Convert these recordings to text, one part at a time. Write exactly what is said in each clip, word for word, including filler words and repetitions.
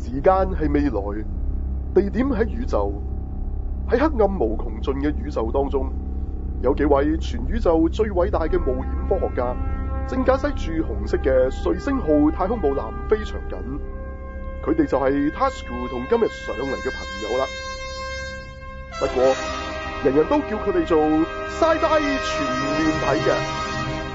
時間係未來，地點喺宇宙，喺黑暗無窮盡嘅宇宙當中，有幾位全宇宙最偉大嘅冒險科學家，正駕駛住紅色嘅瑞星號太空母艦飛翔緊。佢哋就係 Tasuku 同今日上嚟嘅朋友啦。不過，人人都叫佢哋做 Sci-Fi 全面睇嘅。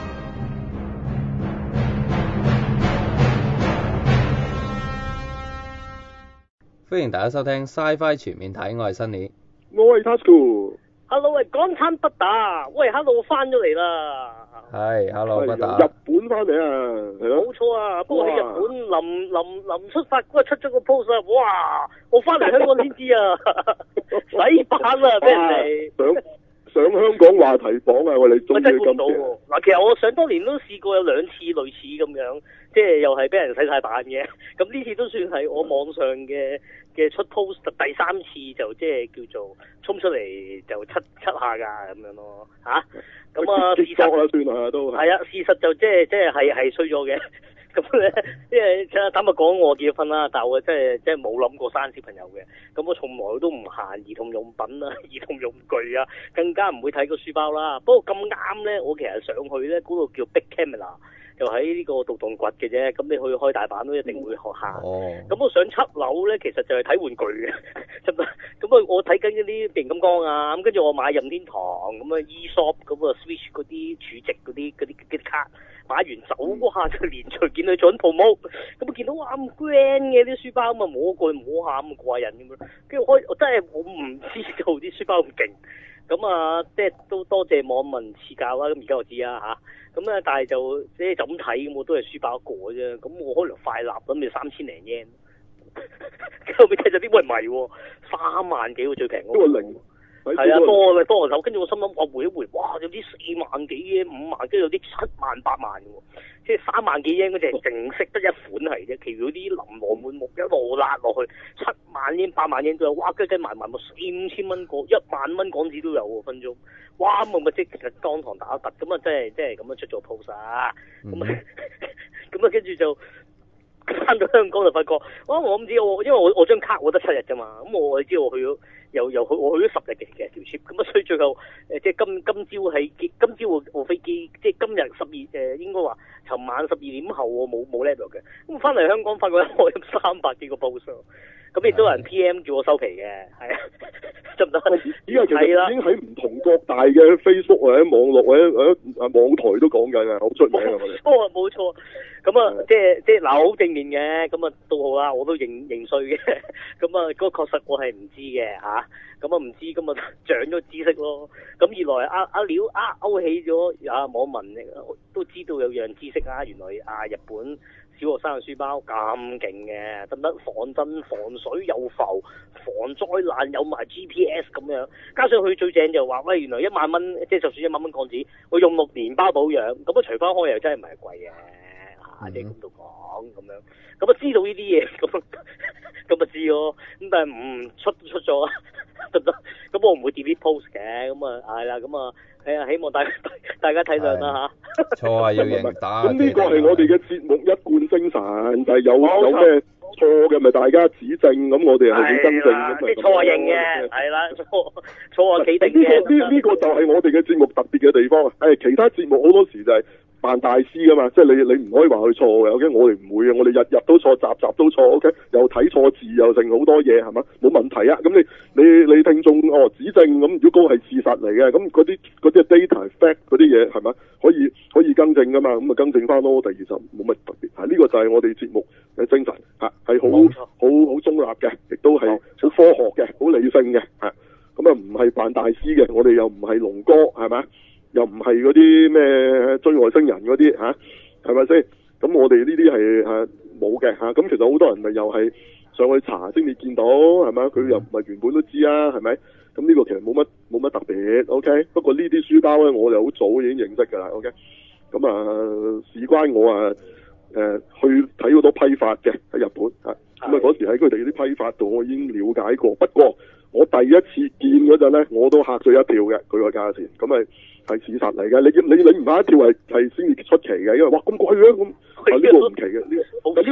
歡迎大家收聽 Sci-Fi 全面睇，我係 Sunny， 我係 Tasuku。Hello， 喂，港產不打，喂 ，Hello 翻咗嚟啦。 係 ，Hello 不打。 日本翻嚟啊，係咯。 冇錯啊，不過喺日本臨臨臨出發嗰日出咗個 post 啊，哇！我翻嚟香港先知啊，洗版啊，俾人哋。 上上香港話題榜啊，我哋終於今次。 嗱，其實我想當年都試過有兩次類似咁樣，即係又係俾人洗晒版嘅。咁呢次都算係我網上嘅嘅出 post 第三次就即係叫做衝出嚟就七七下㗎咁樣咯，嚇。咁啊，事實啦算啦都係啊，事實就即係即係係係衰咗嘅。咁咧，即係坦白講，我結咗婚啦，但係我真係即係冇諗過生小朋友嘅。咁我從來都唔限兒童用品啊、兒童用具啊，更加唔會睇個書包啦。不過咁啱咧，我其實上去咧嗰度叫 Big Camera，就喺呢個獨棟掘嘅啫。咁你去開大阪都一定會學下。哦。咁我上七樓咧，其實就係睇玩具嘅，真係。咁啊，我睇緊嗰啲變形金剛啊，咁跟住我買任天堂咁啊 eShop 咁啊 Switch 嗰啲儲值嗰啲嗰啲嗰啲卡。買完走嗰下就連隨見佢做緊 promo，咁啊見到哇咁 grand 嘅啲書包，咁啊摸過去摸下咁過癮咁樣，跟住開我真係我唔知道啲書包咁勁，咁啊即係都多謝網民賜教啦，咁而家我知啦嚇，咁啊但係就即係就咁睇咁，我都係書包一個啫，咁我可能快立咁就三千零 yen，後尾睇咗啲喂唔係喎，三萬幾喎最平嗰個零。係啊，多啦多手，跟住我心諗我回一回，哇！有啲四萬幾嘅，五萬，跟住有啲七萬八萬嘅喎，即係三萬幾英嗰隻淨識得一款係啫，其餘嗰啲琳琅滿目一路辣落去，七萬英八萬英都有，哇！跟住埋埋四五千蚊個，一萬蚊港紙都有喎分鐘，哇！咁咪即其實當堂打突咁啊，真係即係咁樣出咗 post 啊，咁啊咁啊跟住就。翻到香港就發覺，哇！我唔知我，因為我我張卡我得七日啫嘛，咁我知我去咗，又又去我去咗十日嘅嘅條 trip，咁啊所以最後誒、呃、即係今今朝喺今朝我我飛機，即係今日十二誒應該話，尋晚十二點後我冇冇 level 嘅，咁翻嚟香港發覺我有三百幾個 post，咁亦都有人 P M 叫我收皮嘅，係啊，得唔得？ 依家其實已經喺唔同各大嘅 Facebook 或者網絡或者或者啊網台都講緊啊，好出名啊我哋。 哦，冇錯。咁啊，即係即係嗱，好正面嘅，咁啊都好啦，我都認認衰嘅，咁啊嗰確實我係唔知嘅嚇，咁啊唔知，咁啊長咗知識咯。咁二來阿阿料啊勾起咗啊網民都知道有樣知識啊，原來啊日本小學生嘅書包咁勁嘅，得唔得防震防水又浮，防災難有埋 G P S 咁樣，加上佢最正就話喂，原來一萬蚊即係就算一萬蚊港紙，我用六年包保養，咁啊除翻開又真係唔係貴嘅。即係咁度講咁樣，咁啊知道呢啲嘢，咁咁啊知咯，咁但係唔出出咗，得唔得？咁我唔會 delete post 嘅，咁啊係啦，咁啊係啊，希望大家大家體諒啦嚇。錯啊，要認打。 咁呢個係我哋嘅節目一貫精神，就係有有咩錯嘅咪大家指正，咁我哋係會更正咁咪。 即係錯認嘅，係啦，錯錯啊企定嘅。 呢呢個就係我哋嘅節目特別嘅地方啊！誒，其他節目好多時就係。扮大師噶嘛，即係你你唔可以話佢錯嘅 ，OK？ 我哋唔會嘅，我哋日日都錯，集集都錯 ，OK？ 又睇錯字，又剩好多嘢，係嘛？冇問題啊！咁你你你聽眾哦指正咁，如果嗰個係事實嚟嘅，咁嗰啲嗰啲 data fact 嗰啲嘢係嘛？可以可以更正噶嘛？咁啊更正翻咯。第二就冇乜特別，嚇、啊、呢、呢個就係我哋節目嘅精神嚇，係好好好中立嘅，亦都係好科學嘅，好理性嘅嚇。咁啊唔係扮大師嘅，我哋又唔係龍哥係嘛？又唔係嗰啲咩追外星人嗰啲嚇，係咪先？咁我哋呢啲係係冇嘅嚇。咁、啊、其實好多人咪又係上去查先至見到係咪？佢又唔係原本都知啊，係咪？咁呢個其實冇乜冇乜特別 ，OK？不過呢啲書包咧，我哋好早已經認識㗎啦 ，OK？咁啊，事關我啊誒、呃、去睇好多批發嘅喺日本嚇，咁啊嗰時喺佢哋啲批發度我已經了解過。不過我第一次見嗰陣咧，我都嚇咗一跳嘅，佢個價錢咁咪。係事實嚟嘅，你你你唔買一跳係係先至出奇嘅，因為哇咁貴嘅咁，啊呢、呢個唔奇嘅，呢、呢個呢個第一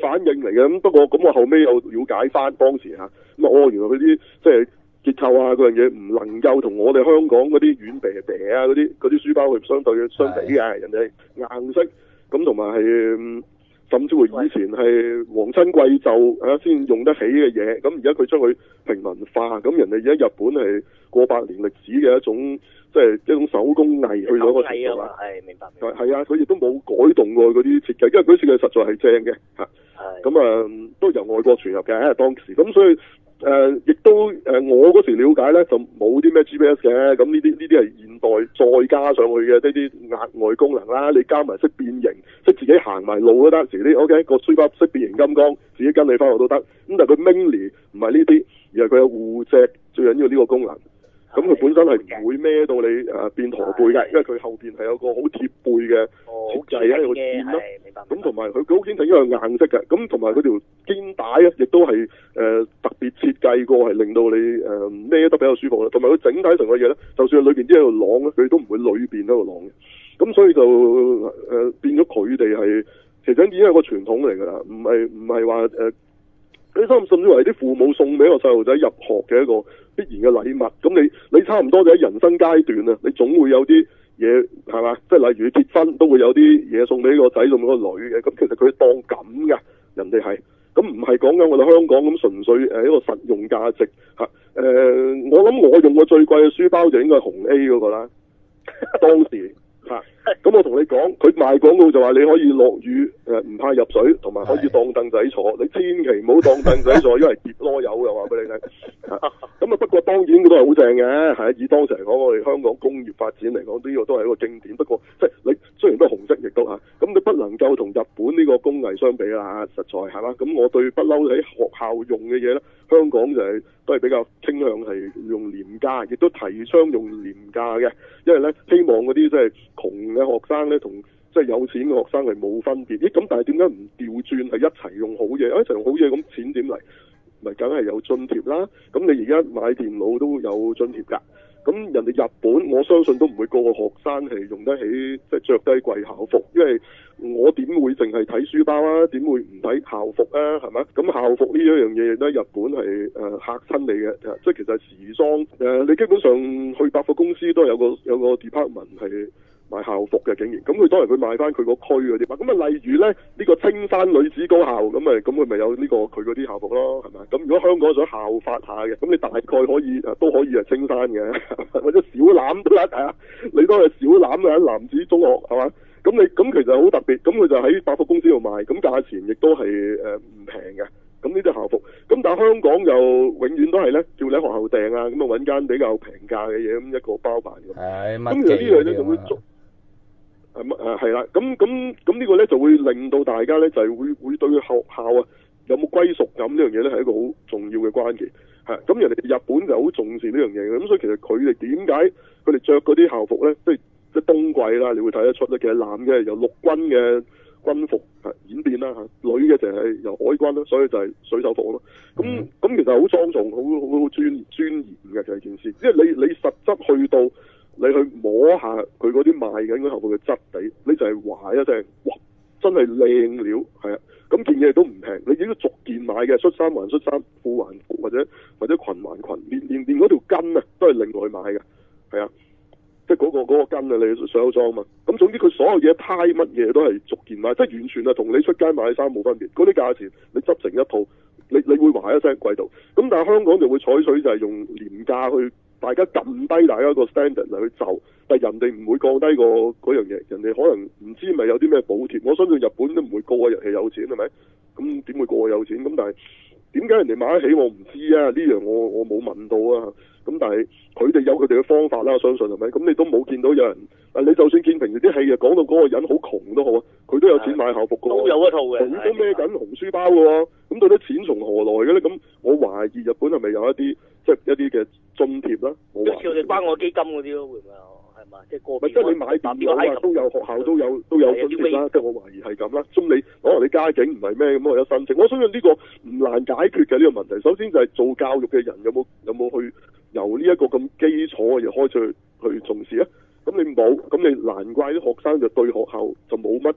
反應嚟嘅。咁不過咁我後尾又了解翻當時嚇，咁啊哦原來佢啲即係結構啊嗰樣嘢唔能夠同我哋香港嗰啲軟皮皮啊嗰啲嗰啲書包去相對相比嘅，人哋硬色咁同埋係。甚至乎以前係皇親貴胄啊先用得起嘅嘢，咁而家佢將佢平民化，咁人哋而家日本係過百年歷史嘅一種，即係一種手工藝去咗個程度啦。 係明白。 係啊，佢亦都冇改動過嗰啲設計，因為嗰啲設計實在係正嘅嚇。咁啊，都由外國傳入嘅當時，咁所以。誒、呃，亦都誒、呃，我嗰時了解咧就冇啲咩 G P S 嘅，咁呢啲呢啲係現代再加上去嘅呢啲額外功能啦。你加埋識變形，識自己行埋路都得。時啲 OK 個書包識變形金剛，自己跟你翻學都得。咁但係佢 mini 唔係呢啲，而係佢有護脊，最緊要呢個功能。咁佢本身係唔會孭到你誒、呃、變駝背嘅，因為佢後邊係有個好貼背嘅設計喺度肩咯。咁同埋佢佢好堅挺，因為硬色嘅。咁同埋佢條肩帶咧，亦都係誒、呃、特別設計過，係令到你誒孭、呃、得比較舒服啦。同埋佢整體成個嘢咧，就算係裏邊啲喺度啷咧，佢都唔會裏邊喺度啷嘅。咁所以就誒、呃、變咗佢哋係其實已經係個傳統嚟㗎啦，唔係唔係話誒。你甚甚至乎係啲父母送俾個細路仔入學嘅一個必然嘅禮物，咁你你差唔多就喺人生階段啊，你總會有啲嘢係嘛，即係例如結婚都會有啲嘢送俾個仔送俾個女嘅，咁其實佢當咁㗎，人哋係，咁唔係講緊我哋香港咁純粹誒一個實用價值嚇，誒、呃、我諗我用過最貴嘅書包就應該係紅 A 嗰個啦，當時。嚇！咁、啊、我同你講，佢賣廣告就話你可以落雨誒唔、呃、怕入水，同埋可以當凳仔坐。你千祈唔好當凳仔坐，因為跌囉柚嘅話俾你聽。咁啊，不過當然都係好正嘅，係以當時嚟講，我哋香港工業發展嚟講，呢、這個都係一個經典。不過即係你雖然都係紅色，亦都嚇，咁、啊、你不能夠同日本呢個工藝相比啦，實在係嘛？咁我對不嬲喺學校用嘅嘢咧，香港就係、是、都係比較傾向係用廉價，亦都提倡用廉價嘅，因為咧希望嗰啲即係窮嘅學生咧，同即係有錢嘅學生係冇分別。咦？咁但係點解唔調轉係一齊用好嘢？一齊用好嘢，咁錢點嚟？咪梗係有津貼啦。咁你而家買電腦都有津貼㗎。咁人哋日本，我相信都唔會個個學生係用得起，即係着低貴校服。因為我點會淨係睇書包啊？點會唔睇校服啊？係咪？咁校服呢一樣嘢咧，日本係誒嚇親你嘅，即係其實係時裝誒、呃，你基本上去百貨公司都有個有個 department 係賣校服嘅，竟然咁佢當然佢賣翻佢個區嗰啲嘛，咁啊例如咧呢、呢個青山女子高校咁咪咁佢咪有呢、呢個佢嗰啲校服咯，係咪？咁如果香港想效法下嘅，咁你大概可以都可以係青山嘅，或者小欖都得啊，你都係小欖嘅男子中學係嘛？咁你咁其實好特別，咁佢就喺百貨公司度賣，咁價錢亦都係誒唔平嘅。咁呢啲校服，咁但係香港就永遠都係咧，叫你喺學校訂啊，咁啊揾間比較平價嘅嘢，咁一個包辦咁。係乜嘅？咁呢樣咧就會捉。係乜誒係啦，咁咁咁呢個咧就會令到大家咧就係、是、會會對學校啊有冇歸屬感呢樣嘢咧係一個好重要嘅關鍵，係咁人哋日本就好重視呢樣嘢嘅，咁所以其實佢哋點解佢哋着嗰啲校服咧，即係即係冬季啦，你會睇得出咧，其實男嘅由陸軍嘅軍服係演變啦嚇，女嘅就係由海軍啦，所以就係水手服咯。咁咁、嗯、其實好莊重，好好好尊尊嚴嘅其實件事，即係你你實質去到。你去摸下佢嗰啲賣緊嗰校服嘅質地，你就係話一聲，哇，真係靚料，係啊！咁件嘢都唔平，你應該逐件買嘅，恤衫還恤衫，褲還褲，或者或者裙還裙，連連連嗰條巾啊，都係另外買嘅，係啊！即係嗰個嗰、嗰個巾啊，你上有裝嘛。咁總之佢所有嘢派乜嘢都係逐件買，即係完全係同你出街買衫冇分別。嗰啲價錢你執成一套，你你會話一聲貴到。咁但係香港就會採取就係用廉價去。大家撳低大家個 standard 嚟去就，但係人哋唔會降低個嗰樣嘢，人哋可能唔知咪有啲咩補貼，我相信日本都唔會過啊，人係有錢係咪？咁點會過啊有錢？咁但係點解人哋買得起我唔知啊？呢樣我我冇問到啊。咁但係佢哋有佢哋嘅方法啦，我相信係咪？咁你都冇見到有人，啊你就算見平時啲戲啊，講到嗰個人好窮都好啊，佢都有錢買校服㗎喎，都有一套嘅，佢都孭緊紅書包㗎喎，咁到底錢從何來嘅咧？咁我懷疑日本係咪有一啲即係一啲嘅津貼啦？我話好似關愛基金嗰啲咯，會唔會啊？係嘛，即係個別。即係你買電腦啊，都有學校都有都有津貼啦，即係我懷疑係咁啦。咁你可能你家境唔係咩咁，我有申請。我相信呢個唔難解決嘅呢個問題。首先就係做教育嘅人有冇有冇去由呢一個咁基礎嘅嘢開始去去重視啊？咁你冇，咁你難怪啲學生就對學校就冇乜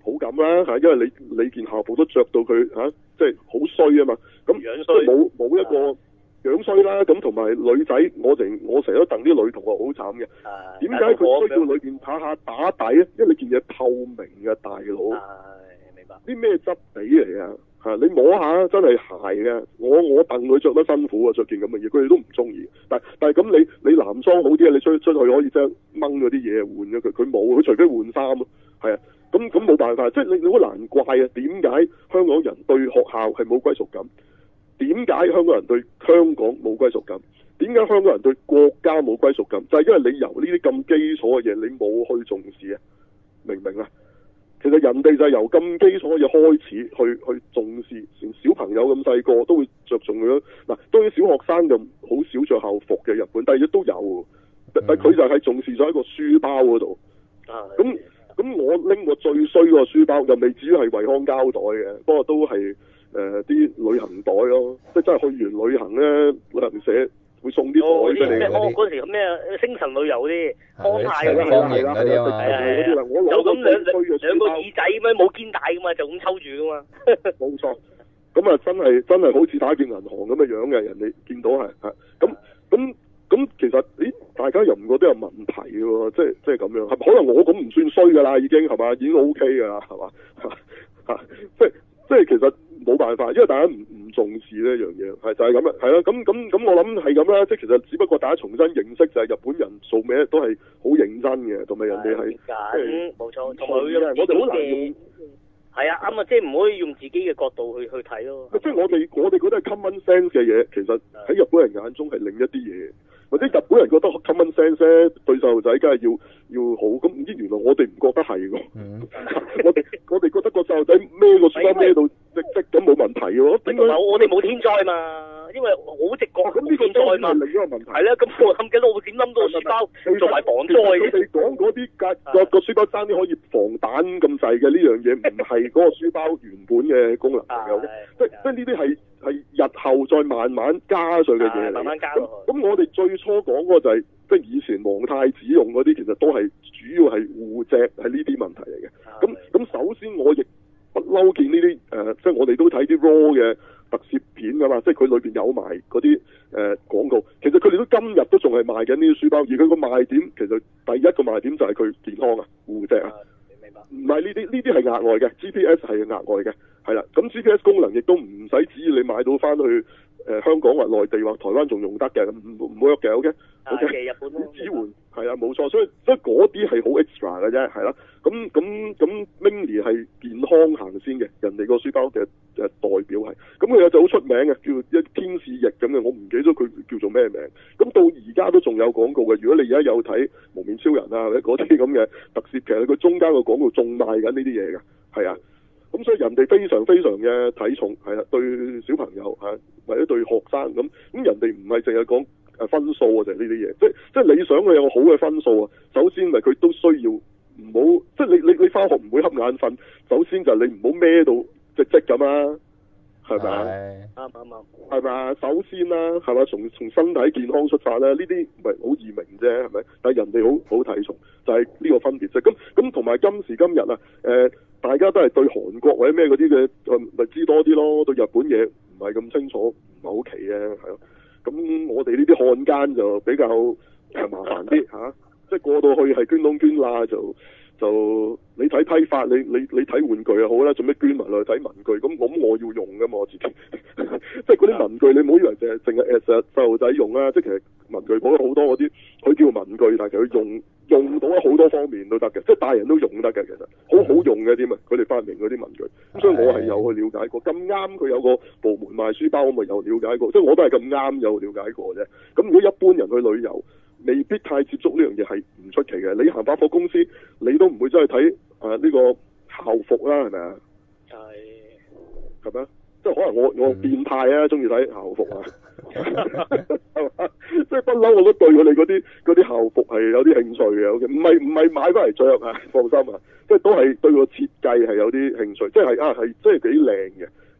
好感啦嚇，因為你你件校服都着到佢嚇，即係好衰啊嘛。咁樣衰即係冇冇一個樣衰啦。咁同埋女仔，我成我成日都戥啲女同學好慘嘅。點解佢需要裏邊下下打底咧？因為你件嘢透明嘅大佬。 明白。 啲咩質地嚟啊？嚇！你摸下真係鞋嘅，我我戥佢着得辛苦啊，着件咁嘅嘢，佢哋都唔中意。但但係咁你你男裝好啲啊，你出出去可以即係掹嗰啲嘢換咗佢，佢冇，佢除非換衫咯。係啊，咁咁冇辦法，即係你你好難怪啊！點解香港人對學校係冇歸屬感？點解香港人對香港冇歸屬感？點解香港人對國家冇歸屬感？就係因為你由呢啲咁基礎嘅嘢，你冇去重視啊！明唔明啊？其實人哋就係由咁基礎嘅嘢開始去去重視，連小朋友咁細個都會着重佢咯。嗱，當然小學生就好少着校服嘅日本，但係亦都有。但係佢就係重視咗喺個書包嗰度。咁咁我拎個最衰個書包，又未至於係惠康膠袋嘅，不過都係誒啲旅行袋咯。即係真係去完旅行咧，旅行社會送啲袋俾你嗰啲。嗰時咩星辰旅遊嗰啲康泰嗰啲方形嗰啲啊嘛， 就咁兩兩個耳仔咁樣冇肩帶噶嘛，就咁抽住噶嘛。 冇錯，咁啊真係真係好似打劫銀行咁嘅樣嘅，人哋見到係係咁咁咁，其實咦大家又唔覺得有問題嘅喎？即係即係咁樣，係可能我咁唔算衰㗎啦，已經係嘛，已經 O K 㗎啦，係嘛嚇即係即係其實冇辦法，因為大家唔唔重視呢一樣嘢，係就係咁啦，係啦，咁咁咁我諗係咁啦，即係其實只不過大家重新認識就係日本人做咩都係好認真嘅，同埋人哋係即係冇錯，同埋佢我哋好難用。 係啊，啱啊，即係唔可以用自己嘅角度去去睇咯。 即係我哋我哋覺得係 common sense 嘅嘢，其實喺日本人眼中係另一啲嘢，或者日本人覺得 common sense 咧對細路仔梗係要要好，咁唔知原來我哋唔覺得係喎。我哋我哋覺得個細路仔孭個書包孭到積積咁冇問題喎。點解我哋冇天災嘛？因為好直覺咁呢個天災嘛。 另一個問題。 係啦，咁我諗緊我點諗到個書包做埋防災嘅？ 佢哋講嗰啲個個書包爭啲可以防彈咁滯嘅呢樣嘢，唔係嗰個書包原本嘅功能嚟嘅。即即呢啲係係日後再慢慢加上嘅嘢嚟。 慢慢加落去。 咁我哋最初講嗰個就係即係以前皇太子用嗰啲，其實都係主要係護脊係呢啲問題嚟嘅。咁咁首先我亦不嬲見呢啲誒，即係我哋都睇啲 raw 嘅特攝片㗎嘛，即係佢裏邊有埋嗰啲誒廣告。其實佢哋都今日都仲係賣緊呢啲書包，而佢個賣點其實第一個賣點就係佢健康啊，護脊啊。明白。唔係呢啲呢啲係額外嘅 G P S 係額外嘅，係啦。咁 G P S 功能亦都唔使指意你買到翻去誒、呃、香港或內地或台灣仲用得嘅，唔唔 work 嘅 ，OK。O.K. 日本咯， 支援係啊，冇錯，所以所以嗰啲係好 extra 嘅啫，係啦。咁咁咁 Mini 係健康行先嘅，人哋個書包嘅誒代表係。咁佢有隻好出名嘅，叫一天使翼咁嘅，我唔記得佢叫做咩名。咁到而家都仲有廣告嘅。如果你而家有睇幪面超人啊，或者嗰啲咁嘅特攝劇，佢中間個廣告仲賣緊呢啲嘢嘅，係啊。咁所以人哋非常非常嘅睇重，係啊，對小朋友嚇或者對學生咁，咁人哋唔係淨係講誒分數啊，就係呢啲嘢，即即你想佢有個好嘅分數啊，首先咪佢都需要唔好，即係你你你返學唔會瞌眼瞓，首先就係你唔好孭到隻積咁啊，係咪啊？啱啱啱，係咪啊？首先啦，係咪？從從身體健康出發咧，呢啲唔係好易明啫，係咪？但係人哋好好睇重，就係呢個分別啫。咁咁同埋今時今日啊，誒、呃。大家都係對韓國或者咩嗰啲嘅，誒咪知多啲咯。對日本嘢唔係咁清楚，唔係好奇嘅，係咯。咁我哋呢啲漢奸就比較誒麻煩啲嚇，即係過到去係捐窿捐罅就就你睇批發，你你你睇玩具又好啦，做咩捐埋落去睇文具？咁咁我要用噶嘛，我自己。即係嗰啲文具，你唔好以為淨係淨係誒細路仔用啦，即係其實文具鋪好多嗰啲，佢叫文具，但係佢用用到喺好多方面都得嘅，即係大人都用得嘅，其實好好用嘅啲嘛，佢哋發明嗰啲文具。咁所以我係有去了解過，咁啱佢有個部門賣書包，我咪有了解過，即係我都係咁啱有了解過啫。咁如果一般人去旅遊，未必太接觸呢樣嘢係唔出奇嘅。你行百貨公司，你都唔會真係睇誒呢個校服啦，係咪啊？係。係咪啊？即係可能我我變態啊，中意睇校服啊，係嘛？即係不嬲我都對佢哋嗰啲嗰啲校服係有啲興趣嘅。O K，唔係唔係買翻嚟着啊，放心啊，即係都係對個設計係有啲興趣，即係啊係即係幾靚嘅，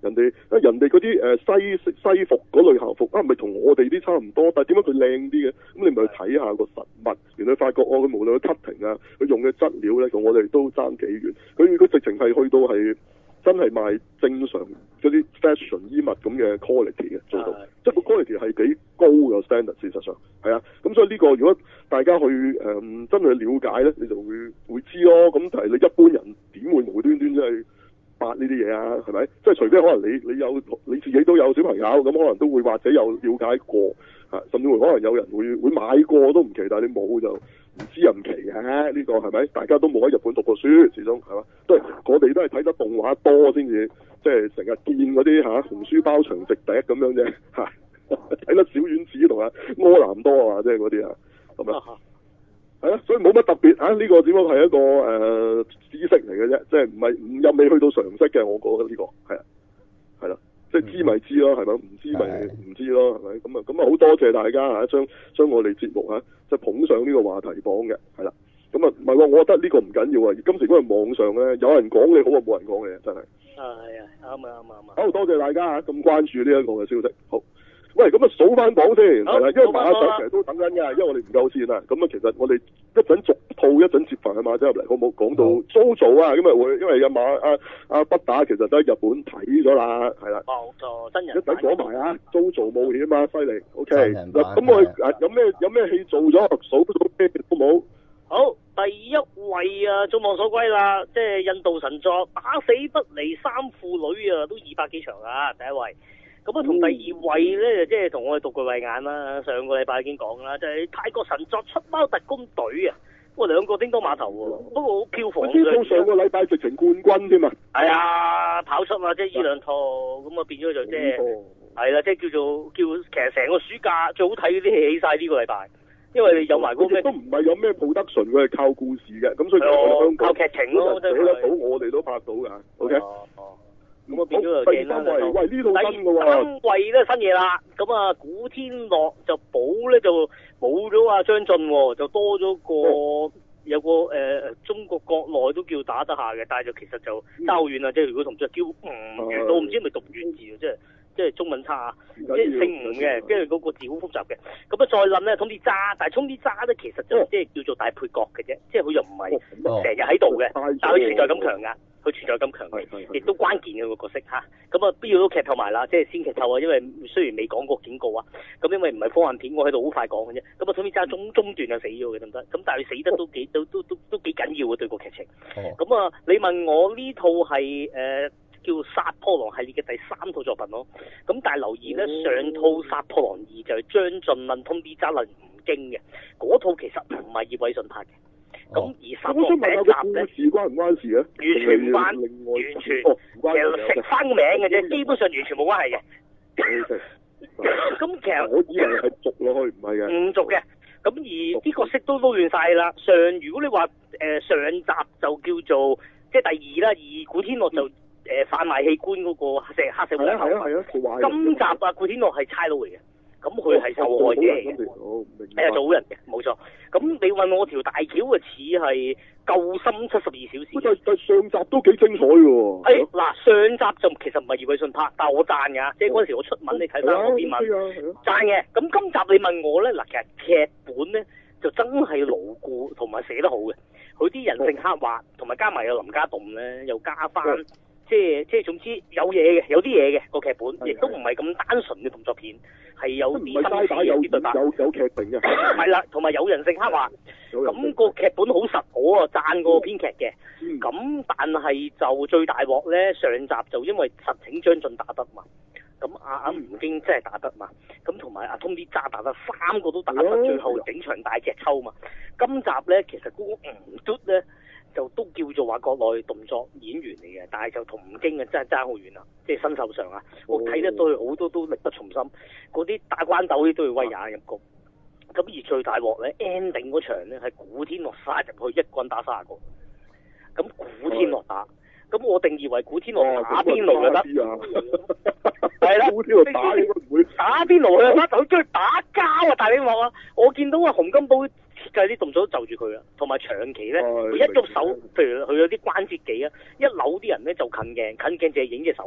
人哋啊人哋嗰啲誒西西服嗰類校服啊，咪同我哋啲差唔多，但係點解佢靚啲嘅？咁你咪去睇下個實物，原來發覺哦，佢無論佢 cutting 啊，佢用嘅質料咧，同我哋都爭幾遠。佢佢直情係去到係真係賣正常嗰啲 fashion 衣物咁嘅 quality 嘅做到，即係個 quality 係幾高嘅 standard， 事實上係啊。咁所以呢個如果大家去誒、嗯、真係了解咧，你就會會知咯。咁但係你一般人點會無端端即係八呢啲嘢啊？係咪？即係除非可能你你有你自己都有小朋友，咁可能都會或者有了解過啊，甚至乎可能有人會會買過都唔奇，但係你冇就唔知又唔奇嘅。呢個係咪？大家都冇喺日本讀過書，始終係嘛？都係我哋都係睇得動畫多先至，即係成日見嗰啲嚇紅書包長直笛咁樣啫嚇，睇得小丸子同阿柯南多啊，即係嗰啲啊咁啊。係啊，所以冇乜特別啊！呢、這個只不過係一個誒、呃、知識嚟嘅啫，即係唔係唔又未去到常識嘅，我覺得呢、這個係啊，係啦，即係知咪知咯，係咪？唔知咪唔知咯，係咪？咁啊咁啊，好多謝大家嚇，將將我哋節目嚇即係捧上呢個話題榜嘅，係啦。咁啊唔係喎，我覺得呢個唔緊要啊。今時今日網上咧，有人講你好過冇人講你，真係。啊係啊，啱啊啱啊啱啊！好多謝大家嚇咁關注呢一個嘅消息，好。喂，咁啊數翻榜先，係啦，因為馬仔成日都等緊㗎，因為我哋唔夠線啊。咁啊，其實我哋一陣逐套一陣接翻阿馬仔入嚟，好冇講到 JoJo啊？咁啊會，因為阿馬阿阿不打其實都喺日本睇咗啦，係啦。冇錯，真人。一陣講埋啊 ，JoJo 冒險啊，犀利 ，OK。咁我哋有咩有咩戲做咗？數數咩好冇？好，第一位啊，眾望所歸啦，即係印度神作打死不離三父女啊，都二百幾場啊，第一位。咁啊，同第二位咧，即係同我哋獨具慧眼啦。上個禮拜已經講啦，就係、是、泰國神作出貓特工隊啊。哇，兩個叮當碼頭喎，不過票房呢套上個禮拜直情冠軍添啊。係啊，跑出啊，即係呢兩套，咁啊變咗就即係係啦，即係叫做叫其實成個暑假最好睇嗰啲戲起晒呢個禮拜，因為有埋嗰咩都唔係有咩 production，佢係靠故事嘅，咁所以我哋香港靠劇情咯，真係寫得到，我哋都拍到㗎。OK。咁啊變咗就勁啦！喂，呢套新嘅喎。第三位咧新嘢啦，咁啊古天樂就補咧就冇咗阿張晉喎，就多咗個、哦、有個誒、呃、中國國內都叫打得下嘅，但係就其實就爭好遠啦，即係如果同隻叫吳元都唔知係咪讀遠字啊，即係即係中文差，即係姓吳嘅，跟住嗰個字好複雜嘅。咁啊再諗咧，通啲渣，但係通啲渣咧其實就即係叫做大配角嘅啫，即係佢又唔係成日喺度嘅，但係佢存在感強㗎。佢存在咁強嘅，亦都關鍵嘅個角色嚇。咁啊，必要都劇透埋啦，即係先劇透啊，因為雖然未講過警告啊，咁因為唔係科幻片，我喺度好快講嘅啫。咁啊，Tony Jaa中中段就死咗嘅，得唔得？咁但係佢死得都幾都都都都幾緊要嘅對個劇情。咁啊、哦，你問我呢套係誒、呃、叫殺破狼系列嘅第三套作品咯。咁但係留意咧，哦、上套殺破狼二就係張晉問 Tony Jaa 論吳京嘅，嗰套其實唔係葉偉信拍嘅。咁、哦、而殺破狼第一集咧，事關唔關事啊？完全唔關，完全、哦、其實食翻個名嘅啫，基本上完全冇關係嘅。咁其實我以為係續落去，唔係嘅。唔續嘅。咁而啲角色都撈亂晒啦。上如果你話誒、呃、上集就叫做即係第二啦，而古天樂就誒販賣器官嗰個黑社黑社會頭。係啊係啊，今集啊古天樂係差佬嚟嘅。咁佢係受害者嚟嘅，係啊做好人嘅，冇錯。咁你問我條大橋啊，似係救心七十二小時。但但上集都幾精彩喎。係嗱、哎，上集就其實唔係葉偉信拍，但係我讚㗎，即係嗰陣時我出文，你睇翻我篇文，讚嘅。咁今集你問我咧，嗱，其實劇本咧就真係牢固同埋寫得好嘅，佢啲人性刻畫同埋加埋有林家棟咧，又加翻。即係即係總之有嘢嘅，有啲嘢嘅個劇本，亦都唔係咁單純嘅動作片，係有啲心思，有啲對白，有有劇情嘅。係啦，同埋有人性刻畫。咁個劇本好實，我啊讚個編劇嘅。咁、嗯、但係就最大鑊咧，上集就因為實請張晉打得嘛，咁阿阿吳京真係打得嘛，咁同埋阿 Tony Jaa打得，三個都打得，嗯、最後整場大劇抽嘛。今集咧其實嗰個吳嘟咧。就都叫做話國內動作演員嚟嘅，但係就同吳京啊真係爭好遠啦，即係身手上啊，我睇得到佢好多都力不從心，嗰啲打關鬥啲都要威亞入局。咁而最大鑊咧 ending 嗰場咧係古天樂殺入去一棍打卅個，咁古天樂打，咁我定義為古天樂打邊爐就得，係啦，古天樂打應該唔會打邊爐啊，佢中意打交啊，大你話啊，我見到啊洪金寶。設計啲動作都就住佢啦，同埋長期咧，佢、哎、一喐手，譬如佢有啲關節技啊，一扭啲人咧就近鏡，近鏡淨係影隻手嘅啫，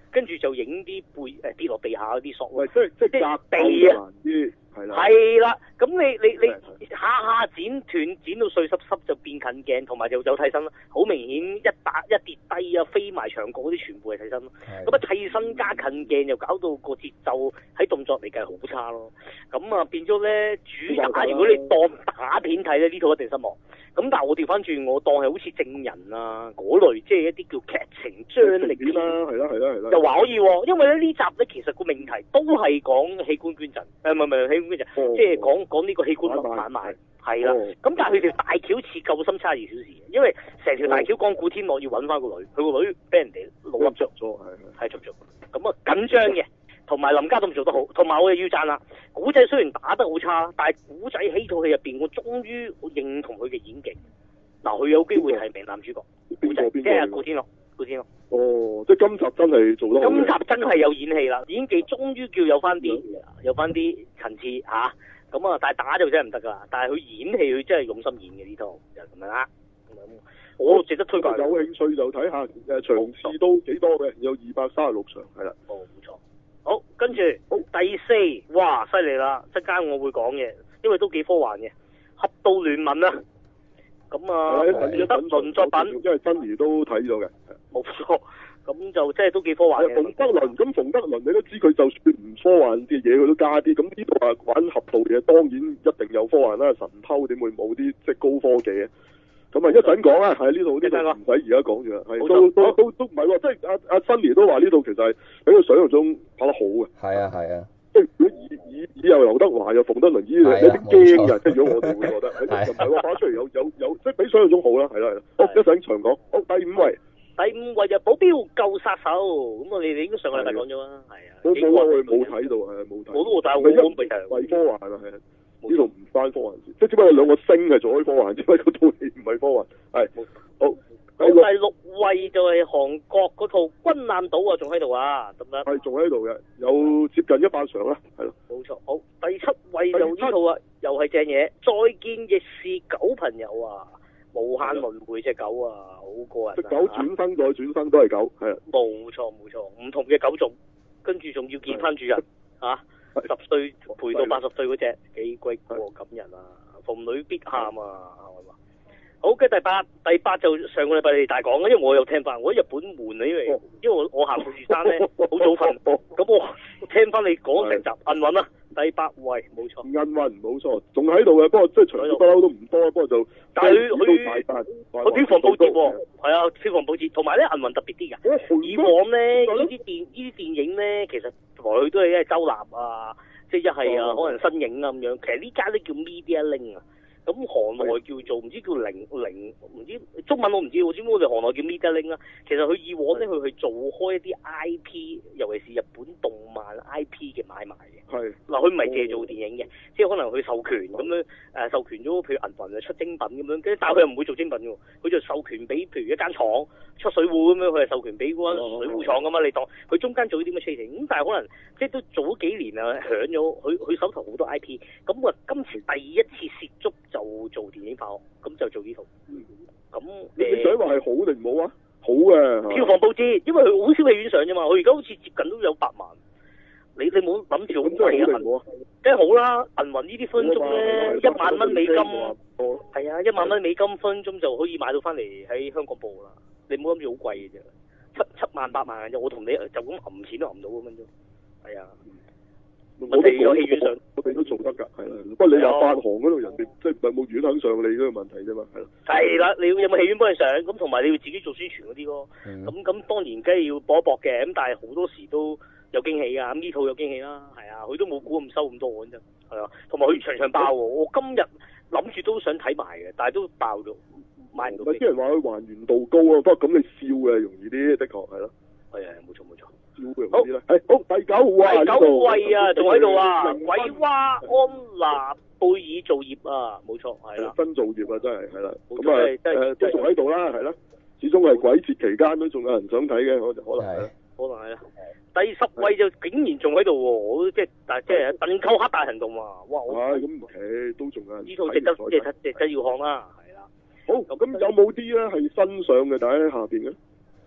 跟住就影啲背誒跌落地下嗰啲索。 喂，即係即係隔地啊！ 啲係啦。 係啦，咁你你你下下剪斷剪到碎濕濕就變近鏡，同埋就有替身啦。好明顯一打一跌低啊，飛埋牆角嗰啲全部係替身咯。咁啊替身加近鏡又搞到個節奏喺動作嚟計好差咯。咁啊變咗咧主打，如果你當打片睇咧，呢套一定失望。咁但係我調翻轉，我當係好似證人啊嗰類，即係一啲叫劇情張力片啦， 係啦係啦係啦。 又話可以喎，因為咧呢集咧其實個命題都係講器官捐贈，誒唔係唔係器官捐贈， 哦、 即係講講呢個器官買賣，係啦。咁、哦、但係佢條大橋似救心差二小時，因為成條大橋講古天樂要揾翻個女，佢個女俾人哋老笠着咗，係係捉咗。咁啊緊張嘅。同埋林家棟做得好，同埋我又要讚啦。古仔雖然打得好差，但係古仔喺套戲入邊，我終於認同佢嘅演技。嗱，佢有機會提名男主角，古仔即係古天樂，古天樂。 哦，即係今集真係做得好。 今集真係有演戲啦，演技終於叫有翻啲，有翻啲層次嚇。咁啊，但係打就真係唔得㗎啦。但係佢演戲，佢真係用心演嘅呢套，就咁樣啦。我值得推介。有興趣就睇下，誒場次都幾多嘅，有二百三十六場，係啦。 哦，冇錯。好，跟住第四，哇，犀利啦！即間我會講嘅，因為都幾科幻嘅，《俠盜聯盟》啊。咁啊，馮德倫作品， 因為珍妮都睇咗嘅。 冇錯，咁就即係都幾科幻嘅。 馮德倫，咁馮德倫你都知佢就算唔科幻啲嘢，佢都加啲。咁呢度話玩俠盜嘢，當然一定有科幻啦。神偷點會冇啲即係高科技啊？咁啊，一陣講啦，喺呢度呢度唔使而家講住啦，係都都都都唔係喎，即係阿阿新年都話呢度其實係比佢想象中拍得好嘅。係啊係啊， 即係如果以以以又劉德華又馮德倫，依有啲驚嘅，即係如果我哋會覺得，係唔係喎？拍出嚟有有有，即係比想象中好啦，係啦係啦。好，一陣長講。好，第五位。 第五位就保鏢救殺手，咁我哋哋應該上個禮拜講咗啦，係啊。 我冇啊，我冇睇到係冇睇。 我都但係我我未睇。 為科幻啊，係啊。呢度唔關科幻事，即係只不過兩個星係做開科幻，只不過嗰套戲唔係科幻。係，好。 第六位就係韓國嗰套《軍艦島》啊，仲喺度啊，得唔得？ 係仲喺度嘅，有接近一百場啦，係咯。 冇錯，好。第七位就呢套啊，又係正嘢，《再見亦是狗朋友》啊，無限輪迴隻狗啊，好過癮。隻狗轉生再轉生都係狗，係啊。冇錯冇錯，唔同嘅狗種，跟住仲要見翻主人啊！十歲陪到八十歲嗰隻幾鬼過感人啊！逢女必喊啊！好嘅，第八第八就上個禮拜你哋大講，因為我有聽翻，我喺日本悶啊，因為因為我我行富士山咧好早瞓，咁我聽翻你講成集銀魂啦，第八位冇錯。銀魂冇錯，仲喺度嘅，不過即係場次不嬲都唔多，不過就但係佢佢佢票房報捷喎，係啊，票房報捷，同埋咧銀魂特別啲㗎。以往咧呢啲電呢啲電影咧，其實來去都係一係周立啊，即係一係啊可能新影啊咁樣。其實呢間都叫 Media Link 啊。咁行內叫做唔知叫零零唔知中文我唔知，我知我哋行內叫 Media Link 啦。其實佢以往咧佢去做開一啲 I P， 尤其是日本動漫 I P 嘅買賣嘅。係嗱，佢唔係借做電影嘅，即係可能佢授權咁樣誒授權咗，譬如銀魂就出精品咁樣，跟但係佢又唔會做精品嘅喎，佢就授權俾譬如一間廠出水壺咁樣，佢係授權俾嗰間水壺廠咁嘛。你當佢中間做啲咁嘅 trading，咁但係可能即係都做咗幾年啊，響咗佢佢手頭好多 I P， 咁啊今次第一次涉足就做電影化，咁就做呢套。咁你你想話係好定唔好啊？好嘅， 票房報捷，因為佢好少戲院上啫嘛，佢而家好似接近都有百萬。你你冇諗住好貴啊？梗係好啦，銀魂呢啲分鐘咧一萬蚊美金，係啊，一萬蚊美金分鐘就可以買到翻嚟喺香港播啦。你唔好諗住好貴嘅啫，七七萬八萬嘅啫。我同你就咁揞錢都揞唔到咁分鐘。係啊，我哋有戲院上， 我哋都做得㗎，係啦。不過你又發行嗰度人哋即係有冇院肯上你嗰個問題啫嘛，係咯。係啦，你要有冇戲院幫你上？咁同埋你要自己做宣傳嗰啲咯。咁咁當然梗係要搏一搏嘅，咁但係好多時都有驚喜㗎，咁呢套有驚喜啦，係啊，佢都冇估咁收咁多嘅啫，係啊，同埋佢場場爆喎，我今日諗住都想睇埋嘅，但係都爆咗，買唔到。啲人話佢還原度高啊，不過咁你笑嘅容易啲，的確係咯。係啊，冇錯冇錯。笑嘅容易啲啦。係好，第九位。第九位啊，仲喺度啊，鬼娃安娜貝爾造業啊，冇錯係啦。新造業啊，真係係啦。咁啊誒都仲喺度啦，係啦。始終係鬼節期間都仲有人想睇嘅，我就可能係。可能係啦，第十位就竟然仲喺度喎，我即係但即係鄧寇克大行動啊！哇，係咁唔奇，都仲有人。呢套值得即係值得要看啦，係啦。好，咁有冇啲咧係新上嘅？大家喺下邊嘅。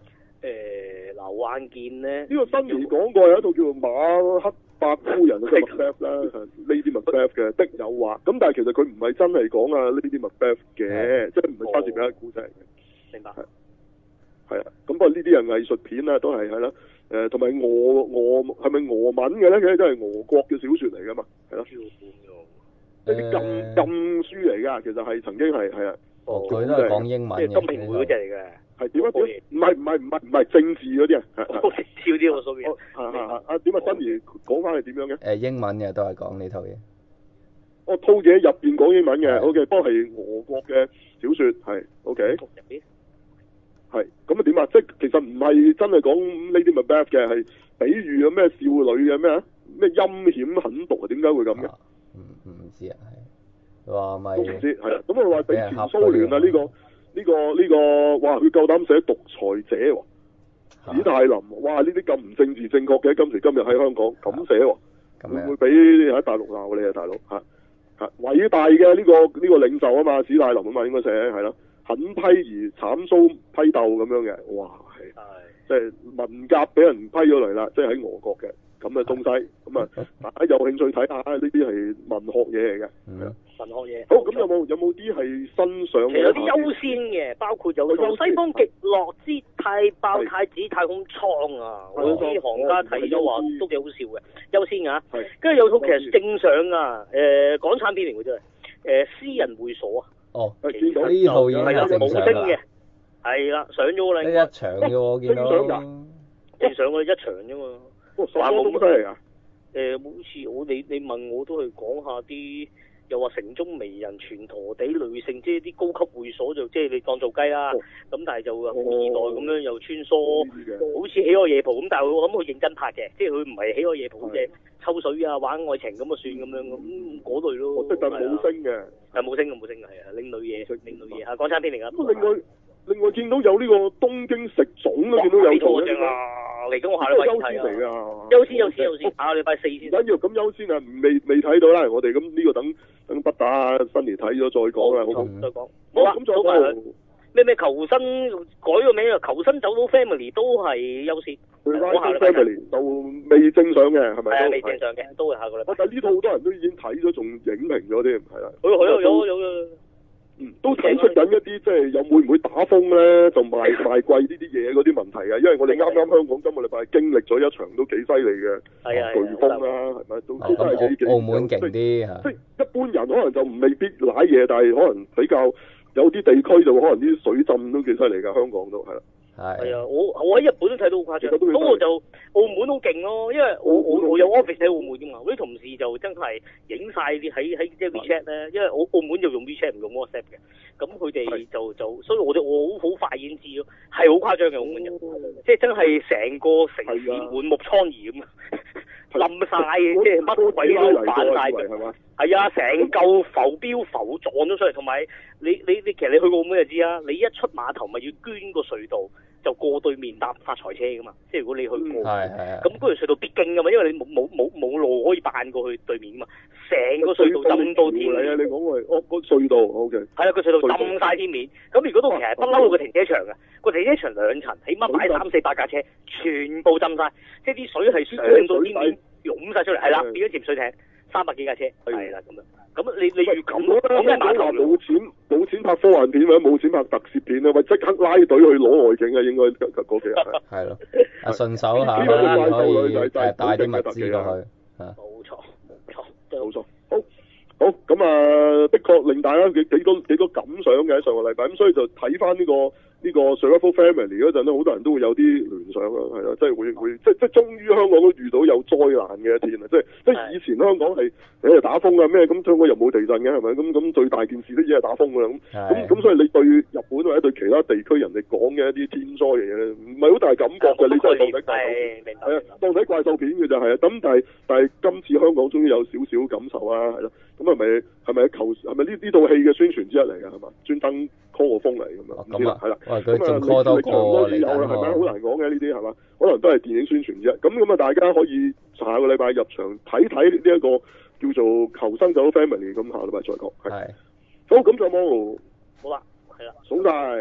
誒劉萬健咧， 呢個新年講過有一套叫做馬克白夫人嘅 Macbeth 啦，Lady Macbeth 嘅的有話，咁但係其實佢唔係真係講啊 Lady Macbeth 嘅，即係唔係莎士比亞故仔嚟嘅。 明白。 係係啊，咁不過呢啲係藝術片啦，都係係啦，誒同埋俄俄係咪俄文嘅咧？佢都係俄國嘅小説嚟噶嘛，係咯。一啲禁禁書嚟㗎，其實係曾經係係啊。 哦，佢都係講英文嘅。 即係金瓶梅嗰隻嚟嘅。 係點啊？點？唔係唔係唔係唔係政治嗰啲啊？ 好少啲喎，所以。 係係係啊！點啊？新兒講翻係點樣嘅？ 誒英文嘅都係講呢套嘢。 我套嘢入邊講英文嘅 ，OK， 不過係俄國嘅小説，係 OK。入邊。係咁啊？點啊？即係其實唔係真係講 Lady Macbeth 嘅，係比喻咗咩少女嘅咩啊？咩陰險狠毒啊？點解會咁嘅？ 唔唔知啊，係話咪都唔知係啦。咁我話比前蘇聯啊呢個呢個呢個，哇！佢夠膽寫獨裁者喎，史泰林，哇！呢啲咁唔政治正確嘅，今時今日喺香港咁寫喎，會唔會俾喺大陸鬧你啊，大佬嚇嚇？偉大嘅呢個呢個領袖啊嘛，史泰林啊嘛，應該寫係咯，狠批而慘遭批鬥咁樣嘅，哇！係即係文革俾人批咗嚟啦，即係喺俄國嘅。咁嘅東西，咁啊，大家有興趣睇下，呢啲係文學嘢嚟嘅，係啊， 文學嘢。 好，咁有冇有冇啲係新上嘅？ 其實有啲優先嘅，包括有套西方極樂之太爆太子太空艙啊，我有啲行家睇咗話都幾好笑嘅，優先㗎。係。跟住有套其實正上啊，誒港產片嚟嘅啫，誒私人會所啊。 哦。 係見到呢套已經係正上嘅。係啦，上咗啦。 呢一場嘅我見到。 正上㗎。 正上嘅一場啫嘛。 話冇乜犀利啊！ 誒，好似我你你問我都係講下啲，又話城中微人全陀地女性，即係啲高級會所就即係你當做雞啦。咁、哦、但係就好二代咁樣又穿梭，哦、好似喜愛夜蒲咁。但係我諗佢認真拍嘅，即係佢唔係喜愛夜蒲嘅抽水啊玩愛情咁啊算咁樣咁嗰類咯。 即係但係冇聲嘅， 係冇聲嘅冇聲嘅係啊，另類嘢另類嘢嚇港產片嚟㗎。 另外另外見到有呢個東京食粽都見到有套嘅。 嚟緊我下禮拜睇啊！優先優先優先，下個禮拜四先。 緊要咁優先啊！未未睇到啦，我哋咁呢個等等不打新年睇咗再講啦，好唔好？ 再講。好啊，咁再講咩咩求生改個名啊！求生走到 family 都係優先。 我下禮拜 family 就未正上嘅係咪？ 係啊，未正上嘅，都係下個禮拜。 但係呢套好多人都已經睇咗，仲影評咗添，係啦。 有有有有有。 嗯，都睇出緊一啲即係有會唔會打風咧，就賣賣貴呢啲嘢嗰啲問題啊！因為我哋啱啱香港今個禮拜經歷咗一場都幾犀利嘅颶風啦，係咪？都都真係幾澳門勁啲嚇。 即係一般人可能就未必瀨嘢，但係可能比較有啲地區就可能啲水浸都幾犀利㗎，香港都係啦。 係啊，我我喺日本都睇到好誇張，不過就澳門好勁咯，因為我我我有 office 喺澳門㗎嘛，我啲同事就真係影晒啲喺喺即係 WeChat 咧，因為澳澳門就用 WeChat 唔用 WhatsApp 嘅，咁佢哋就就所以我哋我好好快已經知咯，係好誇張嘅澳門人，即係真係成個城市滿目瘡痍咁啊，冧晒即係乜鬼都反晒嘅，係啊，成嚿浮標浮撞咗出嚟，同埋你你你其實你去過澳門就知啦，你一出碼頭咪要捐個隧道。就過對面搭發財車噶嘛，即係如果你去過，咁嗰條隧道必經噶嘛，因為你冇冇冇冇路可以扮過去對面噶嘛，成個隧道浸到天面。係啊，你講係哦個隧道 ，OK。係啊，個隧道浸晒天面。咁如果到其實不嬲個停車場嘅，個停車場兩層，起碼擺三四百架車，全部浸晒，即係啲水係上到天面湧晒出嚟，係啦，變咗潛水艇，三百幾架車，係啦咁樣。咁你你要咁咯，咁嘅碼頭冇錢冇錢拍科幻片或者冇錢拍特攝片咧，喂即刻拉隊去攞外景啊！應該嗰幾日係咯，啊順手下啦，可以誒帶啲物資過去嚇。 冇錯冇錯，真係冇錯。好，好咁啊，的確令大家幾幾多幾多感想嘅喺上個禮拜，咁所以就睇翻呢個。呢個 Survival Family 嗰陣咧，好多人都會有啲聯想啊，係啦，即係會會即即終於香港都遇到有災難嘅一天啊！即係即係以前香港係誒打風啊咩咁，香港又冇地震嘅係咪？咁咁最大件事都已經係打風㗎啦咁，咁咁所以你對日本或者對其他地區人哋講嘅一啲天災嘅嘢咧，唔係好大感覺嘅，你真係當睇怪獸，係啊，當睇怪獸片嘅就係啊，咁但係但係今次香港終於有少少感受啊，係咯，咁係咪係咪求係咪呢呢套戲嘅宣傳之一嚟㗎係嘛？專登 call 個風嚟咁樣，唔知啦，係啦。 佢仲 call 多個嚟有啦，係咪？好難講嘅呢啲係嘛？可能都係電影宣傳啫。咁咁啊，大家可以下個禮拜入場睇睇呢一個叫做《求生走 Family》。咁下個禮拜再講。係。好，咁就冇。 好啦，係啦。 數晒。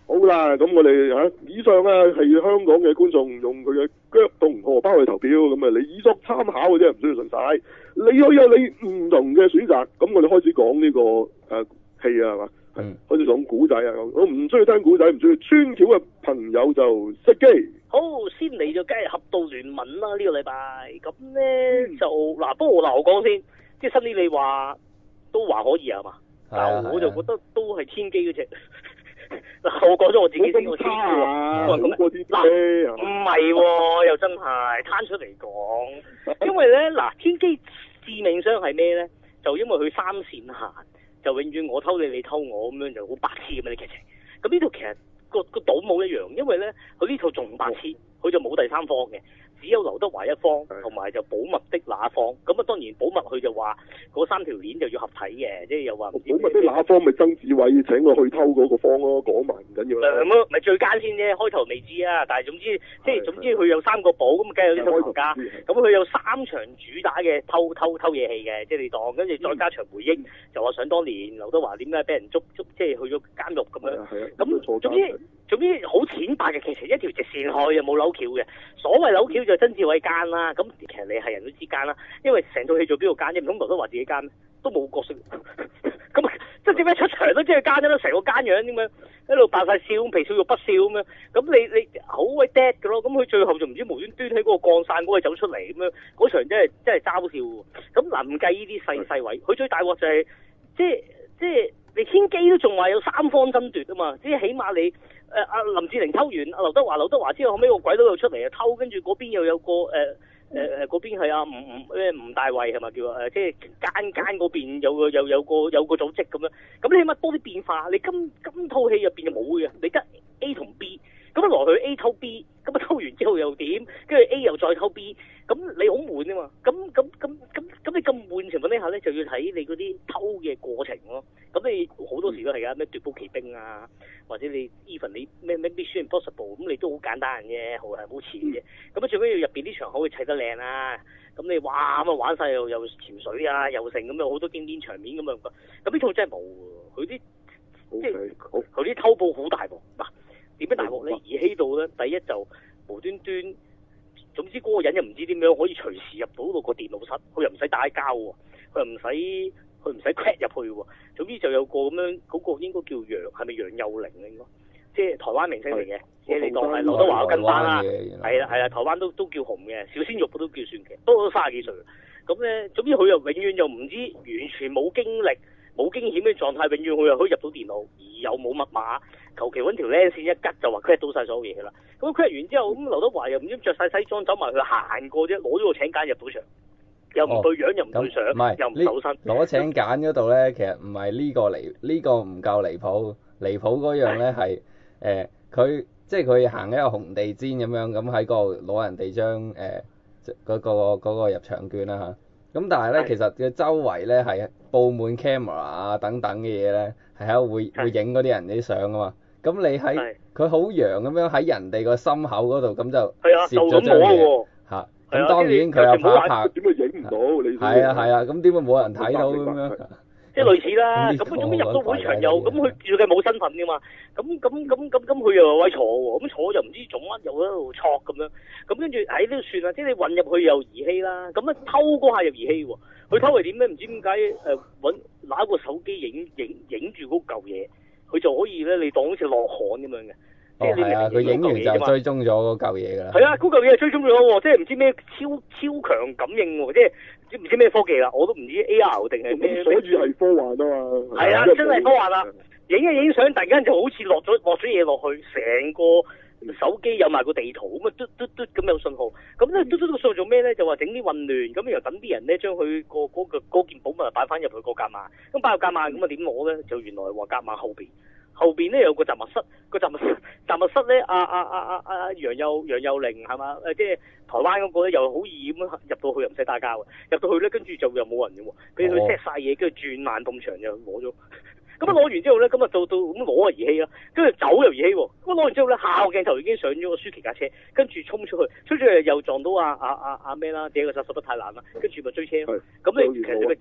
好啦，咁我哋嚇、啊、以上啊係香港嘅觀眾用佢嘅腳同荷包去投票，咁啊你以作參考嘅啫，唔需要信晒。你可以有你唔同嘅選擇。咁我哋開始講呢、這個誒、啊、戲啊，係嘛？ 嗯。 開始講古仔啊！我唔中意聽古仔，唔中意穿橋嘅朋友就熄機。 好，先嚟就梗係俠盜聯盟啦！呢、這個禮拜咁咧、嗯、就嗱，不過嗱我講先，即係新啲你話都還可以係嘛？但我就覺得都係天機嗰隻。嗱，我講咗我自己先，我先喎。好過啲嗱，唔係喎，又真係攤出嚟講，因為咧嗱，天機致命傷係咩咧？就因為佢三線行，就永遠我偷你，你偷我咁樣就好白痴咁樣啲劇情。咁呢套其實個個島冇一樣，因為咧佢呢套仲白痴，佢就冇第三方嘅。只有劉德華一方，同埋就保密的那一方。咁啊，當然保密佢就話嗰三條鏈就要合體嘅，即係又話保密的那一方咪曾志偉請佢去偷嗰個方咯，講埋唔緊要啦。 咁咪最奸先啫，開頭未知啊，但係總之即係總之佢有三個寶，咁梗係有啲偷頭家。咁佢有三場主打嘅偷偷偷嘢戲嘅，即係你當，跟住再加場回憶，嗯、就話想當年劉德華點解俾人捉捉，即係去咗監獄咁樣。咁總之總之好淺白嘅劇情，一條直線去又冇扭橋嘅。所謂扭橋就曾志偉奸啦，咁其實你係人都知奸啦，因為成套戲做邊個奸啫？唔通劉德華自己奸咩？都冇角色，咁即係點解出場都即係奸咗啦？成個奸樣點樣一路扮晒笑，皮笑肉不笑咁樣，咁你你好鬼 dead 嘅咯，咁佢最後就唔知無端端喺嗰個降傘嗰位走出嚟咁樣，嗰場真係真係嘲笑喎。咁嗱唔計呢啲細細位，佢最大鑊就係、是、即係即係你天機都仲話有三方爭奪啊嘛，即係起碼你。誒阿、呃、林志玲偷完阿劉德華，劉德華之後後尾個鬼佬又出嚟啊偷，跟住嗰邊又有個誒誒誒嗰邊係阿吳吳咩吳大衛係咪叫誒，即係奸奸嗰邊有個有有個有個組織咁樣，咁你起碼多啲變化，你今今套戲入邊就冇嘅，你得 A 同 B， 咁啊來去 A 偷 B， 咁啊偷完之後又點，跟住 A 又再偷 B， 咁你好悶啊嘛，咁咁咁咁咁你咁悶情況底下咧，就要睇你嗰啲偷嘅過程咯，咁你好多時都係㗎，咩奪寶奇兵啊。或者你 even 你咩咩 Mission Impossible 咁你都好簡單嘅啫，好係好似嘅啫。咁啊最緊要入邊啲場口會砌得靚啊！咁你哇咁啊玩晒又又潛水啊又成咁樣好多經典場面咁樣。咁呢套真係冇喎，佢啲即係佢啲偷步好大鑊嗱。點樣大鑊咧？兒戲到咧，第一就無端端，總之嗰個人又唔知點樣可以隨時入到到個電腦室，佢又唔使打交喎，佢又唔使。佢唔使 crack 入去喎，總之就有個咁樣嗰、嗰個應該叫楊，係咪楊佑寧應該？即係台灣明星嚟嘅，即係你當係劉德華跟班啦，係啦係啦，台灣都都叫紅嘅，小鮮肉都叫傳奇，都都三十幾歲。咁咧，總之佢又永遠又唔知，完全冇經歷、冇驚險嘅狀態，永遠佢又可以入到電腦，而又冇密碼，求其揾條靚線一吉就話 crack 到晒所有嘢啦。咁 crack 完之後，咁劉德華又唔知着晒西裝走埋去行過啫，攞咗個請柬入到場。又唔對樣，哦、又唔對相，又唔手身。攞請柬嗰度咧，其實唔係呢個離，呢、呢個唔夠離譜。離譜嗰樣咧係誒，佢即係佢行一個紅地氈咁樣，咁喺嗰度攞人哋張誒嗰個嗰、嗰個入場券啦嚇。咁但係咧，其實嘅周圍咧係佈滿 camera 啊等等嘅嘢咧，係喺度會會影嗰啲人啲相啊嘛。咁你喺佢好揚咁樣喺人哋個心口嗰度，咁就攝咗張嘢嚇。咁當然佢有拍拍， 點會影唔到？你係啊係啊，咁點會冇人睇到咁樣？ 即係類似啦。咁佢總之入到會場又咁，佢最緊冇身份㗎嘛。咁咁咁咁咁，佢又有位坐喎。咁坐又唔知做乜，又喺度戳咁樣。咁跟住喺呢度算啦。即係你混入去又兒戲啦。咁啊偷嗰下又兒戲喎。佢偷係點咧？唔知點解誒揾拿個手機影影影住嗰嚿嘢，佢就可以咧，你當好似落汗咁樣嘅。 哦，係啊！佢影完就追蹤咗嗰嚿嘢㗎啦。 係啊，嗰嚿嘢係追蹤咗喎，即係唔知咩超超強感應喎，即係唔知咩科技啦，我都唔知 A R 定係咩。 所以係科幻啊嘛。 係啊，真係科幻啊！影一影相，突然間就好似落咗落咗嘢落去，成個手機有埋個地圖咁啊，嘟嘟嘟咁有信號。咁咧嘟嘟嘟信號做咩咧？就話整啲混亂，咁然後等啲人咧將佢個嗰個嗰件寶物擺翻入去個夾萬。咁擺入夾萬咁啊點攞咧？就原來話夾萬後邊。後邊咧有個雜物室，個雜物室雜物室咧，阿阿阿阿阿楊佑楊佑寧係嘛？誒即係台灣嗰個咧，又好易咁入到去又唔使打交嘅，入到去咧跟住就又冇人嘅喎，俾佢 set 晒嘢，跟住轉爛埲牆就攞咗。咁啊攞完之後咧，咁啊到到咁攞啊兒戲啦，跟住走又兒戲喎。咁攞完之後咧，下個鏡頭已經上咗個舒淇架車，跟住衝出去，衝出去又撞到阿阿阿阿咩啦，第一個殺手不太冷啦，跟住咪追車咯。咁你其實你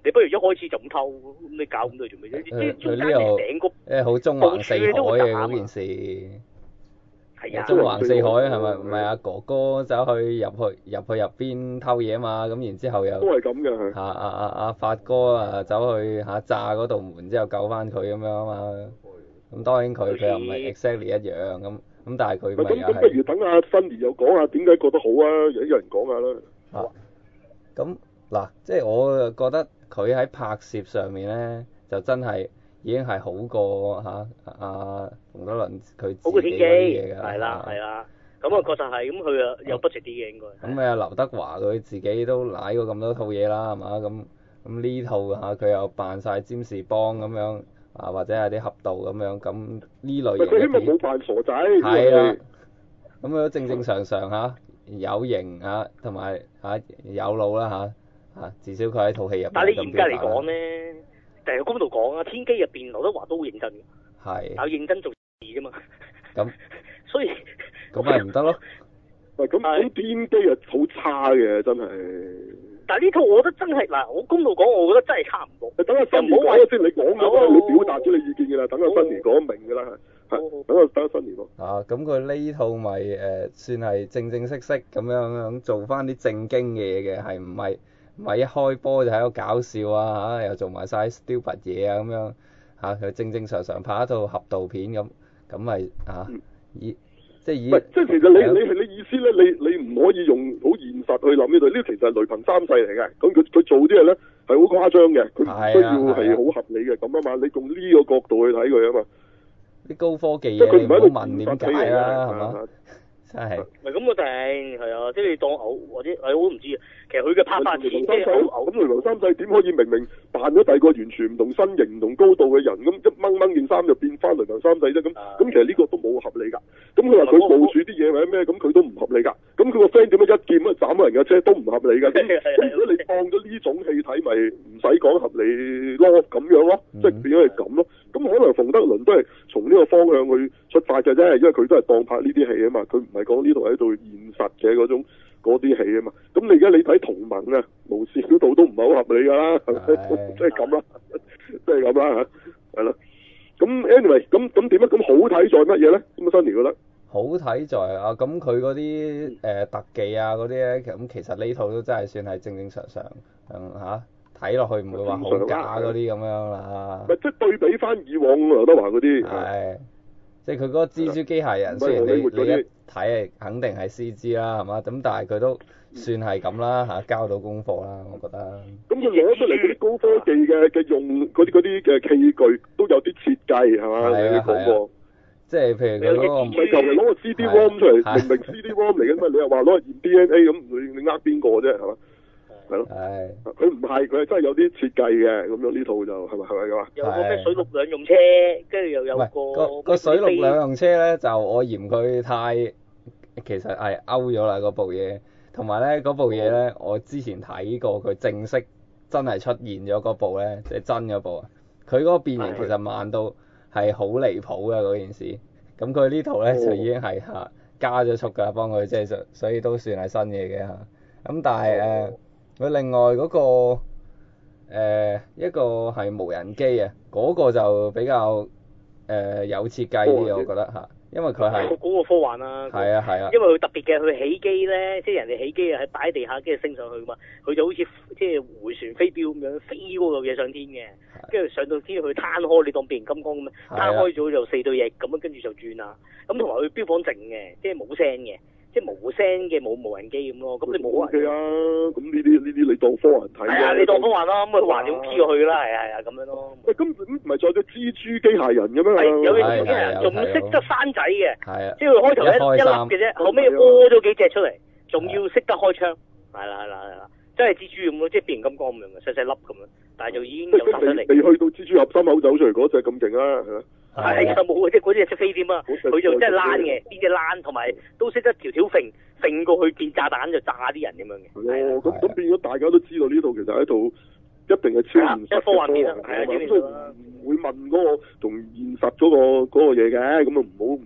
你不如一開始就咁偷，咁你搞咁多做咩啫？ 佢啲中間佢呢度成個誒好中橫四海嘅嗰件事， 係啊， 中橫四海係咪唔係阿哥哥走去入去入去入邊偷嘢嘛？咁然之後又都係咁嘅係。 嚇阿阿阿發哥啊走去嚇炸嗰道門之後救翻佢咁樣啊嘛。咁當然佢佢又唔係 exactly 一樣咁，咁但係佢咁咪又咁不如係等阿新兒又講下點解覺得好啊？有有人講下啦。 啊咁嗱，即係我覺得佢喺拍攝上面咧，就真係已經係好過嚇阿馮德倫佢自好過天機， 己嗰啲嘢㗎。 係啦係啦，咁啊確實係，咁佢啊有 budget 啲嘅應該。 咁啊，劉德華佢自己都舐過咁多套嘢啦，係嘛？咁咁呢套嚇佢又扮晒占士邦咁樣啊，或者係啲俠盜咁樣，咁呢類型佢希望嘅片冇扮傻仔。 係啦。咁佢都正正常常嚇，有型嚇，同埋嚇有腦啦嚇嚇，至少佢喺套戲入邊但係你咁嚴格嚟表達啦講咧，就係公道講啊，天機入邊劉德華都好認真嘅， 係但係認真做事啫嘛。 咁所以咁咪唔得咯。 喂，咁咁天機啊好差嘅真係。 但係呢套我覺得真係嗱，我公道講，我覺得真係差唔多。 你等阿新兒講咗先，你講咗啦，你表達咗你意見㗎啦，等阿新兒講明㗎啦，係等阿等阿新兒講。 啊，咁佢呢套咪誒算係正正式式咁樣樣做翻啲正經嘅嘢嘅，係唔係唔係一開波就喺度搞笑啊嚇，又做埋晒 stupid 嘢啊咁樣嚇，佢正正常常拍一套俠盜片咁，咁咪嚇以即係以唔係，即係其實你你係你意思咧，你你唔可以用好現實去諗呢度，呢其實係雷朋三世嚟嘅，咁佢佢做啲嘢咧係好誇張嘅，佢唔需要係好合理嘅咁啊嘛，你用呢個角度去睇佢啊嘛。 啲高科技即係佢嘢你唔好唔係一個問點現實戲嚟解啦， 嘅係嘛？真係唔係咁我定係啊，即係你當偶或者係我都唔知啊。其實佢嘅拍法似即雷朋三世係偶偶咁雷朋三世點可以明明扮咗第二個完全唔同身形、唔同高度嘅人，咁一掹掹件衫就變翻雷朋三世啫？咁咁其實呢個都冇合理㗎。咁佢話佢部署啲嘢或者咩，咁佢都唔合理㗎。咁佢個 friend 點解一劍啊斬咗人嘅車都唔合理㗎？咁咁如果你當咗呢種戲睇，咪唔使講合理咯，咁樣咯，即係變咗係咁咯。咁可能馮德倫都係從呢個方向去出發嘅啫，因為佢都係當拍呢啲戲啊嘛，佢唔係講呢度喺度現實嘅嗰種嗰啲戲啊嘛。咁你而家你睇同盟啊、無線嗰度都唔係好合理㗎啦，係咪？即係咁啦，即係咁啦嚇，係咯。咁 anyway，咁咁點啊？咁好睇在乜嘢咧？咁啊，Sunny覺得好睇在啊，咁佢嗰啲誒特技啊嗰啲咧，咁其實呢套都真係算係正正常常，嗯嚇睇落去唔會話好假嗰啲咁樣啦。 咪即係對比翻以往劉德華嗰啲。 係，即係佢嗰個蜘蛛機械人，雖然你你一睇係肯定係 C G 啦，係嘛？咁但係佢都算係咁啦嚇，交到功課啦，我覺得。 咁佢攞出嚟嗰啲高科技嘅嘅用嗰啲嗰啲嘅器具都有啲設計係嘛？你講過。 即係譬如佢嗰個唔係求其攞個 C D ROM 出嚟，明明 C D ROM 嚟嘅嘛，你又話攞嚟驗 D N A 咁，你你呃邊個啫係嘛？係咯。 係。 佢唔係，佢係真係有啲設計嘅，咁樣呢套就係咪係咪咁啊？ 有個咩水陸兩用車，跟住又有個個個水陸兩用車咧，就我嫌佢太其實係 out 咗啦嗰部嘢，同埋咧嗰部嘢咧，我之前睇過佢正式真係出現咗嗰部咧，即係真嗰部啊，佢嗰個變形其實慢到係好離譜嘅嗰件事，咁佢呢套咧就已經係嚇加咗速㗎，幫佢即係所以都算係新嘢嘅嚇，咁但係誒佢另外嗰個誒一個係無人機啊，嗰個就比較誒有設計啲，我覺得嚇。因為佢係嗰個科幻啦， 係啊係啊， 因為佢特別嘅，佢起機咧，即係人哋起機啊，係擺喺地下，跟住升上去嘛，佢就好似即係迴旋飛鏢咁樣飛嗰個嘢上天嘅，跟住上到天去攤開，你當變形金剛咁樣，攤開咗就四對翼咁樣，跟住就轉啦。咁同埋佢標榜靜嘅，即係冇聲嘅，即係冇聲嘅冇無人機咁咯。咁你冇人。O K 啊， 咁呢啲呢啲你當科幻睇。 係啊，你當科幻啦，咁佢橫掂飄過去啦，係啊係啊咁樣咯。 喂，咁唔係仲有隻蜘蛛機械人嘅咩？ 係有隻蜘蛛機械人，仲識得生仔嘅。 係啊。 即係佢開頭一一粒嘅啫，後尾屙咗幾隻出嚟，仲要識得開槍。係啦係啦係啦，真係蜘蛛咁咯，即係變形金剛咁樣嘅，細細粒咁樣，但係就已經有生出嚟。 未去到蜘蛛俠心口走出嚟嗰隻咁勁啦，係嘛？ 係啊，冇嘅，即係嗰啲係識飛添啊！佢就真係躝嘅，邊隻躝同埋都識得條條揈揈過去見炸彈就炸啲人咁樣嘅。 哦，咁咁變咗大家都知道呢度其實係一套一定係超現實嘅科幻片啦，係啊， 咁所以唔會問嗰個同現實嗰個嗰個嘢嘅，咁啊唔好唔咁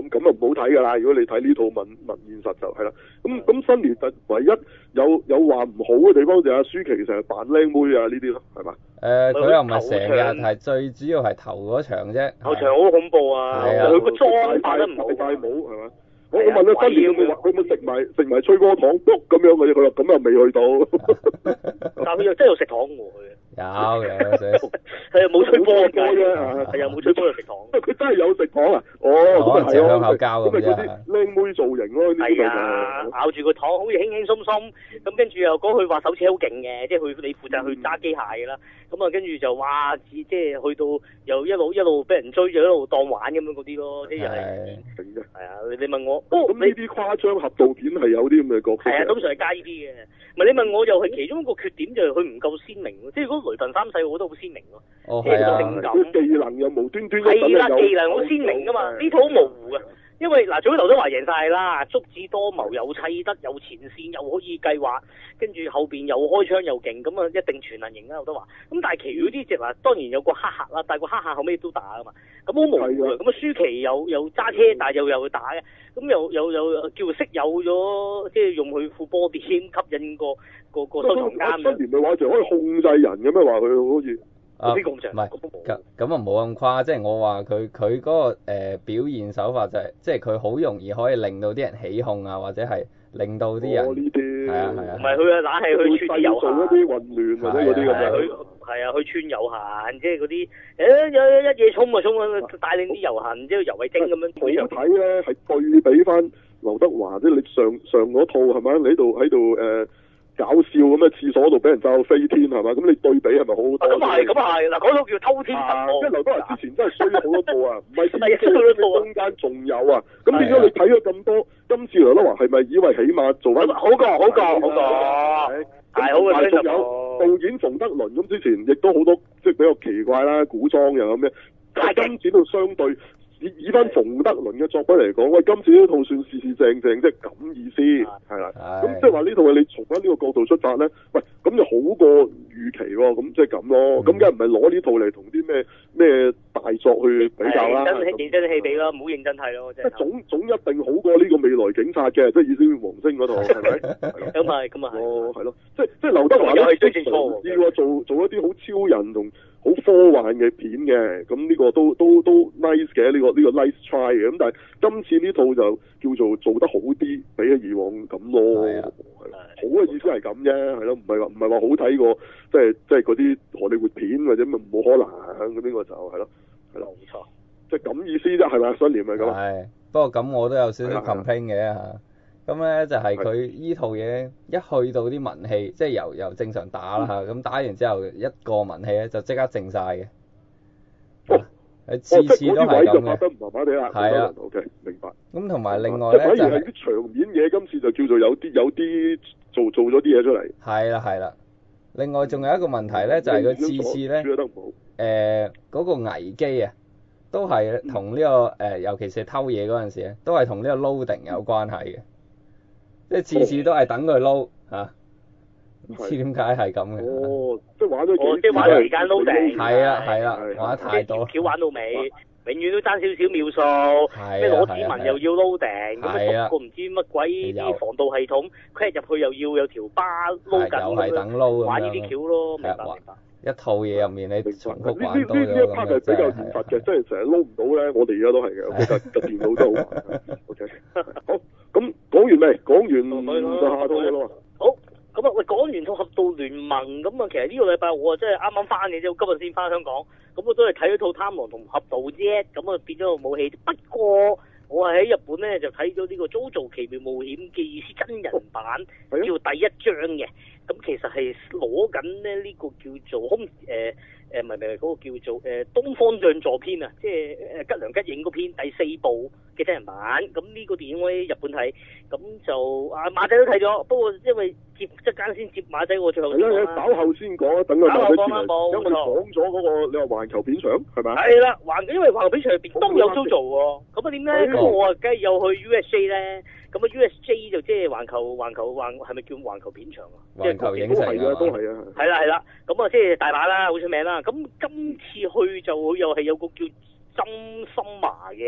咁咁啊唔好睇㗎啦。如果你睇呢套問問現實就係啦。咁咁新年特唯一有有話唔好嘅地方就係阿舒淇成日扮靚妹啊呢啲咯，係嘛？ 誒，佢又唔係成日， 頭場係最主要係頭嗰場啫。 後場好恐怖啊！ 係啊佢個妝扮得唔好。 戴戴帽係嘛？我係啊我問阿新年有冇話佢有冇食埋食埋吹波糖卜咁樣嘅啫？佢話咁又未去到。 但佢又真係有食糖喎佢。 有有有。 係啊，冇吹波冇吹波㗎啫係啊，冇吹波就食糖。 佢真係有食糖啊！哦， 可能咁咪係咯， 食香口膠咁咁咪嗰啫啲靚妹造型咯，呢啲咪就係啊， 係。 咬住個糖好似輕輕鬆鬆，咁跟住又講佢話手指好勁嘅，即係佢你負責去揸機械嘅啦。咁啊，跟住就哇，即係去到又一路一路俾人追，就一路當玩咁樣嗰啲咯，即係又係係嘅。 係啊，你問我，哦， 咁呢啲誇張合導片係有啲咁嘅角色嘅。 係啊，通常係加呢啲嘅。唔係你問我又係其中一個缺點就係佢唔夠鮮明咯，即係如果雷神三世我覺得好鮮明咯， 哦， 即係係啊。 個性感。 佢技能又無端端係啦， 有技能好鮮明噶嘛，呢套好模糊嘅。因為嗱，早劉德華贏晒啦，足智多謀，有砌得，有前線，又可以計劃，跟住後邊又開槍又勁，咁啊一定全能型啦劉德華。咁但係其餘嗰啲隻嗱，當然有個黑客啦，但係個黑客後尾都打啊嘛，咁好模糊嘅。咁啊舒淇又又揸車，但係又又去打嘅，咁又又又叫識有咗，即係用佢副波點吸引個個個收藏家咁樣。 新年咪話就可以控制人咁樣話佢好似。 啊， 邊個咁長？ 唔係咁都冇咁咁啊冇咁誇，即係我話佢佢嗰個誒表現手法就係，即係佢好容易可以令到啲人起哄啊，或者係令到啲人哦呢啲係啊係啊唔係佢啊，懶係去串啲遊做一行。 啲混亂或者嗰啲咁係啊樣。 佢係啊，去串遊行，即係嗰啲誒有一嘢衝啊衝啊，帶領啲遊行，即係游蕙禎咁樣。 好睇咧，係對比翻劉德華，即係你上上嗰套係咪？你喺度喺度誒搞笑咁嘅廁所度俾人炸到飛天係嘛？咁你對比係咪好好多？ 咁啊係，咁啊係，嗱嗰套叫偷天啊！ 神魔。 即係劉德華之前真係衰咗好多套啊，唔係係啊衰咗好多套啊中間仲有啊，咁變咗你睇咗咁多，今次劉德華係咪以為起碼做翻咁好過好過好過係係好過但係仲天神有魔。 導演馮德倫咁之前亦都好多即係比較奇怪啦，古裝又咁嘅，但係今次都相對。以以翻馮德倫嘅作品嚟講，喂，今次呢套算事事正正，即係咁意思，係啦。咁即係話呢套嘢你從翻呢個角度出發咧，喂，咁就好過預期喎，咁即係咁咯。咁梗係唔係攞呢套嚟同啲咩咩大作去比較啦？ 認真認真戲比咯，唔好認真睇咯，即係。 即係總總一定好過呢個未來警察嘅，即係以先黃星嗰套係咪？係咯。 咁啊咁啊係。 哦，係咯，即係即係劉德華又係咧， 最正錯試過做做一啲好超人同好科幻嘅片嘅，咁呢個都都都 nice 嘅，呢個呢個 nice try 嘅，咁但係今次呢套就叫做做得好啲，比起以往咁咯，係啊係啦，好嘅意思係咁啫，係咯，唔係話唔係話好睇過，即係即係嗰啲荷里活片或者咪冇可能咁呢個就係咯，係咯， 冇錯， 即係咁意思啫，係咪啊？新年咪咁啊？ 係，不過咁我都有少少係啊 complain 嘅嚇。咁咧就係佢依套嘢一去到啲文戲，即係由由正常打啦嚇，咁打完之後一個文戲咧就即刻靜晒嘅。 哦， 佢次次都係咁嘅。 拍得麻麻地啦。 係啊 ，OK，明白。 咁同埋另外即係反咧就係而係啲場面嘢，今次就叫做有啲有啲做做咗啲嘢出嚟。 係啦係啦。另外仲有一個問題咧，就係佢次次咧處理得唔好。 誒嗰個危機啊，都係同呢個誒，尤其是偷嘢嗰陣時咧，都係同呢個 loading 有關係嘅。即係次次都係等佢撈嚇，唔知點解係咁嘅。 哦，即係玩咗幾哦即係玩時間撈定係啊係啦係， 玩得太多。 橋玩到尾，永遠都爭少少秒數， 係啊咩攞指紋又要撈定，咁係啊啊個唔知乜鬼啲防盜系統 crack 入去又要有條巴撈緊係又係等撈咁咁樣樣，玩呢啲橋咯，明白係啊明白。 一套嘢入面你呢重複呢玩多呢呢一咗 part 咁樣， 係比較真係現實嘅，即係成日撈唔到咧。我哋而家都係嘅，我覺得個電腦都好玩。OK，好，咁講完未？講完就下套嘅咯。 好，咁啊喂，講完套俠盜聯盟咁啊，其實呢個禮拜我啊真係啱啱翻嘅啫，我今日先翻香港，咁我都係睇咗套貪狼同俠盜啫，咁啊變咗個武器。不過我係喺日本咧就睇咗呢個《JoJo 奇妙冒險記》真人版，叫第一章嘅。咁其實係攞緊咧呢個叫做空誒誒唔係唔係嗰個叫做誒、呃、東方將座篇啊，即係誒吉良吉影嗰篇第四部嘅真人版。咁呢個電影我喺日本睇，咁就啊馬仔都睇咗，不過因為接即間先接馬仔，我最後係啦，稍後先講啊，等佢馬仔接嚟， 冇因為講咗嗰個你話環球片場係咪啊？ 係啦，環因為環球片場入邊都有 JoJo 喎，咁啊點咧？咁我啊梗係有去 U S J 咧，咁啊 U S J 就即係環球環球環係咪叫環球片場啊？ 環球影都係啊， 城啊嘛。 都係啊。 係啦係啦，咁啊即係大把啦，好出名啦。咁今次去就佢又係有個叫針心麻嘅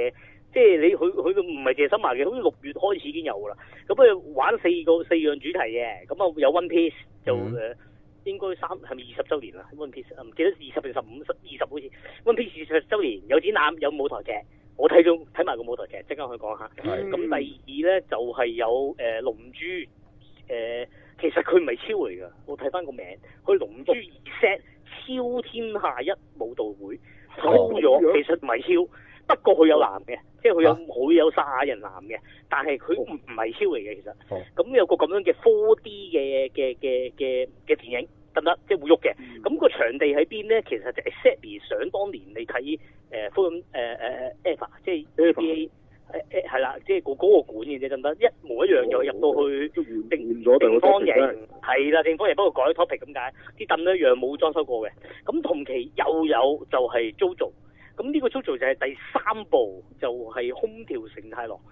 即係你去去到唔係淨係新埋嘅，好似六月開始已經有㗎啦。咁啊玩四個四樣主題嘅，咁啊有 One Piece 就誒、 嗯呃、應該三係咪二十週年啊 One Piece 唔記得二十定十五十二十好似 One Piece 二十週年有展覽有舞台劇，我睇咗睇埋個舞台劇，即刻去講下。咁、 係第二咧就係、是、有誒、呃、龍珠誒、呃，其實佢唔係超嚟㗎，我睇翻個名，佢龍珠二 set 超天下一舞蹈會抽咗，其實唔係超。不過佢有男嘅，即係佢有佢、啊、有賽亞人男嘅，但係佢唔唔係超嚟嘅其實。咁、哦、有個咁樣嘅 four D 嘅嘅嘅嘅嘅電影得唔得？即係會喐嘅。咁、嗯、個場地喺邊咧？其實就係 exactly 想當年你睇誒福音誒誒誒 Eva 即係 N B A 誒誒係啦，即係個嗰個館嘅啫得唔得？一模一樣又入到去正正方形係啦，正方形不過改 topic 咁解，啲凳都一樣冇裝修過嘅。咁同期又有就係 JoJo。咁呢個 JoJo 就係第三部，就係、是、空條承太郎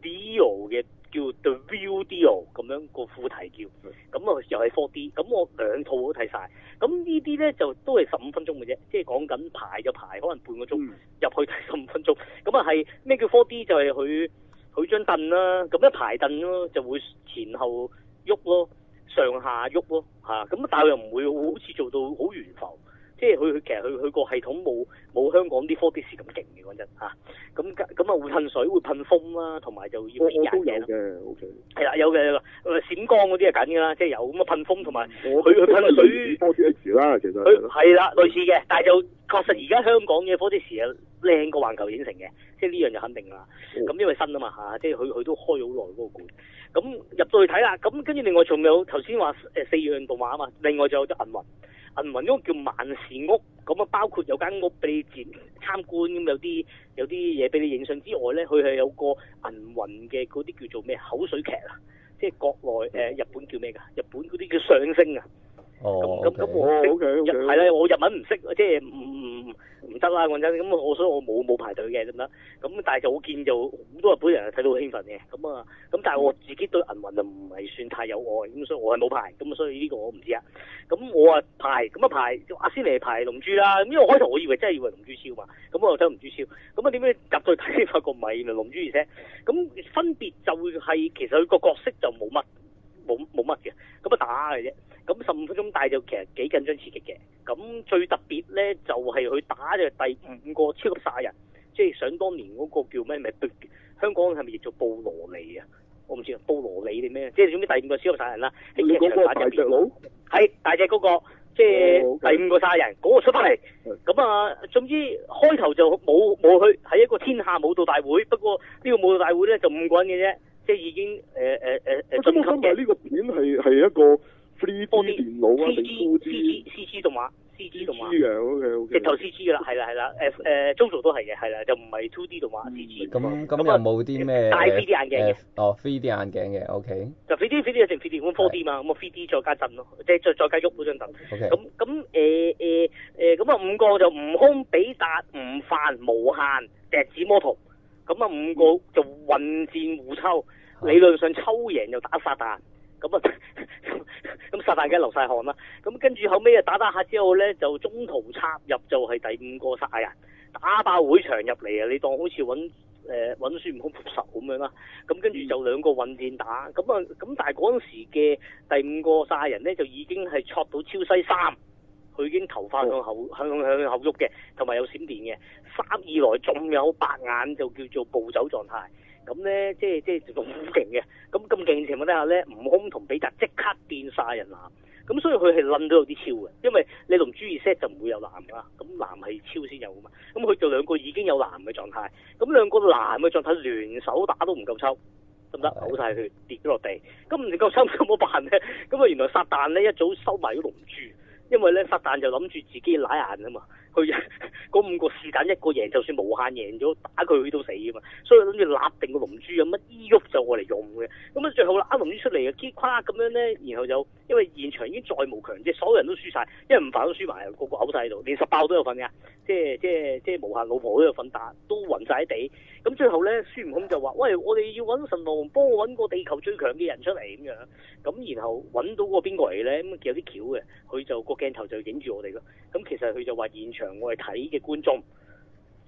Dio 嘅叫 The Real Dio 咁樣個副題叫，咁啊又係 four D， 咁我兩套都睇晒。咁呢啲咧就都係十五分鐘嘅啫，即係講緊排就排，可能半個鐘入、嗯、去睇十五分鐘。咁啊係咩叫 four D？ 就係佢佢張凳啦，咁一排凳咯，就會前後喐咯，上下喐咯嚇。咁但係又唔會好似做到好懸浮。即係佢佢其實佢佢個系統冇冇香港啲 four D 時咁勁嘅講真嚇，咁咁啊會噴水會噴風啦，同埋就要變眼鏡嘅，OK。係啦，有嘅有嘅，閃光嗰啲係緊㗎啦，即係有咁啊噴風同埋佢佢噴水 four D X 啦，其實佢係啦類似嘅，但係就確實而家香港嘅 four D 時啊靚過環球影城嘅，即係呢樣就肯定啦。咁、哦、因為新啊嘛嚇，即係佢佢都開咗好耐嗰個館。咁入到去睇啦，咁跟住另外仲有頭先話誒四樣動畫啊嘛，另外就有啲銀魂。銀魂嗰個叫萬事屋，咁啊包括有間屋俾你自參觀，咁有啲有啲嘢俾你影相之外咧，佢係有個銀魂嘅嗰啲叫做咩口水劇啊，即係國內誒、呃、日本叫咩㗎？日本嗰啲叫相聲啊。 哦。 咁咁咁我日係啦，我日文唔識，即係唔唔得啦講真，咁我所以我冇冇排隊嘅得唔得？咁但係就我見就好多日本人睇到好興奮嘅，咁啊咁但係我自己對銀魂就唔係算太有愛，咁所以我係冇排，咁所以呢個我唔知啊。咁我啊排，咁啊排阿仙嚟排龍珠啦，咁因為我開頭我以為真係以為龍珠超嘛，咁我又睇龍珠超，咁啊點解入到去睇發覺唔係原來龍珠而且，咁分別就係其實佢個角色就冇乜冇冇乜嘅，咁啊打嘅啫。咁十五分鐘，但係就其實幾緊張刺激嘅。咁最特別咧就係、是、佢打嘅第五個超級賽人，即係想當年嗰個叫咩名？香港係咪譯做布羅尼啊？我唔知啊，布羅尼定咩？即係總之第五個超級賽人啦。喺劇場版入邊，大隻佬係大隻嗰、那個，即係、oh, okay. 第五個賽人嗰、那個出翻嚟。咁啊，總之開頭就冇冇去係一個天下武道大會，不過呢個武道大會咧就五個人嘅啫，即係已經誒誒誒誒晉級嘅。呢個片係係一個。three D 電腦啊定 two D C G 動畫 C G 動畫嘅 OK OK 直頭 C G 噶啦，係啦係啦，誒誒 JoJo 都係嘅，係啦，就唔係 two D 動畫 C G。 咁咁有冇啲咩？ 戴 three D 眼鏡嘅。 哦 three D 眼鏡嘅 OK。 就 three D three D 一定 three D 咁 four D 嘛，咁啊 three D 再加震咯，即係再再加喐嗰張凳。 OK。 咁咁誒誒誒咁啊五個就悟空、比達、悟飯、無限、笛子魔徒，咁啊五個就混戰互抽，理論上抽贏就打撒旦。咁啊，咁撒旦梗係流晒汗啦。咁跟住後尾啊打打下之後咧，就中途插入就係第五個殺人，打爆會場入嚟啊！你當好似揾誒揾孫悟空復仇咁樣啦。咁跟住就兩個混戰打，咁啊咁但係嗰陣時嘅第五個殺人咧就已經係戳到超西三，佢已經頭髮向後向向向後喐嘅，同埋有閃電嘅。三二來仲有白眼就叫做暴走狀態。咁咧，即係即係仲好勁嘅。咁咁勁嘅情況底下咧，悟空同比達即刻變晒人男。咁所以佢係諗到有啲超嘅，因為你龍珠二 set 就唔會有男啦。咁男係超先有噶嘛。咁佢就兩個已經有男嘅狀態。咁兩個男嘅狀態聯手打都唔夠抽，得唔得？嘔晒血跌咗落地。咁唔夠抽咁冇辦咧？咁啊原來撒旦咧一早收埋咗龍珠，因為咧撒旦就諗住自己舐眼啊嘛。佢嗰五個是但一個贏，就算無限贏咗，打佢佢都死啊嘛！所以諗住立定個龍珠有乜依喐就我嚟用嘅。咁啊最後揦龍珠出嚟啊，結夸咁樣咧，然後就因為現場已經再無強，即係所有人都輸晒，因為悟飯都輸埋，個個嘔晒喺度，連十爆都有份㗎，即係即係即係無限老婆都有份打，都暈晒喺地。咁最後咧，孫悟空就話：喂，我哋要揾神龍幫我揾個地球最強嘅人出嚟咁樣。咁然後揾到個邊個嚟咧？咁有啲橋嘅，佢就個鏡頭就影住我哋咯。咁其實佢就話現場我哋睇嘅觀眾就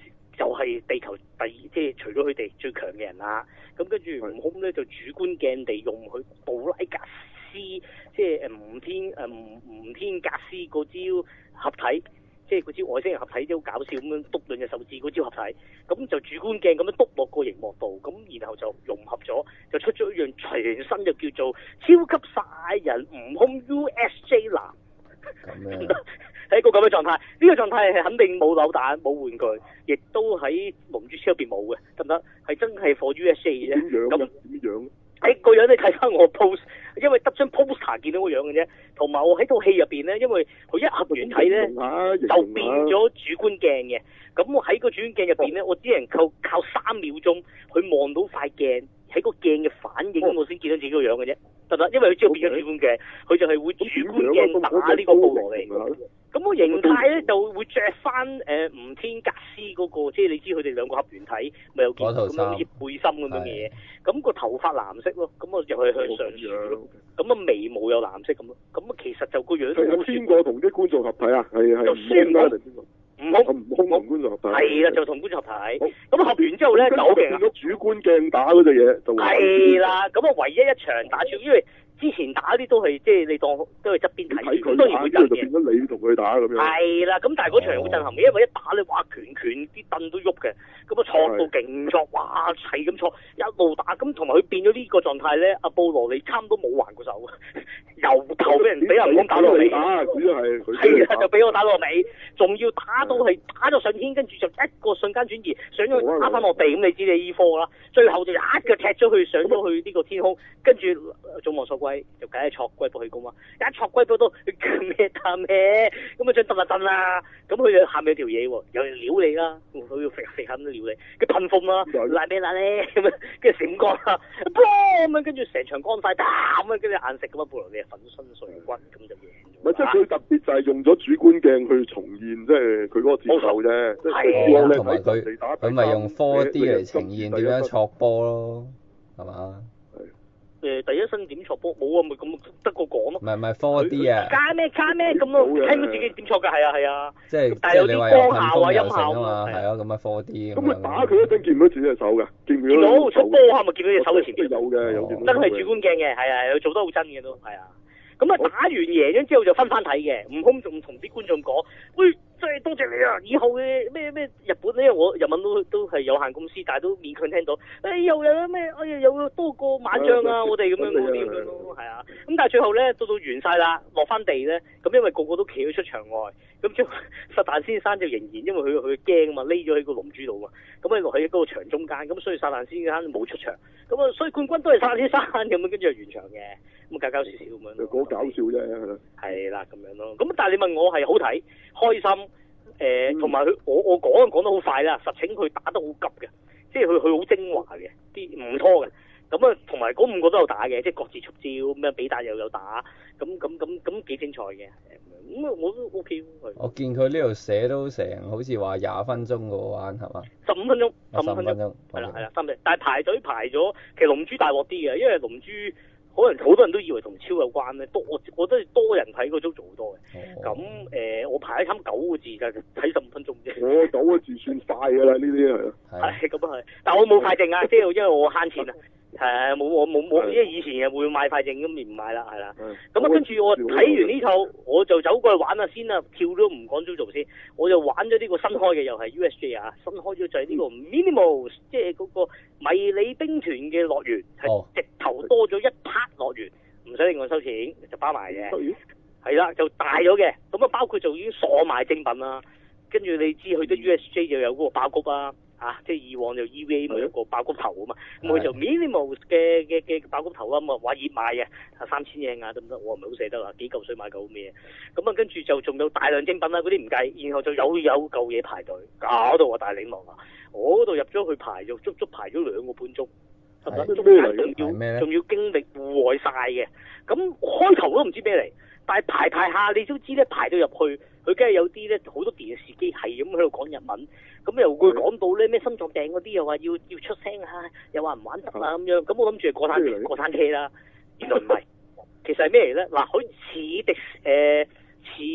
就係地球第二，即係除咗佢哋最強嘅人啦。咁跟住悟空咧就主觀鏡地用佢布拉格斯，即係誒吳天誒吳吳天格斯嗰招合體。即係嗰招外星人合體都好搞笑咁樣篤兩隻手指嗰招合體，咁就主觀鏡咁樣篤落個熒幕度，咁然後就融合咗，就出咗一樣全新就叫做超級賽人悟空 U S J 男，係一個咁嘅狀態。呢、這個狀態係肯定冇扭蛋冇玩具，亦都喺龍珠超入邊冇嘅，得唔得？係真係 for U S J 嘅啫。咁點樣？ 誒個樣你睇翻我 post，因為得張 poster 見到個樣嘅啫，同埋我喺套戲入邊咧，因為佢一合完體咧就變咗主觀鏡嘅，咁我喺個主觀鏡入邊咧，我只能靠靠三秒鐘去望到塊鏡喺個鏡嘅反應，我先見到自己個樣嘅啫，得唔得？因為佢之後變咗主觀鏡，佢就係會主觀鏡打呢個布羅尼。咁個形態咧就會着翻誒吳天格斯嗰、那個，即係你知佢哋兩個合完體，咪有件咁樣好似背心咁樣嘅嘢。咁、那個頭髮藍色咯，咁我又係向上豎咯。咁啊眉毛有藍色咁咯。咁啊其實就個樣。係邊個同啲觀眾合體啊？係係。就孫悟空。悟空。悟空同觀眾合體。係啦，就同觀眾合體。咁合完之後咧，就好勁啦。變咗主觀鏡打嗰隻嘢就。係啦，咁啊唯一一場打出，因為。之前打啲都係即係你當都係側邊睇，咁當然會震嘅。變咗你同佢打咁樣。係啦，咁但係嗰場好震撼嘅，因為一打咧，哇拳拳啲凳都喐嘅，咁啊挫到勁挫，哇係咁挫，一路打，咁同埋佢變咗呢個狀態咧，阿布羅尼差唔多冇還過手，由頭俾人俾人咁打落尾。打主要係佢。係啊，就俾我打落尾，仲要打到係打咗上天，跟住就一個瞬間轉移，上咗去打翻落地，咁你知你醫科啦。最後就一腳踢咗去，上咗去呢個天空，跟住眾望所歸。就梗係錯龜波氣功啊！一錯龜波都咩打咩，咁啊想震啊震啦，咁佢就下面有條嘢喎，又撩你啦，佢要揈揈下咁撩你，佢噴風啦，賴咩賴咧咁啊，跟住閃光啦，咁樣跟住成場乾晒，咁啊跟住眼食咁啊，布羅尼係粉身碎骨咁就贏咗。唔係即係佢特別就係用咗主觀鏡去重現，即係佢嗰個節奏啫。 係同埋佢佢咪用 four D 嚟呈現點樣錯波咯，係嘛？ 誒第一身點錯波冇啊，咪咁得個講咯。唔係唔係 four D 啊？ 加咩加咩咁咯，聽到自己點錯㗎，係啊係啊。 即係但係有啲光效啊音效啊嘛，係啊咁啊 four D 咁。 咁佢打佢一陣見唔到自己隻手㗎？見唔見到出波係咪見到隻手喺前邊？ 有嘅有見到。 真係主觀鏡嘅，係啊，佢做得好真嘅都係啊。咁啊打完贏咗之後就分翻睇嘅，悟空仲同啲觀眾講：喂，真係多謝你啊！以後嘅咩咩日本咧，我日文都都係有限公司，但係都勉強聽到。誒又有咩？哎呀有多個晚將啊！我哋咁樣嗰啲咁樣咯，係啊。咁但係最後咧到到完晒啦，落翻地咧，咁因為個個都企咗出場外，咁之後撒旦先生就仍然因為佢佢驚啊嘛，匿咗喺個龍珠度啊，咁啊落喺嗰個場中間，咁所以撒旦先生冇出場，咁啊所以冠軍都係撒旦先生咁樣，跟住就完場嘅，咁搞搞笑笑咁樣咯。 搞笑啫，係啦。 係啦，咁樣咯。咁但係你問我係好睇、開心，誒同埋佢我我講講得好快啦，實情佢打得好急嘅，即係佢佢好精華嘅，啲唔拖嘅。咁啊，同埋嗰五個都有打嘅，即係各自出招，咁樣比達又有打，咁咁咁咁幾精彩嘅。咁啊，我都 O K 喎。 我見佢呢度寫都成好似話廿分鐘個玩係嘛？ 十五分鐘，十五分鐘，係啦係啦，三隻。但係排隊排咗，其實龍珠大鑊啲嘅，因為龍珠。可能好多人都以為同超有關咧，多我我覺得多人睇嗰組做好多嘅。咁誒、哦呃，我排咗差唔多九個字就睇十五分鐘啫。我九個字算快㗎啦，呢啲係。 係咁啊係，但我冇快證啊，即係因為我慳錢啊。係啊，冇我冇冇，因為以前又會買快證咁，而唔買啦，係啦。咁啊，跟住我睇完呢套，我就走過去玩下先啦，跳咗唔講 JoJo 先，我就玩咗呢個新開嘅，又係 U S J 啊，新開咗就係呢個 Minimals，即係嗰個迷你兵團嘅樂園，係直頭多咗一 part 樂園，唔使另外收錢，就包埋嘅。係啦，就大咗嘅，咁啊包括就已經鎖埋精品啦，跟住你知去咗 U S J 就有嗰個爆谷啊。啊！即係以往就 E V A 咪一個爆谷頭啊嘛，咁佢就 Minimals 嘅嘅嘅爆谷頭啊嘛，話熱賣嘅，三千英啊得唔得？我唔係好捨得啊，幾嚿水買嚿咩？咁啊跟住就仲有大量精品啦，嗰啲唔計，然後就有有嚿嘢排隊，搞到我大領落啊！我嗰度入咗去排就足足排咗兩個半鐘，係咪？中間仲要仲要經歷戶外曬嘅，咁開頭都唔知咩嚟，但係排排下你都知咧，排到入去。佢梗係有啲咧，好多電視機係咁喺度講日文，咁又會講到咧咩心臟病嗰啲，又話要要出聲啊，又話唔玩得啊咁樣，咁我諗住係過山過山車啦，原來唔係，其實係咩嚟咧？嗱，佢似迪誒似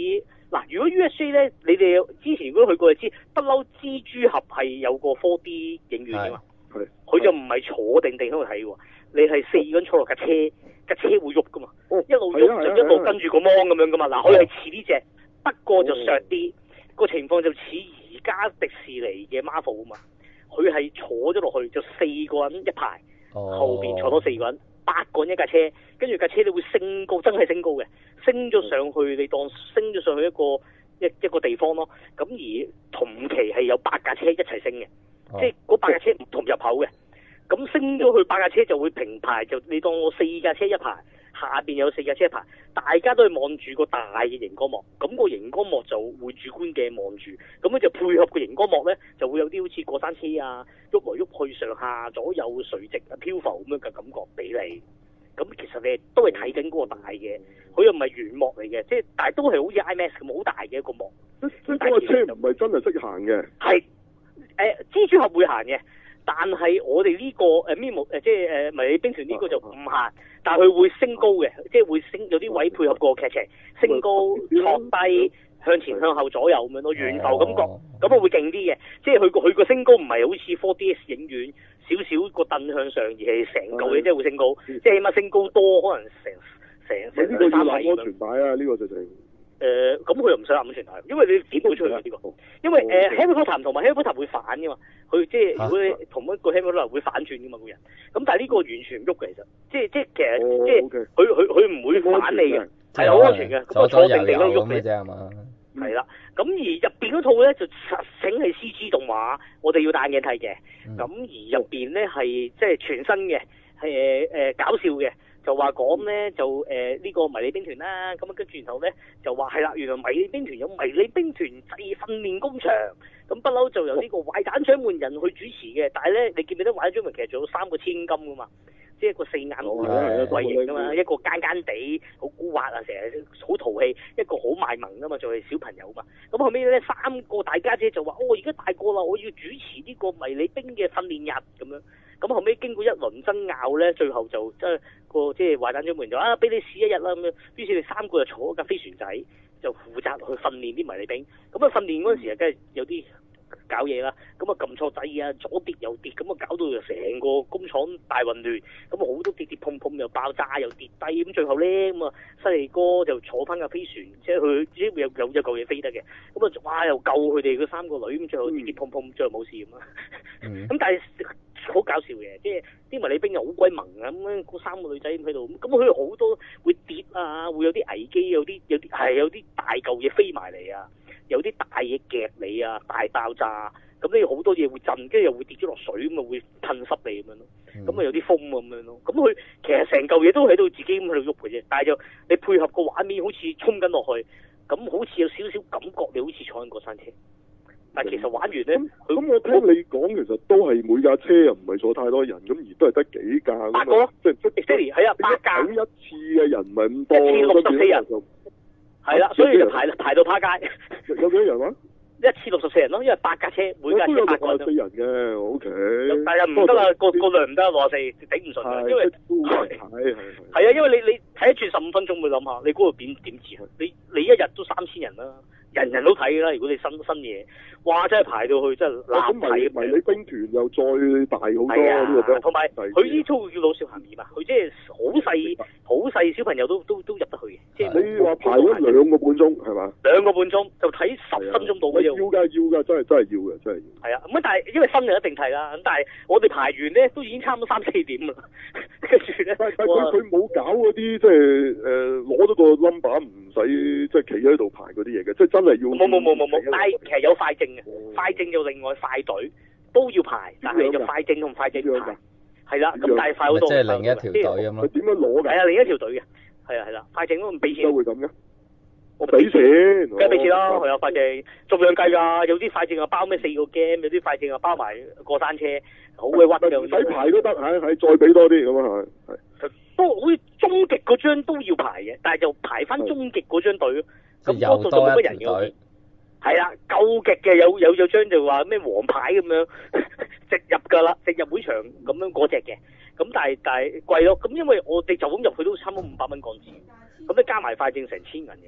嗱，如果 U S J 咧，你哋之前如果去過就知，不嬲蜘蛛俠係有個 four D 影院㗎嘛， 係， 佢就唔係坐定定喺度睇喎，你係四個人坐落架車，架車會喐㗎嘛， 哦一路係啊係啊喐就一路跟住個芒咁樣㗎嘛，嗱，佢係似呢隻，不過就削啲，個情況就似而家迪士尼嘅 Marvel 啊嘛，佢係坐咗落去就四個人一排，後邊坐多四個人。八個人一架車，跟住架車你會升高，真係升高嘅，升咗上去，你當升咗上去一個一一個地方咯。咁而同期係有八架車一齊升嘅， 哦、 即係嗰八架車唔同入口嘅。咁升咗去八架車就會平排，就你當我四架車一排，下邊有四架車一排，大家都係望住個大嘅熒光幕，咁、個熒光幕就會主觀嘅望住，咁樣就配合個熒光幕咧，就會有啲好似過山車啊，喐來喐去上下左右垂直啊漂浮咁樣嘅感覺俾你。咁其實你都係睇緊嗰個大嘅，佢又唔係圓幕嚟嘅，即係但係都係好似 IMAX 咁好大嘅一個幕。 即即嗰個車唔係真係識行嘅。 係誒、呃、蜘蛛俠會行嘅。但係我哋呢、這個誒 Mimo 誒即係誒迷你兵團呢個就唔行，但係佢會升高嘅，即係會升有啲位配合個劇情，升高、坐低、向前、向後、左右咁樣咯，懸浮感覺，咁啊會勁啲嘅，即係佢個佢個升高唔係好似 four D S 影院少少個凳向上，而係成嚿嘢即係會升高，即係起碼升高多可能成成成兩三米咁樣。呢個要立安全帶啊！呢、這個就係、是。誒咁佢又唔使攬安全帶，因為你點會出去呢、這個？因為誒 Harry Potter 同埋 Harry Potter 會反噶嘛，佢即係如果你同一個 Harry Potter 會反轉噶嘛個人。咁但係呢個完全唔喐嘅，其實即係即係其實、哦、即係佢佢佢唔會反你嘅，係好安全嘅。咁啊坐定定都喐嘅啫係嘛？係啦，咁而入邊嗰套咧就實整係 C G 動畫，我哋要戴眼鏡睇嘅。咁、嗯、而入邊咧係即係全新嘅，係誒誒搞笑嘅。就話講咧就誒呢、呃這個迷你兵團啦，咁啊跟住然後咧就話係啦，原來迷你兵團有迷你兵團製訓練工場，咁不嬲就由呢個壞蛋掌門人去主持嘅，但係咧你記唔記得壞蛋掌門其實仲有三個千金噶嘛，即係一個四眼鬼型噶嘛，一個奸奸地好蠱惑啊，成日好淘氣，一個好賣萌噶嘛，就係小朋友嘛，咁後尾咧三個大家姐就話哦而家大個啦，我要主持呢個迷你兵嘅訓練日咁樣。咁後尾經過一輪爭拗咧，最後就即係個即係壞蛋掌門就啊，俾你試一日啦咁樣。於是你三個就坐一架飛船仔，就負責去訓練啲迷你兵。咁啊訓練嗰陣時啊，梗係有啲搞嘢啦。咁啊撳錯掣啊，左跌右跌，咁啊搞到就成個工廠大混亂。咁啊好多跌跌碰碰又爆炸又跌低。咁最後咧咁啊，犀利哥就坐翻架飛船，即係佢只會有有有嚿嘢飛得嘅。咁啊哇又救佢哋嗰三個女，咁最後跌跌碰碰，最後冇事咁啊。咁、嗯、但係好搞笑嘅，即係啲迷你兵又好鬼萌啊！咁樣嗰三個女仔喺度，咁佢有好多會跌啊，會有啲危機，有啲有啲係有啲大嚿嘢飛埋嚟啊，有啲大嘢夾你啊，大爆炸，咁咧好多嘢會震，跟住又會跌咗落水，咁啊會噴濕你咁樣咯，咁啊有啲風咁樣咯，咁佢其實成嚿嘢都喺度自己咁喺度喐嘅啫，但係就你配合個畫面好似衝緊落去，咁好似有少少感覺，你好似坐緊過山車。但其實玩完咧，咁、嗯、我聽你講，其實都係每架車又唔係坐太多人，咁而都係得幾架， 八個， 即即 exactly 係啊，八架， 一次嘅人唔係咁多， 一次六十四人，係啦，所以就排排到趴街。 有幾多人啊？ 一次六十四人咯，因為八架車，每架車八個人。 都有六十四人嘅 ，O K。 但係唔得啦，個個量唔得，六十四頂唔順嘅，因為係係係啊，因為你你睇一轉十五分鐘，你諗下，你嗰度點點治？你你一日都三千人啦。人人都睇㗎啦，如果你新新嘢，哇！真係排到去真係難睇。 迷你兵團又再大好多呢個， 同埋佢呢套叫老少咸宜嘛，佢即係好細好細小朋友都都都入得去嘅。即係你話排咗兩個半鐘係嘛？ 兩個半鐘就睇十分鐘到嘅啫。 要㗎要㗎，真係真係要嘅，真係要。 係啊，咁但係因為新就一定睇啦，咁但係我哋排完咧都已經差唔多三四點啦，跟住咧。但係佢佢冇搞嗰啲即係誒攞咗個 number 唔使即係企喺度排嗰啲嘢嘅，即係真係要。冇冇冇冇冇，但係其實有快證嘅，哦、快證就另外快隊都要排，但係就快證同快證唔排，係啦，咁但係快好多。即係另一條隊咁咯。佢點樣攞㗎？係啊，另一條隊嘅，係啊係啦，快證都唔俾錢。點解會咁嘅？我俾錢，梗係俾錢啦，係啊，快證逐樣計㗎，有啲快證啊包咩四個 game，有啲快證啊包埋過山車，好鬼屈㗎。唔使排都得，係係再俾多啲咁啊係。都好似終極嗰張都要排嘅，但係就排翻終極嗰張隊咯。咁多數就冇乜人嘅。係啦，夠極嘅有有有張就話咩黃牌咁樣直入㗎啦，直入會場咁樣嗰隻嘅。咁但係但係貴咯，咁因為我哋就咁入去都差唔多五百蚊港紙，咁你加埋快證成千銀嘅。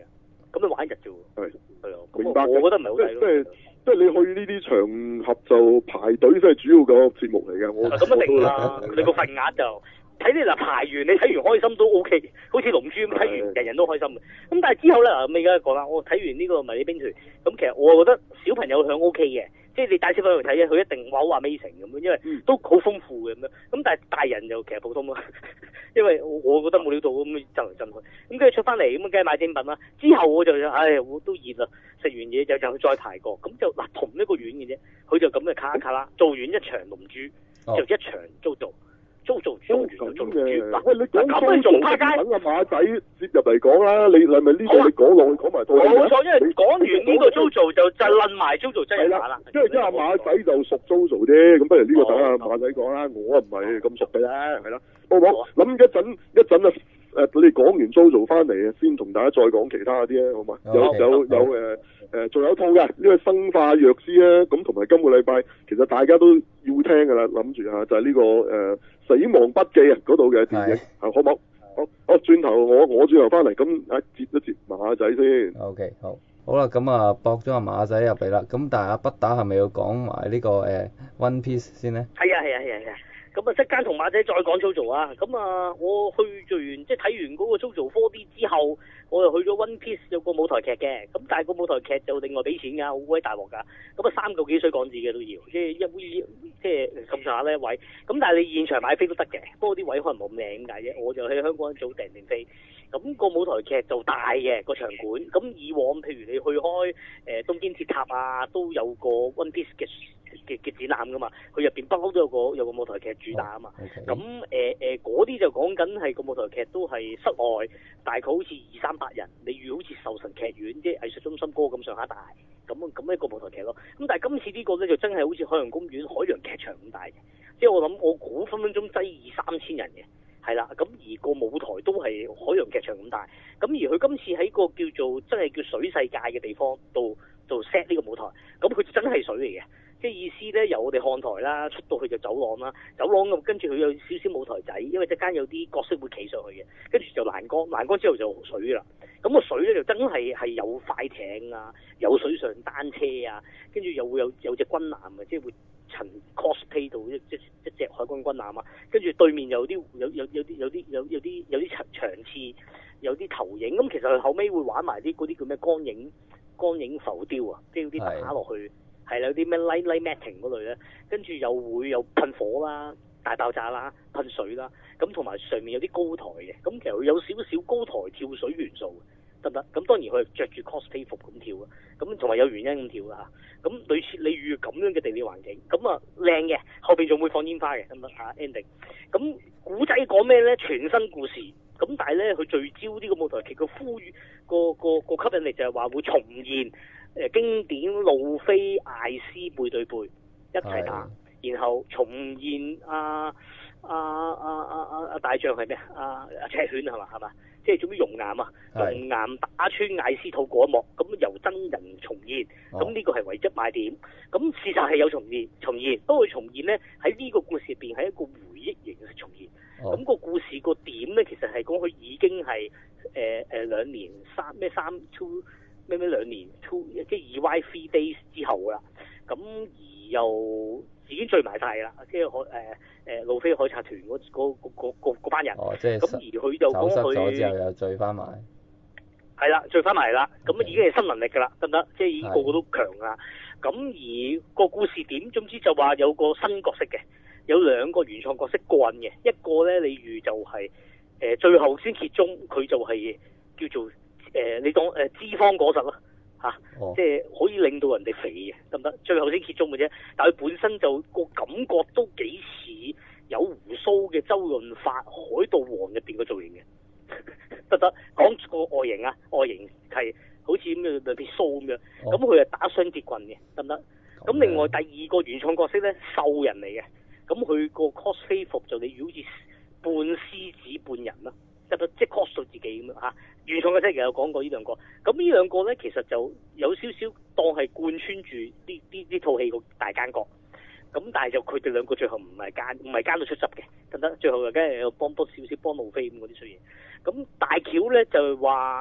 咁你玩一日啫喎。 係係啊， 明白嘅我覺得唔係好睇咯。 即係即係你去呢啲場合就排隊先係主要個節目嚟嘅。我咁一定我啦，你個份額就睇你嗱排完，你睇完開心都 O K，好似龍珠咁睇完，人人都開心嘅。咁但係之後咧，咁而家講啦，我睇完呢個迷你兵團，咁其實我覺得小朋友向 O K 嘅，即係你帶小朋友去睇咧，佢一定話好 amazing 咁樣，因為都好豐富嘅咁樣。咁但係大人就其實普通咯，因為我我覺得冇料到咁震嚟震去。咁跟住出翻嚟咁梗係買精品啦。之後我就唉，我都熱啦，食完嘢就就再排過，咁就嗱同一個院嘅啫，佢就咁嘅卡卡啦，做完一場龍珠，就一場租做。租做做完就做嘅。 嗱， 喂，你講咁你仲趴街？ 等阿馬仔接入嚟講啦，你係咪呢個你講落去講埋套戲啊？ 冇錯，因為講完呢個 JoJo 就就論埋 JoJo 真人版啦。 因為因為阿馬仔就熟 JoJo 啫，咁不如呢個等阿馬仔講啦，我啊唔係咁熟嘅啦，係啦。好冇？諗一陣一陣啊誒，你哋講完 JoJo 翻嚟啊，先同大家再講其他啲啊，好嘛？有有有誒誒，仲有套嘅呢個生化藥師啊，咁同埋今個禮拜其實大家都要聽㗎啦，諗住嚇就係呢個誒。死亡筆記啊，嗰度嘅電影，好唔好？好，好，轉頭我我轉頭翻嚟，咁啊接一接馬仔先。 O K，好，好啦，咁啊駁咗阿馬仔入嚟啦，咁但係阿不打係咪要講埋呢個誒 One Piece 先咧？ 係啊係啊係啊係啊，咁啊即間同馬仔再講 JoJo 啊，咁啊我去做完即係睇完嗰個 JoJo 四 D 之後，我又去咗 One Piece 有個舞台劇嘅，咁但係個舞台劇就另外俾錢㗎，好鬼大鑊㗎，咁啊三個幾水港紙嘅都要，即係一即係咁上下呢位，咁但係你現場買飛都得嘅，不過啲位可能冇咁靚解啫，我就喺香港早訂定飛，咁個舞台劇就大嘅個場館，咁以往譬如你去開誒、呃、東京鐵塔啊，都有個 One Piece 嘅嘅嘅展覽㗎嘛，佢入邊不嬲都有個有個舞台劇主打啊嘛，咁誒誒嗰啲就講緊係個舞台劇都係室外，大概好似二三百人，你預好似壽臣劇院即係藝術中心嗰個咁上下大。咁咁一個舞台劇咯，咁但係今次呢個咧就真係好似海洋公園海洋劇場咁大嘅，即係我諗我估分分鐘擠二三千人嘅，係啦，咁而個舞台都係海洋劇場咁大，咁而佢今次喺個叫做真係叫水世界嘅地方度度 set 呢個舞台，咁佢真係水嚟嘅。即係意思咧，由我哋看台啦，出到去就走廊啦，走廊咁跟住佢有少少舞台仔，因為即間有啲角色會企上去嘅，跟住就欄杆，欄杆之後就水啦。咁個水咧就真係係有快艇啊，有水上單車啊，跟住又會有有隻軍艦啊，即係會陳 cosplay 到一一一隻海軍軍艦啊，跟住對面有啲有有有啲有啲有有啲有啲場場次，有啲投影。咁其實佢後尾會玩埋啲嗰啲叫咩光影光影浮雕啊，即係啲打落去。係啦，有啲咩 light light matting 嗰類咧，跟住又會有噴火啦、大爆炸啦、噴水啦，咁同埋上面有啲高台嘅，咁其實佢有少少高台跳水元素嘅，得唔得？咁當然佢係着住 cosplay 服咁跳啊，咁同埋有原因咁跳啦嚇，咁類似你遇咁樣嘅地理環境，咁啊靚嘅，後邊仲會放煙花嘅，得唔得啊 ending？咁古仔講咩咧？全新故事，咁但係咧佢聚焦呢個舞台劇嘅呼籲個個個吸引力就係話會重現。誒經典路飛艾斯背對背一齊打，然後重現阿阿阿阿阿阿大將係咩啊？阿赤犬係嘛係嘛？即係做咩熔岩啊？熔岩打穿艾斯肚嗰一幕，咁由真人重現，咁呢個係唯一賣點。咁事實係有重現，重現不過重現咧喺呢個故事入邊係一個回憶形式重現。咁、哦、個故事個點咧其實係講佢已經係誒誒兩年三咩三 two。咩咩兩年 two 即係二 Y three days 之後啦，咁而又已經聚埋晒啦，即係海誒誒路飛海賊團嗰嗰嗰嗰班人。哦，即係咁而佢就講佢走失咗之後又聚翻埋。係啦，聚翻埋啦，咁已經係新能力㗎啦，得唔得？即係已經個個都強啦。咁而個故事點，總之就話有個新角色嘅，有兩個原創角色過癮嘅，一個咧你預就係、是、誒、呃、最後先揭盅，佢就係叫做。誒、呃，你當誒、呃、脂肪果實咯，嚇、啊哦，即係可以令到人哋肥嘅，得唔得？最後先揭盅嘅啫，但係佢本身就個感覺都幾似有鬍鬚嘅周潤發《海盜王》入邊個造型嘅，得唔得？講個外形啊，外形係好似咁嘅兩撇鬚咁樣，咁佢係打雙節棍嘅，得唔得？咁、嗯、另外第二個原創角色咧，獸人嚟嘅，咁佢個 cosplay 服就你好似半獅子半人啦。即係 cos 到自己咁樣嚇，原創嘅即係有講過呢兩個，咁呢兩個咧其實就有少少當係貫穿住呢呢呢套戲個大奸角，咁但係就佢哋兩個最後唔係奸，唔係奸到出汁嘅，得唔得？最後就梗係有幫多少少幫路飛咁嗰啲衰嘢，咁大橋咧就係話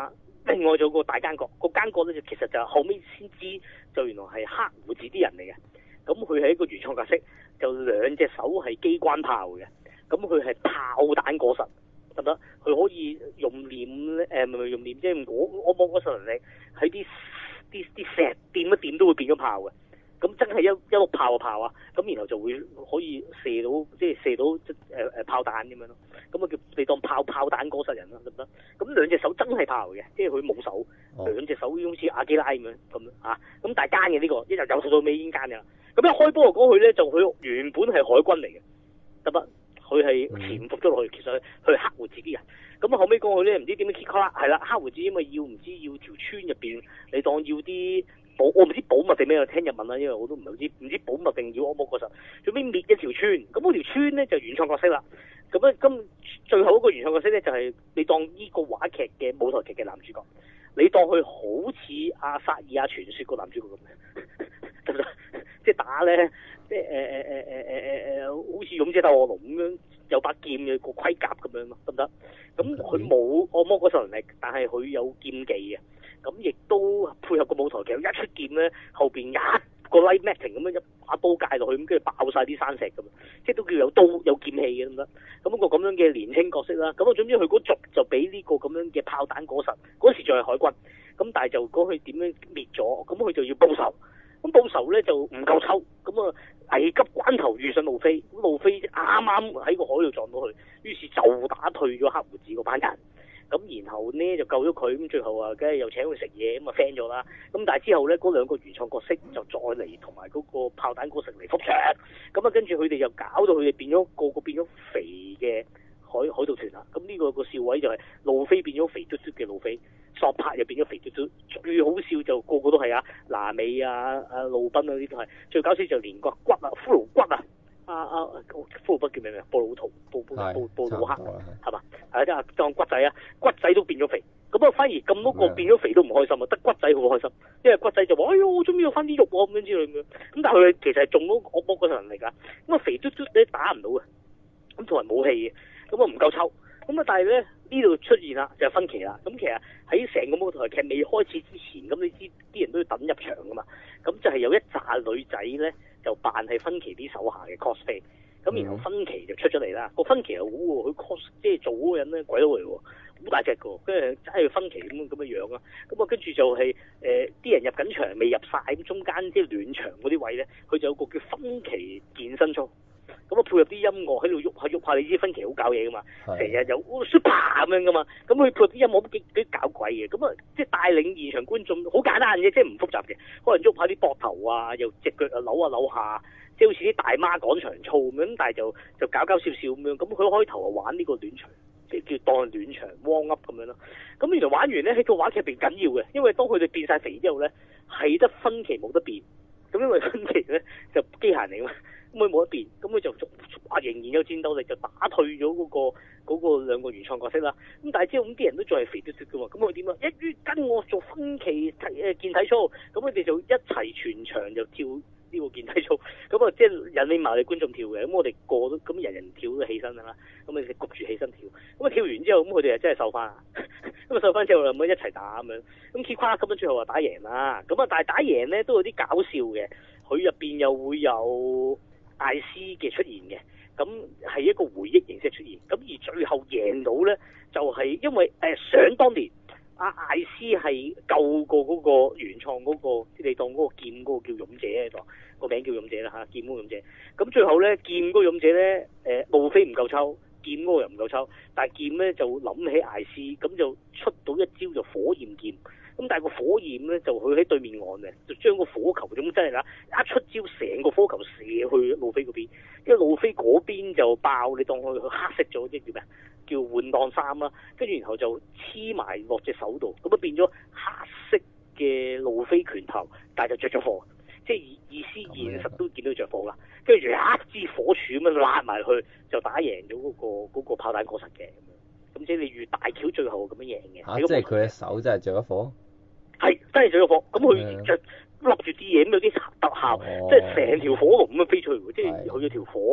另外仲有個大奸角，個奸角咧就其實就後尾先知，就原來係黑胡子啲人嚟嘅。咁佢係一個原創角色，就兩隻手係機關炮嘅。咁佢係炮彈果實，得唔得？佢可以用念咧，誒唔係用念，即係我我摸嗰實能力喺啲啲啲石掂一掂都會變咗炮嘅。咁真係一一碌炮就炮啊！咁然後就會可以射到，即係射到誒誒炮彈咁樣咯。咁啊叫你當炮炮彈果實人啦，得唔得？咁兩隻手真係炮嘅，即係佢冇手， 哦、 兩隻手好似阿基拉咁樣咁啊！咁但係奸嘅呢個，一由由頭到尾已經奸嘅啦。咁一開波就講佢咧，就佢原本係海軍嚟嘅，得唔得？佢係潛伏咗落去，其實佢係黑胡子啲人。咁啊後尾講佢咧，唔知點樣 kick 啦，係啦，黑胡子因為要唔知要條村入邊，你當要啲。保我唔知保密定咩，我聽日問啦，因為我都唔係好知，唔知保密定要惡魔嗰陣，最尾滅一條村，咁嗰條村咧就原創角色啦。咁咧今最後一個原創角色咧就係、是、你當呢個話劇嘅舞台劇嘅男主角，你當佢好似阿薩爾亞傳說個男主角咁樣，得唔得？即係打咧，即係誒誒誒誒誒誒誒，好似勇者鬥惡龍咁樣，有把劍嘅個盔甲咁樣咯，得唔得？咁佢冇惡魔嗰種能力，但係佢有劍技嘅。咁亦都配合個舞台劇，一出劍咧，後邊一個 light matting 咁樣一把刀介落去，咁跟住爆晒啲山石咁，即係都叫有刀有劍氣嘅咁得。咁個咁樣嘅年輕角色啦，咁啊總之佢嗰族就俾呢個咁樣嘅炮彈果實，嗰時仲係海軍，咁但係就講佢點樣滅咗，咁佢就要報仇，咁報仇咧就唔夠抽，咁啊危急關頭遇上路飛，咁路飛啱啱喺個海度撞到佢，於是就打退咗黑胡子嗰班人。咁然後呢就救咗佢，咁最後啊，梗係又請佢食嘢，咁啊 friend 咗啦。咁但係之後咧，嗰兩個原創角色就再嚟，同埋嗰個炮彈果實嚟復場。咁啊，跟住佢哋又搞到佢哋變咗個個變咗肥嘅海海盜團啦。咁呢個個笑位就係路飛變咗肥嘟嘟嘅路飛，索帕又變咗肥嘟嘟。最好笑就個個都係啊，拿美啊、啊路賓啊呢啲都係。最搞笑就連個骨啊、骷髏骨啊。啊啊！骷髏骨叫咩名？布魯圖、布布布布魯克係嘛？係啊，即係當骨仔啊，骨仔都變咗肥。咁啊，反而咁多個變咗肥都唔開心啊，得骨仔好開心，因為骨仔就話：哎唷，我終於要翻啲肉喎咁樣之類咁樣。咁但係佢其實係中咗惡魔嗰個能力㗎。咁啊，肥嘟嘟你打唔到嘅，咁同埋冇氣嘅，咁啊唔夠抽。咁啊，但係咧呢度出現啦，就係分歧啦。咁其實喺成個舞台劇未開始之前，咁你知啲人都要等入場㗎嘛。咁就係有一紮女仔咧。就扮係分歧啲手下嘅 cosplay， 咁然後分歧就出咗嚟啦。個分歧又好喎，佢 cos 即係做嗰個人咧鬼佬嚟喎，好大隻個，跟住真係分歧咁咁嘅樣啊。咁啊跟住就係誒啲人入緊場未入晒，咁中間即係暖場嗰啲位咧，佢就有個叫分歧健身操。咁啊配合啲音樂喺度喐下喐下，你知分歧好搞嘢噶嘛，成日有 super 咁樣噶嘛，咁佢配合啲音樂都幾幾搞鬼嘅，咁啊即係帶領現場觀眾，好簡單嘅，即係唔複雜嘅，可能喐下啲膊頭啊，又隻腳啊扭下扭下，即係好似啲大媽趕場操咁樣，但係就就搞搞笑笑咁樣，咁佢開頭啊玩呢個暖場，即係叫當暖場 warm up 咁樣咯，咁原來玩完咧喺個話劇入邊緊要嘅，因為當佢哋變晒肥之後咧，係得分歧冇得變，咁因為分歧咧就機械嚟㗎嘛。咁佢冇得變，咁佢就話仍然有戰鬥力，就打退咗嗰、嗰個嗰、嗰個兩個原創角色啦。咁但係之後咁啲人都仲係肥嘟嘟嘅嘛，咁佢點啊？一於跟我做分歧誒健體操，咁佢哋就一齊全場就跳呢個健體操，咁啊即係引領埋你觀眾跳嘅。咁我哋個都咁人人跳都起身啦，咁啊焗住起身跳。咁啊跳完之後，咁佢哋啊真係瘦翻，咁啊瘦翻之後咁一齊打咁樣。咁 keep 咁樣最後話打贏啦。咁啊但係打贏咧都有啲搞笑嘅，佢入邊又會有艾斯嘅出現嘅，咁係一個回憶形式出現，咁而最後贏到咧，就係、是、因為誒、呃、想當年阿艾斯係救過嗰個原創嗰、那個，即係你當嗰個劍嗰個叫勇者喺度，個名叫勇者啦嚇，劍嗰個勇者。咁最後咧，劍嗰個勇者咧，誒、呃、路飛唔夠抽，劍嗰個又唔夠抽，但係劍咧就諗起艾斯，咁就出到一招就火焰劍。咁但係個火焰咧就佢喺對面岸嘅，就將個火球咁真係啦，一出招成個火球射去路飛嗰邊，因為路飛嗰邊就爆，你當佢佢黑色咗，即係叫咩？叫換檔衫啦，跟住然後就黐埋落隻手度，咁啊變咗黑色嘅路飛拳頭，但係就着咗火，即係意意思現實都見到着火啦，跟住一支火柱咁樣揦埋去，就打贏咗嗰、嗰個嗰個炮彈果實嘅咁樣，咁即係你遇大橋最後咁樣贏嘅。 嚇、啊！即係佢嘅手真係着咗火。 係真係着咗火，咁佢就笠住啲嘢，咁有啲特效，哦、即係成條火龍咁樣飛出去喎，即係佢有條火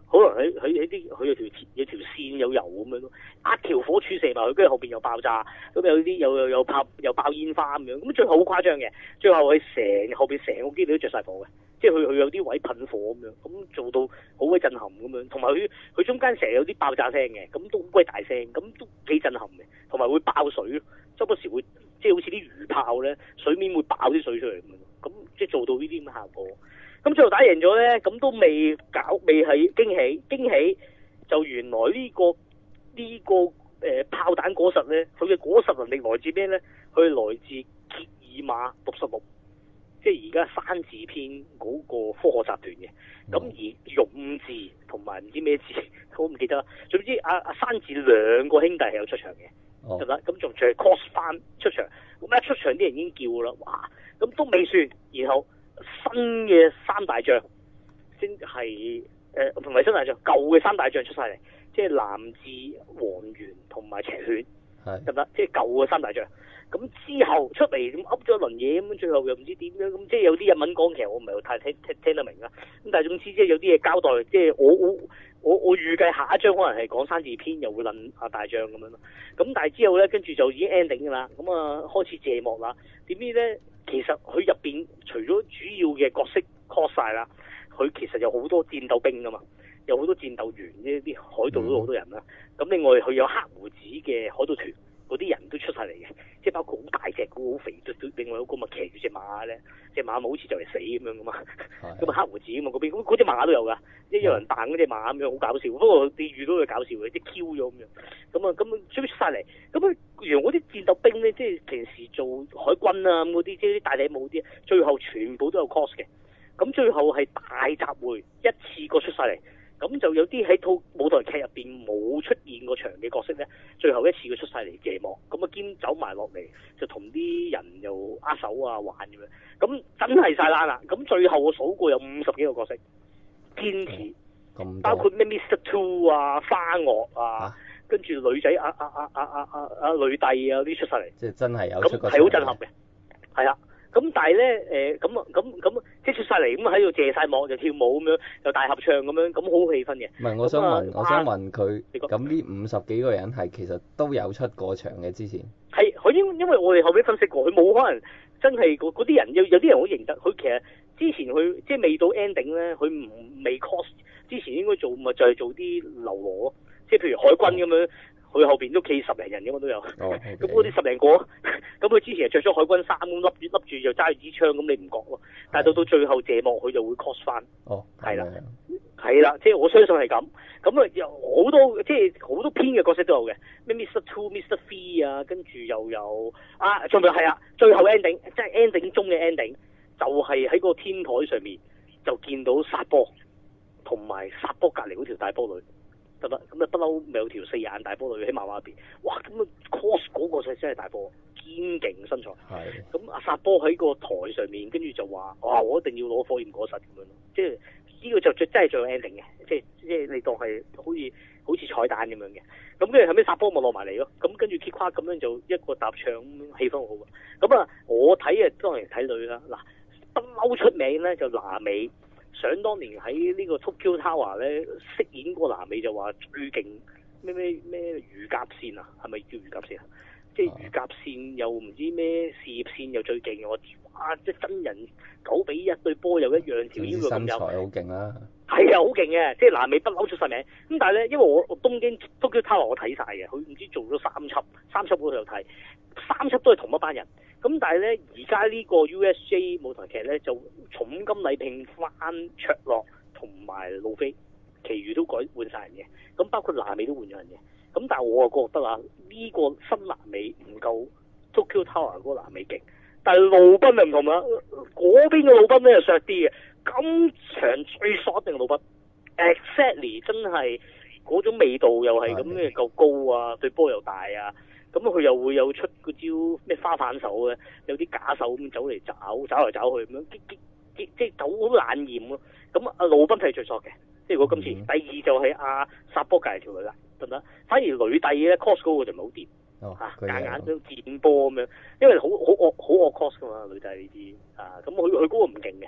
可能喺喺喺啲佢有條有條線有油咁樣咯，一條火柱射埋去，跟住後邊又爆炸，咁有啲又又又爆又爆煙花咁樣，咁最後好誇張嘅，最後係成後邊成個機隊都着晒火嘅，即係佢佢有啲位噴火咁樣，咁做到好鬼震撼咁樣，同埋佢佢中間成日有啲爆炸聲嘅，咁都好鬼大聲，咁都幾震撼嘅，同埋會爆水咯，周不時會即係好似啲魚炮咧，水面會爆啲水出嚟咁樣，咁即係做到呢啲咁嘅效果。咁最後打贏咗咧，咁都未搞，未係驚喜，驚喜就原來呢、這個呢、這個誒、呃、炮彈果實咧，佢嘅果實能力來自咩咧？佢來自傑爾馬六十六，即係而家山字篇嗰個科學集團嘅。咁、嗯、而勇字同埋唔知咩字，我唔記得啦。總之阿阿山字兩個兄弟係有出場嘅，係咪、哦？咁仲仲係 cos 翻出場，咁一出場啲人已經叫啦，哇！咁都未算，然後。新嘅三大將先係誒，唔係新大將，舊嘅三大將出晒嚟，即係南至黃猿同埋赤犬，係得唔得？即係舊嘅三大將。咁之後出嚟咁噏咗一輪嘢，咁最後又唔知點樣，咁即係有啲日文講，其實我唔係太聽聽聽得明啦。咁但係總之即係有啲嘢交代，即係我我我我預計下一章可能係講山字篇，又會論阿大將咁樣咯。咁但係之後咧，跟住就已經 ending 㗎啦。咁啊開始謝幕啦。點知咧？其實佢入邊除咗主要嘅角色 cos 晒啦，佢其實有好多戰鬥兵噶嘛，有好多戰鬥員，呢啲海盜都好多人啦。咁、嗯、另外佢有黑胡子嘅海盜團，嗰啲人都出晒嚟嘅，即係包括好大隻好肥，另外有個咪騎住隻馬咧，隻馬咪好似就嚟死咁樣噶嘛，咁啊黑胡子啊嘛嗰邊，咁嗰隻馬都有㗎，即係有人彈嗰隻馬咁樣好搞笑。不過你遇到佢搞笑嘅，即係 Q 咗咁樣，咁啊咁啊出出晒嚟，咁啊原來嗰啲戰鬥兵咧，即係平時做海軍啊咁嗰啲，即係啲大禮帽啲，最後全部都有 cos 嘅，咁最後係大集會一次過出晒嚟。咁就有啲喺套舞台劇入邊冇出現過場嘅角色咧，最後一次佢出晒嚟謝幕，咁啊兼走埋落嚟就同啲人又握手啊玩咁樣，咁真係晒冷啦！咁最後我數過有五十幾個角色，堅持，包括咩 Mister Two 啊、花樂啊，啊跟住女仔啊啊啊啊啊啊啊女帝啊啲出晒嚟， 即係真係有出過場， 係好震撼嘅，係啊。咁但係咧，誒咁啊，咁咁即係出晒嚟，咁喺度謝晒幕，就跳舞咁樣，又大合唱咁樣，咁好氣氛嘅。 唔係，我想問，啊、我想問佢， 咁呢五十幾個人係其實都有出過場嘅之前。係， 佢因因為我哋後尾分析過，佢冇可能真係嗰啲人有有啲人好認得，佢其實之前佢即係未到 ending 咧，佢唔未 cos 之前應該做咪就係做啲流羅咯，即係譬如海軍咁樣。哦佢後邊都企十零人嘅嘛都有，咁嗰啲十零個，咁佢之前係着咗海軍衫咁笠住笠住就揸住支槍，咁你唔覺咯？但係到到最後謝幕佢就會 cos 翻， 哦， 係啦，係啦，即係我相信係咁，咁啊有好多即係好多篇嘅角色都有嘅，咩 Mister Two、Mister Three 啊，跟住又有啊，仲有係啊，最後 ending 即係 ending 中嘅 ending 就係喺個天台上面就見到殺波，同埋殺波隔離嗰條大波女。得啦，咁啊不嬲咪有條四眼大波女喺漫畫入邊，哇咁啊 cos 嗰個真真係大波，堅勁身材。係。咁阿薩波喺個台上面，跟住就話：哇！我一定要攞火焰果實咁樣咯。即係呢個就最真係最有 ending 嘅，即係即係你當係好似好似彩蛋咁樣嘅。咁跟住後尾薩波咪落埋嚟咯。咁跟住 Kid 夸咁樣就一個搭唱，氣氛好好啊。咁啊，我睇啊當然睇女啦。嗱，不嬲出名咧就娜美。想當年喺呢個 Tokyo Tower 咧飾演嗰個男美就話最勁咩咩咩魚甲線啊，係咪叫魚甲線啊？即係魚甲線又唔知咩事業線又最勁，我哇！即係真人九比一對波又一樣，條腰又咁有，身材好勁啦。係啊，好勁嘅，即係男美不嬲出晒名。咁但係咧，因為我我東京 Tokyo Tower 我睇晒嘅，佢唔知做咗三輯，三輯我都有睇，三輯都係同一班人。咁但係咧，而家呢個 U S J 舞台劇咧就重金禮聘翻卓洛同埋路飛，其餘都改換晒人嘅。咁包括娜美都換咗人嘅。咁但係我啊覺得啊，呢、這個新娜美唔夠 Tokyo Tower 嗰個娜美勁。但係路賓就唔同啦，嗰邊嘅路賓咧就削啲嘅。今場最索定路賓 ，exactly 真係嗰種味道又係咁嘅，夠高啊，對波又大啊。咁佢又會有出嗰招咩花反手嘅，有啲假手咁走嚟找，找嚟找去咁樣，即係走好冷豔咯。咁阿魯賓係最索嘅，即係如果今次。嗯、第二就係阿薩波隔離條女啦，得唔得？反而女帝咧 cos 嗰個就唔係好掂，嚇夾硬都剪波咁樣，因為好好惡好惡 cos 噶嘛女帝呢啲啊，咁佢佢嗰個唔勁嘅，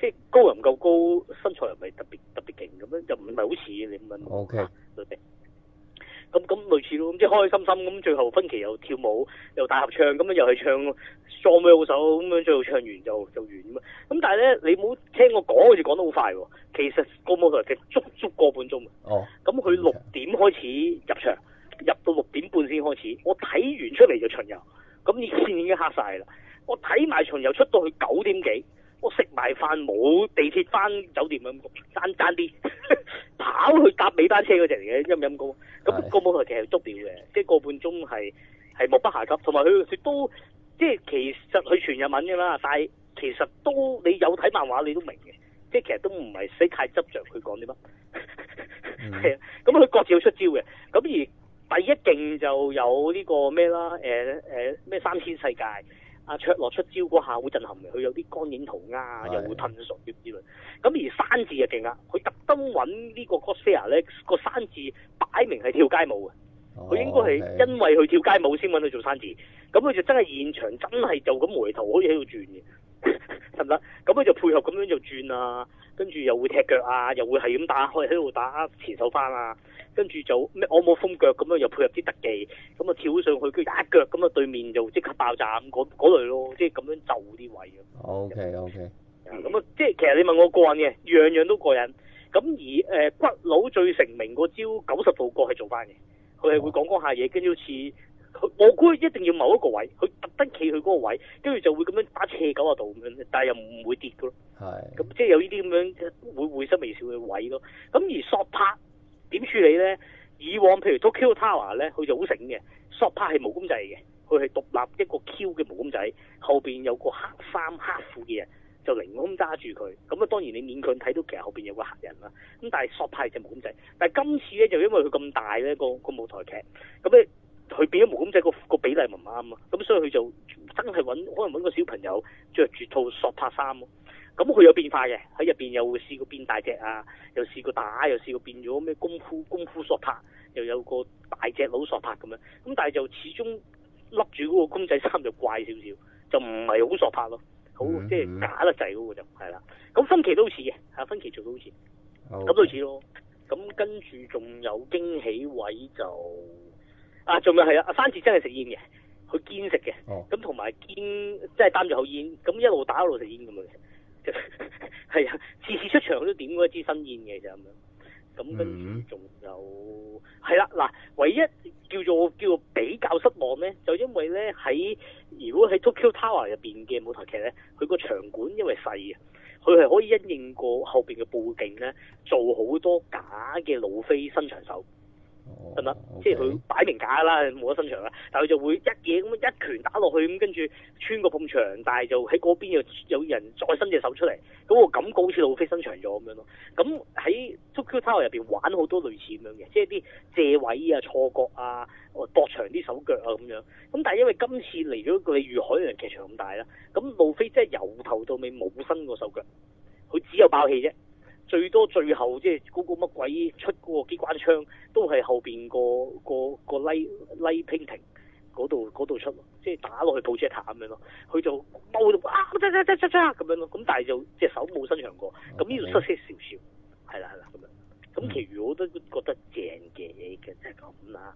即係高又唔夠高，身材又唔係特別特別勁咁樣，就唔係好似你問。 O K。 咁咁類似咯，咁即係開開心心咁，最後芬奇又跳舞又大合唱，咁樣又係唱《Strong Will》首，咁樣最後唱完就就完咁啊！咁但係咧，你冇聽我講，好似講得好快喎。其實個舞台劇足足個半鐘。 哦。 咁佢六點開始入場，入到六點半先開始。我睇完出嚟就巡遊，咁已經已經黑晒啦。我睇埋巡遊出到去九點幾。我食埋飯冇地鐵翻酒店咁，爭爭啲跑去搭尾單車嗰隻嚟嘅，陰陰高。咁個舞台劇係足料嘅，即係個半鐘係係目不暇給，同埋佢佢都即係其實佢全日文㗎啦，但係其實都你有睇漫畫你都明嘅，即係其實都唔係使太執着佢講啲乜。係啊，咁佢各自要出招嘅，咁而第一勁就有呢個咩啦，誒誒咩三千世界。阿卓樂出招嗰下好震撼嘅，佢有啲光影塗鴉，又會噴水之類。咁而山治就勁啦，佢特登揾呢個 cosplayer 咧，個山治擺明係跳街舞嘅，佢、哦、應該係因為佢跳街舞先揾佢做山治。咁佢就真係現場真係就咁無厘頭，好似喺度轉嘅，得唔得？咁佢就配合咁樣就轉啊，跟住又會踢腳啊，又會係咁打開喺度打前手翻啊。跟住就咩按摩風腳咁樣，又配合啲特技，咁啊跳上去，跟住一腳咁啊對面就即刻爆炸咁嗰嗰類咯，即係咁樣就啲位嘅。 O K O K。 咁啊，即係其實你問我過癮嘅，樣樣都過癮。咁而誒、呃、骨佬最成名嗰招九十度角係做翻嘅，佢係會講講下嘢，跟住好似佢我估一定要某一個位，佢特登企佢嗰個位，跟住就會咁樣打斜九十度咁樣，但係又唔會跌嘅咯。係。咁即係有呢啲咁樣會會心微笑嘅位咯。咁而索拍。點處理咧？以往譬如 Tokyo Tower 咧，佢就好醒嘅，索拍係毛公仔嘅，佢係獨立一個 Q 嘅毛公仔，後邊有個黑衫黑褲嘅人就凌空揸住佢。咁啊，當然你勉強睇到其實後邊有個黑人啦。咁但係索拍係隻毛公仔，但係今次咧就因為佢咁大咧個個舞台劇，咁咧佢變咗毛公仔個個比例唔啱啊。咁所以佢就真係揾可能揾個小朋友着住套索拍衫咯。咁佢有變化嘅，喺入邊又會試過變大隻啊，又試過打，又試過變咗咩功夫功夫索拍，又有個大隻佬索拍咁樣。咁但係就始終笠住嗰個公仔衫就怪少少，就唔係好索拍咯，好、嗯、即係假得滯嗰個就係啦。咁分歧都好似嘅，嚇分歧做到好似，咁都似咯。咁跟住仲有驚喜位就啊，仲有係啊，阿山治真係食煙嘅，佢堅食嘅，咁同埋堅即係擔住口煙，咁一路打一路食煙咁樣。係啊，次次出場都點嗰一支新煙嘅就咁樣，咁跟住仲有係啦嗱，唯一叫做叫做比較失望咧，就因為咧喺如果喺 Tokyo Tower 入邊嘅舞台劇咧，佢個場館因為細啊，佢係可以因應過後邊嘅佈景咧，做好多假嘅路飛伸長手。係咪、哦 okay. 即係佢擺明假啦，冇得伸長啦。但係佢就會一嘢咁一拳打落去，咁跟住穿過埲牆，但係就喺嗰邊又有人再伸隻手出嚟，咁我感覺好似路飛伸長咗咁樣咯。咁喺 Tokyo Tower 入邊玩好多類似咁樣嘅，即係啲借位啊、錯覺啊、駁長啲手腳啊咁樣。咁但係因為今次嚟咗個例如海洋劇場咁大啦，咁路飛即係由頭到尾冇伸過手腳，佢只有爆氣啫。最多最後即係嗰個乜鬼出嗰個機關槍，都係後邊個個個 light light painting 嗰度嗰度出咯，即係打落去 projector 咁樣咯。佢就踎到啊，喳喳喳喳喳咁樣咯。咁但係就隻手冇伸長過，咁呢度失色少少，係啦係啦咁樣。咁其餘我都覺得正嘅，嘅就係咁啦。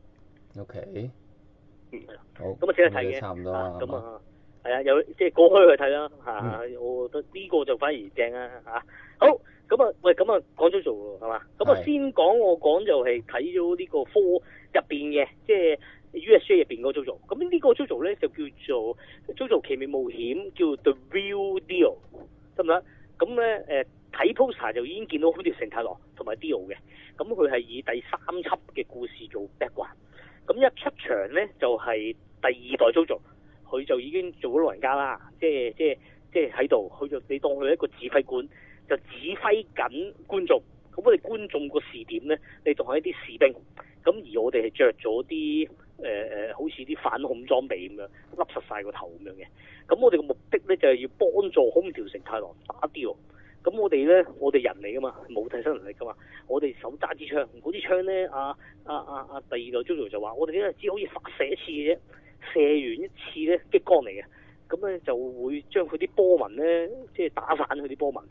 OK， 嗯係啦， 好， 咁啊值得睇嘅， 差唔多啦。 咁啊係啊，有即係過開去睇啦嚇，我覺得呢個就反而正啊嚇。好。咁啊，喂，咁啊講咗做喎，係嘛？咁啊先講我講就係睇咗呢個科入邊嘅，即係 U S J 入邊嗰個 JoJo。咁呢個 JoJo 咧就叫做 JoJo 奇妙冒險，叫 The Real Deal，得唔得？咁咧誒睇 poster 就已經見到好似成太郎同埋 Dio 嘅。咁佢係以第三輯嘅故事做 background。咁一出場咧就係、是、第二代 JoJo，佢就已經做咗老人家啦，即係即係即係喺度，佢就你當佢係一個指揮官。就指揮緊觀眾，咁我哋觀眾個視點咧，你當係一啲士兵，咁而我哋係着咗啲誒誒，好似啲反恐裝備咁樣，笠實晒個頭咁樣嘅。咁我哋個目的咧就係、是、要幫助空條承太郎打掉。咁我哋咧，我哋人嚟噶嘛，冇替身能力噶嘛，我哋手揸支槍，嗰支槍咧，啊啊啊啊，第二代 JoJo 就話，我哋咧只可以發射一次嘅啫，射完一次咧激光嚟嘅，咁咧就會將佢啲波紋咧，即係打散佢啲波紋。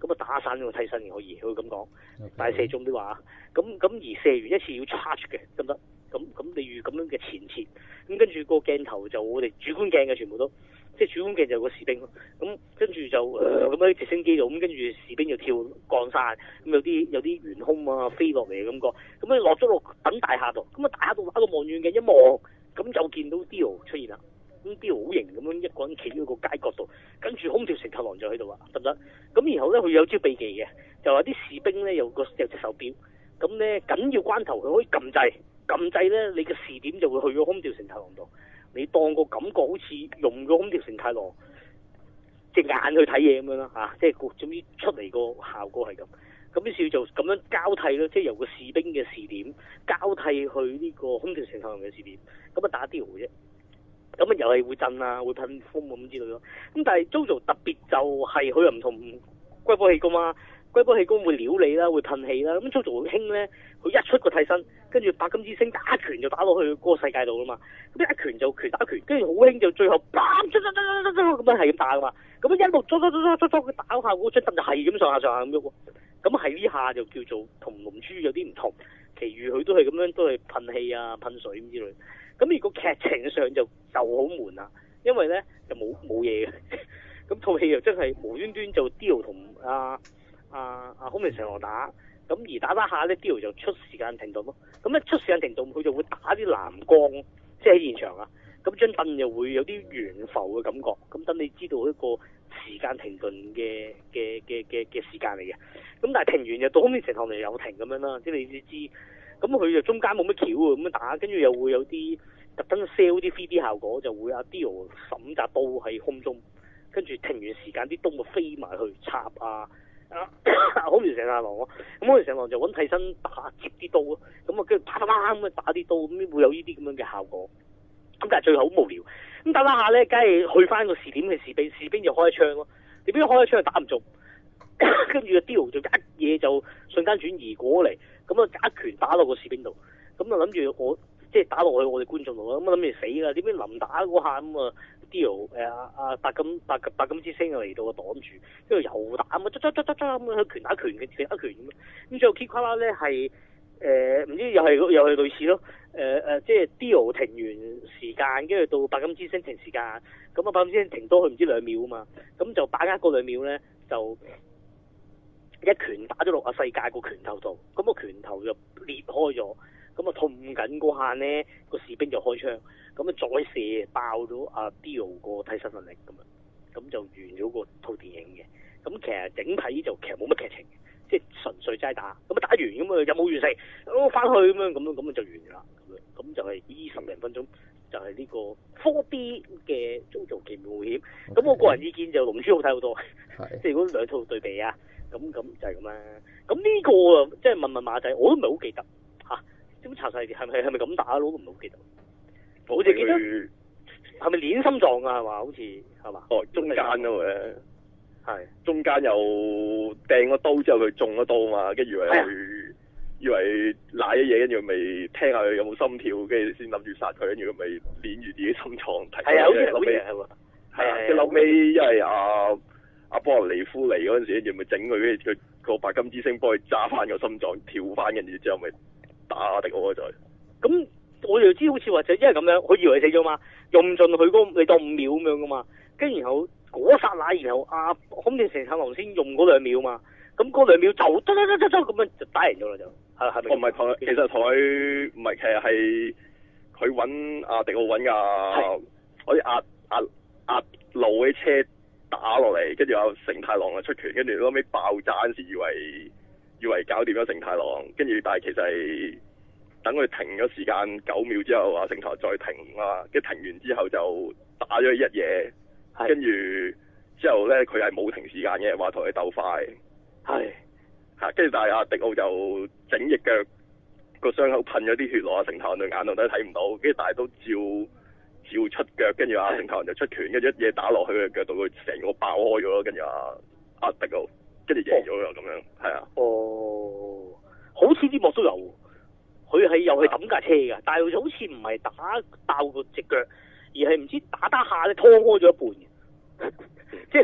咁啊打散咗個替身可以，佢咁講。 Okay. 但係射中啲話，咁咁而射完一次要 charge 嘅，得唔得？咁咁你遇咁樣嘅前設，咁跟住個鏡頭就我哋主觀鏡嘅全部都，即係主觀鏡就有個士兵，咁跟住就咁喺直升機度，咁跟住士兵就跳降山，咁有啲有啲懸空啊飛落嚟嘅感覺，咁你落咗落等大廈度，咁啊大廈度打到望遠鏡一望，咁就見到 Dio 出現啦。咁 Dio 好型咁樣一個人企喺個街角度，跟住空條承太郎就喺度啦，得唔得？咁然後咧佢有招秘技嘅，就話啲士兵咧有個有隻手錶，咁咧緊要關頭佢可以撳掣，撳掣咧你嘅視點就會去咗空條承太郎度，你當個感覺好似用咗空條承太郎隻眼去睇嘢咁樣啦嚇，即係個總之出嚟個效果係咁。咁於是就咁樣交替咯，即係由個士兵嘅視點交替去呢個空條承太郎嘅視點，咁啊打 Dio 嘅啫。咁啊又係會震啊，會噴風咁之類咯。咁但係 JoJo 特別就係佢又唔同龜波氣功啊，龜波氣功會撩你啦，會噴氣啦。咁 JoJo 好興咧，佢一出個替身，跟住白金之星打一拳就打落去嗰個世界度啦嘛。咁一拳就拳打拳，跟住好興就最後砰咁樣係咁打噶嘛。咁一路捉捉捉捉捉捉佢打下嗰張凳就係咁上下上下咁喐喎。咁係呢下就叫做同龍珠有啲唔同，其餘佢都係咁樣都係噴氣啊、噴水咁之類。咁如果劇情上就就好悶啦，因為咧就冇冇嘢嘅，咁套戲又真係無端端就 Dio 同阿阿阿空條承郎打，咁而打打下咧 Dio 就出時間停頓咯，咁一出時間停頓佢就會打啲藍光，即係喺現場啊，咁張凳又會有啲懸浮嘅感覺，咁等你知道一個時間停頓嘅嘅嘅嘅嘅時間嚟嘅，咁但係停完就到空條承郎嚟又停咁樣啦，即係你知知。咁佢就中間冇乜橋喎，咁樣打，跟住又會有啲特登 sell 啲 three D 效果，就會阿 Dio 審扎刀喺空中，跟住停完時間啲刀就飛埋去插啊啊空條承太郎咯，咁空條承太郎就揾替身打接啲刀咯，咁啊跟住啪啪啪咁啊打啲刀，咁會有呢啲咁樣嘅效果。咁但係最後好無聊，咁打打下咧，梗係去翻個視點嘅士兵，士兵就開槍咯，士兵開咗槍打唔中，跟住個 Dio 就一嘢就瞬間轉移過嚟。咁啊，一拳打落個士兵度，咁啊諗住我即係打落去我哋觀眾度啦，咁啊諗住死啦，點知臨打嗰下咁啊 Dio 誒阿阿白金白白金之星就嚟到啊擋住，跟住又打咁啊，捽捽捽捽捽咁啊拳打拳嘅拳打拳咁啊，咁最後 Kid 啦咧係誒唔知又係又係類似咯，誒、呃、誒即係 Dio 停完時間，跟住到白金之星停時間，咁啊白金之星停多佢唔知兩秒啊嘛，咁就把握嗰兩秒咧就。一拳打咗落阿世界個拳頭度，咁個拳頭就裂開咗，咁啊痛緊嗰下呢個士兵就開槍，咁啊再射爆咗阿 Dio 個替身能力咁樣，咁就完咗個套電影嘅。咁其實整體就其實冇乜劇情，即係純粹齋打，咁啊打完咁啊有冇完成，咁翻去咁樣咁樣咁就完㗎啦，咁樣咁就係呢十零分鐘就係呢個 four D 嘅 JoJo 奇妙冒險。咁 Okay. 我個人意見就龍珠好睇好多，即係如果兩套對比啊。咁咁就係咁啦。咁呢個啊，即係問問馬仔，我都唔係好記得嚇。點查曬係咪係咪咁打咯？我都唔係好記得。我就記得係咪攣心臟啊？係嘛？好似係嘛？ 哦，中間嗰個咧， 係中間又掟個刀之後佢中咗刀嘛，跟住以為佢以為賴咗嘢，跟住咪聽下佢有冇心跳，跟住先諗住殺佢，跟住佢咪攣住自己心臟睇。 係啊，好似好似係喎。 係啊，即係後尾因為阿阿波羅尼夫嚟嗰陣時，跟住咪整佢，跟住佢個白金之星幫佢揸翻個心臟跳翻，跟住之後咪打迪奧嗰陣。咁我就知好似話就因為咁樣，佢以為死咗嘛，用盡佢嗰你當五秒咁樣噶嘛，跟住然後嗰剎那，然後阿空條承太郎先用嗰兩秒嘛，咁嗰兩秒就得得得得得咁樣就打贏咗啦就，係係咪？ 我唔係同佢，其實同佢唔係，其實係佢揾阿迪奧揾㗎，嗰啲壓壓壓路嘅車。打落嚟，跟住有承太郎啊出拳，跟住後尾爆炸嗰時以為以為搞掂咗承太郎，跟住但係其實係等佢停咗時間九秒之後，啊承太郎再停啊，跟住停完之後就打咗一嘢，跟住之後咧佢係冇停時間嘅，話同佢鬥快，係嚇，跟住但係阿迪奧就整隻腳個傷口噴咗啲血落啊承太郎對眼度都睇唔到，跟住但係都照。照出腳，跟住阿承太郎就出拳，跟住一嘢打落去佢腳度，佢成個爆開咗咯，跟住阿阿迪奧，跟住贏咗啦咁樣，係啊。 哦，好似啲幕都有，佢係又係抌架車㗎，但係好似唔係打爆個隻腳，而係唔知打打下咧拖開咗一半嘅，即係佢個拳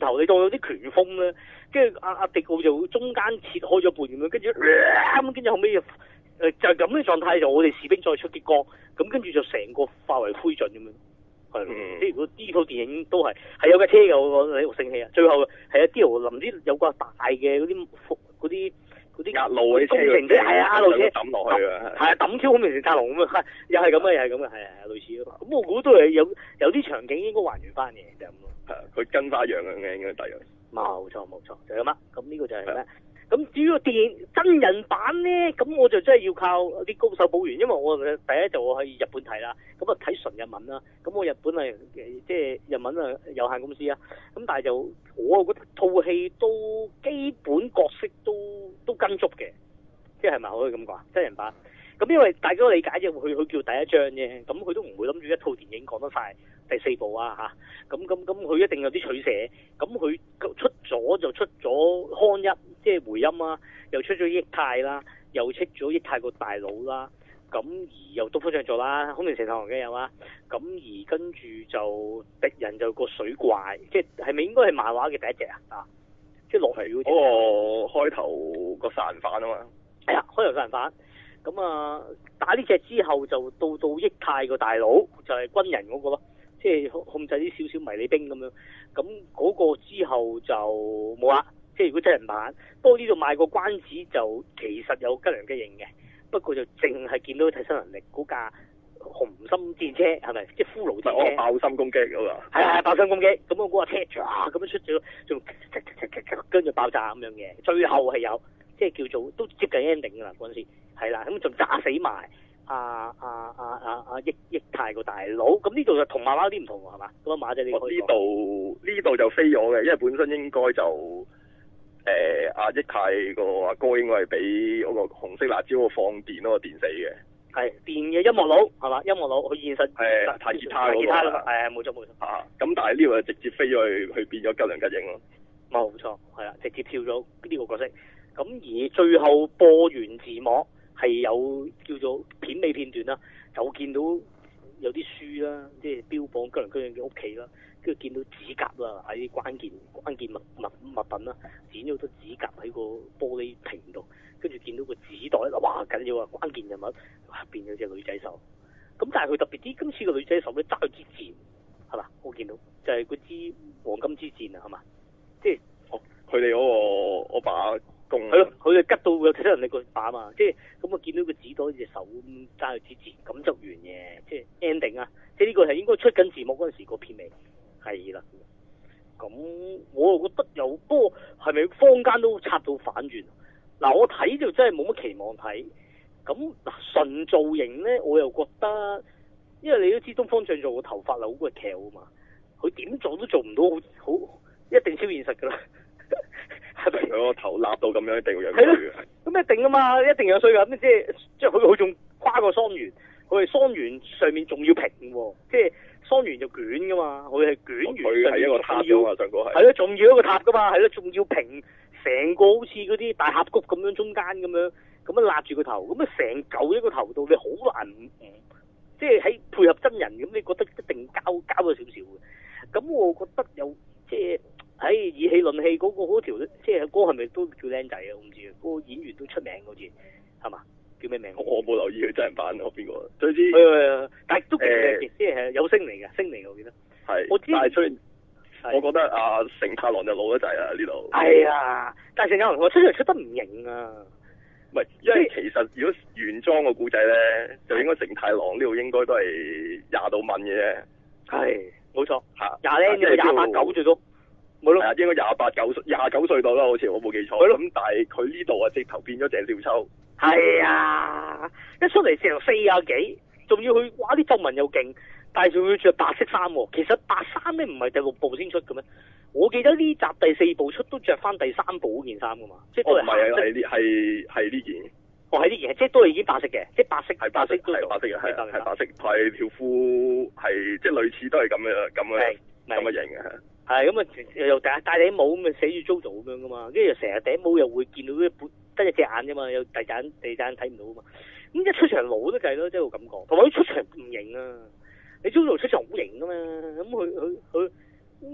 頭你當有啲拳風咧，跟住阿阿迪奧就中間切開咗半咁樣，跟住咁跟住後尾誒就係咁嘅狀態，就我哋士兵再出激光，咁跟住就成個化為灰燼咁樣。係，即係如果呢套電影都係係有架車嘅，我講呢部星氣啊，最後係啊 D 羅林啲有個大嘅嗰啲嗰啲嗰啲壓路嗰啲工程車，係啊壓路車抌落去啊， 係啊抌超好明成塔龍咁啊，又係咁嘅，又係咁嘅，係係類似咯。咁我估都係有有啲場景應該還原翻嘅，就咁咯。 係啊，佢跟翻一樣嘅應該大約。 冇錯冇錯，就係咁啦。咁呢個就係咩？咁至於個電影真人版咧，咁我就真係要靠啲高手補完，因為我第一就我去日本睇啦，咁啊睇純日文啦，咁我日本係即係日文啊有限公司啊，咁但係就我啊覺得套戲都基本角色都都跟足嘅，即係係咪可以咁講啊？真人版，咁因為大家都理解啫，佢佢叫第一章啫，咁佢都唔會諗住一套電影講得晒第四部啊嚇，咁咁咁佢一定有啲取捨，咁佢出咗就出咗康一。即係回音啦，又出咗益泰啦，又出咗益泰個大佬啦，咁而又都封上咗啦，空明城太郎嘅有啦，咁而跟住就敵人就個水怪，即係係咪應該係漫畫嘅第一隻啊？啊，即係落雨嗰隻。 嗰個開頭個殺人犯啊嘛。 係啊，開頭殺人犯。咁啊，打呢隻之後就到到益泰個大佬，就係、是、軍人嗰個咯，即係控制啲少少迷你兵咁樣。咁嗰個之後就冇啦。即係如果真人版，不過呢度賣個關子就其實有吉良吉影嘅，不過就淨係見到佢替身能力嗰架紅心戰車係咪？即係骷髏戰車。 我爆心攻擊嗰個。 係係爆心攻擊，咁我嗰架車咁樣出咗，仲跟住爆炸咁樣嘅，最後係有即係叫做都接近 ending 㗎啦嗰陣時，係啦，咁仲炸死埋阿阿阿阿阿益益泰個大佬，咁呢度就同漫畫有啲唔同喎係嘛？咁啊馬仔你可以呢度呢度就飛咗嘅，因為本身應該就。誒阿益泰個阿哥應該係俾嗰個紅色辣椒個放電嗰個電死嘅， 係電嘅音樂佬係嘛？音樂佬佢現實係彈吉他嗰個， 吉他係啊冇錯冇錯啊咁但係呢個就直接飛咗去去變咗吉良吉影咯， 冇錯係啦，直接跳咗呢個角色，咁而最後播完字幕係有叫做片尾片段啦，就見到有啲書啦，即係標榜吉良吉影嘅屋企啦。跟住見到指甲啦，喺啲關鍵關鍵物物物品啦，剪咗好多指甲喺個玻璃瓶度，跟住見到個紙袋啦，哇緊要啊！關鍵人物哇變咗隻女仔手，咁但係佢特別啲，今次個女仔手咧揸住支箭，係嘛？我見到就係嗰支黃金之箭啊，係嘛？即係哦，佢哋嗰個嗰把弓係咯，佢哋吉到有其他人哋個把嘛，即係咁啊！見到個紙袋隻手咁揸住支箭，咁就完嘅，即係 ending 啊！即係呢個係應該出緊字幕嗰陣時個片尾。係啦，咁我又覺得有，不過係咪坊間都插到反轉？嗱，我睇就真係冇乜期望睇。咁嗱，純造型咧，我又覺得，因為你都知東方仗助個頭髮係好鬼翹啊嘛，佢點做都做唔到好，好一定超現實㗎啦。係咪？ 佢個頭立到咁樣，一定會有衰嘅。咁一定㗎嘛，一定有衰㗎。咁即係即係佢佢仲跨過桑園，佢係桑園上面仲要平喎，即係。桑園就捲噶嘛，佢係捲完， 佢係一個塔噶嘛，上個係。 係咯，仲要一個塔噶嘛，係咯，仲要平，成個好似嗰啲大峽谷咁樣，中間咁樣，咁樣揦住個頭，咁啊成嚿一個頭度，你好難唔，即係喺配合真人咁，你覺得一定交交咗少少嘅。咁我覺得有即係，唉，以戲論戲嗰個嗰條，即係嗰個係咪都叫僆仔啊？我唔知啊，嗰個演員都出名好似，係嘛？叫咩名？ 我冇留意佢真人版嗰邊個，總之誒，但係都幾靚，即係有星嚟嘅，星嚟嘅我記得。 係。 我知。 但係雖然，我覺得阿成太郎就老得滯啊呢度。係啊，但係成太郎我出嚟出得唔型啊。 唔係，因為其實如果原裝個故仔咧，就應該成太郎呢度應該都係廿到問嘅啫。 係，冇錯。 嚇。 廿零嘅廿八九最多。冇咯。 係啊，應該廿八九歲，廿九歲到啦，好似我冇記錯。咁但係佢呢度啊，直頭變咗鄭少秋。 係啊，一出嚟成四啊幾，仲要佢哇啲皺紋又勁，但係仲要着白色衫喎。其實白衫咧唔係第六部先出嘅咩？我記得呢集第四部出都着翻第三部嗰件衫噶嘛，即係都係黑色。 係係呢係係呢件。 哦，係呢件，即係都係已經白色嘅，即係白色。 係白色，係白色嘅，係係白色，係條褲係即係類似都係咁嘅咁嘅咁嘅型嘅。 係咁啊，又戴戴頂帽咁啊，寫住 Jojo 咁樣噶嘛，跟住又成日頂帽又會見到啲半得一隻眼啫嘛，有第二隻眼第二隻眼睇唔到啊嘛。咁一出場老都計咯，即係個感覺。同埋佢出場唔型啊，你 Jojo 出場好型噶嘛，咁佢佢佢咁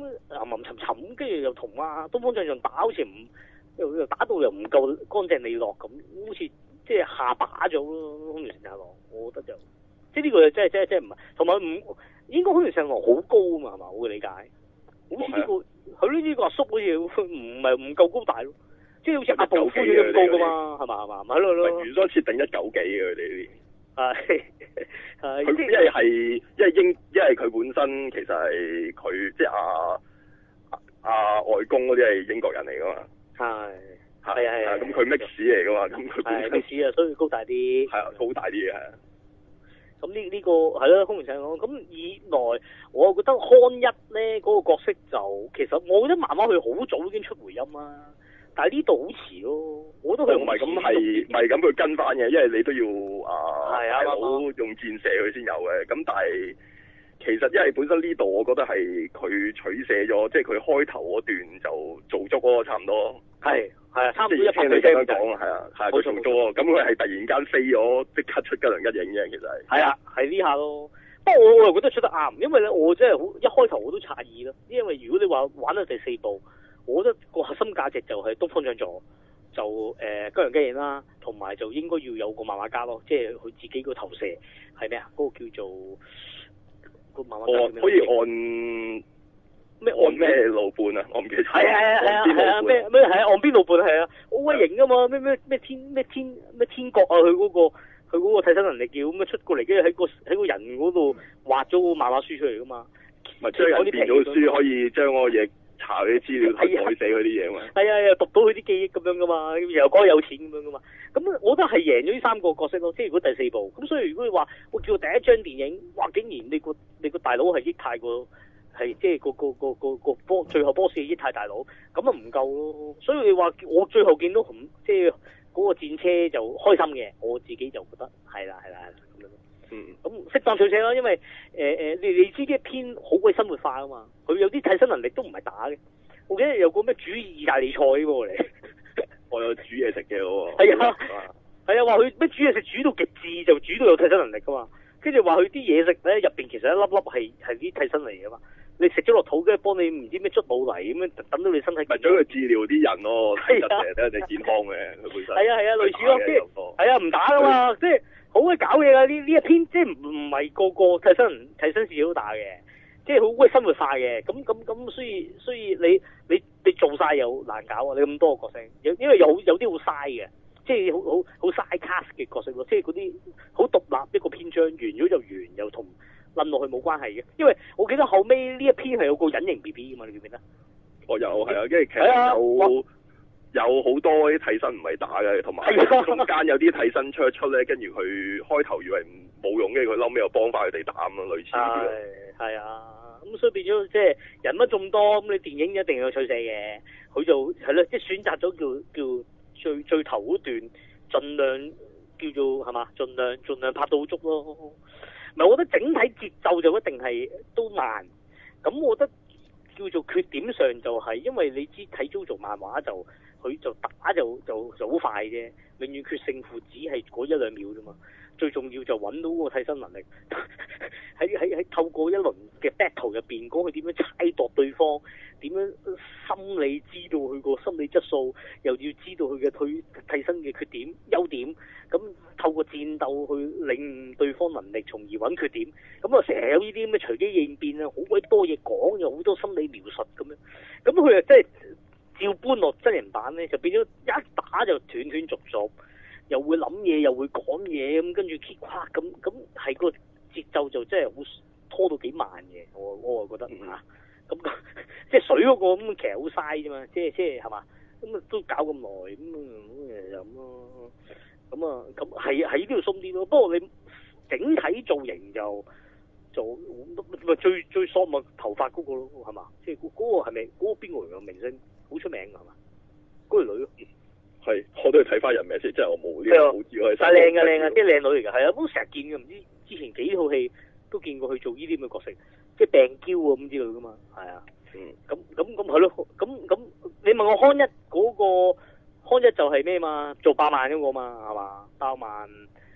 吟沉沉，跟住又同阿東方仗仗打，好似唔又又打到又唔夠乾淨利落咁，好似即係下把咗咯。空條承太郎，我覺得就即係呢個真係真係真係唔係，同埋唔應該空條承太郎好高啊嘛，係嘛？我嘅理解，好似呢個佢呢呢個阿叔好似唔係唔夠高大咯。即係好似阿布夫咁高噶嘛，係嘛係嘛，咪係咯咯。 原裝設定一九幾嘅佢哋呢啲。 係係。 佢一係係一係英，一係佢本身其實係佢即係阿阿外公嗰啲係英國人嚟噶嘛。係。係啊係啊。咁佢 mix 嚟噶嘛，咁佢本身。mix 啊，所以高大啲。係啊，高大啲嘅係。咁呢呢個係咯，空條承太郎。咁以來，我覺得康一咧嗰個角色就其實我覺得慢慢佢好早已經出回音啦。但係呢度好遲咯，我覺得佢唔係咁係，唔係咁佢跟翻嘅，因為你都要啊大佬用箭射佢先有嘅。咁但係其實因為本身呢度我覺得係佢取捨咗，即係佢開頭嗰段就做足嗰個差唔多。係係啊，差唔多一聽你咁樣講啊，係啊，係佢做足喎。咁佢係突然間飛咗，即刻出吉良吉影嘅，其實係。係啊，係呢下咯。不過我我又覺得出得啱，因為咧我真係好一開頭我都詫異啦，因為如果你話玩到第四部。我覺得個核心價值就係東方仗助，就誒吉良吉影啦，同埋就應該要有個漫畫家咯，即係佢自己個投射係咩啊？嗰、那個叫做個漫畫家叫咩？可以按咩按咩路伴啊？我唔記得。係係係啊係啊咩咩係啊岸邊路伴係啊，好鬼型噶嘛！咩咩咩天咩天咩天國啊！佢嗰、那個佢嗰個替身能力叫咁樣出過嚟，跟住喺個喺個人嗰度畫咗個漫畫書出嚟噶嘛。咪將人變咗書可以將嗰個嘢。查佢啲資料，改寫佢啲嘢嘛？係啊，又讀到佢啲記憶咁樣噶嘛，又講有錢咁樣噶嘛。咁我覺得係贏咗呢三個角色咯。即係如果第四部，咁所以如果你話我叫第一張電影，哇！竟然你個你個大佬係益太過，係即係個個個個個波最後 boss 係益太大佬，咁啊唔夠咯。所以你話我最後見到紅即係嗰個戰車就開心嘅，我自己就覺得係啦係啦係啦咁樣。嗯，咁適當取捨啦，因為誒誒、呃，你你知啲片好鬼生活化啊嘛，佢有啲替身能力都唔係打嘅。我記得有個咩煮意大利菜喎嚟，我有煮嘢食嘅喎。係啊，係啊，話佢咩煮嘢食煮到極致就煮到有替身能力噶嘛，跟住話佢啲嘢食咧入邊其實一粒粒係係啲替身嚟噶嘛，你食咗落肚跟住幫你唔知咩捽冇嚟咁樣等到你身體。咪將佢治療啲人咯，係啊，成日都係健康嘅佢本身。係啊係啊，類似咯，即係係啊唔打噶嘛，即係。好鬼搞嘢㗎！呢呢一篇即係唔唔係個個替身替身事都打嘅，即係好鬼生活化嘅。咁咁咁，所以所以你你你做晒又難搞啊！你咁多個角色，有因為有有啲好嘥嘅，即係好好好嘥 cast 嘅角色咯。即係嗰啲好獨立一個篇章，完咗就完，又同冧落去冇關係嘅。因為我記得後尾呢一篇係有個隱形 B B 㗎嘛，你記唔記得？我有係啊，因為其實有。有好多啲替身唔係打嘅，同埋中間有啲替身出一出咧，跟住佢開頭以為冇用嘅，佢後尾又幫翻佢哋打咁咯，類似呢啲。係啊，咁所以變咗即係人物咁多，咁你電影一定要取捨嘅。佢就係咯，即係選擇咗叫叫最最頭嗰段，盡量叫做係嘛，盡量盡量拍到足咯。唔係，我覺得整體節奏就一定係都慢。咁我覺得叫做缺點上就係，因為你知睇 JoJo 漫畫就。佢就打就就就好快啫，永遠決勝負只係嗰一兩秒啫嘛。最重要就揾到個替身能力，喺喺喺透過一輪嘅 battle 入邊，講佢點樣猜度對方，點樣心理知道佢個心理質素，又要知道佢嘅退替身嘅缺點、優點，咁透過戰鬥去領悟對方能力，從而揾缺點。咁啊，成日有呢啲咁嘅隨機應變啊，好鬼多嘢講，有好多心理描述咁樣。咁佢啊，真係〜照搬落真人版咧，就變咗一打就斷斷續續，又會諗嘢，又會講嘢咁，跟住 keep 垮咁咁，係個節奏就真係好拖到幾慢嘅。我我係覺得嚇，咁、啊、即係水嗰個咁，其實好嘥啫嘛。即係即係係嘛，咁啊都搞咁耐，咁啊就咁咯。咁啊咁係係都要鬆啲咯。不過你整體造型就就咪最最索咪頭髮嗰個咯，係嘛？即係嗰嗰個係咪嗰個邊個嚟嘅明星？好出名㗎係嘛？嗰條女咯，係我都要睇翻人名先，即係我冇呢個冇知佢。但係靚㗎靚㗎，啲靚女嚟㗎，係啊，都成日見嘅，唔知之前幾套戲都見過佢做呢啲咁嘅角色，即係病嬌啊咁之類㗎嘛，係啊。嗯。咁咁咁係咯，咁咁你問我康一嗰個康一就係咩嘛？做百萬嗰個嘛係嘛？百萬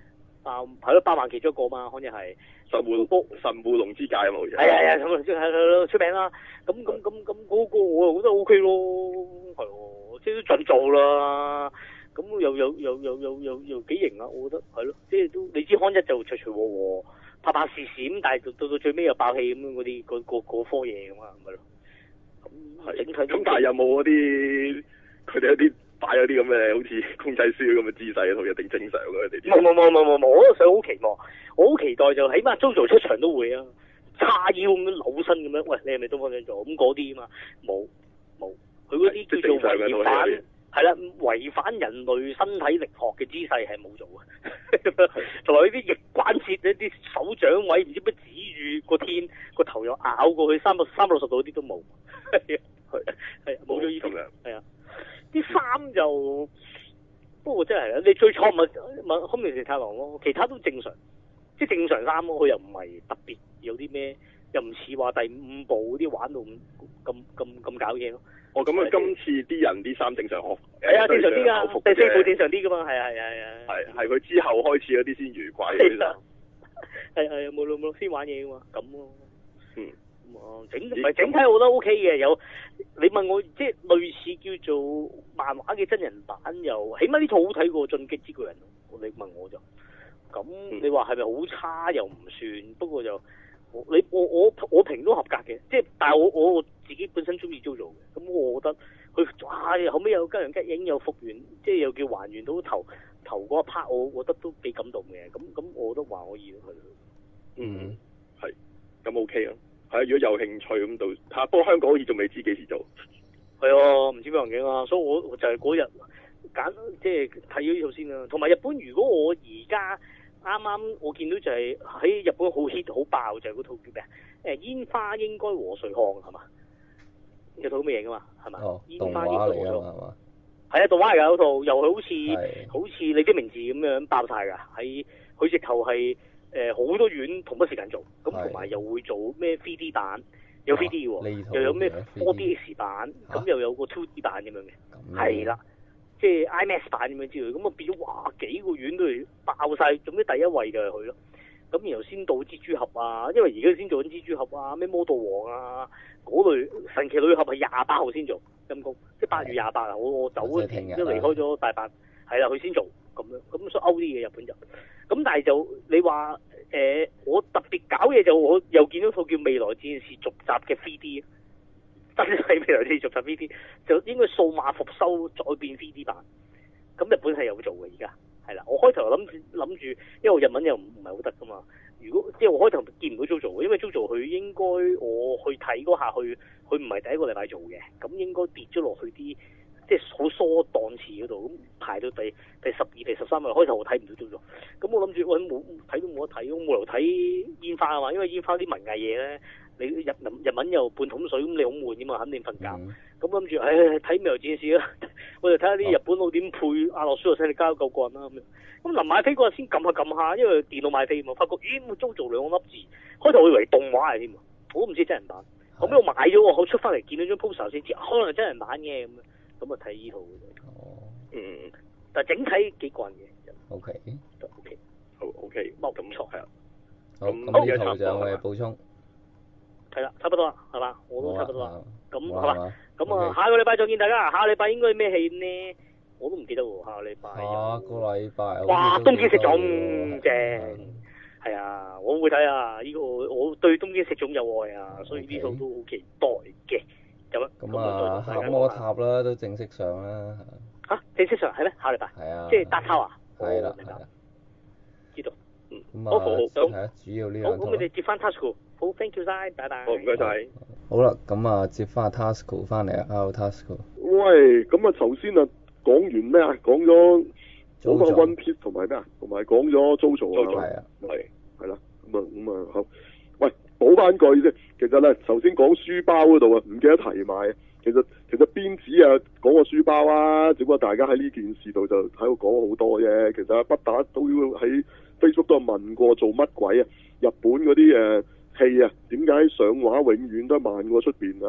百係咯百萬其中一個嘛，好似係神戶神戶龍之介啊嘛，好似係啊係啊，咁即係係出名啦。咁咁咁咁嗰個我又覺得 O K 咯，係喎，即係都盡做啦。咁又又又又又又又幾型啊！我覺得係咯，即係都你知康一就隨隨和和拍拍試試咁，但係到到最尾又爆氣咁樣嗰啲嗰嗰嗰科嘢咁啊，咪咯。咁整體咁但係有冇嗰啲佢哋有啲擺咗啲咁嘅好似公仔書咁嘅姿勢，同一定正常嘅佢哋。 冇冇冇冇冇冇，我都想好期望，我好期待就起碼 JoJo 出場都會啊，叉腰咁樣扭身咁樣，喂，你係咪東方想做咁嗰啲啊嘛？冇冇，佢嗰啲叫做違反。係啦，違反人類身體力學嘅姿勢係冇做嘅，同埋呢啲逆關節、一啲手掌位唔知乜指住個天，個頭又咬過去三百三百六十度嗰啲都冇，係係係冇咗呢啲，係啊，啲衫就不過真係啊，你最錯咪咪空明士太郎咯，其他都正常，即係正常衫咯，佢又唔係特別有啲咩，又唔似話第五部嗰啲玩到咁咁咁咁搞嘢咯。 哦，咁啊，今次啲人啲衫正常學， 係啊，正常啲㗎，第四部正常啲㗎嘛，係啊係啊係啊。 係係佢之後開始嗰啲先愉快嗰啲啦。 係係冇冇冇先玩嘢㗎嘛，咁咯。 嗯。 咁啊，整唔係整體我覺得 O K 嘅，有你問我即係類似叫做漫畫嘅真人版，又起碼呢套好睇過《進擊之巨人》。你問我就，咁你話係咪好差又唔算，不過就。你我我我評都合格嘅，即係但係我我自己本身中意 JoJo 嘅，咁我覺得佢哇後尾有吉陽吉影又復原，即係又叫還原到頭頭嗰一 part，我覺得都幾感動嘅，咁咁我覺得還可以咯，係。 嗯，係，咁 OK 啊，係啊，如果有興趣咁到睇下，不過香港好似仲未知幾時做。 係啊，唔知咩環境啊，所以我就係嗰日揀即係睇咗呢套先啦，同埋日本如果我而家。啱啱我見到就係喺日本好 hit 好爆就係嗰套叫咩啊？誒煙花應該和誰看係嘛？有套咩嘢㗎嘛？係嘛？ 哦， 煙動畫花應該和誰嚟㗎嘛係嘛？ 係啊，動畫嚟㗎嗰套，又係好似係好似你的名字咁樣爆晒㗎，喺佢直頭係誒好多院同一時間做，咁同埋又會做咩 three D 版，有 three D 喎，又有咩 four D X 版，咁又有個 two D 版咁樣嘅，係啦。即係 IMAX 版咁樣之類，咁啊變咗哇幾個院都係爆晒，總之第一位就係佢咯。咁然後先到蜘蛛俠啊，因為而家先做緊蜘蛛俠啊，咩魔道王啊嗰類神奇女俠係廿八號先做陰公，即係八月廿八啊，我我走嗰時都離開咗大阪，係啦佢先做咁樣，咁所以歐啲嘅日本就，咁但係就你話誒、呃、我特別搞嘢就我又見到套叫未來戰士續集嘅 three D。真係未來啲續集 three D 就應該數碼復修再變 three D 版，咁日本係有做嘅而家，係啦。我開頭諗住諗住，因為我日文又唔唔係好得噶嘛。如果即係我開頭見唔到 JoJo，因為 JoJo 佢應該我去睇嗰下，佢佢唔係第一個禮拜做嘅，咁應該跌咗落去啲即係好疏檔次嗰度，咁排到第第十二、第十三日，開頭我睇唔到 JoJo，咁我諗住喂冇睇都冇得睇，我冇理由睇煙花啊嘛，因為煙花啲文藝嘢咧。你日日文又半桶水，咁你好悶㗎嘛，肯定瞓覺。咁諗住，唉，睇未來戰士啦，我就睇下啲日本佬點配阿諾舒華辛力加夠棍啦咁樣。咁臨買飛嗰日先撳下撳下，因為電腦買飛嘛，發覺咦，冇租做兩個粒字，開頭我以為動畫嚟添，我都唔知真人版。後尾我買咗，我出翻嚟見到張 poster 先知，可能係真人版嘅咁樣，咁啊睇呢套嘅。哦。嗯，但係整體幾棍嘅。O K。O K。 好 O K。冇咁錯係啊。 好，咁呢套就係補充。 係啦，差不多啦，係嘛？我都差不多啦。咁係嘛？咁啊，下個禮拜再見大家。下個禮拜應該咩戲呢？我都唔記得喎。下個禮拜。 下個禮拜。 哇！東京食種正，係啊，我會睇啊。呢個我對東京食種有愛啊，所以呢套都好期待嘅。咁啊。咁啊，黑魔塔啦，都正式上啦。 嚇！正式上係咩？下個禮拜。係啊。即係達抄啊？ 係啦，係啦。 知道。 嗯。好好好。係啊，主要呢兩套。 好，咁你哋接翻 Tasuku。好 ，thank you 晒，拜拜。 好，唔該晒。 好啦，咁啊，接翻 Tasuku 翻嚟啊 ，Hello Tasuku。 喂，咁啊，頭先啊，講完咩啊？講咗講個 One Piece 同埋咩啊？同埋講咗 JoJo 啊， 係啊， 係係啦，咁啊咁啊好。喂，補翻句啫。其實咧，頭先講書包嗰度啊，唔記得提埋。其實其實邊止啊講個書包啊，只不過大家喺呢件事度就喺度講好多啫。其實啊，不打都要喺 Facebook 都有問過做乜鬼啊？日本嗰啲誒。戲啊，點解上畫永遠都慢過出邊啊？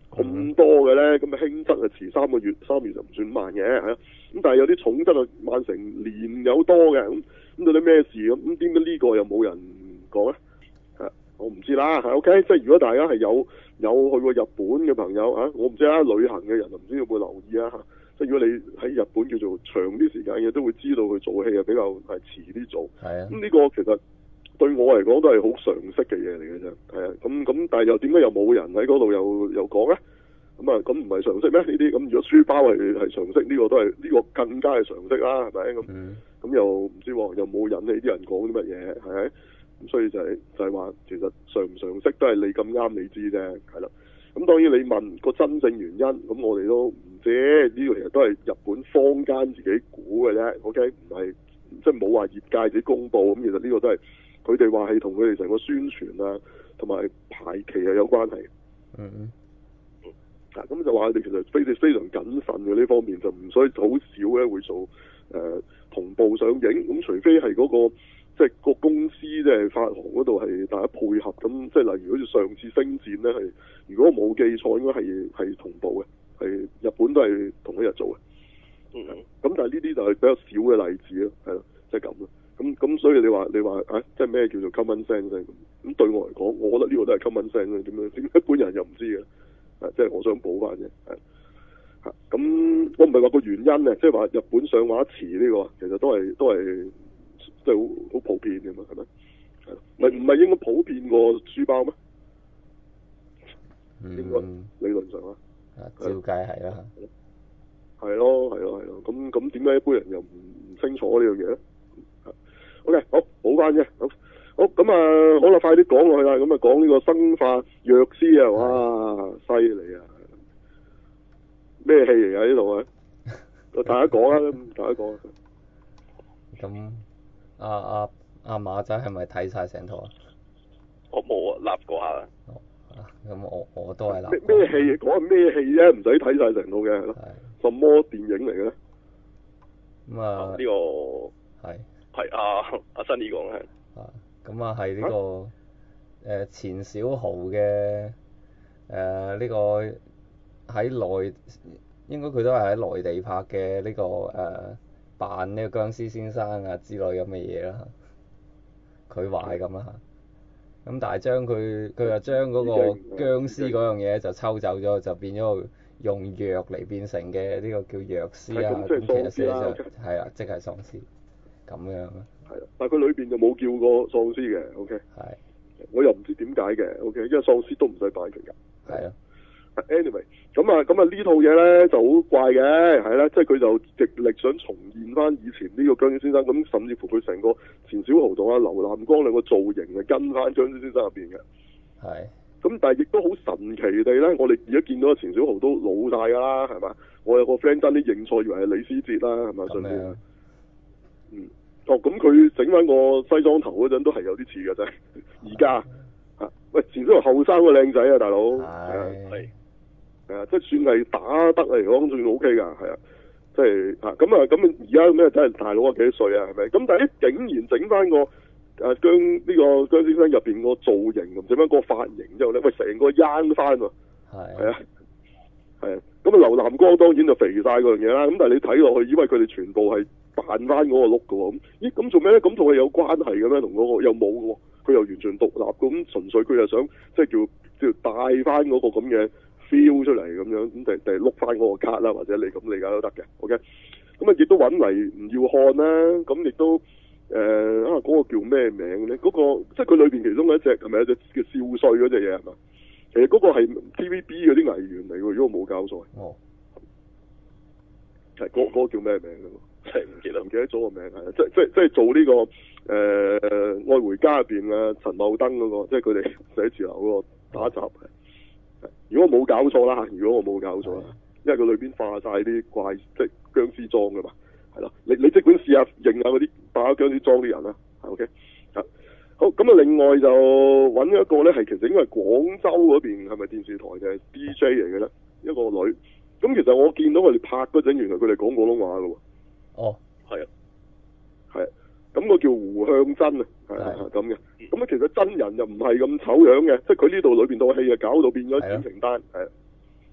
咁多嘅咧？咁啊輕則啊遲三個月，三月就唔算慢嘅，係啊。咁但係有啲重則啊慢成年有多嘅，咁咁到底咩事咁？咁點解呢個又冇人講咧？係我唔知啦，係 OK。即係如果大家係有有去過日本嘅朋友嚇，我唔知啦，旅行嘅人唔知有冇留意啊嚇。即係如果你喺日本叫做長啲時間嘅，都會知道佢做戲係比較係遲啲做。 係啊。 咁呢個其實對我嚟講都係好常識嘅嘢嚟嘅啫。係啊。咁咁，但係又點解又冇人喺嗰度又又講咧？咁啊，咁唔係常識咩？呢啲咁如果書包係係常識，呢、呢個都係呢、呢個更加係常識啦，係咪咁？咁、嗯、又唔知喎，又冇引起啲人講啲乜嘢，係咪？咁所以就係、係、就係、係、話，其實常唔常識都係你咁啱你知啫，係啦。咁當然你問個真正原因，咁我哋都唔知，呢、呢個其實都係日本坊間自己估嘅啫。OK，唔係即係冇話業界自己公佈。咁其實呢個都係佢哋話係同佢哋成個宣傳啊，同埋排期係有關係。 嗯嗯。 啊，咁就話佢哋其實非常非常謹慎嘅呢方面，就唔所以好少咧會做誒、呃、同步上映。咁除非係嗰、嗰個即係個公司即係發行嗰度係大家配合，咁即係例如好似上次星戰咧係，如果我冇記錯應該係係同步嘅，係日本都係同一日做嘅。嗯，咁但係呢啲就係比較少嘅例子咯，係咯，即係咁咯。咁咁所以你話你話啊，即係咩叫做 common sense 咁？咁對我嚟講，我覺得呢個都係 common sense 嘅。點樣？點解一般人又唔知嘅？啊，即係我想補翻啫，係嚇。咁我唔係話個原因啊，即係話日本上畫遲呢個，其實都係都係即係好好普遍嘅嘛，係咪？係，唔係唔係應該普遍過書包咩？ 嗯， 應該理論上啊， 啊，照計係啦。 係咯，係咯，係咯。咁咁點解一般人又唔唔清楚呢樣嘢咧？OK，好補翻啫，好。好咁啊，好啦，快啲講落去啦。咁啊，講呢個生化藥師啊，哇，犀利啊！咩戲嚟㗎呢度啊？大家講啊，大家講啊。 咁阿阿阿馬仔係咪睇晒成套啊？ 我冇啊，立過下啦。 哦，咁我我都係立。 咩咩戲？講係咩戲啫？唔使睇晒成套嘅，係咯。係。什麼電影嚟嘅咧？ 咁啊， 呢個係係阿阿新呢講係。 啊。咁啊，係呢個誒、呃、錢小豪嘅誒呢個喺內，應該佢都係喺內地拍嘅呢、這個誒、呃、扮呢個殭屍先生啊之類咁嘅嘢啦。佢話係咁啦嚇。咁但係將佢佢又將嗰個殭屍嗰樣嘢就抽走咗，就變咗用藥嚟變成嘅呢個叫藥師啊。咁其實就係啊，即係喪屍咁樣啊。 係啊，但係佢裏邊就冇叫過喪屍嘅 ，OK。係。我又唔知點解嘅 ，OK，因為喪屍都唔使版權㗎。係啊。Anyway，咁啊，咁啊呢套嘢咧就好怪嘅，係啦，即係佢就極力想重現翻以前呢個殭屍先生，咁甚至乎佢成個錢小豪同阿劉南光兩個造型係跟翻殭屍先生入邊嘅。係。咁但係亦都好神奇地咧，我哋而家見到阿錢小豪都老曬㗎啦，係嘛？我有個 friend 真啲認錯，以為係李思捷啦，係咪順便？嗯。哦，咁佢整翻個西裝頭嗰陣都係有啲似嘅啫。而家嚇，喂，錢小豪後生個靚仔啊，大佬。係。係。係啊，即係算係打得嚟講算 O K 㗎，係啊，即係嚇咁啊咁而家咩真係大佬啊幾多歲啊係咪？咁但係竟然整翻個誒殭呢個殭先生入邊個造型，整翻個髮型之後咧，喂成個罌翻喎。係。係啊。係啊，咁啊劉南光當然就肥晒嗰樣嘢啦。咁但係你睇落去，以為佢哋全部係扮翻嗰個碌㗎喎。咁咦咁做咩咧？咁同佢有關係嘅咩？同嗰個又冇嘅喎。佢又完全獨立咁，純粹佢又想即係叫叫帶翻嗰個咁嘅 feel 出嚟咁樣，咁定定碌翻嗰個卡啦，或者你咁理解都得嘅。OK，咁啊亦都揾嚟唔要看啦。咁亦都誒、呃、啊嗰、嗰個叫咩名咧？嗰、嗰個即係佢裏邊其中一隻係咪一隻叫少帥嗰隻嘢係嘛？其實嗰個係 T V B 嗰啲藝員嚟喎，如果我冇搞錯。哦。係嗰嗰個叫咩名咧？係唔記得，唔記得咗個名係。即即即係做呢、呢個誒、呃《愛回家》入邊嘅陳茂登嗰、嗰個，即係佢哋寫字樓嗰個打雜。如果我冇搞錯啦，如果我冇搞錯啦，因為佢裏邊化晒啲怪，即係僵屍裝噶嘛，係咯。你你即管試下認下嗰啲打僵屍裝啲人啦，OK。好，咁啊，另外就揾一個咧，係其實應該係廣州嗰邊係咪電視台嘅 D J 嚟嘅咧，一個女。咁其實我見到佢哋拍嗰陣，原來佢哋講廣東話噶喎。哦，係啊，係。咁個叫胡向真啊，係係咁嘅。咁啊，其實真人又唔係咁醜樣嘅，即係佢呢度裏邊套戲啊，搞到變咗剪成單，係。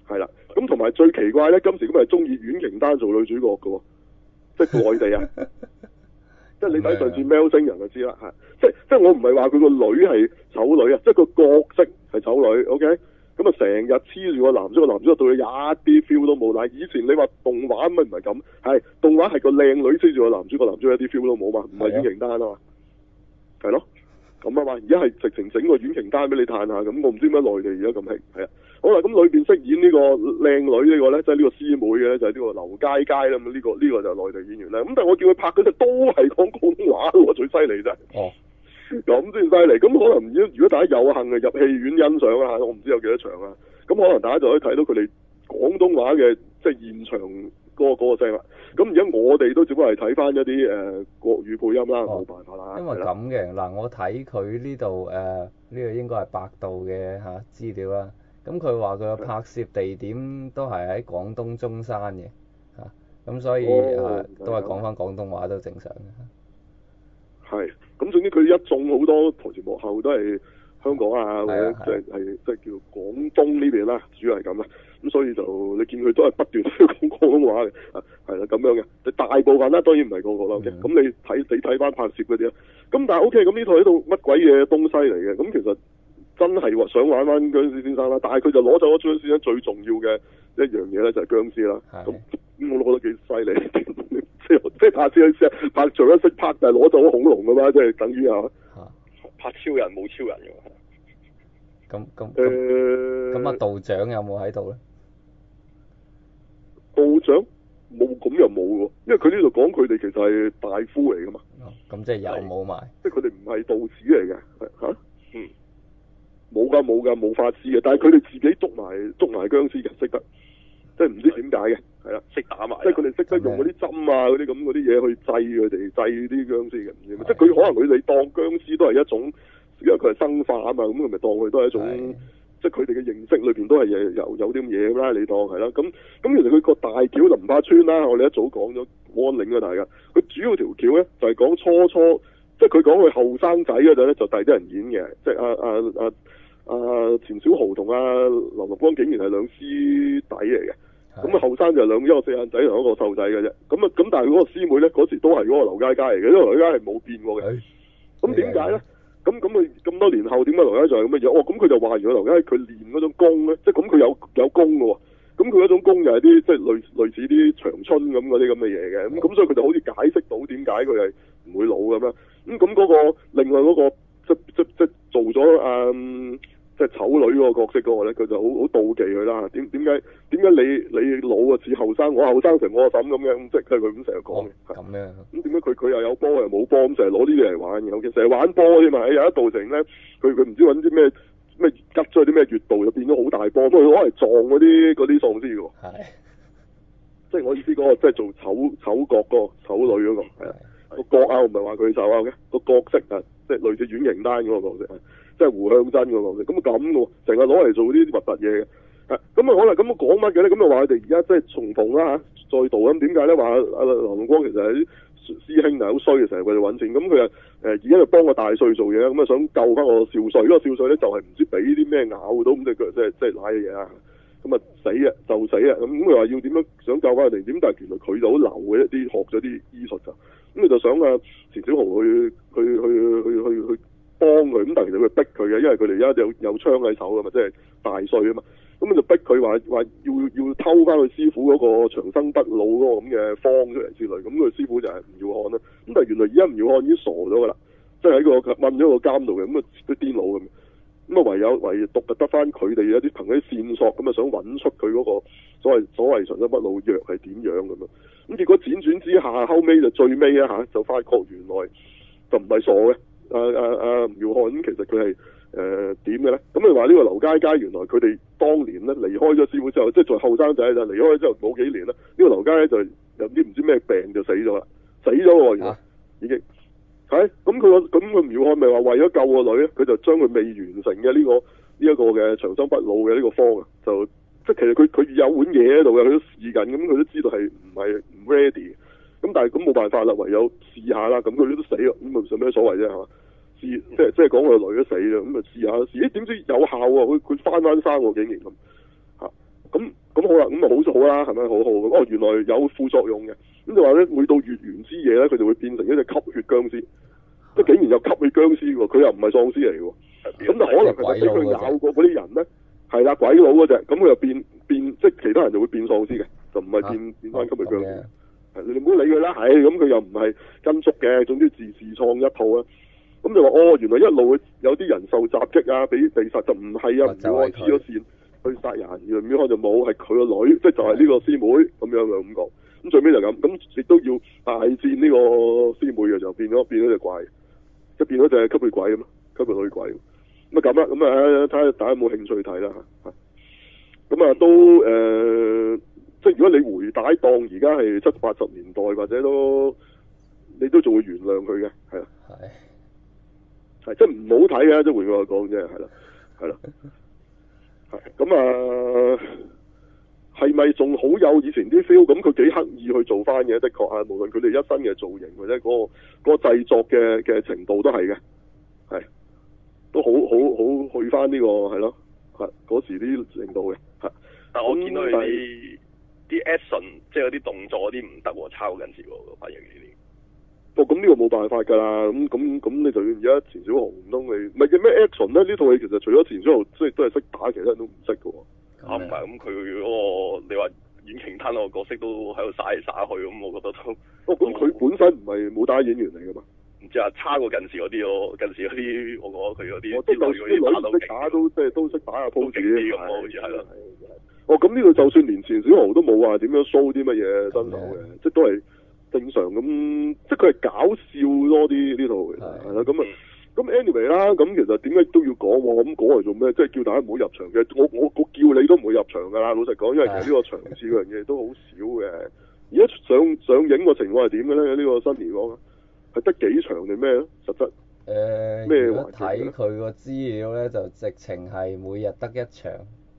埋最奇怪咧，今時今日係中意阮瓊丹做女主角嘅喎，即係內地啊！即係你睇上次《喵星人》就知啦，係即係即係我唔係話佢個女係醜女啊，即係個角色係醜女 ，OK？咁啊成日黐住個男主角，男主角對佢一啲 feel 都冇。但係以前你話動畫咪唔係咁，係動畫係個靚女黐住個男主角，男主角一啲 feel 都冇嘛，唔係阮瓊丹啊嘛，係咯。咁啊嘛，而家係直情整個阮瓊丹俾你嘆下，咁我唔知點解內地而家咁興，係啊。好啦，咁裏邊飾演呢個靚女呢個咧，即係呢個師妹嘅咧，就係呢個劉佳佳啦。咁呢個呢個就係內地演員啦。咁但係我叫佢拍嗰隻都係講廣東話喎，最犀利就係。哦。咁先犀利，咁可能如果如果大家有幸啊入戲院欣賞啊，我唔知有幾多場啊，咁可能大家就可以睇到佢哋廣東話嘅即係現場嗰個嗰個聲啦。咁而家我哋都只不過係睇翻一啲誒、呃、國語配音啦，冇、哦、辦法啦。 因為咁嘅嗱，我睇佢呢度誒呢個應該係百度嘅嚇資料啦。咁佢話佢嘅拍攝地點都係喺廣東中山嘅嚇，咁所以誒、哦啊、都係講翻廣東話都正常嘅。係，咁總之佢一眾好多台前幕後都係香港啊，或者即係係即係叫廣東呢邊啦，主要係咁啦。咁所以就你見佢都係不斷講廣東話嘅，啊係啦咁樣嘅。大部分啦，當然唔係個個啦。咁、嗯、你睇你睇翻拍攝嗰啲啊，咁但係 O K，咁呢套喺度乜鬼嘢東西嚟嘅？咁其實真係話想玩翻僵屍先生啦，但係佢就攞走咗僵屍先生最重要嘅一樣嘢咧，就係僵屍啦。咁咁我覺得幾犀利，即係即係拍僵屍拍做一識拍，就係攞走咗恐龍噶嘛，即係等於啊拍超人冇超人嘅。 咁咁誒，咁啊道長有冇喺度咧？ 道長冇，咁又冇喎，因為佢呢度講佢哋其實係大夫嚟噶嘛。 哦，咁即係有冇埋？ 即係佢哋唔係道士嚟嘅，嚇？嗯，冇㗎冇㗎冇法師嘅，但係佢哋自己捉埋捉埋僵屍嘅，識得，即係唔知點解嘅，係啦，識打埋，即係佢哋識得用嗰啲針啊嗰啲咁嗰啲嘢去製佢哋製啲僵屍嘅，唔知即係佢可能佢哋當僵屍都係一種。因為佢係生化啊嘛，咁佢咪當佢都係一種，即係佢哋嘅認識裏邊都係有有啲咁嘢啦，你當係啦。咁咁其實佢個大橋就唔怕穿啦，我哋一早講咗安領啊大家。佢主要條橋咧就係、是、講初初，即係佢講佢後生仔嗰陣咧就第啲人演嘅，即係阿阿阿阿錢小豪同阿劉立光竟然係兩師弟嚟嘅。咁啊後生就係兩一個四眼仔同一個瘦仔嘅啫。咁啊咁但係嗰個師妹咧嗰時都係嗰個劉佳佳嚟嘅，因為劉佳佳係冇變過嘅。咁點解咧？咁咁佢咁多年後點解劉佳就係咁嘅嘢？哦，咁佢就話如果劉佳佢練嗰種功咧，即係咁佢有有功嘅喎。咁佢嗰種功就係啲即係類類似啲長春咁嗰啲咁嘅嘢嘅。咁咁所以佢就好似解釋到點解佢係唔會老咁樣。咁咁嗰個另外嗰、嗰個即即即做咗啊、嗯、即係醜女嗰個角色嗰個咧，佢就好好妒忌佢啦。點點解點解你你老啊似後生，我後生成我嬸咁樣，即係佢咁成日講嘅。咁樣。咁點解佢佢又有波又冇波咁，成日攞呢啲嚟玩嘅？好嘅，成日玩波添嘛。有一度成咧，佢佢唔知揾啲咩咩吉咗啲咩穴道，就變咗好大波，不過攞嚟撞嗰啲嗰啲喪屍嘅喎。係。即係我意思嗰、嗰個，即係做醜醜角嗰個醜女嗰、嗰個，係啊。個角啊，我唔係話佢醜啊嘅，個角色啊，即係類似阮瓊丹嗰個角色啊，即係胡向真嗰個角色。咁啊咁嘅喎，成日攞嚟做啲核突嘢嘅。啊，咁啊可能咁講乜嘅咧？咁啊話佢哋而家即係重逢啦嚇，再度咁點解咧？話阿劉龍光其實係啲師兄係好衰嘅，成日為咗揾錢。咁佢啊誒而家就幫個大帥做嘢，咁啊想救翻個少帥。呢個少帥咧就係唔知俾啲咩咬到咁隻腳，即係即係瀨嘢啊！咁啊死啊就死啊！咁咁佢話要點樣想救翻佢哋？點但係原來佢就好流嘅一啲學咗啲醫術就，咁佢就想啊錢小豪去去去去去去幫佢，咁但係其實佢逼佢嘅，因為佢哋而家有有槍喺手㗎嘛，即係大帥啊嘛，咁就逼佢話話要要偷翻佢師傅嗰個長生不老嗰個咁嘅方出嚟之類，咁佢師傅就係吳耀漢啦。咁但係原來而家吳耀漢已經傻咗㗎啦，即係喺個韞咗個監度嘅，咁啊都癲佬咁。咁啊，唯有唯獨就得翻佢哋一啲憑啲線索，咁啊想揾出佢嗰個所謂所謂長生不老藥係點樣咁樣。咁結果輾轉之下，後尾就最尾啊嚇，就發覺原來就唔係傻嘅。啊啊啊吳耀漢咁其實佢係誒點嘅咧？咁佢話呢個劉佳佳原來佢哋當年咧離開咗師傅之後，即係做後生仔就離開咗之後冇幾年啦。呢、呢個劉佳咧就有啲唔知咩病就死咗啦，死咗喎原來、啊、已經。係，咁佢個咁佢吳耀漢咪話為咗救個女咧，佢就將佢未完成嘅呢、呢個呢一、呢個嘅長生不老嘅呢個方啊，就即係其實佢佢有碗嘢喺度嘅，佢都試緊，咁佢都知道係唔係唔 ready，咁但係咁冇辦法啦，唯有試下啦，咁佢都死啦，咁啊上咩所謂啫係嘛？試即係即係講佢個女都死啦，咁啊試下試，咦點知有效喎？佢佢翻翻生喎竟然咁嚇，咁咁好啦，咁啊好就好啦，係咪好好咁？哦，原來有副作用嘅，咁就話咧，每到月圓之夜咧，佢就會變成一隻吸血僵屍，即係竟然有吸血僵屍喎，佢又唔係喪屍嚟喎，咁就可能係俾佢咬過嗰啲人咧，係啦，鬼佬嗰隻，咁佢又變變，即係其他人就會變喪屍嘅，就唔係變、啊、變翻吸血僵屍。你唔好理佢啦，係咁佢又唔係跟足嘅，總之自自創一套啦。咁就話哦，原來一路有啲人受襲擊啊，俾被殺就唔係啊，唔係黐咗線去殺人，而唔開就冇，係佢個女，即係就係呢個師妹咁樣嘅感覺。咁最尾就咁，咁亦都要大戰呢個師妹嘅，就變咗變咗隻怪，即係變咗隻吸血鬼咁咯，吸血女鬼。咁啊咁啦，咁啊睇下大家有冇興趣睇啦嚇。咁啊都誒。呃即係如果你回帶當而家係七八十年代或者都，你都仲會原諒佢嘅，係啦，係，係即係唔好睇嘅，即係換句話講啫，係啦，係啦，係咁啊，係咪仲好有以前啲 feel？咁佢幾刻意去做翻嘅，的確啊，無論佢哋一身嘅造型或者嗰、嗰個嗰、嗰個製作嘅嘅程度都係嘅，係，都好好好去翻呢、呢個係咯，係嗰時啲程度嘅，係。 但我見到佢啲。啲 action 即係嗰啲動作嗰啲唔得喎，抄緊時喎，反應呢啲。 哦，咁呢個冇辦法㗎啦，咁咁咁你就算而家錢小豪唔通你唔係叫咩 action 咧？呢套戲其實除咗錢小豪，即係都係識打，其他人都唔識㗎喎。 啊，唔係，咁佢嗰個你話演瓊吞嗰個角色都喺度耍嚟耍去，咁我覺得都。 哦，咁佢本身唔係武打演員嚟㗎嘛？ 唔知啊，差過近時嗰啲咯，近時嗰啲我覺得佢嗰啲。 我都就算啲女識打都即係都識打下 pose 啲咁，好似係咯。哦，咁呢度就算連錢小豪都冇話點樣 show 啲乜嘢身手嘅，即係都係正常咁，即係佢係搞笑多啲呢套嘅，係啦，咁啊，咁 anyway 啦，咁其實點解都要講喎？咁講嚟做咩？即係叫大家唔好入場嘅，我我我叫你都唔會入場㗎啦，老實講，因為其實呢個場次嗰樣嘢都好少嘅。而家上上映個情況係點嘅咧？呢、呢個新年講係得幾場定咩咧？實質誒， 咩、呃？ 如果睇佢個資料咧，就直情係每日得一場。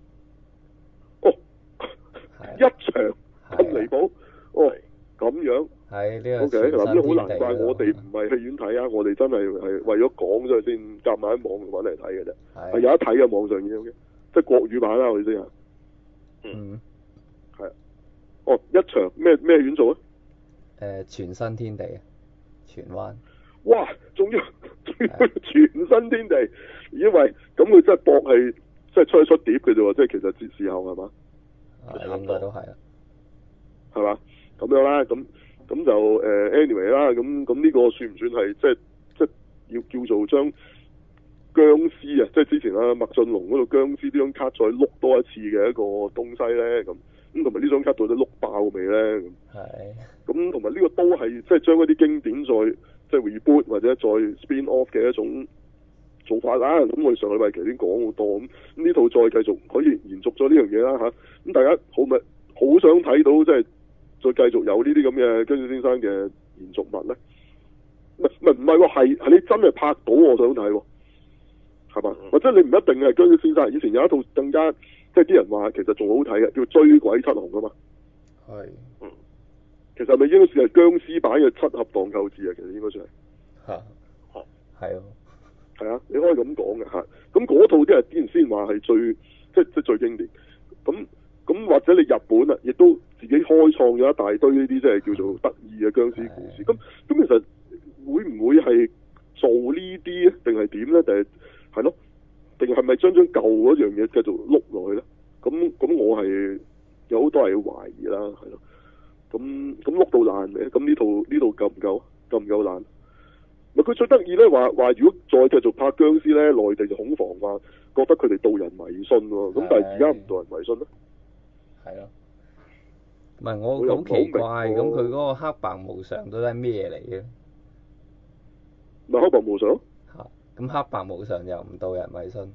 一場咁離譜，哦咁樣， 係呢個 O K 嗱，呢好難怪我哋唔係戲院睇啊，我哋真係係為咗講咗先夾埋喺網揾嚟睇嘅啫，係有得睇嘅網上已經 O K，即係國語版啦，我哋先啊， 嗯， 係，哦一場咩咩院做啊？ 誒全新天地啊，荃灣， 哇，仲要仲要全新天地，因為咁佢真係搏係即係出一出碟嘅啫喎，即係其實節時候係嘛？ 啊，應該都係啦， 係嘛？咁樣啦，咁咁就誒、呃、anyway 啦，咁咁呢個算唔算係即係即係要叫做將僵屍啊，即係之前啊麥浚龍嗰度僵屍呢張卡再碌多一次嘅一個東西咧？咁咁同埋呢張卡到底碌爆未咧？咁係，咁同埋呢個都係即係將一啲經典再即係 reboot 或者再 spin off 嘅一種做法啦。咁我哋上個禮拜其實已經講好多，咁呢套再繼續可以延續咗呢樣嘢啦嚇。咁大家好咪好想睇到即係再繼續有呢啲咁嘅僵屍先生嘅延續物咧？唔係唔係喎，係係你真係拍到我想睇喎，係嘛？或者你唔一定係僵屍先生，以前有一套更加即係啲人話其實仲好睇嘅，叫追鬼七雄啊嘛。係，嗯，其實係咪應該算係僵屍版嘅七俠蕩寇志啊？其實應該算係嚇嚇係啊，係啊，你可以咁講嘅嚇。咁嗰套啲人之前先話係最即即最經典。咁咁或者你日本啊，亦都自己開創咗一大堆呢啲即係叫做得意嘅僵屍故事。咁咁其實會唔會係做呢啲咧？定係點咧？定係係咯？定係咪將將舊嗰樣嘢繼續碌落去咧？咁咁我係有好多係懷疑啦，係咯。咁咁碌到爛嘅，咁呢套呢套夠唔夠？夠唔夠爛？咪佢最得意咧，話話如果再繼續拍僵屍咧，內地就恐防話覺得佢哋導人迷信喎。咁但係而家唔導人迷信咧？係咯。 唔係我好奇怪，咁佢嗰個黑白無常到底係咩嚟嘅？ 咪黑白無常？ 嚇！咁黑白無常又唔導人迷信？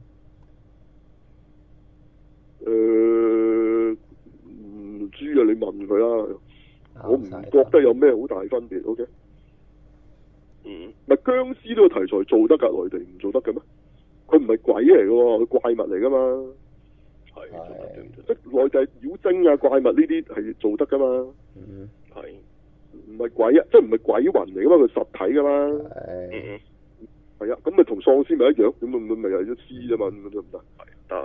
誒唔知啊，你問佢啦。我唔覺得有咩好大分別。O K。嗯。咪僵屍呢個題材做得㗎，內地唔做得嘅咩？佢唔係鬼嚟嘅喎，佢怪物嚟㗎嘛。係。即係內地妖精啊、怪物呢啲係做得㗎嘛。嗯。係。唔係鬼啊，即係唔係鬼魂嚟㗎嘛？佢實體㗎嘛。係。嗯。係啊，咁咪同喪屍咪一樣，咁咪咪咪係一屍啫嘛，咁得唔得？係得。喪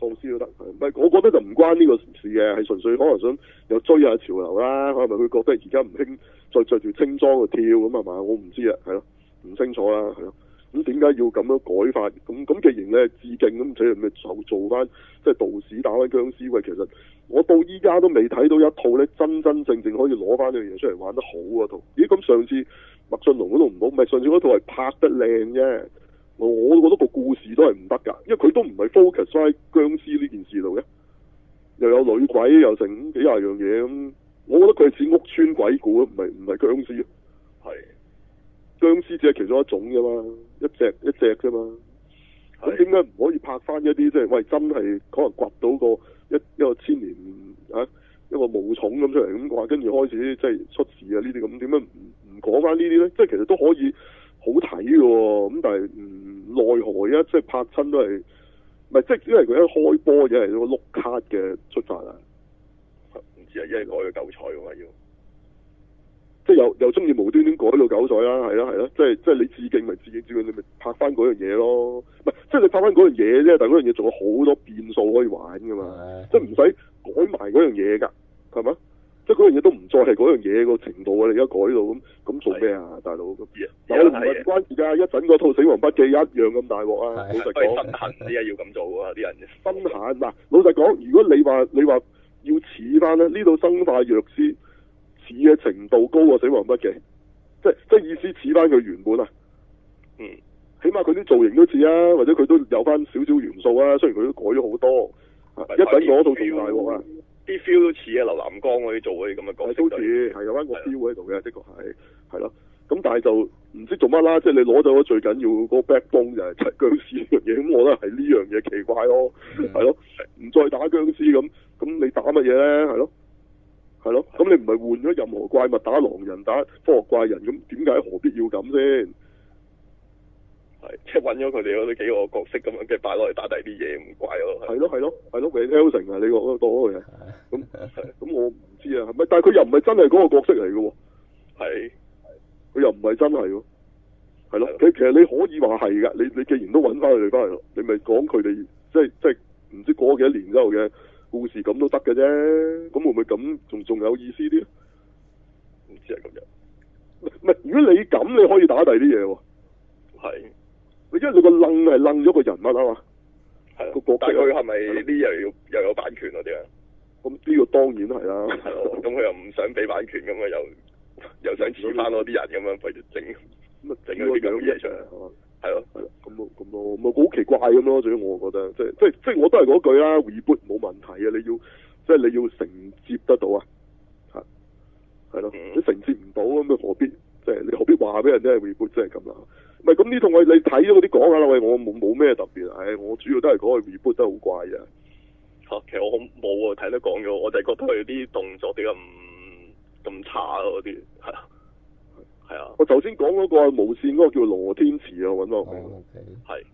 喪屍都得，唔係我覺得就唔關呢個事嘅，係純粹可能想又追下潮流啦，係咪佢覺得而家唔興再着住清裝去跳咁係嘛？我唔知啊，係咯，唔清楚啦，係咯。咁點解要咁樣改法？咁咁既然咧致敬咁，所以咪就做翻即係道士打翻僵屍。喂，其實我到依家都未睇到一套咧真真正正可以攞翻呢樣嘢出嚟玩得好嗰套。咦？咁上次麥浚龍嗰度唔好，唔係上次嗰套係拍得靚啫。我我覺得個故事都係唔得㗎，因為佢都唔係 focus 喺僵屍呢件事度嘅，又有女鬼又成幾廿樣嘢咁。我覺得佢係似屋村鬼故，唔係唔係僵屍。係僵屍只係其中一種啫嘛，一隻一隻啫嘛。咁點解唔可以拍翻一啲即係喂真係可能掘到個一一個千年啊一個毛蟲咁出嚟咁話，跟住開始即係出事啊呢啲咁，點解唔唔講翻呢啲咧？即係其實都可以好睇嘅喎，咁但係唔奈何啊！即係拍親都係，唔係即係因為佢一開波就係個碌卡嘅出發啊！唔知啊，因為改咗九彩嘅嘛要，即係又又中意無端端改到九彩啦，係啦係啦，即係即係你致敬咪致敬，致敬你咪拍翻嗰樣嘢咯，唔係即係你拍翻嗰樣嘢啫，但係嗰樣嘢仲有好多變數可以玩㗎嘛，即係唔使改埋嗰樣嘢㗎，係嘛？即係嗰樣嘢都唔再係嗰樣嘢個程度啊！你而家改到咁咁做咩啊，大佬？咁有唔係關事㗎，一陣嗰套《死亡筆記》一樣咁大鑊啊！老實講，身痕啲啊，要咁做啊！啲人身痕嗱，老實講，如果你話你話要似翻咧，呢套生化藥師似嘅程度高過《死亡筆記》，即係即係意思似翻佢原本啊。嗯，起碼佢啲造型都似啊，或者佢都有翻少少元素啊。雖然佢都改咗好多，一陣嗰套仲大鑊啊！啲 feel 都似啊，劉南光嗰啲做嗰啲咁嘅角色，都似係有翻個 feel 喺度嘅，的確係係咯。咁但係就唔知做乜啦，即係你攞咗最緊要嗰個 backbone 就係殭屍呢樣嘢，咁我覺得係呢樣嘢奇怪咯，係咯，唔再打殭屍咁，咁你打乜嘢咧？係咯，係咯，咁你唔係換咗任何怪物打狼人打科學怪人，咁點解何必要咁先？係，即係揾咗佢哋嗰啲幾個角色咁樣，嘅擺落嚟打第啲嘢，唔怪咯。係咯係咯係咯 Van Helsing 啊，你個嗰個嘅，咁咁我唔知啊，係咪？但係佢又唔係真係嗰個角色嚟嘅喎。係，佢又唔係真係喎。係咯，其其實你可以話係㗎，你你既然都揾翻佢哋翻嚟，你咪講佢哋即係即係唔知過咗幾多年之後嘅故事咁都得嘅啫。咁會唔會咁仲仲有意思啲？唔知係咁樣。唔係，如果你咁，你可以打第啲嘢喎。係。因為你個愣係愣咗個人物啊嘛，係個角色，但係佢係咪呢又要又有版權嗰啲啊？咁呢個當然係啦，係咯。咁佢又唔想俾版權，咁啊又又想似翻嗰啲人咁樣，佢就整咁啊整咗啲咁嘅嘢出嚟，係咯係咯。咁咯咁咯，咪好奇怪咁咯。最緊我覺得，即係即係即係我都係嗰句啦 ，reboot 冇問題啊！你要即係你要承接得到啊，係係咯。你承接唔到咁，你何必即係你何必話俾人聽係 reboot 即係咁啦？唔係咁呢套我你睇咗嗰啲講下啦，喂，我冇冇咩特別，唉，我主要都係講佢 reboot 得好怪啫。嚇，其實我好冇啊，睇得講咗，我就係覺得佢啲動作點解咁咁差咯，嗰啲係啊，係啊。我頭先講嗰個無線嗰個叫羅天慈啊，揾我名，係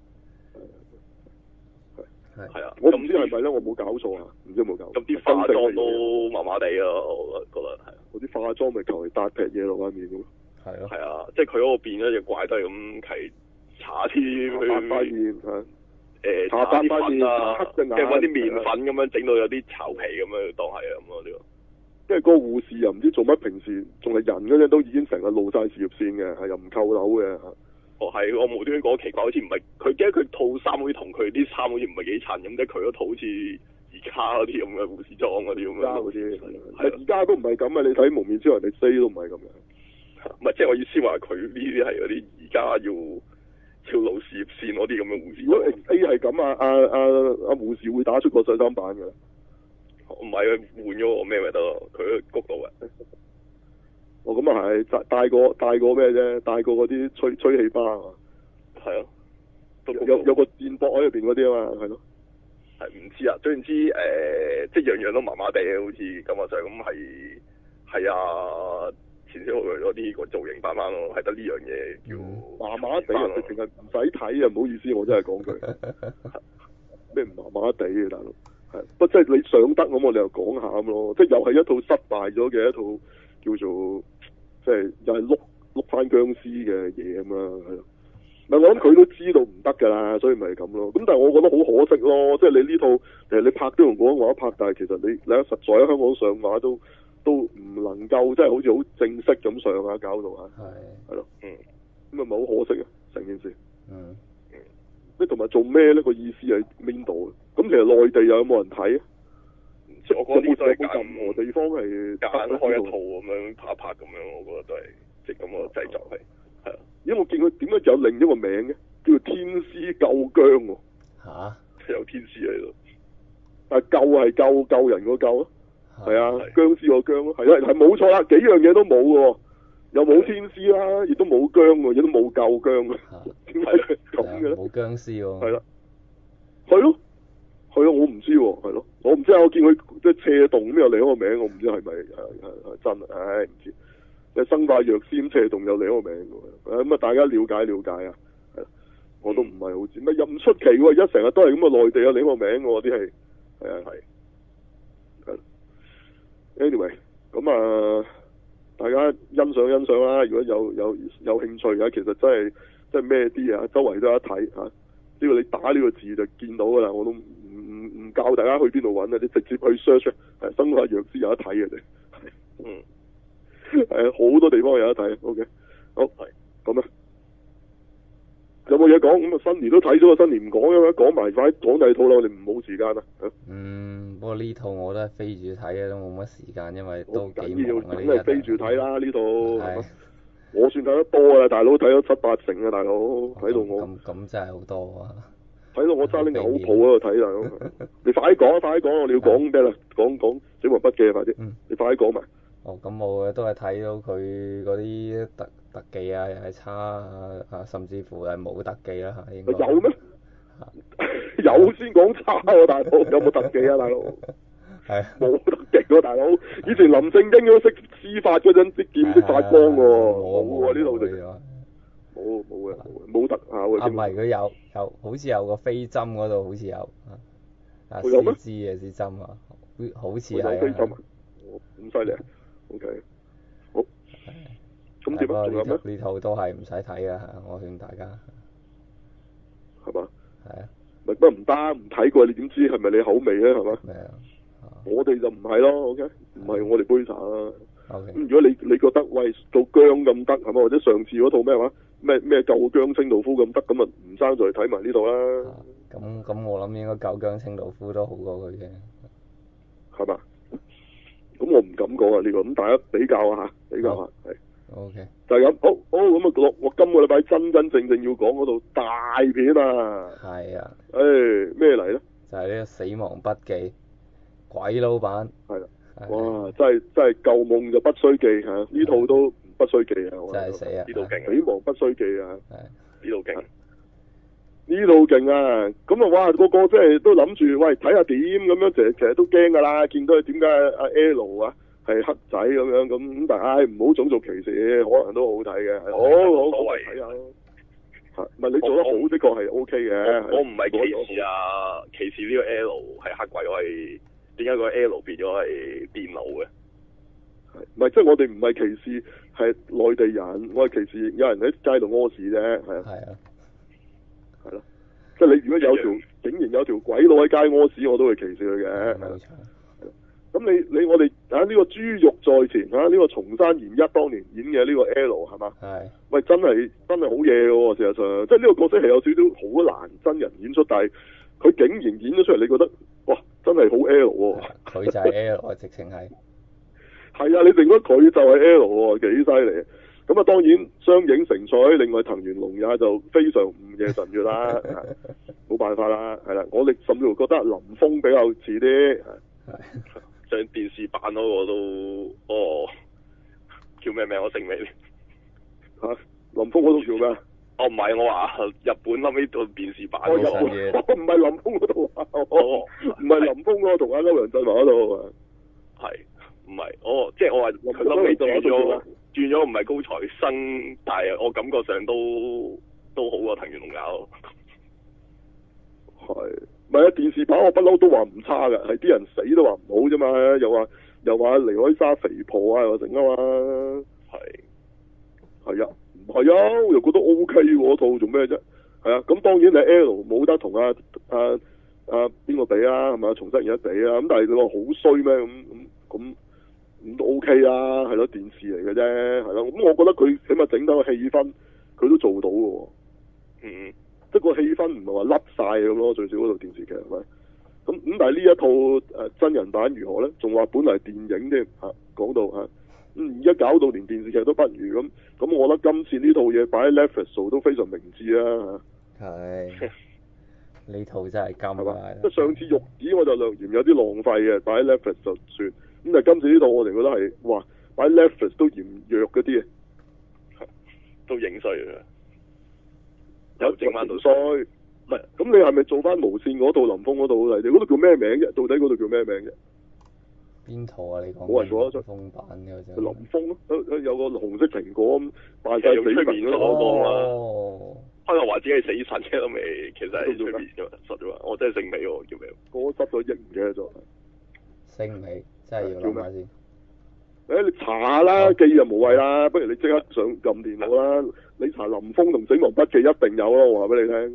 係係啊，我唔知係咪咧，我冇搞錯啊，唔知有冇搞錯。咁啲化妝都麻麻地啊，我覺得係。嗰啲化妝咪求其搭劈嘢落塊面咁。係咯，係啊，即係佢嗰個變咗隻怪都係咁係搽啲佢塊面嚇，誒搽啲粉啊，即係揾啲麵粉咁樣整到有啲巢皮咁樣當係啊咁咯呢個。因為嗰個護士又唔知做乜，平時仲係人嗰陣都已經成日露晒事業線嘅，係又唔扣樓嘅嚇。哦係，我無端端講奇怪，好似唔係佢驚佢套衫好似同佢啲衫好似唔係幾襯咁，即係佢嗰套好似而家嗰啲咁嘅護士裝嗰啲咁樣。而家嗰啲係而家都唔係咁啊！你睇蒙面超人第四都唔係咁嘅。唔係，即係我意思話佢呢啲係嗰啲而家要超露事業線嗰啲咁嘅護士。如果 A 係咁啊，阿阿阿護士會打出個上三版嘅。唔係佢換咗個咩咪得咯？佢谷到嘅。哦，咁啊係，帶帶個帶個咩啫？帶個嗰啲吹吹氣巴啊。係啊。有有個箭駁喺入邊嗰啲啊嘛，係咯。係唔知啊？總言之，誒、呃，即係樣樣都麻麻地，好似感覺上咁係係啊。前先嗰啲個造型扮翻咯，係得呢樣嘢叫麻麻地啊！直情係唔使睇啊！唔好意思，我真係講句咩麻麻地嘅大佬，係不即係你上得咁，我哋又講下咁咯。即係又係一套失敗咗嘅一套叫做即係又係碌碌翻僵屍嘅嘢咁啦，係咯。 唔係我諗佢都知道唔得㗎啦，所以咪係咁咯。咁但係我覺得好可惜咯，即係你呢套其實你拍都用廣東話拍，但係其實你你喺實在喺香港上嘅話都都唔能夠即係好似好正式咁上啊，搞到啊，係係咯，嗯，咁啊咪好可惜啊成件事。 嗯。 即同埋做咩咧？個意思喺邊度啊？咁其實內地又有冇人睇啊？ 即係我覺得呢都係有冇任何地方係夾硬開一套咁樣拍一拍咁樣，我覺得都係即係咁個製作係係啊。 因為我見佢點解有另一個名嘅，叫做天師救姜喎。 嚇！ 有天師喺度， 但係救係救救人個救啊，係啊， 係僵屍個僵咯，係啊，係冇錯啦，幾樣嘢都冇嘅喎，又冇天師啦，亦都冇姜喎，亦都冇救姜嘅，點解咁嘅咧？ 冇僵屍喎。 係啦，係咯，係咯，我唔知喎，係咯，我唔知啊，我見佢即係斜洞咁有另一個名，我唔知係咪係係係真啊，唉唔知，即係生化藥師斜洞有另一個名嘅，咁啊大家了解了解啊，係，我都唔係好知，乜又唔出奇喎，而家成日都係咁啊，內地有另一個名喎，啲係係啊係，係，anyway 咁啊。大家欣賞欣賞啦！如果有有有興趣嘅，其實真係真係咩啲啊，周圍都有得睇嚇。只要你打呢個字就見到㗎啦，我都唔唔唔教大家去邊度揾啊！你直接去 search 係生化藥師有得睇嘅啫。嗯，係好多地方有得睇。OK，好係咁啊。有冇嘢講？咁啊，新年都睇咗個新年唔講嘅咩？講埋快講第二套啦，我哋唔冇時間啦。 嗯，不過呢套我都係飛住睇嘅，都冇乜時間，因為都幾緊要， 忙啊梗係飛住睇啦呢套。 係。 我算睇得多啊，大佬睇咗七八成啊，大佬睇到我。 咁咁真係好多啊！ 睇到我揸啲嘔泡喺度睇大佬。你快啲講啊！快啲講，我哋要講咩啦？講講《死亡筆記》啊！快啲。嗯。你快啲講埋。 哦，咁我都係睇到佢嗰啲特特技啊，又係差啊，啊甚至乎係冇特技啦嚇，應該。 有咩？有先講差喎，大佬，有冇特技啊，大佬？ 係。冇特技喎，大佬。以前林正英都識施法嗰陣，啲劍識發光喎。冇喎，呢度就。冇冇嘅，冇特效嘅。 啊唔係，佢有有，好似有個飛針嗰度，好似有。啊。 有咩？ 支嘅支針啊，好似係。 有飛針啊！咁犀利啊！O K，好。咁點啊？仲有咩？ 呢套都係唔使睇噶，我勸大家。 係嘛？ 係啊。 咪乜唔得？唔睇過你點知係咪你口味咧？係嘛？ 咩啊？ 我哋就唔係咯，O K，唔係我哋杯茶啦。 O K。 咁如果你你覺得喂做姜咁得係嘛？或者上次嗰套咩話咩咩救姜清道夫咁得，咁啊唔爭再睇埋呢度啦。 咁咁我諗應該救姜清道夫都好過佢嘅。 係嘛？咁我唔敢講啊呢個，咁大家比較下，比較下係。 O K。 就係咁，好，好咁啊！我我今個禮拜真真正正要講嗰套大片啊。 係啊。 誒咩嚟咧？ 就係呢個《死亡筆記》鬼佬版。 係啦。哇！真係真係舊夢就不須記嚇，呢套都不須記啊！ 真係死啊！ 呢套勁。 死亡不須記啊！ 係。 呢套勁。 呢套勁啊！咁啊，哇！個個即係都諗住，喂，睇下點咁樣，其實其實都驚㗎啦。見到佢點解阿 L 啊係黑仔咁樣咁，咁但係唉唔好種族歧視，可能都好睇嘅。好好好睇下咯。係，唔係你做得好，的確係 O K 嘅。 我唔係歧視啊，歧視呢個 L 係黑鬼，我係點解個 L 變咗係電腦嘅？ 係，唔係即係我哋唔係歧視係內地人，我係歧視有人喺街度屙屎啫，係啊。 係啊。 係咯，即係你如果有條竟然有條鬼佬喺街屙屎，我都會歧視佢嘅。 冇錯。 咁你你我哋啊呢個豬肉在前啊呢個松山賢一當年演嘅呢個 L 係嘛？ 係。喂， 真係真係好嘢嘅喎，事實上，即係呢個角色係有少少好難真人演出，但係佢竟然演咗出嚟，你覺得哇真係好 L 喎！ 佢就係 L 啊，直情係。係啊，你認得佢就係 L 喎，幾犀利！咁啊，當然雙影成才，另外藤原龍也就非常午夜神月啦，冇辦法啦，係啦，我哋甚至乎覺得林峰比較似啲， 上電視版嗰個都，哦，叫咩名？我姓咩？ 嚇、啊，林峰嗰套叫咩？ 哦，唔係，我話日本後尾到電視版嗰個，我唔係林峰嗰套啊，唔係林峰嗰個同阿歐陽震華嗰套啊， 係，唔係，哦，即係我話佢後尾轉咗。轉咗唔係高材生，但係我感覺上都都好過藤原龍也咯。 係，唔係啊？電視版我不嬲都話唔差㗎，係啲人死都話唔好啫嘛，又話又話離開沙肥婆啊，又成啊嘛。 係， 係啊，唔係啊，我又覺得 O K 喎，嗰套做咩啫？係啊，咁當然你 L 冇得同阿阿阿邊個比啊，係咪重新而家比啊？咁但係你話好衰咩？咁咁咁咁都 O K 啦，係咯，電視嚟嘅啫，係咯。咁我覺得佢起碼整得個氣氛，佢都做到嘅喎。 嗯， 即係個氣氛唔係話甩晒咁咯，最少嗰套電視劇係咪？咁咁但係呢一套誒、呃、真人版如何咧？仲話本嚟係電影添嚇，講到嚇，咁而家搞到連電視劇都不如咁，咁我覺得今次呢套嘢擺喺 Netflix 都非常明智啊嚇。 係。呢套真係金係嘛啊！ 即係上次玉子我就略嫌有啲浪費嘅，擺喺 Netflix 就算。咁但係今次呢套我哋覺得係哇，擺喺 Netflix 都嫌弱嗰啲啊， 都影衰啊！又整翻到衰。唔係，咁你係咪做翻無線嗰套林峰嗰套嚟？你嗰度叫咩名啫？到底嗰度叫咩名啫？ 邊套啊？你講冇人做得出風版嘅啫。 林峰咯，有個紅色蘋果咁扮晒死出面神嗰個哦。 開頭話自己係死神嘅都未，其實係出面嘅實咗話，我真係姓美喎，叫咩？ 嗰個失咗憶唔記得咗。 星美真係要諗下先。 誒，你查下啦，記就無謂啦，不如你即刻上撳電腦啦。你查林峰同死亡筆記一定有啦，我話俾你聽。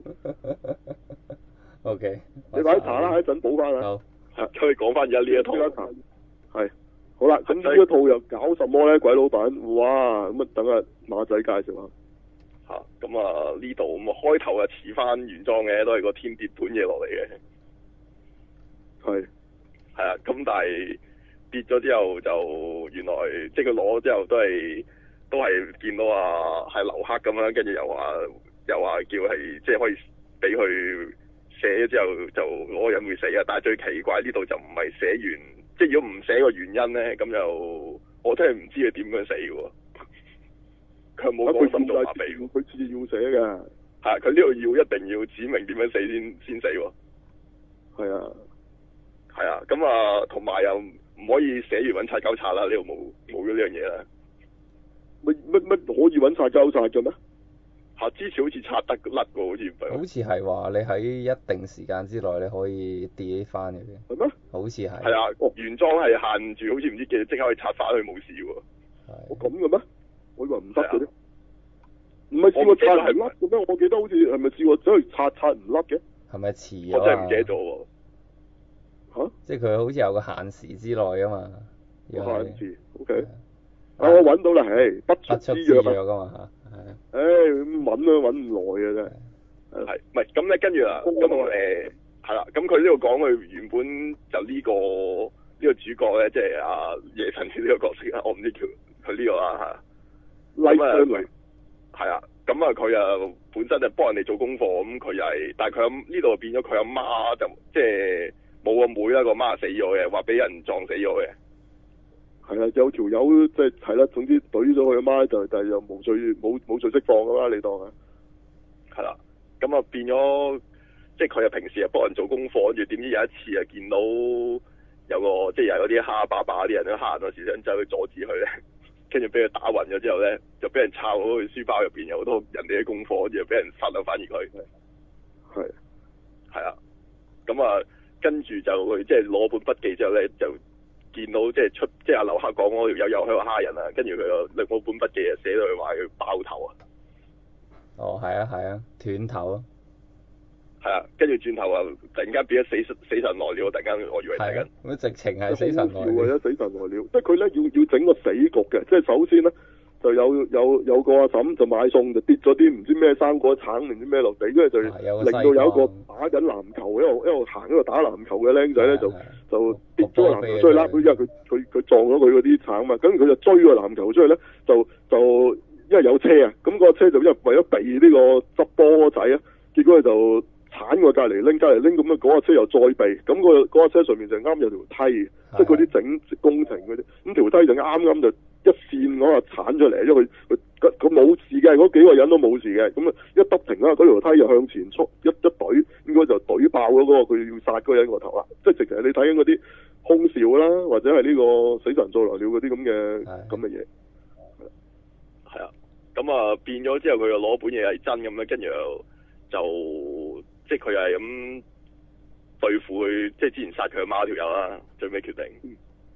O K。 你快啲查啦，一陣補翻啦。 好。 係，可以講翻而家呢一套。 係。好啦，咁呢一套又搞什麼咧？鬼老闆，哇！咁啊，等阿馬仔介紹下。 嚇，咁啊呢度咁啊開頭啊似翻原裝嘅，都係個天跌盤嘢落嚟嘅。 係。 係啊，咁但係跌咗之後就原來即係佢攞之後都係都係見到啊係劉克咁樣，跟住又話又話叫係即係可以俾佢寫咗之後就嗰個人會死啊！但係最奇怪呢度就唔係寫完，即係如果唔寫個原因咧，咁就我真係唔知佢點樣死嘅喎。佢冇講心臟麻痹， 佢次要寫嘅。 係啊，佢呢度要一定要指明點樣死先先死喎。 係啊。 係啊，咁啊，同埋又唔可以寫完揾擦交叉啦，呢度冇冇咗呢樣嘢啦。 乜乜乜可以揾擦交叉嘅咩？ 嚇、啊，之前好似擦得甩過，好似唔係。 好似係話你喺一定時間之內你可以 delete 翻嘅啫。 係咩？ 好似係。 係啊，哦、原裝係限住，好似唔知幾即刻可以擦翻去冇事喎。 係。 我咁嘅咩？我以為唔得嘅啫。唔係試過擦係甩嘅咩？我記得好似係咪試過走去擦擦唔甩嘅？ 係咪遲咗啊？ 我真係唔記得咗喎。 嚇！ 即係佢好似有個限時之內啊嘛。 限時 ，OK。啊，我揾到啦，係不速之約㗎嘛嚇。係。 誒，咁揾都揾唔耐嘅真係。 係，唔係咁咧？跟住啊，咁誒係啦，咁佢呢度講佢原本就呢、呢個呢、呢個主角咧，即係阿夜神呢個角色啊，我唔知叫佢呢個啊嚇。咁啊，係啊，咁啊佢啊本身就幫人哋做功課，咁佢又係，但係佢呢度變咗佢阿媽就即係冇個妹啦，個媽死咗嘅，話俾人撞死咗嘅。 係啊，有條友即係係啦，總之懟咗佢阿媽就就又無罪冇冇罪釋放㗎啦，你當啊？ 係啦，咁啊變咗，即係佢啊平時啊幫人做功課，跟住點知有一次啊見到有個即係有啲蝦爸爸啲人咧蝦嗰時想走去阻止佢咧，跟住俾佢打暈咗之後咧，就俾人抄到佢書包入邊有好多人哋嘅功課，跟住又俾人殺咗反而佢。 係。 係啊，咁啊跟住就佢即係攞本筆記之後咧就。見到即係出即係阿劉克講嗰條友又喺度蝦人啊，跟住佢又拎嗰本筆記啊寫到佢話佢爆頭啊。 哦，係啊，係啊，斷頭啊。 係啊，跟住轉頭啊，突然間變咗死死神來了，突然間我以為睇緊。 咁直情係死神來了。 或者死神來了，即係佢咧要要整個死局嘅，即係首先咧就有有有個阿嬸就買餸就跌咗啲唔知咩生果橙定唔知咩落地，跟住就令到有一個打緊籃球一路一路行一路打籃球嘅僆仔咧就就跌咗個籃球出去啦，因為佢佢佢撞咗佢嗰啲橙嘛，咁佢就追個籃球出去咧就就因為有車啊，咁個車就因為為咗避呢個執波仔啊，結果佢就鏟過隔離拎隔離拎，咁啊嗰個車又再避，咁個嗰個車上面就啱有條梯，即係嗰啲整工程嗰啲，咁條梯就啱啱就一線嗰個鏟出嚟，因為佢佢佢冇事嘅，嗰幾個人都冇事嘅，咁啊一得停啦，嗰條梯就向前衝一一懟，應該就懟爆咗嗰個佢要殺嗰個人個頭啦，即係直情係你睇緊嗰啲空少啦，或者係呢個死神再來了嗰啲咁嘅咁嘅嘢， 係啊，咁啊變咗之後佢又攞本嘢係真咁咧，跟住又就即係佢係咁對付佢，即係之前殺佢阿媽條友啦，最尾決定。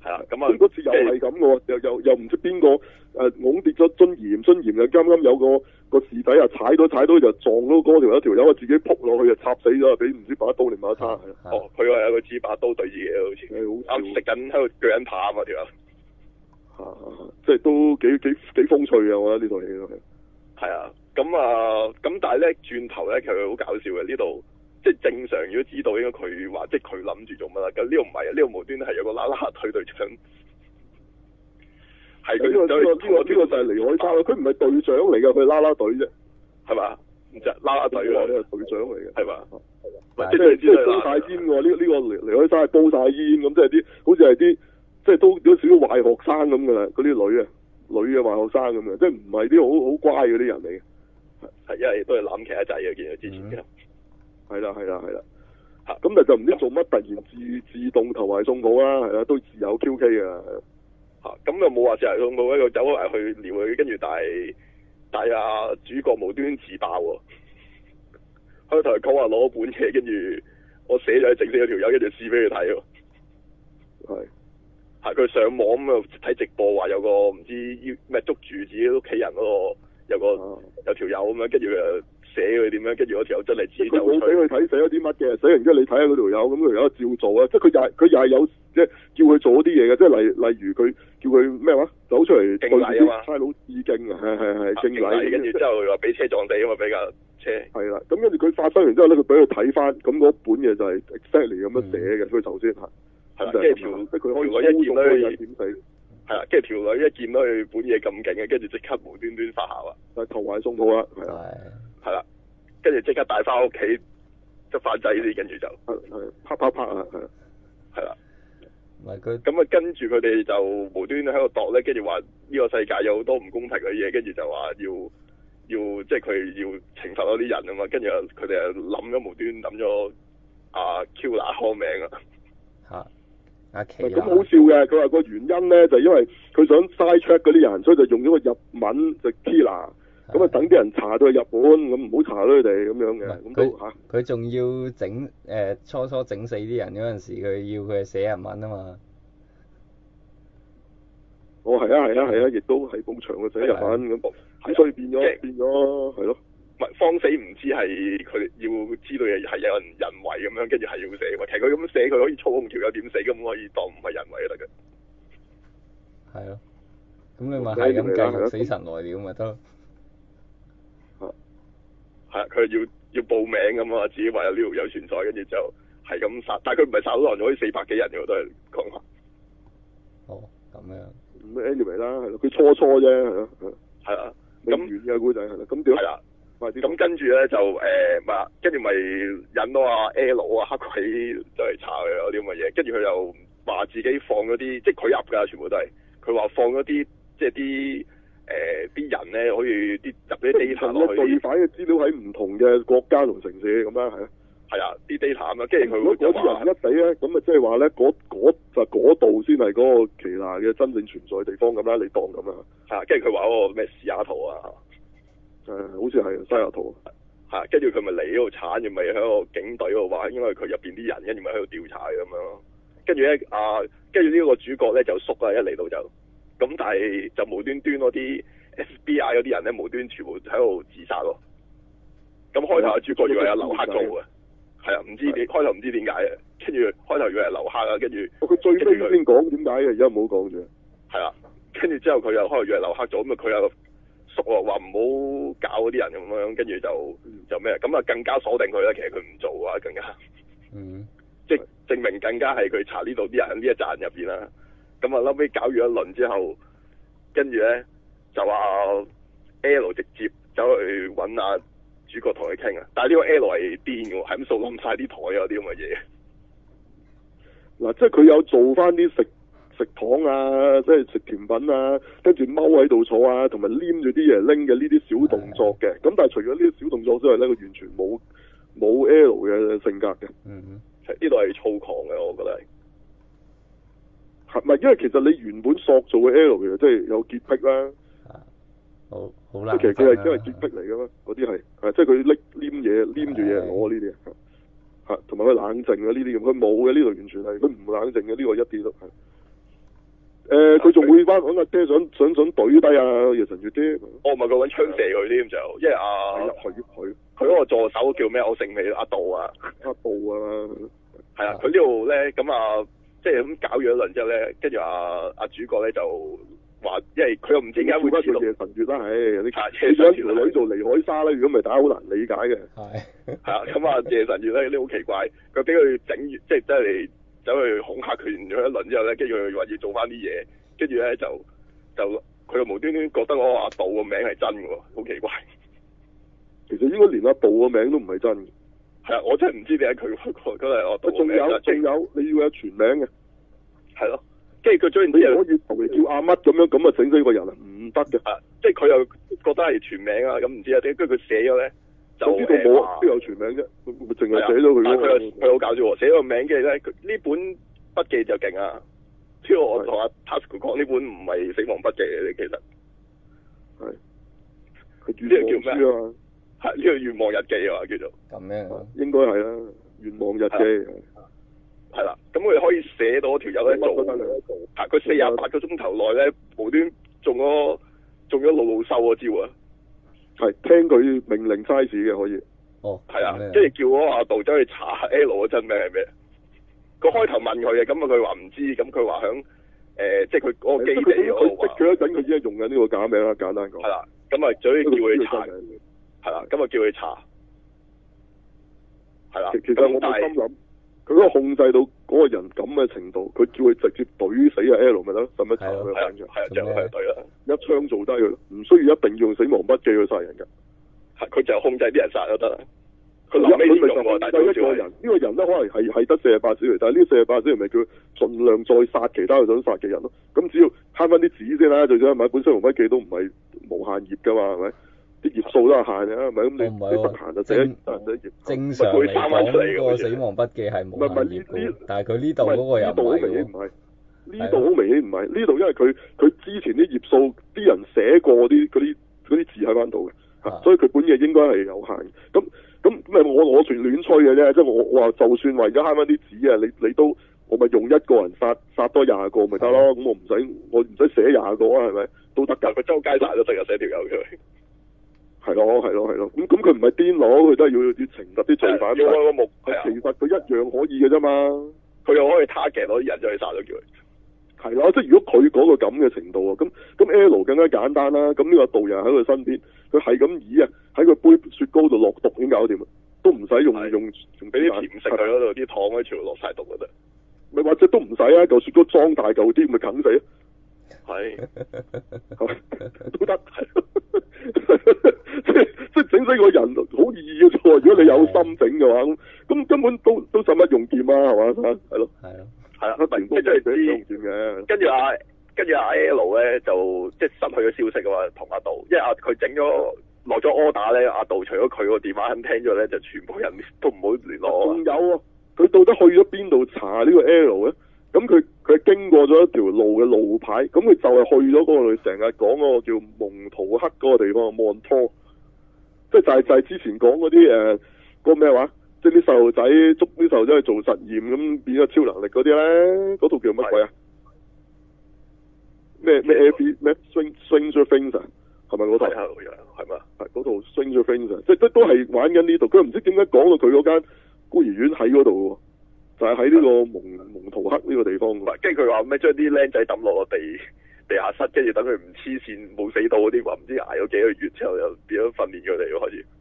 係啊，咁啊， 咁嗰次又係咁喎，又又又唔知邊個誒拱跌咗樽鹽，樽鹽又啱啱有個個士仔啊踩到踩到就撞到嗰條有條友啊自己撲落去就插死咗，俾唔知把刀定把叉。 哦，佢話有個支把刀對自己好似， 係好啱食緊喺度鋸緊扒啊嘛條友。 嚇、啊，即係都幾幾幾風趣嘅，我覺得呢套戲都係。 係啊，咁啊，咁但係咧轉頭咧，其實好搞笑嘅呢度。即係正常，如果知道應該佢話，即係佢諗住做乜啦？咁呢度唔係啊，呢度無端端係有個啦啦隊隊長，係佢呢個呢個呢個呢個就係離海沙佢唔係隊長嚟㗎，佢係啦啦隊啫， 係嘛？唔就啦啦隊喎， 呢個隊長嚟嘅， 係嘛？ 即係即係煲晒煙喎，呢呢個離離海沙係煲晒煙咁，即係啲好似係啲即係都有少少壞學生咁㗎啦，嗰啲女啊女嘅壞學生咁嘅，即係唔係啲好好乖嗰啲人嚟嘅， 係因為都係攬其他仔嘅，見到之前嘅。 係啦係啦係啦，嚇咁但就唔知做乜突然自自動投懷送抱啦，係啦都自有 Q K 嘅， 嚇咁又冇話自由送抱，一個走埋去撩佢，跟住但係但係啊主角無端端自爆喎，開頭講話攞本嘢，跟住我寫咗整死咗條友，跟住試俾佢睇喎， 係係佢上網咁啊睇直播話有個唔知要咩捉住自己屋企人嗰個有個、啊、有條友咁樣，跟住佢又寫佢點樣，跟住嗰條友真係自己走出。佢冇俾佢睇寫咗啲乜嘅，寫完之後你睇下嗰條友，咁條友照做啊！即係佢又係佢又係有即係叫佢做啲嘢嘅，即係例例如佢叫佢咩話走出嚟對啲差佬致敬啊，係係係敬禮，跟住之後話俾車撞死啊嘛，俾架車。係啦，咁跟住佢發生完之後咧，佢俾佢睇翻，咁嗰本嘢就係 exactly 咁樣寫嘅，佢頭先嚇。係啦，跟住條即係佢可以一見到佢點死。係啦，跟住條女一見到佢本嘢咁勁嘅，跟住即刻無端端發姣啊！就投懷送抱啦，係啦。係啦，跟住即刻帶翻屋企執翻仔啲，跟住就係係啪啪啪啊，係係啦， 唔係佢咁啊，跟住佢哋就無端端喺度度咧，跟住話呢個世界有好多唔公平嘅嘢，跟住就話要要即係佢要懲罰嗰啲人啊嘛，跟住佢哋啊諗咗無端諗咗阿 Q 拿康名啊嚇阿奇咁好笑嘅，佢話個原因咧就係因為佢想 side track 嗰啲人，所以就用咗個日文就 Killer。咁啊，等啲人查到去日本，咁唔好查到佢哋咁樣嘅，咁都嚇。 佢仲要整誒、呃、初初整死啲人嗰陣時，佢要佢寫日文啊嘛。 哦，係啊，係啊，係啊，亦都係埲牆嘅寫日文咁，咁所以變咗變咗係咯。 唔係方死唔知係佢要知道係有人人為咁樣，跟住係要寫喎。其實佢咁寫，佢可以操控條友點死，咁可以當唔係人為得嘅。 係咯。咁你咪係咁繼續死神來了咪得咯。 係啊，佢要要報名咁啊，自己話有呢度有存在，跟住就係咁殺，但係佢唔係殺到人，可以四百幾人嘅，都係講下。 哦，咁樣。 咁 anyway 啦，係咯，佢初初啫，係咯， 係啊， 咁完嘅故仔係啦，咁點？ 係啦，咁跟住咧就誒，咪跟住咪引到阿 L 啊黑鬼就嚟查佢有啲咁嘅嘢，跟住佢又話自己放咗啲，即係佢入㗎，全部都係佢話放咗啲，即係啲。誒啲、呃、人咧可以啲入啲 data 落去， 罪犯嘅資料喺唔同嘅國家同城市咁樣係啊， 係啊，啲 data 啊，跟住佢嗰啲人一死咧，咁啊即係話咧，嗰嗰就嗰度先係嗰個奇娜嘅真正存在嘅地方咁啦，你當咁啊， 係啊，跟住佢話嗰個咩西雅圖啊， 誒好似係西雅圖， 係，跟住佢咪嚟呢度鏟，又咪喺個警隊嗰度話，因為佢入邊啲人跟住咪喺度調查咁樣咯，跟住咧啊，跟住呢個主角咧就縮啊，一嚟到就。咁但係就無端端嗰啲 F B I 嗰啲人咧，無端全部喺度自殺咯。咁開頭主角以為有劉克做嘅，係啊，唔知點開頭唔知點解嘅，跟住開頭以為係劉克啊，跟住佢最尾先講點解嘅，而家唔好講住。 係啊，跟住之後佢又開頭以為劉克做，咁啊佢又縮喎，話唔好搞嗰啲人咁樣，跟住就就咩，咁啊更加鎖定佢啦。其實佢唔做啊，更加， 嗯， 即係證明更加係佢查呢度啲人喺呢一站入邊啦。咁啊，後尾搞完一輪之後，跟住咧就話 L 直接走去揾阿主角同佢傾啊，但係呢個 L 係癲嘅喎，係咁掃冧晒啲台啊啲咁嘅嘢。 嗱，即係佢有做翻啲食食糖啊，即係食甜品啊，跟住踎喺度坐啊，同埋黏住啲嘢拎嘅呢啲小動作嘅。咁但係除咗呢啲小動作之外咧，佢完全冇冇 L 嘅性格嘅。 嗯嗯， 呢度係粗狂嘅，我覺得係。 係咪？因為其實你原本塑造嘅 L 其實即係有潔癖啦， 好好難。 其實佢係因為潔癖嚟噶嘛，嗰啲係係即係佢拎黏嘢黏住嘢攞呢啲嚇，同埋佢冷靜啊呢啲咁，佢冇嘅呢度完全係佢唔冷靜嘅呢個一啲都係。 誒，佢仲會翻揾架車想想想懟低啊夜神月啲。 我唔係佢揾槍射佢添就，因為啊入去佢佢嗰個助手叫咩？我姓咩？阿道啊。 阿道啊。 係啊，佢呢度咧咁啊，即係咁搞咗一輪之後咧，跟住阿阿主角咧就話，因為佢又唔知點解會翻知道佢夜神月啦，唉，有啲夜想條女做離海沙咧，如果唔係大家好難理解嘅。 係係啊，咁啊夜神月咧呢好奇怪，佢俾佢整完，即係真係走去恐嚇佢完咗一輪之後咧，跟住佢話要做翻啲嘢，跟住咧就就佢又無端端覺得我阿道個名係真嘅喎，好奇怪。 其實應該連阿道個名都唔係真嘅。 係啊，我真係唔知點解佢佢佢係我道個仲名有仲有，你要有全名嘅。 係咯，跟住佢雖然你可以求其叫阿乜咁樣，咁啊整死個人啊，唔得嘅。 啊，即係佢又覺得係全名啊，咁唔知啊，點解跟住佢寫咗咧？就我知道冇邊有全名啫，咪淨係寫咗佢但係佢又咯。 佢好搞笑喎，寫咗個名跟住咧，佢呢本筆記就勁啊！即係我同阿 Tasuku 講呢本唔係死亡筆記嘅，其實係佢願望書啊嘛， 係呢個願望日記啊嘛，叫做咁樣啊， 應該係啦，願望日記係啦。咁佢可以寫到條友咧做， 乜都得係佢四廿八個鐘頭內咧無端中咗中咗路路收嗰招啊！ 係聽佢命令 size 嘅可以。 哦， 係啊咁，樣跟住叫嗰個阿道走去查 L 嘅真名係咩？佢開頭問佢嘅，咁啊佢話唔知，咁佢話響誒，即係佢嗰個基地嗰度話佢佢一陣佢已經係用緊呢個假名啦，簡單講。 係啦，咁啊，所以叫佢查， 呢係啦，咁啊叫佢查，係啦。 其其實我咁冇心諗，佢嗰個控制到嗰個人咁嘅程度，佢叫佢直接懟死阿 L 咪得，使乜查佢係啊反嘅？ 係啊，就係對啦。 一槍做低佢，唔需要一定要用死亡筆記去殺人㗎。 係佢就控制啲人殺就得啦。佢一臨尾先佢就用喎，但係就一個人，呢個人咧可能係係得四十八小時，但係呢四十八小時咪叫盡量再殺其他佢想殺嘅人咯。咁只要慳翻啲紙先啦，最緊要買本死亡筆記都唔係無限頁㗎嘛，係咪？啲頁數都係限嘅，係咪？咁你哦唔係喎你得閒就寫一寫一頁。 正常嚟講，嗰個死亡筆記係冇唔係唔係限頁呢嘅，但係佢呢度嗰個又呢度好唔係喎明顯唔係，呢度好明顯唔係，呢度因為佢佢之前啲頁數啲人寫過啲嗰啲嗰啲字喺翻度嘅， 啊所以佢本嘢應該係有限。咁咁咪我我全亂吹嘅啫，即係我我話就算話而家慳翻啲紙啊，你你都我咪用一個人殺殺多廿個咪得咯，咁我唔使我唔使寫廿個啊，係咪都得㗎？ 佢周街殺都得㗎，寫條友出嚟。 係咯係咯係咯，咁咁佢唔係癲佬，佢都係要要懲罰啲罪犯。 要開個目，係啊其，實佢一樣可以嘅啫嘛。 佢又可以 target 攞啲人走去殺咗叫佢。 係啦，即係如果佢講到咁嘅程度啊，咁咁 L 更加簡單啦。咁呢個導遊喺佢身邊，佢係咁以啊喺個杯雪糕度落毒已經搞掂啦，都唔使用係用用俾啲甜食佢嗰度，啲糖嗰啲全部落晒毒就得。 咪或者都唔使啊，嚿雪糕裝大嚿啲，咪啃死啊， 係， 係咪都得。即係即係整死個人好易嘅啫喎，如果你有心整嘅話，咁咁根本都都使乜用劍啊，係嘛？係咯， 係咯， 係啦， 一定都即係使用啲。 劍嘅。 跟住阿跟住阿 L 咧就即係失去咗消息啊嘛，同阿道，因為阿佢整咗落咗 order 咧，阿道除咗佢個電話肯聽咗咧，就全部人都唔好聯絡仲啊。 有啊，佢到底去咗邊度查呢個 L 咧？咁佢佢係經過咗一條路嘅路牌，咁佢就係去咗嗰個佢成日講嗰個叫蒙圖克嗰個地方，望拖，即係就係、就係、之前講嗰啲誒嗰個咩話，即係啲細路仔捉啲細路仔去做實驗咁變咗超能力嗰啲咧，嗰套叫乜鬼啊？咩咩 A B 咩 Stranger Things 啊？係咪嗰套？ 係啊，係嘛？ 係嗰套 Stranger Things 啊，即係都都係玩緊呢度。佢唔知點解講到佢嗰間孤兒院喺嗰度喎。就係喺呢個蒙蒙圖克呢個地方㗎。 跟住佢話咩將啲僆仔抌落個地地下室，跟住等佢唔黐線冇死到嗰啲話，唔知捱咗幾個月之後又變咗訓練佢哋咯，開始。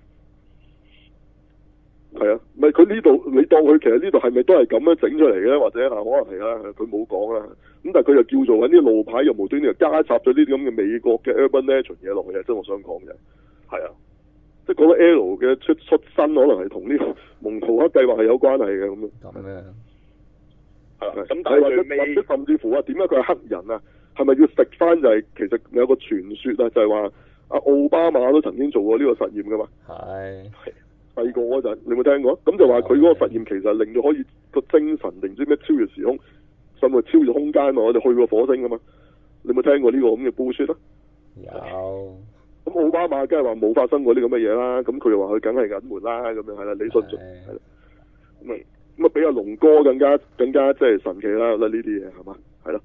係啊，唔係佢呢度，你當佢其實呢度係咪都係咁樣整出嚟嘅咧？或者啊，可能係啦，佢冇講啦。咁但係佢又叫做揾啲路牌，又無端端又加插咗呢啲咁嘅美國嘅 urban legend 嘢落去嘅，即係我想講嘅。係啊，即係講到 L 嘅出出身，可能係同呢個蒙圖克計劃係有關係嘅咁樣。 咁樣。 係啦，咁係但係或者最尾或者甚至乎啊，點解佢係黑人啊？係咪要食翻就係、其實有個傳說啊，就係話阿奧巴馬都曾經做過呢個實驗噶嘛。 係。 細個嗰陣，你有冇聽過？咁就話佢嗰個實驗其實令到可以個精神定唔知咩超越時空，甚至超越空間啊！我哋去過火星噶嘛？你有冇聽過呢個咁嘅 bullshit 啊？ 有。 咁奧巴馬梗係話冇發生過啲咁嘅嘢啦，咁佢又話佢梗係隱瞞啦，咁樣係啦，你信唔信？係啦，咁啊咁啊比阿龍哥更加更加即係神奇啦，我覺得呢啲嘢係嘛？係咯，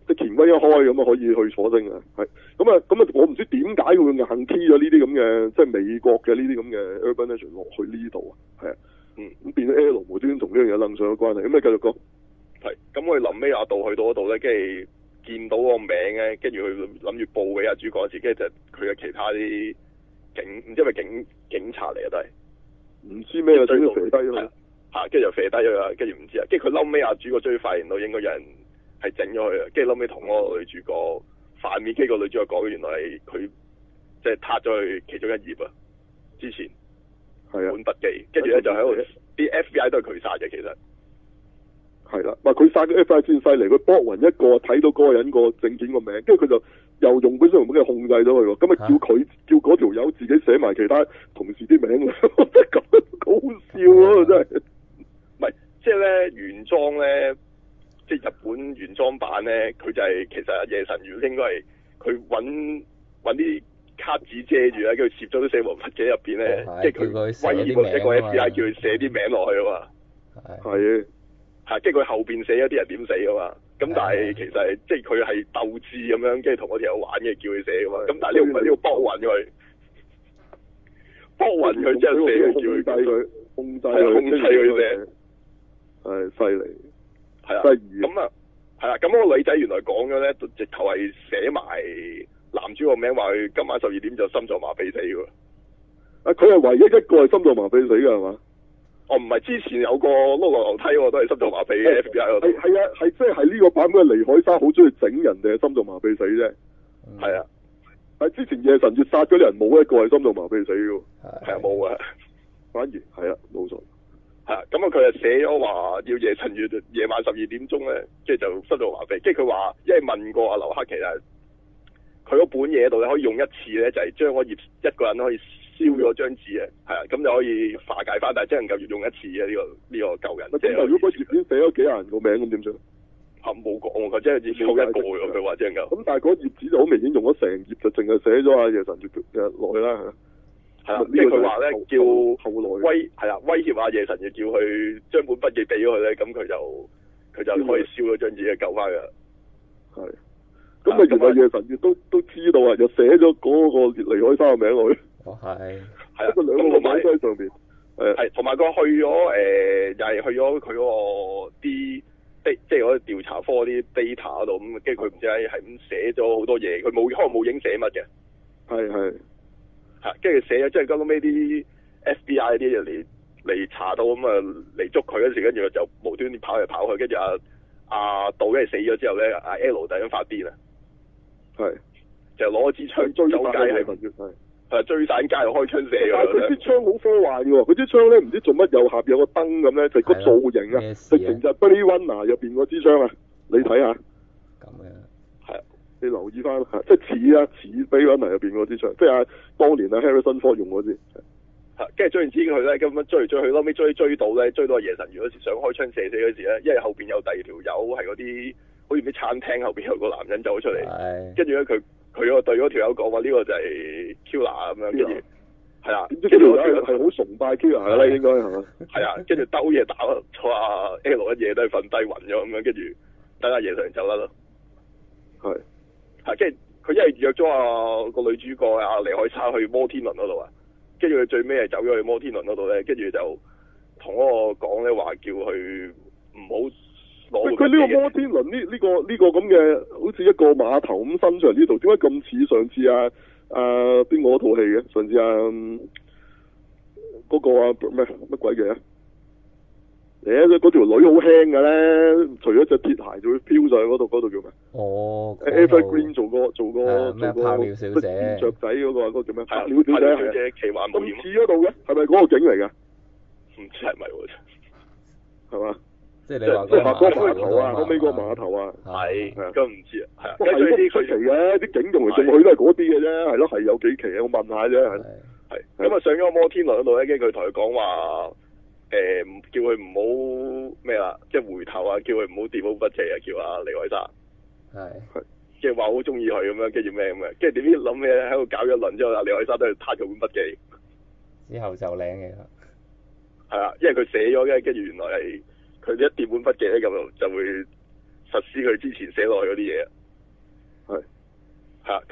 即係乾威一開咁啊，可以去坐星啊，係咁啊，咁啊，我唔知點解佢會硬 key 咗呢啲咁嘅，即係美國嘅呢啲咁嘅 Urban Legend 落去呢度啊，係啊，嗯，咁變咗 L 無端端同呢樣嘢楞上咗關係，咁你繼續講。 係，咁我哋臨尾阿道去到嗰度咧，跟住見到個名咧，跟住佢諗住報俾阿主角嗰時，跟住就佢嘅其他啲警，唔知係咪警警察嚟啊，都係唔知咩啊，追到肥低咯， 嚇，跟住就肥低咗啦，跟住唔知啊，跟住佢嬲尾阿主角終於發現到應該有人係整咗佢啊，跟住嬲尾同嗰個女主角反面，跟住個女主角講原來係佢即係撻咗佢其中一頁啊，之前係啊， 本筆記，跟住咧就喺度啲 F B I 都係佢殺嘅，其實。 係啦，唔係佢殺咗 F B I 先犀利，佢搏暈一個睇到嗰個人個證件個名，跟住佢就又用嗰張本嘅控制咗佢喎，咁啊叫佢叫嗰條友自己寫埋其他同事啲名，真係咁好笑咯，真係。 唔係，即係咧原裝咧，即係日本原裝版咧，佢就係、是、其實夜神月應該係佢揾揾啲卡紙遮住咧，跟住攝咗啲死亡筆記入邊咧，即係佢威脅一個 F B I 叫佢寫啲名落去啊嘛。係。係，跟住佢後邊寫咗啲人點死啊嘛，咁但係其實係即係佢係鬥智咁樣，跟住同嗰條友玩嘅，叫佢寫噶嘛，咁但係呢個唔係呢個搏暈佢，搏暈佢之後寫佢，叫佢控制佢，控制佢，控制佢寫， 係犀利， 係啊，咁啊，係啦，咁嗰個女仔原來講咗咧，直頭係寫埋男主個名，話佢今晚十二點就心臟麻痹死喎。 啊，佢係唯一一個係心臟麻痹死㗎係嘛？ 哦，唔係，之前有個碌落樓梯喎，都係心臟麻痹嘅 F B I 嗰度。 係係啊，係即係係呢個版本嘅離海沙好中意整人哋係心臟麻痹死啫。 係啊， 係之前夜神月殺咗啲人冇一個係心臟麻痹死嘅。 係啊，冇啊， 反而係啊，冇錯。 係啊，咁啊佢就寫咗話要夜神月夜晚十二點鐘咧，跟住就心臟麻痹。跟住佢話，因為問過阿劉克，其實佢嗰本嘢度咧可以用一次咧，就係將嗰頁一個人可以燒咗張紙啊，係啊，咁就可以化解翻，但係只能夠用一次嘅呢、呢個呢、呢個救人。 咁如果嗰頁先寫咗幾廿人個名咁點算？ 嚇冇講喎，佢真係只有一個喎，佢話只能夠。 咁但係嗰頁紙就好明顯用咗成頁，就淨係寫咗阿夜神月嘅落去啦。 係啊，即係佢話咧叫後來威係啊威脅阿夜神月叫佢將本筆記俾咗佢咧，咁佢就佢就可以燒咗張紙嘅救翻佢。係。 咁啊原來夜神月都都知道啊，又寫咗嗰個離海沙嘅名落去。 哦，係， 係啊， 咁兩個擺喺上邊，誒， 係，同埋佢去咗誒、呃，又係去咗佢嗰個啲，即係嗰啲調查科啲 data 嗰度，咁跟住佢唔知係係咁寫咗好多嘢，佢冇可能冇影寫乜嘅， 係係， 係，跟住寫咗，即係後尾啲 F B I 啲人嚟嚟查到咁啊，嚟捉佢嗰時，跟住就無端端跑嚟跑去，跟住阿阿杜咧死咗之後咧，阿 L 突然間發癲啊，係，就攞支槍追走街係。係追散街又開槍射， 但係佢支槍好科幻嘅喎，佢支槍咧唔知做乜右下邊有個燈咁咧，就個造型啊，直情就係 Blade Runner 入邊嗰支槍啊，你睇下。 咁嘅。 係啊，你留意翻，即係似啊，似 Blade Runner 入邊嗰支槍，即係啊，當年啊 Harrison Ford 用嗰支。 係，跟住追完之佢咧，咁樣追嚟追去，後尾追追到咧，追到夜神月嗰時想開槍射死嗰時咧，因為後邊有第二條友係嗰啲，好似啲餐廳後邊有個男人走出嚟，跟住咧佢。佢個對嗰條友講話呢個就係 Killer 咁樣，跟住係啊，跟住嗰條友係好崇拜 Killer 嘅啦，應該係嘛？係啊，跟住兜嘢打錯啊 L 一嘢都係瞓低暈咗咁樣，跟住等阿夜神走啦咯。係係，跟住佢一係約咗啊個女主角啊黎海沙去摩天輪嗰度啊，跟住佢最尾係走咗去摩天輪嗰度咧，跟住就同嗰個講咧話叫佢唔好。佢呢個摩天輪呢呢個呢、呢個咁嘅，好似一個碼頭咁伸上呢度，點解咁似上次啊啊邊個嗰套戲嘅？上次啊嗰、嗰個啊咩乜鬼嘅？誒嗰條女好輕嘅咧，除咗隻鐵鞋，就會飄上去嗰度，嗰度叫咩？哦 Evergreen 做個做個做個拍鳥小姐雀仔嗰、嗰個嗰、嗰個叫咩？ 拍鳥小姐奇幻冒險。咁似嗰度嘅，係咪嗰個景嚟㗎？唔知係咪喎？係嘛？即係你話即係嗰個碼頭啊，嗰尾個碼頭啊，係，咁唔知啊，係啊，係都唔出奇嘅，啲景用嚟用去都係嗰啲嘅啫，係咯，係有幾奇啊，我問下啫，係，係，咁啊上咗摩天輪嗰度咧，跟住佢同佢講話，誒，叫佢唔好咩啦，即係回頭啊，叫佢唔好掂好筆記啊，叫阿李海沙，係，係，即係話好中意佢咁樣，跟住咩咁嘅，跟住點知諗咩喺度搞咗一輪之後，阿李海沙都係撻咗本筆記，之後就領嘅，係啊，因為佢寫咗嘅，跟住原來係。佢一掂本筆記咧，咁就就會實施佢之前寫落去嗰啲嘢。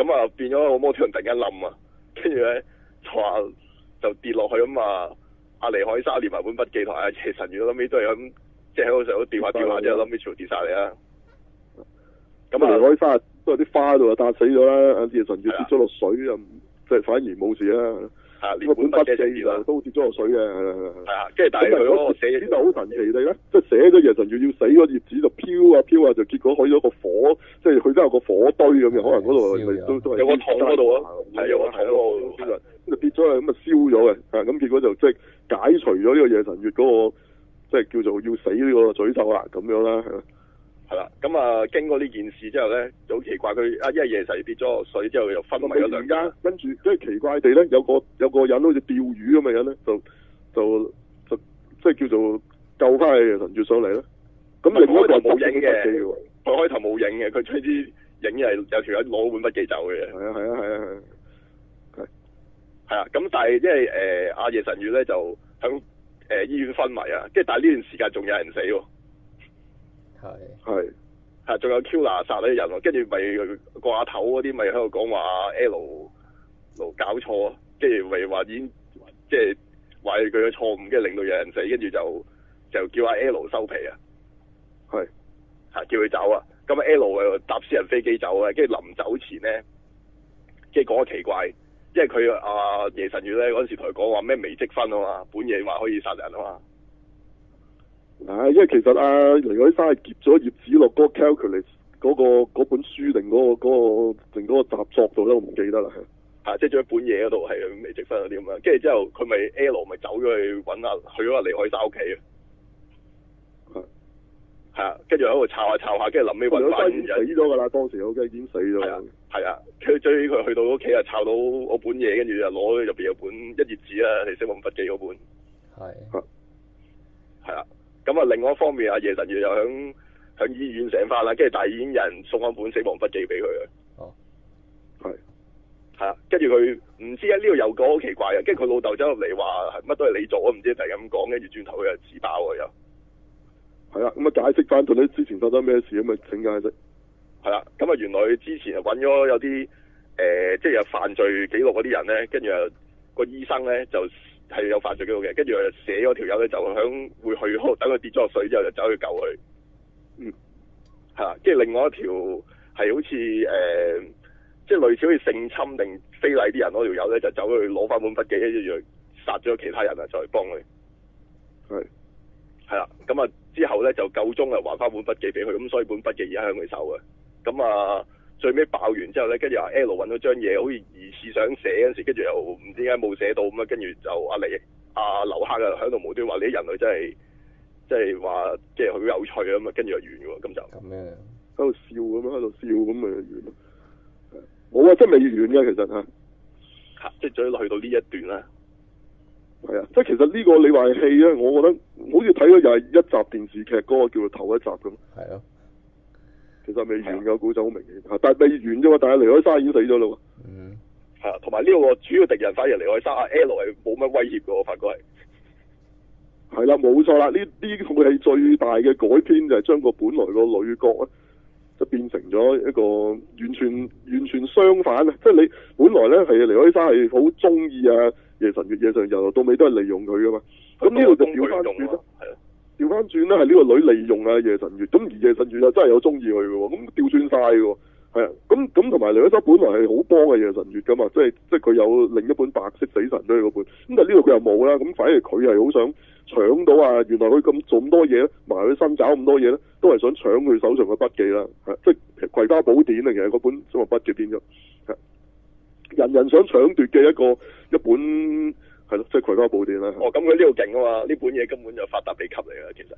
咁啊變咗個摩天輪突然間冧啊，跟住咧就話就跌落去咁啊，阿黎海沙連埋本筆記同阿謝神宇都諗尾都係咁，即係喺度成日都掉下掉下之後諗尾全部跌晒嚟啦。咁啊， 黎海沙都係啲花度啊，打死咗啦，阿謝神宇跌咗落水又即係反而冇事啦。 係啊， 呢本筆記啦都跌咗落水嘅。 係啊，跟住但係佢嗰個寫呢就好神奇地咧，即係寫咗夜神月要死嗰頁紙就飄啊飄啊，就結果去咗個火，即係佢都有個火堆咁嘅，可能嗰度都都係有個桶嗰度啊，係有個桶嗰度， 咁就跌咗去咁啊燒咗嘅，啊咁結果就即係解除咗呢個夜神月嗰個即係叫做要死呢個詛咒啦，咁樣啦，係係啦，咁啊經過呢件事之後咧，就好奇怪佢啊，因為夜神跌咗落水之後又昏迷咗兩間， 跟住即係奇怪地咧，有個有個人好似釣魚咁嘅人咧，就就就即係叫做救翻夜神月上嚟咧。咁另一個冇影嘅，佢開頭冇影嘅，佢吹支影係有條友攞本筆記走嘅。 係啊係啊係啊係。係。 係啊，咁但係因為誒阿夜神月咧就響誒醫院昏迷啊，跟住但係呢段時間仲有人死喎。 係係係，仲有 Killer 殺咗啲人喎，跟住咪掛頭嗰啲咪喺度講話 L L 搞錯啊，跟住咪話已經即係話佢嘅錯誤，跟住令到有人死，跟住就就叫阿 L 收皮啊， 係係叫佢走啊，咁 L 又搭私人飛機走啊，跟住臨走前咧，即係講得奇怪，因為佢阿夜神月咧嗰陣時同佢講話咩微積分啊嘛，本嘢話可以殺人啊嘛。 唉，因為其實啊，黎海沙係夾咗頁紙落嗰個 calculus 嗰、嗰個嗰本書定嗰、嗰個嗰、嗰個定嗰個習作度咧，我唔記得啦。 係，即係仲喺本嘢嗰度係微積分嗰啲咁樣，跟住之後佢咪 L 咪走咗去揾阿去咗阿黎海沙屋企啊。係。係啊，跟住喺度抄下抄下，跟住臨尾揾翻人死咗㗎啦，當時我記已經死咗。 係啊，係啊，跟住追佢去到屋企啊，抄到我本嘢，跟住就攞入邊有本一頁紙啊，嚟寫本筆記嗰本。 係。 係啊。咁啊，另外一方面，阿夜神月又響響醫院醒翻啦，跟住但係已經有人送翻本死亡筆記俾佢啊。 哦， 係， 係啊，跟住佢唔知啊，呢度又講好奇怪啊，跟住佢老豆走入嚟話乜都係你做啊，唔知突然咁講，跟住轉頭佢又自爆啊又。係啊，咁啊解釋翻到底之前發生咩事咁啊，請解釋。 係啦，咁啊原來佢之前揾咗有啲誒、呃，即係有犯罪記錄嗰啲人咧，跟住啊個醫生咧就。係有犯罪記錄嘅，跟住佢寫咗條友咧，就響會去嗰度等佢跌咗落水之後，就走去救佢。 嗯， 係啦，跟住另外一條係好似誒、呃，即係類似好似性侵定非禮啲人嗰條友咧，就走去攞翻本筆記，跟住就殺咗其他人啊，就去幫佢。係，係啦，咁啊之後咧就夠鐘啊，還翻本筆記俾佢，咁所以本筆記而家喺佢手嘅。咁啊最尾爆完之後咧，跟住阿 L 揾咗張嘢，好似疑似想寫嗰陣時，跟住又唔知點解冇寫到咁啊，跟住就阿黎阿劉克啊喺度無端話你啲人類真係即係話即係好有趣啊嘛，跟住就完喎，咁就咁樣喺度笑咁樣，喺度笑咁咪完咯。冇啊，真未完嘅其實嚇， 嚇即係最去到呢一段啦。 係啊，即係其實呢個你話係戲咧，我覺得好似睇咗又係一集電視劇嗰個叫做頭一集咁。 係咯。 其實未完嘅故仔好明顯嚇，但係未完啫嘛，但係黎海沙已經死咗啦喎。 嗯。係啊，同埋呢個主要敵人反而黎海沙阿 L 係冇乜威脅嘅，我發覺係。係啦，冇錯啦，呢呢套戲最大嘅改編就係將個本來個女角咧，就變成咗一個完全完全相反啊！即係你本來咧係黎海沙係好中意啊夜神月，夜神月由頭到尾都係利用佢噶嘛。咁呢度就調翻轉啦。係啊。調翻轉咧係呢個女利用啊夜神月，咁而夜神月又真係有中意佢嘅喎，咁調轉晒嘅喎。係啊，咁咁同埋黎海沙本來係好幫嘅夜神月噶嘛，即係即係佢有另一本白色死神都係嗰本，咁但係呢度佢又冇啦，咁反而佢係好想搶到啊！原來佢咁做咁多嘢，埋佢身找咁多嘢咧，都係想搶佢手上嘅筆記啦，係即係葵花寶典啊！其實嗰本小學筆記變咗，係人人想搶奪嘅一個一本係咯，即係葵花寶典啦。 哦，咁佢呢度勁啊嘛！呢本嘢根本就發達秘笈嚟㗎，其實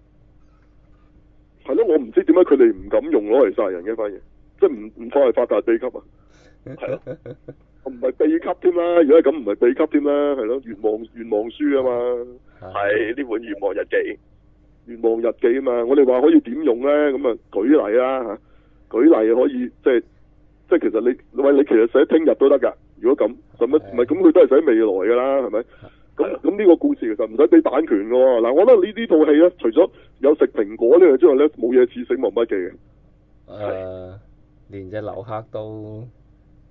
係咯，我唔知點解佢哋唔敢用攞嚟殺人嘅，反而。即係唔唔當係發達秘笈啊，係咯，唔係秘笈添啦，如果係咁唔係秘笈添啦，係咯，願望願望書啊嘛， 係呢本願望日記， 願望日記啊嘛，我哋話可以點用咧？咁啊舉例啦嚇，舉例可以即係即係其實你喂你其實寫聽日都得㗎，如果咁使乜唔係咁佢都係寫未來㗎啦，係咪？咁咁呢個故事其實唔使俾版權㗎喎。嗱，我覺得呢呢套戲咧，除咗有食蘋果呢樣之外咧，冇嘢似死亡筆記嘅。 誒。連隻劉克都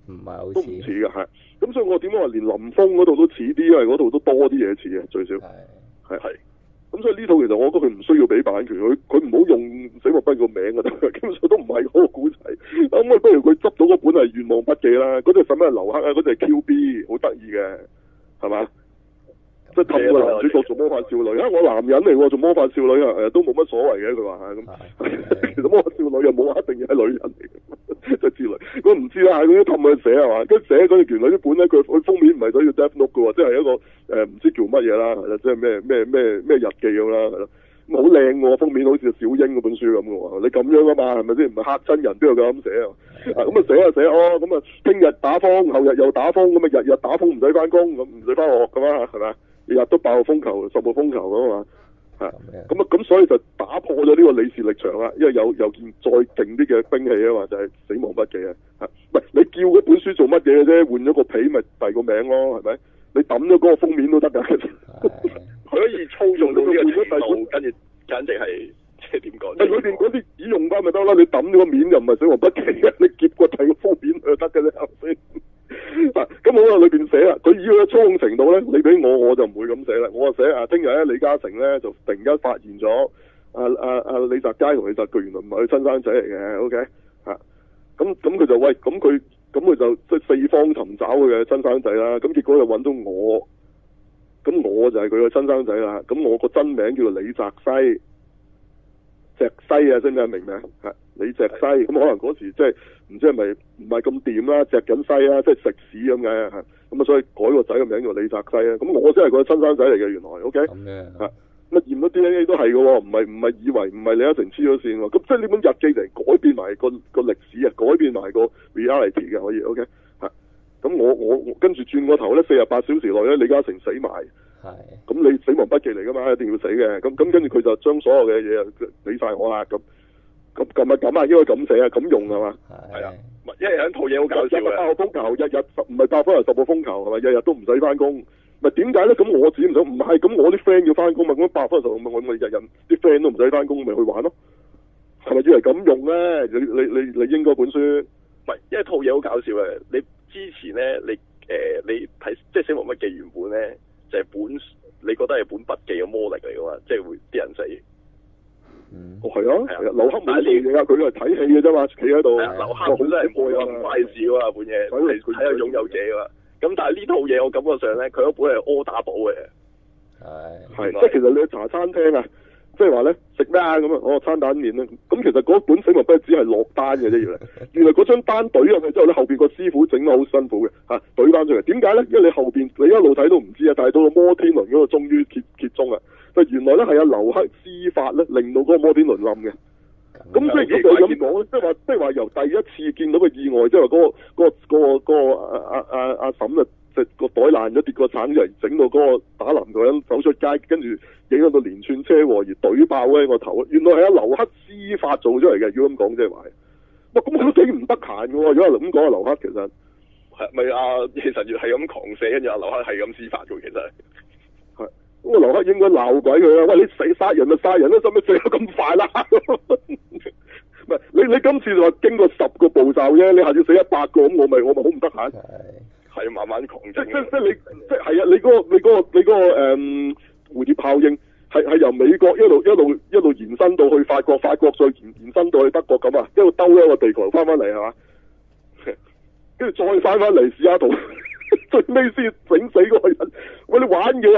唔係好都唔似。 似嘅係。咁所以我點解話連林峰嗰度都似啲，因為嗰度都多啲嘢似嘅最少。 係係係。咁所以呢套其實我覺得佢唔需要俾版權，佢佢唔好用死亡筆個名就得，基本上都唔係嗰個古仔。咁啊，不如佢執到嗰本係願望筆記啦，嗰隻使乜係劉克啊？嗰隻係 Q B， 好得意嘅，係嘛？即係氹個男主角做魔法少女啊！我男人嚟喎，做魔法少女啊，誒都冇乜所謂嘅。佢話係咁，其實魔法少女又冇話一定要係女人嚟嘅，即係之類。我唔知啦，係嗰啲氹佢寫係嘛？跟住寫嗰隻原來啲本咧，佢佢封面唔係寫叫 Death Note 嘅喎，即係一個誒唔、呃、知叫乜嘢啦，係啦，即係咩咩咩咩日記咁啦，係咯。咁好靚喎，封面好似小英嗰本書咁嘅喎。你咁樣啊嘛，係咪先？唔係嚇親人邊有咁寫啊？咁啊寫啊寫哦，咁啊聽日打風，後日又打風，咁啊日日打風唔使翻工，咁唔使翻學咁啊，係咪？日日都八號風球、十號風球咁啊嘛，係咁啊咁，所以就打破咗呢個李氏力場啦，因為有有件再勁啲嘅兵器啊嘛，就係、是、死亡筆記啊，係唔係你叫嗰本書做乜嘢嘅啫？換咗個皮咪遞個名咯，係咪？你抌咗嗰個封面都得㗎， 佢可以操縱到呢個程度，跟住簡直係即係點講？ 但係裏邊嗰啲紙用翻咪得啦，你抌咗個面又唔係死亡筆記啊，你夾個第個封面就得嘅啫，係咪先？嗱，咁我喺裏邊寫啦，佢以佢嘅操控程度咧，你俾我我就唔會咁寫啦。我話寫啊，聽日咧李嘉誠咧就突然間發現咗啊啊啊李澤楷同李澤鉅原來唔係佢親生仔嚟嘅 ，OK 嚇，咁咁佢就喂，咁佢咁佢就即係四方尋找佢嘅親生仔啦。咁結果就揾到我，咁我就係佢嘅親生仔啦。咁我個真名叫做李澤西，隻西啊，真係明唔明啊？李隻西，咁可能嗰時即係唔知係咪唔係咁掂啦，隻緊西啦，即係食屎咁嘅嚇，咁啊所以改個仔個名叫李澤西啊，咁我真係佢親生仔嚟嘅原來 ，OK， 咁嘅嚇，咁啊驗咗 D N A 都係嘅喎，唔係唔係以為唔係李嘉誠黐咗線喎，咁即係呢本日記嚟改變埋個個歷史啊，改變埋個 reality 嘅可以 ，OK，嚇，咁我我跟住轉個頭咧，四十八小時內咧，李嘉誠死埋。咁你死亡筆記嚟㗎嘛，一定要死嘅。咁咁跟住佢就將所有嘅嘢啊俾晒我啦。咁咁咁咪咁啊，應該咁寫啊，咁用係嘛？ 係啊，因為有一套嘢好搞笑嘅。 八號風球，日日唔係八風係十號風球係咪？日日都唔使翻工。咪點解咧？咁我自己唔想，唔係咁我啲 friend 要翻工嘛。咁八風十號咪我咪日日啲 friend 都唔使翻工，咪去玩咯。係咪以為咁用咧？你你你你應該本書唔係，因為套嘢好搞笑嘅。你之前咧，你誒、呃、你睇即係死亡筆記原本咧。就係本，你覺得係本筆記嘅魔力嚟㗎嘛？即係會啲人死。 嗯，哦係啊，係啊，劉克冇做嘢啊，佢係睇戲嘅啫嘛，企喺度。 劉克本身係冇咁怪事㗎嘛，本嘢係睇下擁有者㗎嘛。咁但係呢套嘢我感覺上咧，佢嗰本係柯打寶嘅。 係。 係，即係其實你去茶餐廳啊，即係話咧食咩啊咁啊，我餐蛋麵啦。咁其實嗰本死亡筆記只係落單嘅啫，原來原來嗰張單懟入去之後咧，後邊個師傅整得好辛苦嘅嚇，懟翻出嚟。點解咧？因為你後邊你一路睇都唔知啊，但係到個摩天輪嗰度終於揭揭盅啦。就原來咧係阿劉克施法咧，令到嗰個摩天輪冧嘅。咁即係如果佢咁講咧，即係話即係話由第一次見到個意外，即係話嗰個嗰個嗰個嗰個阿阿阿阿嬸啊，即係個袋爛咗跌個橙出嚟，整到嗰個打籃球人走出街，跟住影響到連串車禍而懟爆咧個頭。原來係阿劉克施法做出嚟嘅，如果咁講即係話。哇！咁佢都幾唔得閒嘅喎，如果係咁講阿劉克其實係咪阿謝神月係咁狂寫，跟住阿劉克係咁施法嘅其實係。 係。咁阿劉克應該鬧鬼佢啦！喂，你死殺人就殺人啦，使乜死得咁快啦？唔係你你今次就話經過十個步驟啫，你下次死一百個咁，我咪我咪好唔得閒。 係慢慢狂整。 即即即你即係啊！你嗰個你嗰個你嗰個誒蝴蝶效應係係由美國一路一路一路延伸到去法國，法國再延延伸到去德國咁啊，一路兜一個地球翻翻嚟係嘛？跟住再翻翻嚟試下圖。最尾先整死嗰個人，喂你玩嘢啊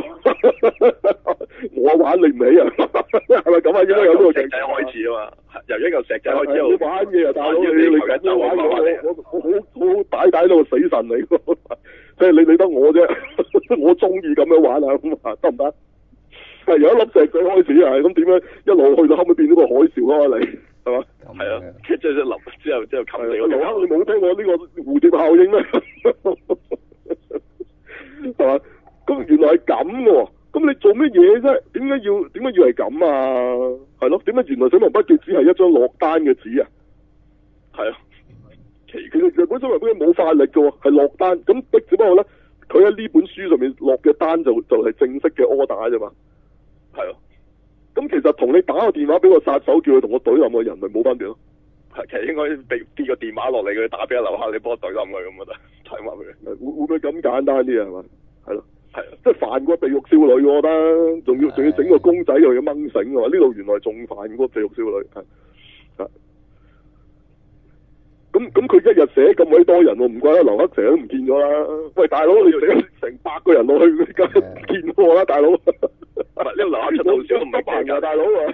你！我玩你唔起啊，係咪咁啊？應該有呢個石仔開始啊嘛，由一嚿石仔開始。 你玩嘢啊，大佬！你你咁玩嘢，我我好好大大到個死神嚟喎！即係你理得我啫，我中意咁樣玩啊，咁啊得唔得？係由一粒石仔開始啊，咁點樣一路去到後尾變咗個海嘯啊你？係嘛？ 係啊，跟住就淋之後之後冚死我。 劉克，你冇聽過呢個蝴蝶效應咩？係嘛？咁原來係咁嘅，咁你做乜嘢啫？點解要點解要係咁啊？係咯？點解原來死亡筆記只係一張落單嘅紙啊？係啊，其其實日本死亡筆記冇法力嘅，係落單。咁只不過咧，佢喺呢本書上面落嘅單就就係正式嘅 order 啫嘛。係啊。咁其實同你打個電話俾個殺手，叫佢同我懟冧個人，咪冇分別咯。 係其實應該俾跌個電話落嚟，佢打俾阿樓下，你幫我對冧佢咁就得，睇埋佢。 會會唔會咁簡單啲啊？係嘛？係咯。 係啊， 即係煩過地獄少女，我覺得，仲要仲要整個公仔又要掹繩喎，呢度原來仲煩過地獄少女，係係。咁咁佢一日寫咁鬼多人喎，唔怪得劉克成日都唔見咗啦。喂，大佬，你寫成百個人落去，你梗係唔見我啦，大佬。唔係呢個劉克出到少都唔係煩㗎，大佬啊！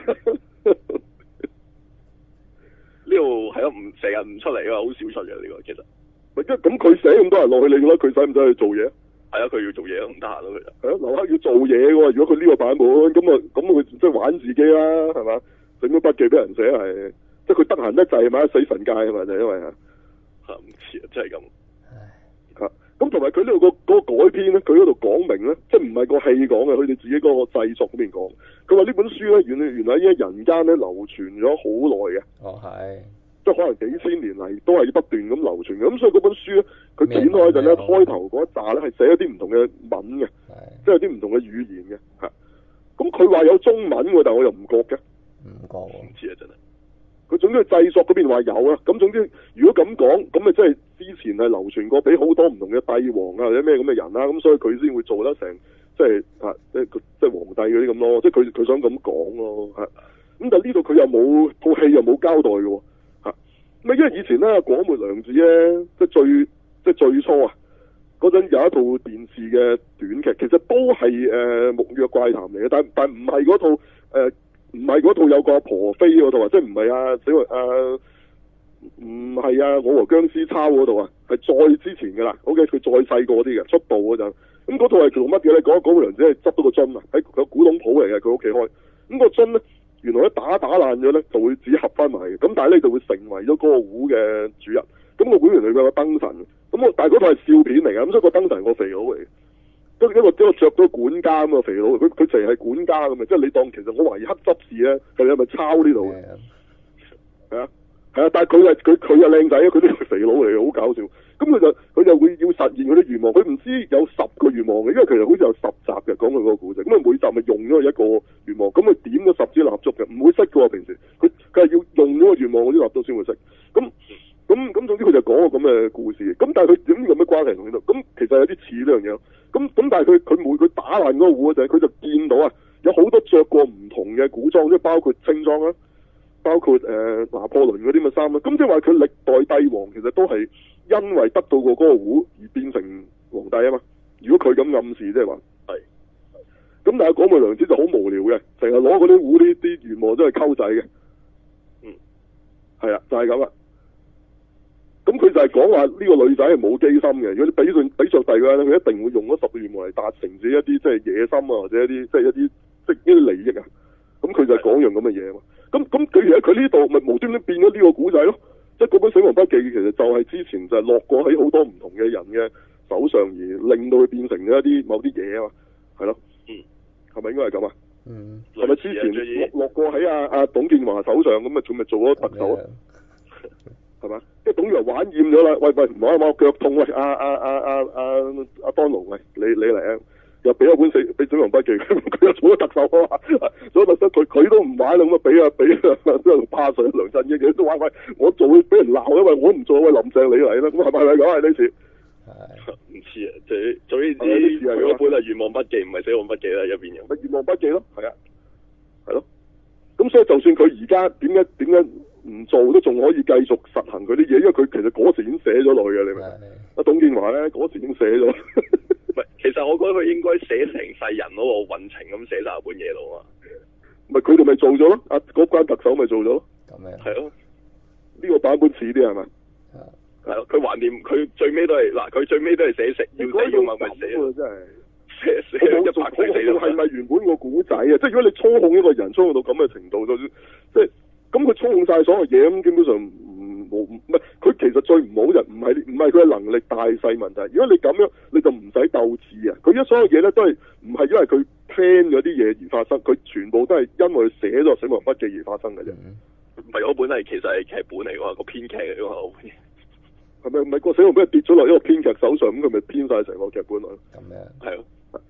呢度係咯，唔成日唔出嚟㗎，好少出嘅呢個其實。 咪即係咁，佢寫咁多人落去，你覺得佢使唔使去做嘢？ 係啊，佢要做嘢咯，唔得閒咯，佢就係啊，劉克要做嘢嘅喎。如果佢呢個版本咁啊，咁佢即係玩自己啦，係嘛？整咗筆記俾人寫係，即係佢得閒得滯嘛，死神界啊嘛，就係因為啊， 嚇唔似啊，真係咁。 嚇咁同埋佢呢度個嗰個改編咧，佢嗰度講明咧，即係唔係個戲講嘅，佢哋自己嗰個製作嗰邊講。佢話呢本書咧，原來原來喺人間咧流傳咗好耐嘅。 哦，係。 即係可能幾千年嚟都係不斷咁流傳嘅，咁所以嗰本書咧，佢展開嗰陣咧，開頭嗰一紮咧係寫一啲唔同嘅文嘅，即係有啲唔同嘅語言嘅，嚇。咁佢話有中文喎，但係我又唔覺嘅， 唔覺喎， 唔知啊真係。 佢總之製作嗰邊話有啦，咁總之如果咁講，咁咪即係之前係流傳過俾好多唔同嘅帝王啊或者咩咁嘅人啦，咁所以佢先會做得成即係啊即係即係皇帝嗰啲咁咯，即係佢佢想咁講咯，嚇。咁但係呢度佢又冇套戲又冇交代嘅喎。咁因為以前咧，廣末涼子咧，即係最即係最初啊，嗰陣有一套電視嘅短劇，其實都係誒、呃《木曜怪談》嚟嘅，但但唔係嗰套誒，唔係嗰套有個阿婆飛嗰套啊，即係唔係啊，死活啊，唔係啊，我和僵屍抄嗰度啊，係再之前嘅啦。OK，佢再細個啲嘅出道嗰陣，咁嗰套係做乜嘅咧？講廣末涼子係執到個樽啊，喺個古董鋪嚟嘅，佢屋企開，咁、個樽咧。原來一打打爛咗咧，就會紙合翻埋嘅。咁但係咧就會成為咗嗰個壺嘅主人。咁、個館員裏面有個燈神。咁我但係嗰套係笑片嚟嘅，咁所以個燈神係個肥佬嚟嘅。一個一個一個著咗管家咁嘅肥佬，佢佢淨係管家咁嘅，即係你當其實我懷疑黑執事咧，佢係咪抄呢度嘅？係啊，係啊，但係佢係佢佢係靚仔啊，佢都係肥佬嚟嘅，好搞笑。咁佢就佢就會要實現佢啲願望，佢唔知有十個願望嘅，因為其實好似有十集嘅講佢嗰個故事。咁啊每集咪用咗一個願望，咁佢點咗十支蠟燭嘅，唔會熄嘅喎平時。佢佢係要用咗個願望嗰啲蠟燭先會熄。咁咁咁總之佢就講個咁嘅故事。咁但係佢點有咩關係同呢度？咁其實有啲似呢樣嘢。咁咁但係佢佢每佢打爛嗰個壺嗰陣，佢就見到啊有好多着過唔同嘅古裝，即係包括清裝啦，包括誒、呃、拿破崙嗰啲咁嘅衫啦。咁即係話佢歷代帝王其實都係因為得到過嗰個壺而變成皇帝啊嘛。如果佢咁暗示即係話係。咁但係廣末涼子就好無聊嘅，成日攞嗰啲壺呢啲願望都係溝仔嘅。嗯，係啊，就係咁啦。咁佢就係講話呢個女仔係冇機心嘅，如果你俾上俾着第二個咧，佢一定會用嗰十個願望嚟達成自己一啲即係野心啊，或者一啲即係一啲即係一啲利益啊。咁佢就係講樣咁嘅嘢啊嘛。咁咁佢其實佢呢度咪無端端變咗呢個古仔咯。即係嗰本死亡筆記其實就係之前就係落過喺好多唔同嘅人嘅手上，而令到佢變成咗一啲某啲嘢啊嘛。係咯。嗯。係咪應該係咁啊？嗯。係咪之前落落過喺阿阿董建華手上咁啊？仲咪做咗特首啊？係嘛？即係董建華玩厭咗啦！喂喂，唔好啊！我腳痛喂！阿阿阿阿阿阿當勞喂，你你嚟啊！又俾一本死俾死亡筆記，佢又做咗特首啊嘛！做咗特首，佢佢都唔玩啦，咁啊俾啊俾啊都係趴上梁振英嘅都話喂，我做俾人鬧，因為我唔做，喂林鄭你嚟啦！咁係咪係咁啊？呢次係唔似啊！即係總之佢嗰本係願望筆記，唔係死亡筆記啦，入邊有咪願望筆記咯？係啊，係咯。咁所以就算佢而家點解點解唔做，都仲可以繼續實行佢啲嘢，因為佢其實嗰時已經寫咗落去嘅，你明？阿董建華咧嗰時已經寫咗。 唔係，其實我覺得佢應該寫成世人嗰個運程咁寫晒本嘢咯嘛。 咪佢哋咪做咗咯，啊嗰關特首咪做咗咯。 咁樣。係咯。 呢個版本似啲係咪？ 係咯，佢橫掂，佢最尾都係嗱，佢最尾都係寫食，要死要默咪寫啊！ 真係。 寫寫一百鬼死咯。 係咪原本個古仔啊？即係如果你操控一個人操控到咁嘅程度，就即係咁佢操控晒所有嘢，咁基本上唔冇唔係佢其實最唔好就唔係唔係佢嘅能力大細問題。如果你咁樣，你就唔使鬥智啊！佢一所有嘢咧都係唔係因為佢 plan 嗰啲嘢而發生，佢全部都係因為佢寫咗死亡筆記而發生嘅啫。 唔係嗰本係其實係劇本嚟㗎嘛，個編劇嚟㗎嘛，嗰本嘢。 係咪唔係個死亡筆記跌咗落一個編劇手上，咁佢咪編晒成個劇本落？ 咁樣。 係咯。咁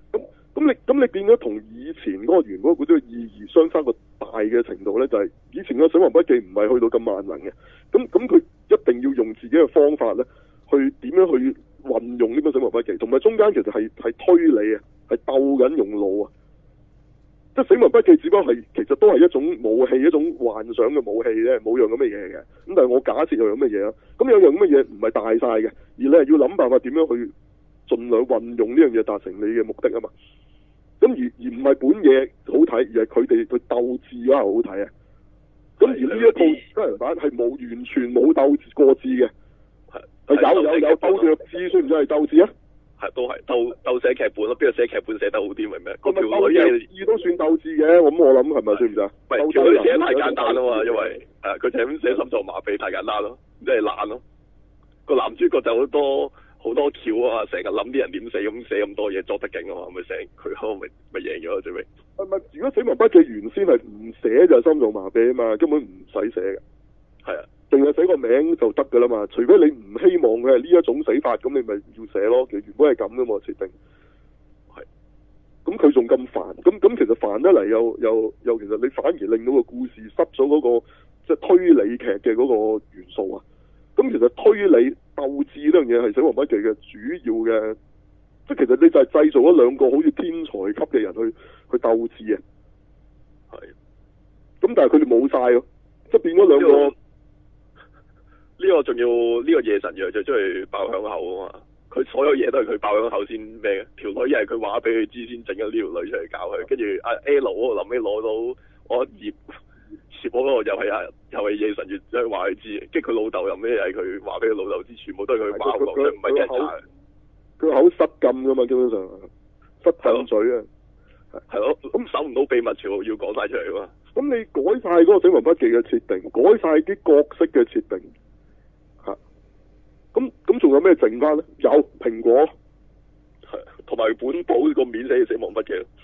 咁你咁你變咗同以前嗰個原本嗰啲意義相差個大嘅程度咧，就係、是、以前個死亡筆記唔係去到咁萬能嘅，咁咁佢一定要用自己嘅方法咧，去點樣去運用呢本死亡筆記，同埋中間其實係係推理啊，係鬥緊用腦啊，即係死亡筆記只不過係其實都係一種武器，一種幻想嘅武器啫，冇樣咁嘅嘢嘅。咁但係我假設有樣乜嘢啊？咁有樣乜嘢唔係大晒嘅，而你係要諗辦法點樣去盡量運用呢樣嘢達成你嘅目的啊嘛。咁而而唔係本嘢好睇，而係佢哋去鬥智嗰下好睇啊！咁而呢一套真人版係冇完全冇鬥過智嘅，係係有有有鬥弱智，算唔算係鬥智啊？ 係都係鬥鬥寫劇本咯，邊個寫劇本寫得好啲咪咩？個條女嘅智都算鬥智嘅，咁我諗係咪算唔算啊？ 唔係條女寫得太簡單啊嘛，因為誒佢就係咁寫心臟麻痹太簡單咯，即係懶咯。個男主角就好多。好多橋啊！成日諗啲人點死咁寫咁多嘢，作得勁啊嘛，咪成佢可能咪咪贏咗最尾。 係咪？如果死亡筆記原先係唔寫就係心臟麻痹啊嘛，根本唔使寫嘅。係啊，淨係寫個名就得㗎啦嘛。除非你唔希望佢係呢一種死法，咁你咪要寫咯。其實原本係咁㗎嘛設定。係。咁佢仲咁煩，咁咁其實煩得嚟又又又其實你反而令到個故事失咗嗰個即係推理劇嘅嗰個元素啊。咁其實推理鬥智呢樣嘢係《死亡筆記》嘅主要嘅，即係其實你就係製造咗兩個好似天才級嘅人去去鬥智啊。係。咁但係佢哋冇晒咯，即係變咗兩個。呢、 呢個仲、呢個、要呢、呢個夜神藥就出去爆響口啊嘛！佢所有嘢都係佢爆響口先咩嘅？條女又係佢話俾佢知先整咗呢條女出嚟搞佢，跟住阿 L 嗰個臨尾攞到我一頁。全部嗰個又係啊，又係夜神月，即係話佢知，跟住佢老豆又咩？係佢話俾佢老豆知，全部都係佢爆落，唔係一查。佢口失禁噶嘛，基本上失禁嘴啊，係咯。咁守唔到秘密，全部要講晒出嚟啊嘛。咁你改晒嗰個死亡筆記嘅設定，改晒啲角色嘅設定，嚇。咁咁仲有咩剩翻咧？有蘋果，係同埋本簿個面寫死亡筆記。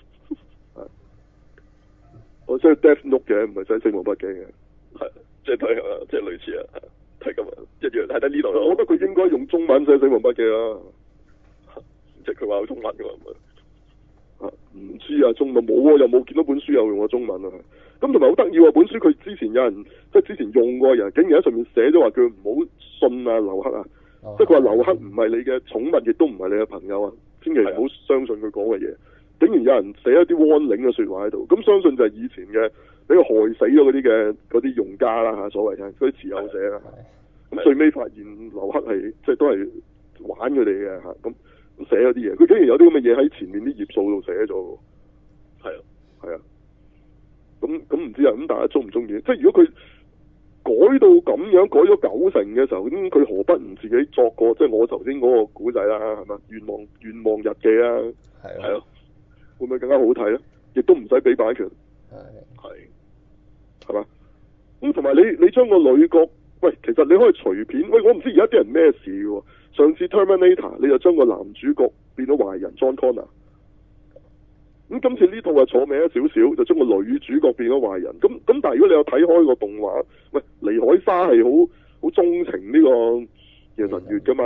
我即係 Death Note 嘅，唔係寫死亡筆記嘅，係即係睇啊，即係類似啊，係咁啊，一樣睇得呢度咯。我覺得佢應該用中文寫死亡筆記啦，即係佢話有中文嘅嘛，啊唔知啊，中文冇啊，又冇見到本書有用過中文啊。咁同埋好得意喎，本書佢之前有人即係之前用過人，竟然喺上面寫咗話佢唔好信啊劉克啊，哦、即係佢話劉克唔係你嘅寵物，亦都唔係你嘅朋友啊，千祈唔好相信佢講嘅嘢。竟然有人寫一啲 warning 嘅説話喺度，咁相信就係以前嘅俾佢害死咗嗰啲嘅嗰啲用家啦嚇，所謂嘅嗰啲持有者啦。咁最尾發現劉克係即係都係玩佢哋嘅嚇，咁寫咗啲嘢，佢竟然有啲咁嘅嘢喺前面啲頁數度寫咗。係啊，係啊。咁咁唔知啊，咁大家中唔中意？即係如果佢改到咁樣，改咗九成嘅時候，咁佢何不唔自己作個即係我頭先嗰個古仔啦，係嘛？願望願望日記啊，係係咯。會唔會更加好睇咧？亦都唔使俾版權，係係係嘛？咁同埋你你將個女角，喂，其實你可以隨便，喂，我唔知而家啲人咩事嘅喎。上次 Terminator 你就將個男主角變咗壞人 John Connor，咁今次呢套啊坐歪咗少少，就將個女主角變咗壞人。咁咁但係如果你有睇開個動畫，喂，黎海莎係好好鍾情呢個夜神月噶嘛？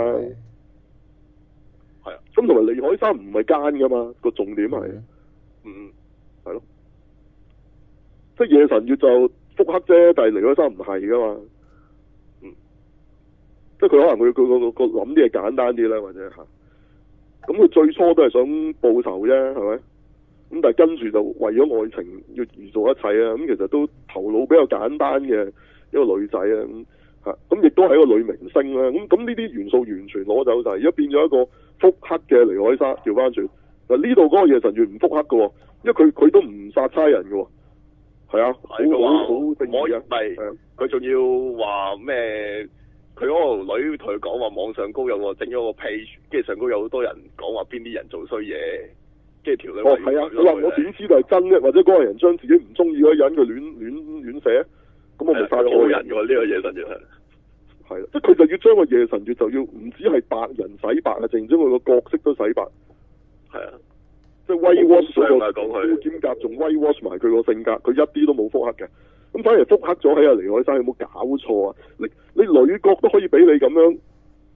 係啊，咁同埋黎海莎唔係奸噶嘛，個重點係，嗯，係咯，即係夜神月就腹黑啫，但係黎海莎唔係噶嘛，嗯，即係佢可能佢佢個個諗啲嘢簡單啲啦，或者吓，咁佢最初都係想報仇啫，係咪？咁但係跟住就為咗愛情要而做一切啊，咁其實都頭腦比較簡單嘅一個女仔啊，咁吓，咁亦都係一個女明星啦，咁咁呢啲元素完全攞走晒，而家變咗一個腹黑嘅黎海莎，調翻轉嗱呢度嗰個夜神月唔腹黑嘅，因為佢佢都唔殺差人嘅，係啊，好好好正義啊，係佢仲要話咩？佢嗰個女同佢講話網上高有個整咗個 page， 跟住上高有好多人講話邊啲人做衰嘢，跟住條女哦係啊，佢話我點知道係真啫？或者嗰個人將自己唔中意嗰個人佢亂亂亂寫，咁我咪殺咗人嘅喎？呢個夜神月係。係啦，即係佢就要將個夜神月就要唔止係白人洗白啊，淨將佢個角色都洗白。係啊，即係 white wash 嗰個高兼夾，仲 white wash 埋佢個性格，佢一啲都冇腹黑嘅。咁反而腹黑咗喺阿黎海莎，有冇搞錯啊？你你女角都可以俾你咁樣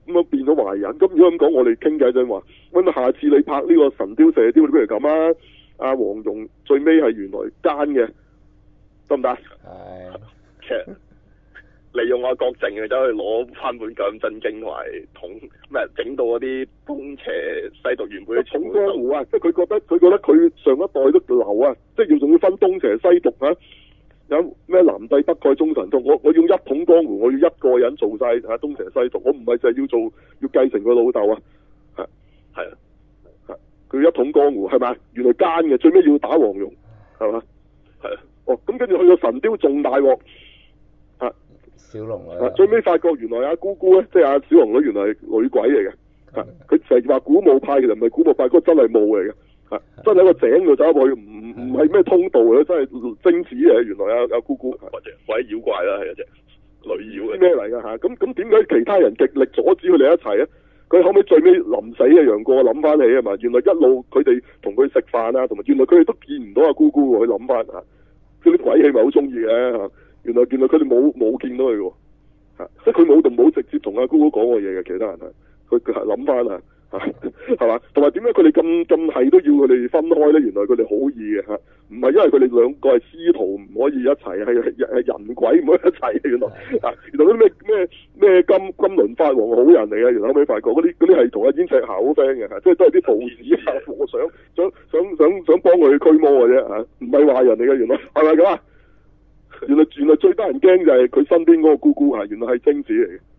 咁樣變咗壞人。咁如果咁講，我哋傾偈就係話，喂，咪下次你拍呢個神雕射雕，你不如咁啊？阿黃蓉最尾係原來奸嘅，得唔得？ 係。 其實利用阿郭靖嘅走去攞翻本《九陰真經》同埋統咩整到嗰啲東邪西毒原本啲統江湖啊！即係佢覺得佢覺得佢上一代都流啊，即係要仲要分東邪西毒啊！有咩南帝北丐中神通，我我要一統江湖，我要一個人做晒嚇東邪西毒，我唔係就係要做要繼承個老豆啊！係係啊， 係佢一統江湖係咪？原來奸嘅，最尾要打黃蓉係嘛？ 係啊， 哦咁跟住去到神雕仲大鑊嚇， 小龍女啊最尾發覺原來阿姑姑咧，即係阿小龍女原來係女鬼嚟嘅，嚇佢成日話古墓派，其實唔係古墓派，嗰個真係墓嚟嘅。啊！真係一個井度走入去，唔唔係咩通道嘅，真係精子嚟。原來阿阿姑姑或者或者妖怪啦，係一隻女妖嘅。 咩嚟㗎嚇？咁咁點解其他人極力阻止佢哋一齊啊？佢後尾最尾臨死啊，楊過諗翻起啊嘛，原來一路佢哋同佢食飯啊，同埋原來佢哋都見唔到阿姑姑喎。佢諗翻啊，嗰啲鬼戲咪好中意嘅嚇。原來原來佢哋冇冇見到佢喎嚇，即係佢冇同冇直接同阿姑姑講過嘢嘅。其他人啊，佢佢係諗翻啊。係嘛？同埋點解佢哋咁咁係都要佢哋分開咧？原來佢哋好易嘅嚇，唔係因為佢哋兩個係師徒唔可以一齊，係係人鬼唔可以一齊。原來啊，原來嗰啲咩咩咩金金輪法王好人嚟嘅，原來後尾發覺嗰啲嗰啲係同阿燕赤霞好 friend 嘅嚇，即係都係啲道士啊和尚想想想想幫佢驅魔嘅啫嚇，唔係壞人嚟嘅。原來係咪咁啊？原來原來最得人驚就係佢身邊嗰個姑姑嚇，原來係精子嚟嘅。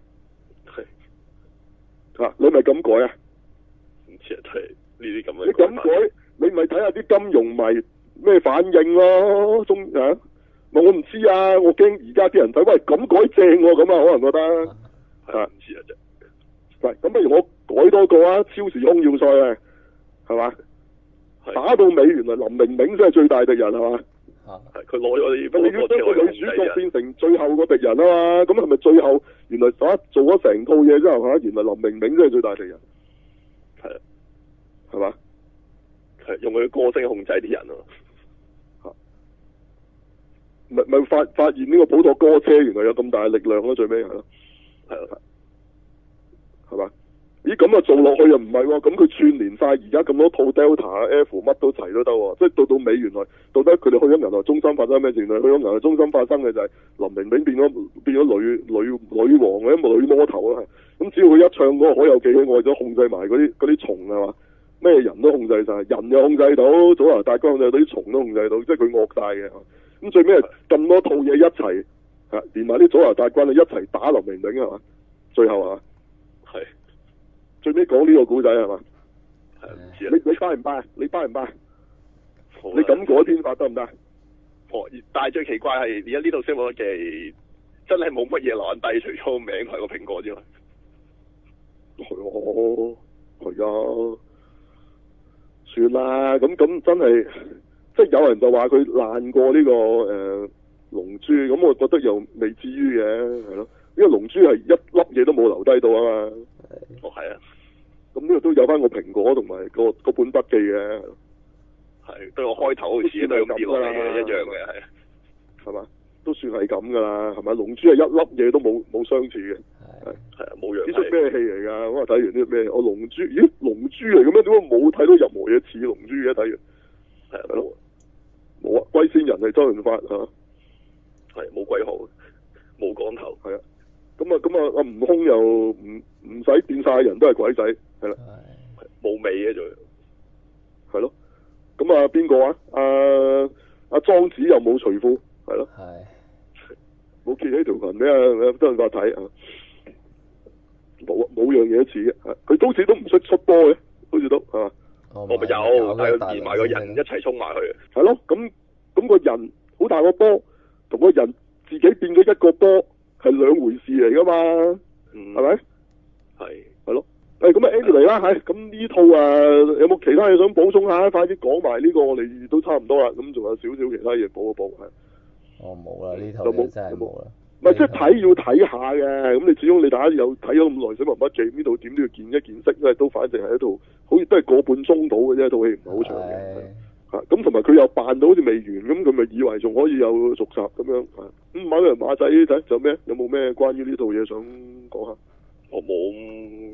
係嚇，你咪咁改啊？ 其實係呢啲咁嘅。 你咁改，你咪睇下啲金融迷咩反應咯，中啊？我唔知啊，我驚而家啲人睇，喂咁改正喎，咁啊可能覺得啊唔知啊啫。 喂，咁不如我改多個啊，超時空要塞啊，係嘛？打到尾，原來林明明先係最大敵人係嘛？ 係佢攞咗啲。 你要將個女主角變成最後個敵人啊嘛？咁係咪最後原來打做咗成套嘢之後嚇，原來林明明先係最大敵人？ 係啊， 係嘛？ 係用佢嘅歌聲控制啲人啊！ 嚇，咪咪發發現呢個普陀歌車原來有咁大嘅力量咯，最尾係咯，係啊，係嘛？咦，咁啊做落去又唔係喎，咁佢串聯晒而家咁多套 Delta F 乜都齊都得喎，即係到到尾原來到底佢哋去咗銀河中心發生咩事？原來去咗銀河中心發生嘅就係林明明變咗變咗女女女王或者女魔頭啊！咁只要佢一唱嗰個可有記起愛咗，控制埋嗰啲嗰啲蟲啊嘛，咩人都控制晒，人又控制到，祖華大軍控制到，啲蟲都控制到，即係佢惡晒嘅。咁最尾係咁多套嘢一齊嚇，連埋啲祖華大軍啊一齊打林明明係嘛？最後啊， 係最尾講呢個古仔係嘛？ 係唔知啊？ 你你拜唔拜？你拜唔拜？你咁改編法得唔得？ 哦，但係最奇怪係而家呢套《星夢記》真係冇乜嘢留低，除咗個名係個蘋果之外。 係哦，係啊，算啦，咁咁真係，即係有人就話佢爛過呢、這個誒、呃、龍珠，咁我覺得又未至於嘅，係咯，因為龍珠係一粒嘢都冇留低到啊嘛。 哦，係啊， 咁呢個都有翻個蘋果同埋個個本筆記嘅， 係對我開頭好似都咁跌落嚟嘅一樣嘅，係係嘛？都算係咁噶啦，係咪？龍珠係一粒嘢都冇冇相似嘅，係係啊，冇樣。 呢出咩戲嚟㗎？我睇完啲咩？我龍珠，咦，龍珠嚟嘅咩？點解冇睇到任何嘢似龍珠嘅？睇完係係咯，冇啊！龜仙人係周潤發嚇， 係冇鬼號，冇光頭， 係啊。咁啊咁啊，阿悟空又唔唔使變晒人都係鬼仔，係啦， 冇尾嘅仲係咯。咁啊邊個啊？阿阿莊子又冇除褲。係咯，冇揭起條裙俾阿周潤發睇啊，冇冇樣嘢似嘅，佢都似都唔識出波嘅，好似都係嘛？ 我咪有，但係佢連埋個人一齊衝埋去。 係咯，咁咁個人好大個波，同個人自己變咗一個波係兩回事嚟噶嘛？嗯，係咪？係係咯，誒咁啊 Andy 嚟啦，係咁呢套啊有冇其他嘢想補充下？快啲講埋呢個，我哋都差唔多啦，咁仲有少少其他嘢補一補係。 我冇啦，呢套真係冇啦。 唔係即係睇要睇下嘅，咁你始終你大家有睇咗咁耐《死亡筆記》，呢度點都要見一見識，因為都反正係一套，好似都係個半鐘到嘅啫，套戲唔係好長嘅。嚇，咁同埋佢又扮到好似未完，咁佢咪以為仲可以有續集咁樣。嚇，咁馬良馬仔睇仲有咩？有冇咩關於呢套嘢想講下？ 我冇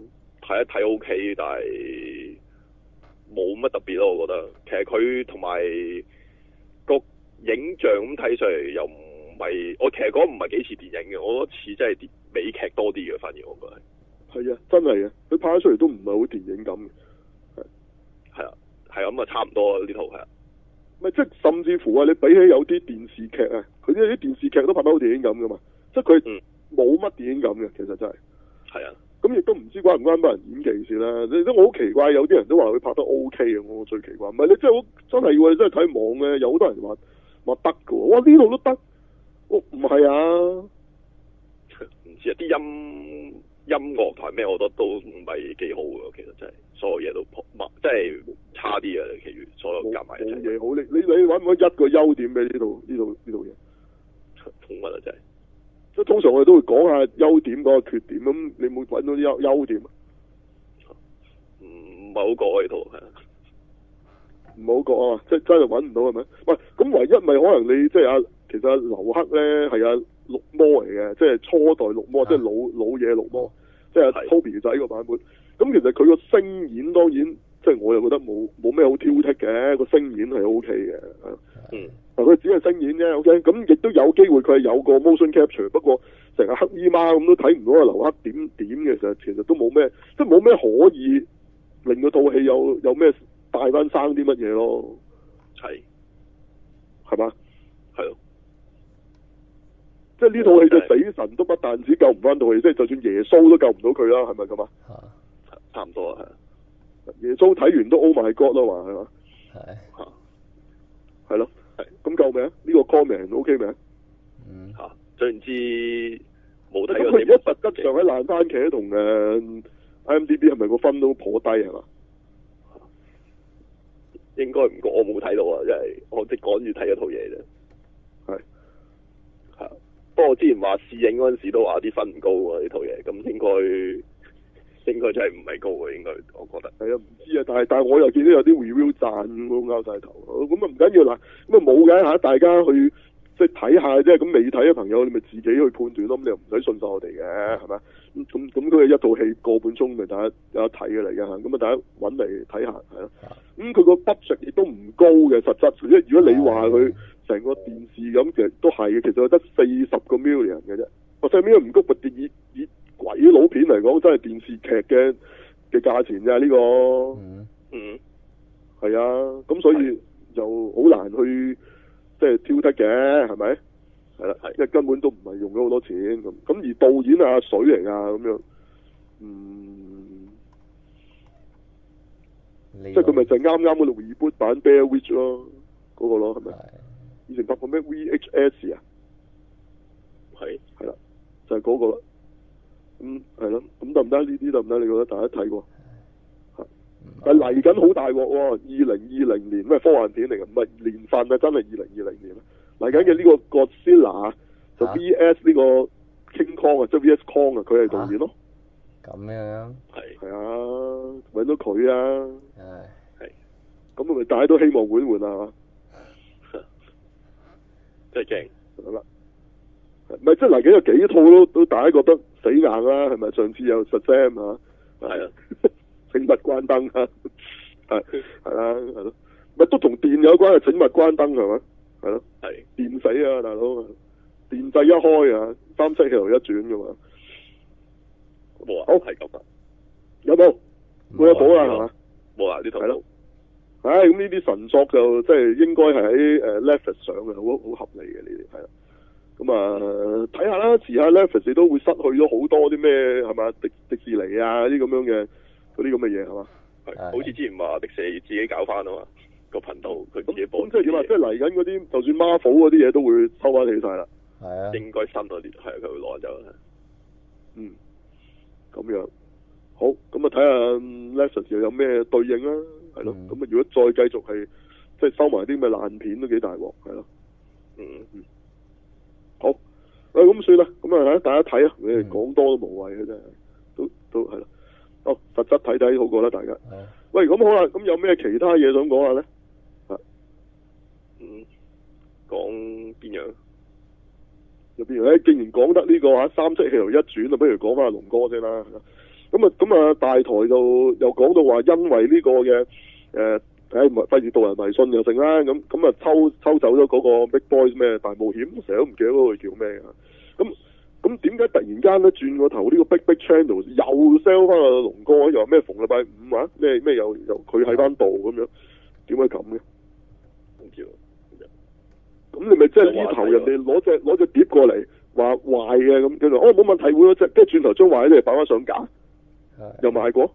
睇一睇 O K，但係冇乜特別咯，我覺得。其實佢同埋個影像咁睇上嚟又唔係，我其實講唔係幾似電影嘅，我覺得似真係美劇多啲嘅，反而我覺得係。係啊，真係啊，佢拍咗出嚟都唔係好電影咁。係係啊，係咁啊，差唔多呢套係啊。 咪即係甚至乎啊，你比起有啲電視劇啊，佢啲啲電視劇都拍得好電影咁噶嘛，即係佢冇乜電影感嘅，其實真係。係啊。咁亦都唔知關唔關班人演技事啦。你都我好奇怪，有啲人都話佢拍得 O K 嘅，我最奇怪。唔係你真係好真係喎，你真係睇網咧，有好多人話話得嘅喎。哇，呢套都得，我唔係啊。 唔知啊，啲音音樂台咩，我覺得都唔係幾好嘅，其實真係所有嘢都破，即係差啲啊！其餘所有夾埋一齊。冇嘢好，你你你揾唔揾一個優點俾呢套呢套呢套嘢？ 冇乜啊，真係。 即係通常我哋都會講下優點講下缺點，咁你冇揾到啲優優點？ 唔係好講呢套係啊， 唔好講啊！即係真係揾唔到係咪？喂，咁唯一咪可能你即係阿其實阿劉克咧係阿綠魔嚟嘅，即係初代綠魔，啊、即係老老嘢綠魔，即係阿 Toby 仔個版本。咁其實佢個聲演當然即係我又覺得冇冇咩好挑剔嘅，個聲演係 O K 嘅。 嗯。 嗱，佢只係聲演啫 ，OK，咁亦都有機會佢係有個 motion capture，不過成日黑衣貓咁都睇唔到阿劉克點點嘅時候，其實都冇咩，即係冇咩可以令到套戲有有咩帶翻生啲乜嘢咯。 係， 係嘛？ 係咯。 即係呢套戲嘅死神都不但止救唔翻套戲，即係就算耶穌都救唔到佢啦，係咪咁啊？ 差唔多啊， 係。耶穌睇完都 Oh my God 啦嘛，係嘛？ 係。 嚇。係咯。係，咁救命？呢、這個 comment O K 未？ 嗯嚇，總之冇睇過。 佢而家實質上喺爛番茄同誒 I M D B 係咪個分都頗低係嘛？ 應該唔覺，我冇睇到啊，因為我即係趕住睇嗰套嘢啫。 係係，不過我之前話試影嗰陣時都話啲分唔高喎呢套嘢，咁應該。應該真係唔係高嘅，應該我覺得。係啊，唔知啊，但係但係我又見到有啲 review 讚都拗晒頭，咁啊唔緊要啦，咁啊冇嘅嚇，大家去即係睇下啫，咁未睇嘅朋友你咪自己去判斷咯，咁你又唔使信晒我哋嘅，係咪？咁咁咁佢一套戲個半鐘咪大家有得睇嘅嚟嘅嚇，咁啊大家揾嚟睇下係咯。咁佢個 budget 亦都唔高嘅，實質，即係如果你話佢成個電視咁，其實都係嘅，其實得四十個 million 嘅啫，或者咩唔谷，咪以以鬼佬片嚟講，真係電視劇嘅嘅價錢啫，呢、這個， 嗯嗯， 係啊，咁所以就好難去即係挑剔嘅，係咪？係啦，係，因為根本都唔係用咗好多錢咁，咁而導演啊水嚟㗎咁樣，嗯，即係佢咪就係啱啱嗰度 reboot 版 Bear Witch 咯，嗰、那個咯，係咪？以前拍過咩 V H S 啊？係，係啦，就係、是、嗰個啦。咁係咯，咁得唔得？呢啲得唔得？你覺得大家睇過？係、嗯，但係嚟緊好大鑊喎！二零二零年咩科幻片嚟嘅？唔係年份啊，真係二零二零年啊！嚟緊嘅呢個 Godzilla 就 V S 呢個 King Kong 啊，即係 V S Kong 啊，佢係導演咯。 咁樣係係啊，揾到佢啊！ 係係， 咁咪大家都希望換換啊嘛！ 真係勁， 好啦。唔係，即係嚟緊有幾套都都大家覺得死硬啦，係咪？上次有 Shazam 嚇，係啊，請勿關燈啊，係係啦，係咯，咪都同電有關啊，請勿關燈係咪？係咯，係電死啊，大佬，電掣一開啊，三七氣流一轉噶嘛， 冇啊， 好係咁啊，有冇？冇有補啦係嘛？ 冇啊，呢套係咯， 唉，咁呢啲神作就即係應該係喺誒 Netflix 上嘅，好好合理嘅呢啲係啦。咁啊，睇下啦，遲下 Netflix 都會失去咗好多啲咩係嘛，迪迪士尼啊啲咁樣嘅嗰啲咁嘅嘢係嘛， 係好似之前話迪士尼自己搞翻啊嘛個頻道，佢自己播。 咁即係點啊？即係嚟緊嗰啲，就算 Marvel 嗰啲嘢都會收翻起晒啦。 係啊， 應該新嗰啲係佢會攞走。 嗯，咁樣好，咁啊睇下 Netflix 又有咩對應啦，係咯。咁啊、嗯，如果再繼續係即係收埋啲咩爛片都幾大鑊，係咯。嗯嗯。好，誒咁算啦，咁啊大家睇啊，你哋講多都無謂嘅啫，都都係啦。哦，實質睇睇好過啦，大家。 嗯、 喂，咁好啦，咁有咩其他嘢想講下咧？啊， 嗯，講邊樣？ 有邊樣咧？既然講得呢、這個嚇三色氣流一轉啊，不如講翻阿龍哥先啦。 咁啊咁啊大台就又講到話，因為呢個嘅誒誒唔係費事導人迷信又成啦，咁咁啊抽抽走咗嗰個 Big Boys 咩大冒險，成日都唔記得嗰個叫咩啊，咁咁點解突然間咧轉個頭呢個 Big Big Channel 又 sell 翻個龍哥，又話咩逢禮拜五啊咩咩又又佢喺翻度咁樣，點解咁嘅？唔知咁你咪即係呢頭人哋攞隻攞隻碟過嚟話壞嘅咁，跟住哦冇問題換咗隻，跟住轉頭將壞啲嚟擺翻上架，又賣過。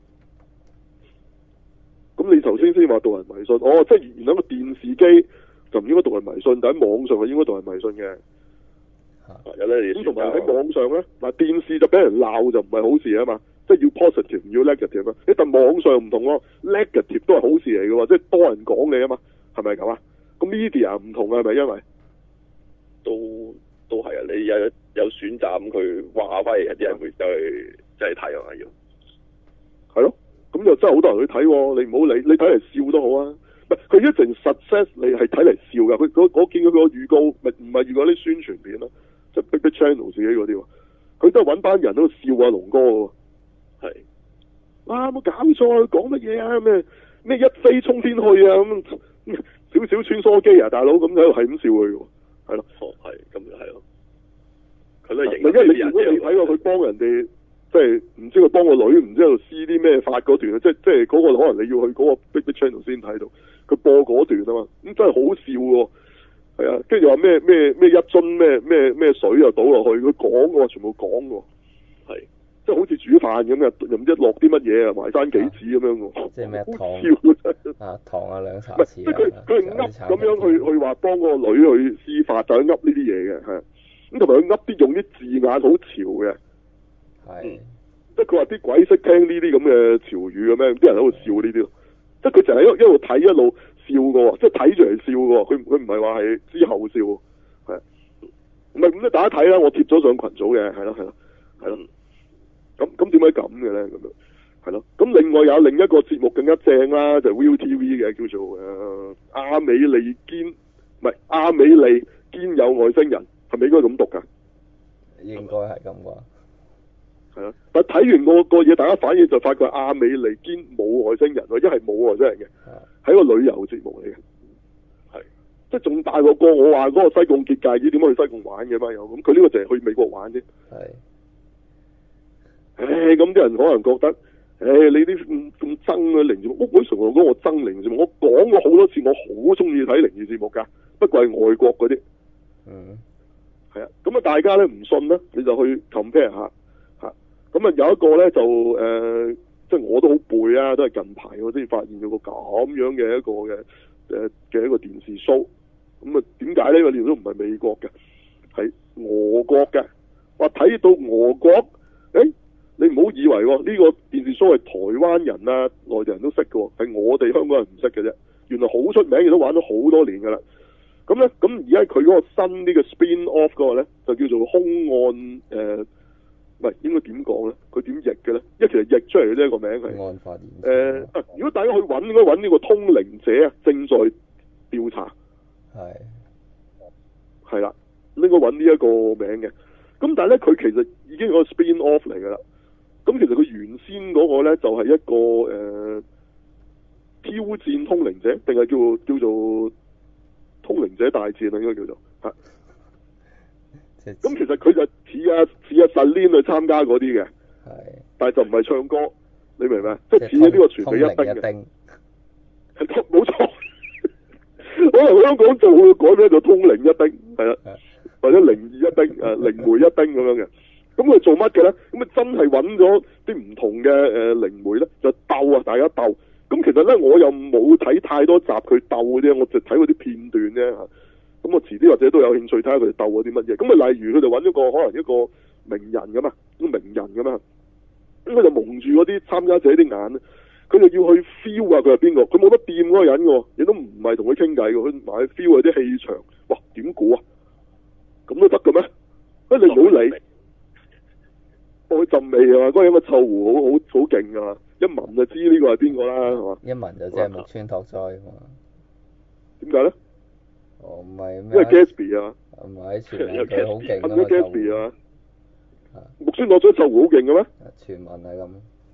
咁你頭先先話導人迷信，哦即係原來個電視機就唔應該導人迷信，但喺網上係應該導人迷信嘅。 有咧， 咁同埋喺網上咧，嗱電視就俾人鬧就唔係好事啊嘛，即係要 positive 唔要 negative 啊。你但網上唔同喎 ，negative 都係好事嚟嘅喎，即係多人講你啊嘛，係咪咁啊？咁 media 唔同啊，係咪因為？ 都都係啊！你有有選擇咁，佢話翻嚟，有啲人會走去走去睇啊嘛要。係咯，咁就真係好多人去睇喎。你唔好理，你睇嚟笑都好啊。唔係佢一定 success，你係睇嚟笑㗎。佢嗰嗰見佢個預告，唔係唔係預告啲宣傳片啦，即係 Big Big Channel 自己嗰啲喎。佢都係揾班人喺度笑啊龍哥喎。係。哇！冇搞錯啊！講乜嘢啊？咩咩一飛沖天去啊咁，少少穿梭機啊大佬咁喺度係咁笑佢喎。係咯，哦係，咁就係咯。佢都係型。因為你如果你睇過佢幫人哋，即係唔知佢幫個女，唔知喺度施啲咩法嗰段，即係即係嗰個可能你要去嗰個 Big Big Channel 先睇到，佢播嗰段啊嘛，咁真係好笑喎。係啊，跟住又話咩咩咩一樽咩咩咩水又倒落去，佢講嘅喎，全部講嘅喎。係，即係好似煮飯咁嘅，又唔知落啲乜嘢啊，埋山幾子咁樣喎。 即係咩糖？ 笑啊糖啊兩茶匙。 即係佢佢係噏咁樣去去話幫個女去施法，就係噏呢啲嘢嘅，係。咁同埋佢噏啲用啲字眼好潮嘅。係。即係佢話啲鬼識聽呢啲咁嘅潮語嘅咩？啲人喺度笑呢啲咯。即係佢就係一一路睇一路笑嘅喎，即係睇住嚟笑嘅喎。佢佢唔係話係之後笑，係。唔係咁咧，大家睇啦，我貼咗上群組嘅，係咯係咯，係咯。咁咁點解咁嘅咧？咁樣係咯。咁另外有另一個節目更加正啦，就係 ViuTV 嘅叫做誒阿美利堅，唔係阿美利堅有外星人，係咪應該咁讀㗎？ 應該係咁啩。 係啊，但睇完個個嘢，大家反應就發覺阿美利堅冇外星人喎，一係冇外星人嘅，係一個旅遊節目嚟嘅，係即係仲大過個我話嗰個西貢結界咦點解去西貢玩嘅嘛又咁，佢呢個就係去美國玩啫。係。唉，咁啲人可能覺得，唉，你啲咁咁憎嘅靈異節目，我我從來講我憎靈異節目，我講過好多次，我好中意睇靈異節目㗎，不過係外國嗰啲。嗯。係啊，咁啊大家咧唔信咧，你就去 compare 下。咁啊有一個咧就誒、呃，即係我都好背啊，都係近排我先發現咗個咁樣嘅一個嘅誒嘅一個電視 show。咁啊點解呢？因為呢個都唔係美國嘅，係俄國嘅。話睇到俄國，誒、欸、你唔好以為喎，呢、這個電視 show 係台灣人啊、內地人都識嘅，係我哋香港人唔識嘅啫。原來好出名，亦都玩咗好多年㗎啦。咁咧，咁而家佢嗰個新呢個 spin off 嗰個咧，就叫做兇案誒。呃唔係應該點講咧？佢點譯嘅咧？因為其實譯出嚟呢個名係案發誒啊！如果大家去揾，應該揾呢個通靈者啊，正在調查。係係啦，應該揾呢一個名嘅。咁但係咧，佢其實已經係個 spin off 嚟㗎啦。咁其實佢原先嗰個咧就係一個誒、呃、挑戰通靈者，定係叫叫做通靈者大戰啊？應該叫做嚇。咁其實佢就似啊似啊 Selin 去參加嗰啲嘅，但係就唔係唱歌，你明唔明？即係似呢個傳奇一叮嘅，係冇錯。可能香港就會改名做通靈一叮，係啦，或者靈異一叮，誒靈媒一叮咁樣嘅。咁佢做乜嘅咧？咁啊真係揾咗啲唔同嘅誒靈媒咧，就鬥啊，大家鬥。咁其實咧，我又冇睇太多集佢鬥嗰啲，我就睇嗰啲片段啫嚇。咁我遲啲或者都有興趣睇下佢哋鬥嗰啲乜嘢。咁啊，例如佢哋揾咗個可能一個名人咁啊，個名人咁啊，咁佢就蒙住嗰啲參加者啲眼，佢就要去 feel 啊，佢係邊個？佢冇得掂嗰個人嘅，亦都唔係同佢傾偈嘅，佢埋去 feel 嗰啲氣場。哇，點估啊？咁都得嘅咩？啊，你唔好理，我浸味啊嘛，嗰個人個臭狐好好好勁啊，一聞就知呢個係邊個啦，係嘛？ 一聞就知係木村拓哉啊嘛。點解咧？ 哦，唔係咩？ 因為 Gatsby 啊， 唔係傳聞佢好勁啊嘛。 Gatsby 啊，木村拓哉臭狐好勁嘅咩？ 傳聞係咁。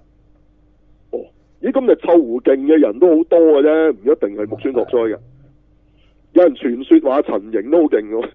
咦，今日臭狐勁嘅人都好多嘅啫，唔一定係木村拓哉嘅。有人傳說話陳瑩都好勁嘅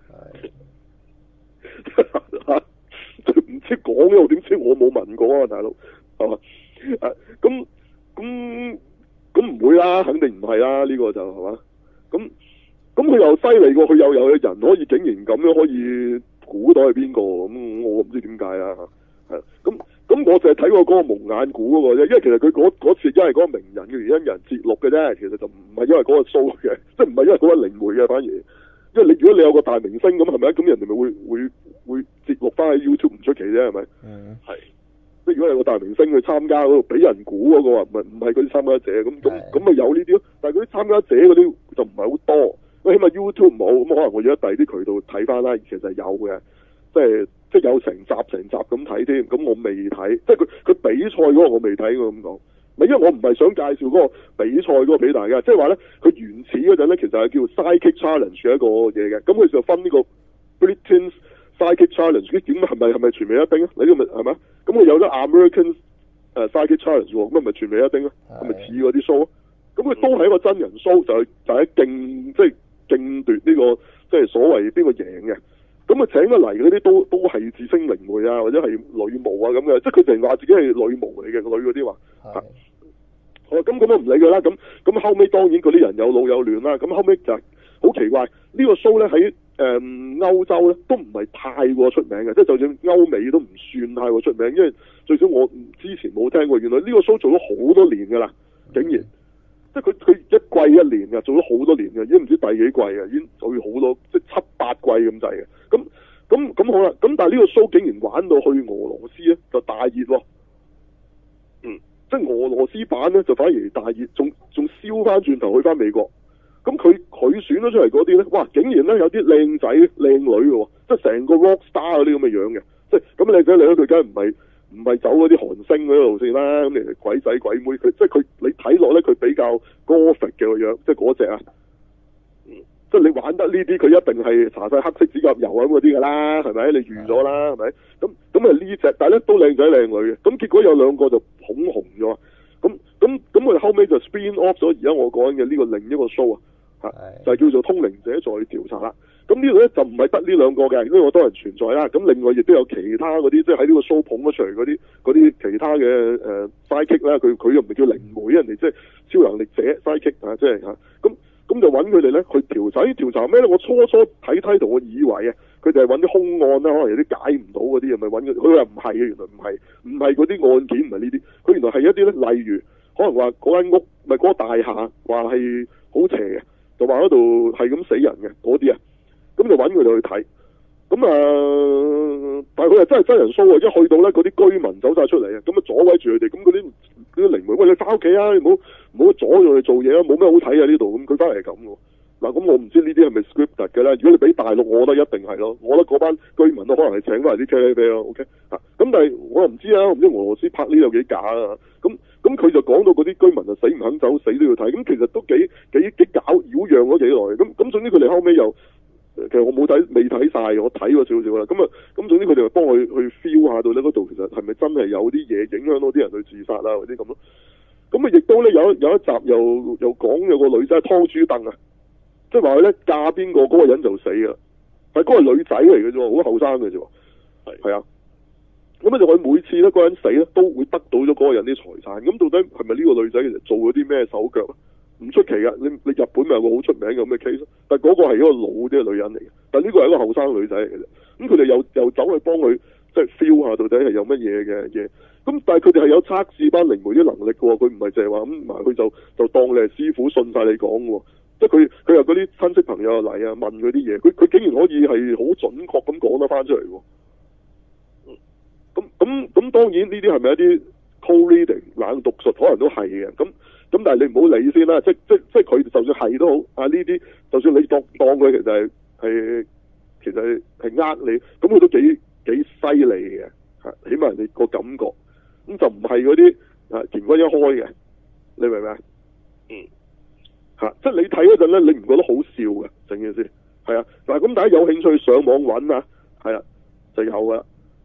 喎。唔知講嘅，我點知我冇問過啊，大佬係嘛？啊，咁咁咁唔會啦，肯定唔係啦，呢、這個就係嘛？咁咁佢又犀利過，佢又有嘅人可以竟然咁樣可以估到係邊個咁，我唔知點解啊。係咁咁，我就係睇過嗰個蒙眼估嗰個啫，因為其實佢嗰嗰次因為嗰個名人嘅原因，有人節錄嘅啫，其實就唔係因為嗰個 show 嘅，即係唔係因為嗰個靈媒嘅，反而因為你如果你有個大明星咁，係咪咁人哋咪會會會節錄翻喺 YouTube 唔出奇啫，係咪？嗯，係。即係如果有個大明星去參加嗰度俾人估嗰個啊，唔係唔係嗰啲參加者咁咁咁咪有呢啲咯，但係嗰啲參加者嗰啲就唔係好多，因為起碼 YouTube 冇，咁可能我要喺第二啲渠道睇翻啦，其實係有嘅，即係即係有成集成集咁睇添，咁我未睇，即係佢佢比賽嗰個我未睇過咁講。咪因為我唔係想介紹嗰個比賽嗰個俾大家，即係話咧，佢原始嗰陣咧，其實係叫 Psychic Challenge 嘅一個嘢嘅，咁佢就分呢個 Britain's Psychic Challenge，啲點係咪係咪全美一丁啊？你呢個咪係咪？咁佢有咗 American 誒 Psychic Challenge 喎，咁係咪全美一丁啊？係咪似嗰啲 show 啊？咁佢都係一個真人 show，就係就係競即係競奪呢個即係所謂邊個贏嘅。咁啊請得嚟嗰啲都都係自稱靈媒啊，或者係女巫啊咁嘅，即係佢成日話自己係女巫嚟嘅，女嗰啲話。係。好啦，咁咁我唔理佢啦。咁咁後尾當然嗰啲人有老有亂啦。咁後尾就好奇怪，呢個 show 咧喺誒歐洲咧都唔係太過出名嘅，即係就算歐美都唔算太過出名，因為最少我之前冇聽過。原來呢個 show 做咗好多年㗎啦，竟然。即係佢佢一季一年嘅，做咗好多年嘅，已經唔知第幾季嘅，已經做咗好多，即係七八季咁滯嘅。咁咁咁好啦，咁但係呢個 show 竟然玩到去俄羅斯咧，就大熱喎。嗯，即係俄羅斯版咧就反而大熱，仲仲燒翻轉頭去翻美國。咁佢佢選咗出嚟嗰啲咧，哇！竟然咧有啲靚仔靚女嘅喎，即係成個 rock star 嗰啲咁嘅樣嘅，即係咁靚仔靚女，佢梗係唔係？唔係走嗰啲韓星嗰啲路線啦，咁你鬼仔鬼妹，佢即係佢你睇落咧，佢比較 gothic 嘅個樣，即係嗰隻啊，嗯，即係你玩得呢啲，佢一定係搽晒黑色指甲油咁嗰啲㗎啦，係咪？你預咗啦，係咪？咁咁啊呢隻，但係咧都靚仔靚女嘅，咁結果有兩個就捧紅咗，咁咁咁佢後尾就 spin off 咗而家我講嘅呢個另一個 show 啊，嚇，就係叫做通靈者在調查啦。咁呢度咧就唔係得呢兩個嘅，因為好多人存在啦。咁另外亦都有其他嗰啲，即係喺呢個 show 捧咗出嚟嗰啲嗰啲其他嘅誒 psychic 啦。佢佢又唔係叫靈媒，人哋即係超能力者 psychic 啊，即係嚇。咁咁就揾佢哋咧去調查，調查咩咧？我初初睇睇同我以為啊，佢哋係揾啲兇案啦，可能有啲解唔到嗰啲，係咪揾佢？佢話唔係嘅，原來唔係，唔係嗰啲案件，唔係呢啲。佢原來係一啲咧，例如可能話嗰間屋咪嗰個大廈話係好邪嘅，就話嗰度係咁死人嘅嗰啲啊。咁就揾佢哋去睇，咁啊，但係佢又真係真人 show 啊！一去到咧，嗰啲居民走晒出嚟啊，咁啊阻圍住佢哋，咁嗰啲嗰啲靈媒，喂，你翻屋企啊，你唔好唔好阻住佢哋做嘢啊，冇咩好睇啊呢度，咁佢翻嚟係咁喎。嗱，咁我唔知呢啲係咪 scripted 嘅啦。如果你俾大陸，我覺得一定係咯。我覺得嗰班居民都可能係請翻嚟啲茄喱啡咯。OK 啊，咁但係我又唔知啊，我唔知俄羅斯拍呢有幾假啊。咁咁佢就講到嗰啲居民就死唔肯走，死都要睇。咁其實都幾幾幾搞擾攘咗幾耐。咁咁總之佢哋後尾又。其實我冇睇，未睇晒，我睇過少少啦。咁啊，咁總之佢哋就幫佢去 feel 下到咧嗰度，其實係咪真係有啲嘢影響到啲人去自殺啊，或者咁咯。咁啊，亦都咧有有一集又又講有個女仔劏豬凳啊，即係話佢咧嫁邊個嗰個人就死噶啦，係嗰個女仔嚟嘅啫，好後生嘅啫，係係啊。咁啊，就佢每次咧嗰個人死咧，都會得到咗嗰個人啲財產。咁到底係咪呢個女仔其實做咗啲咩手腳啊？唔出奇噶，你你日本咪有個好出名嘅咁嘅 case，但係嗰個係一個老啲嘅女人嚟嘅，但係呢個係一個後生女仔嚟嘅啫。咁佢哋又又走去幫佢即係 feel 下到底係有乜嘢嘅嘢。咁但係佢哋係有測試班靈媒啲能力嘅喎，佢唔係淨係話咁埋去就就當你係師傅信晒你講嘅喎。即係佢佢有嗰啲親戚朋友嚟啊問佢啲嘢，佢佢竟然可以係好準確咁講得翻出嚟喎。咁咁咁當然呢啲係咪一啲 cold reading 冷讀術，可能都係嘅。咁咁但係你唔好理先啦，即即即佢就算係都好啊，呢啲就算你當當佢其實係係其實係呃你，咁佢都幾幾犀利嘅嚇，起碼人哋個感覺，咁就唔係嗰啲啊乾坤一開嘅，你明唔明啊？嗯，嚇，即係你睇嗰陣咧，你唔覺得好笑嘅，整件事係啊，嗱咁大家有興趣上網揾啊，係啊，就有噶啦，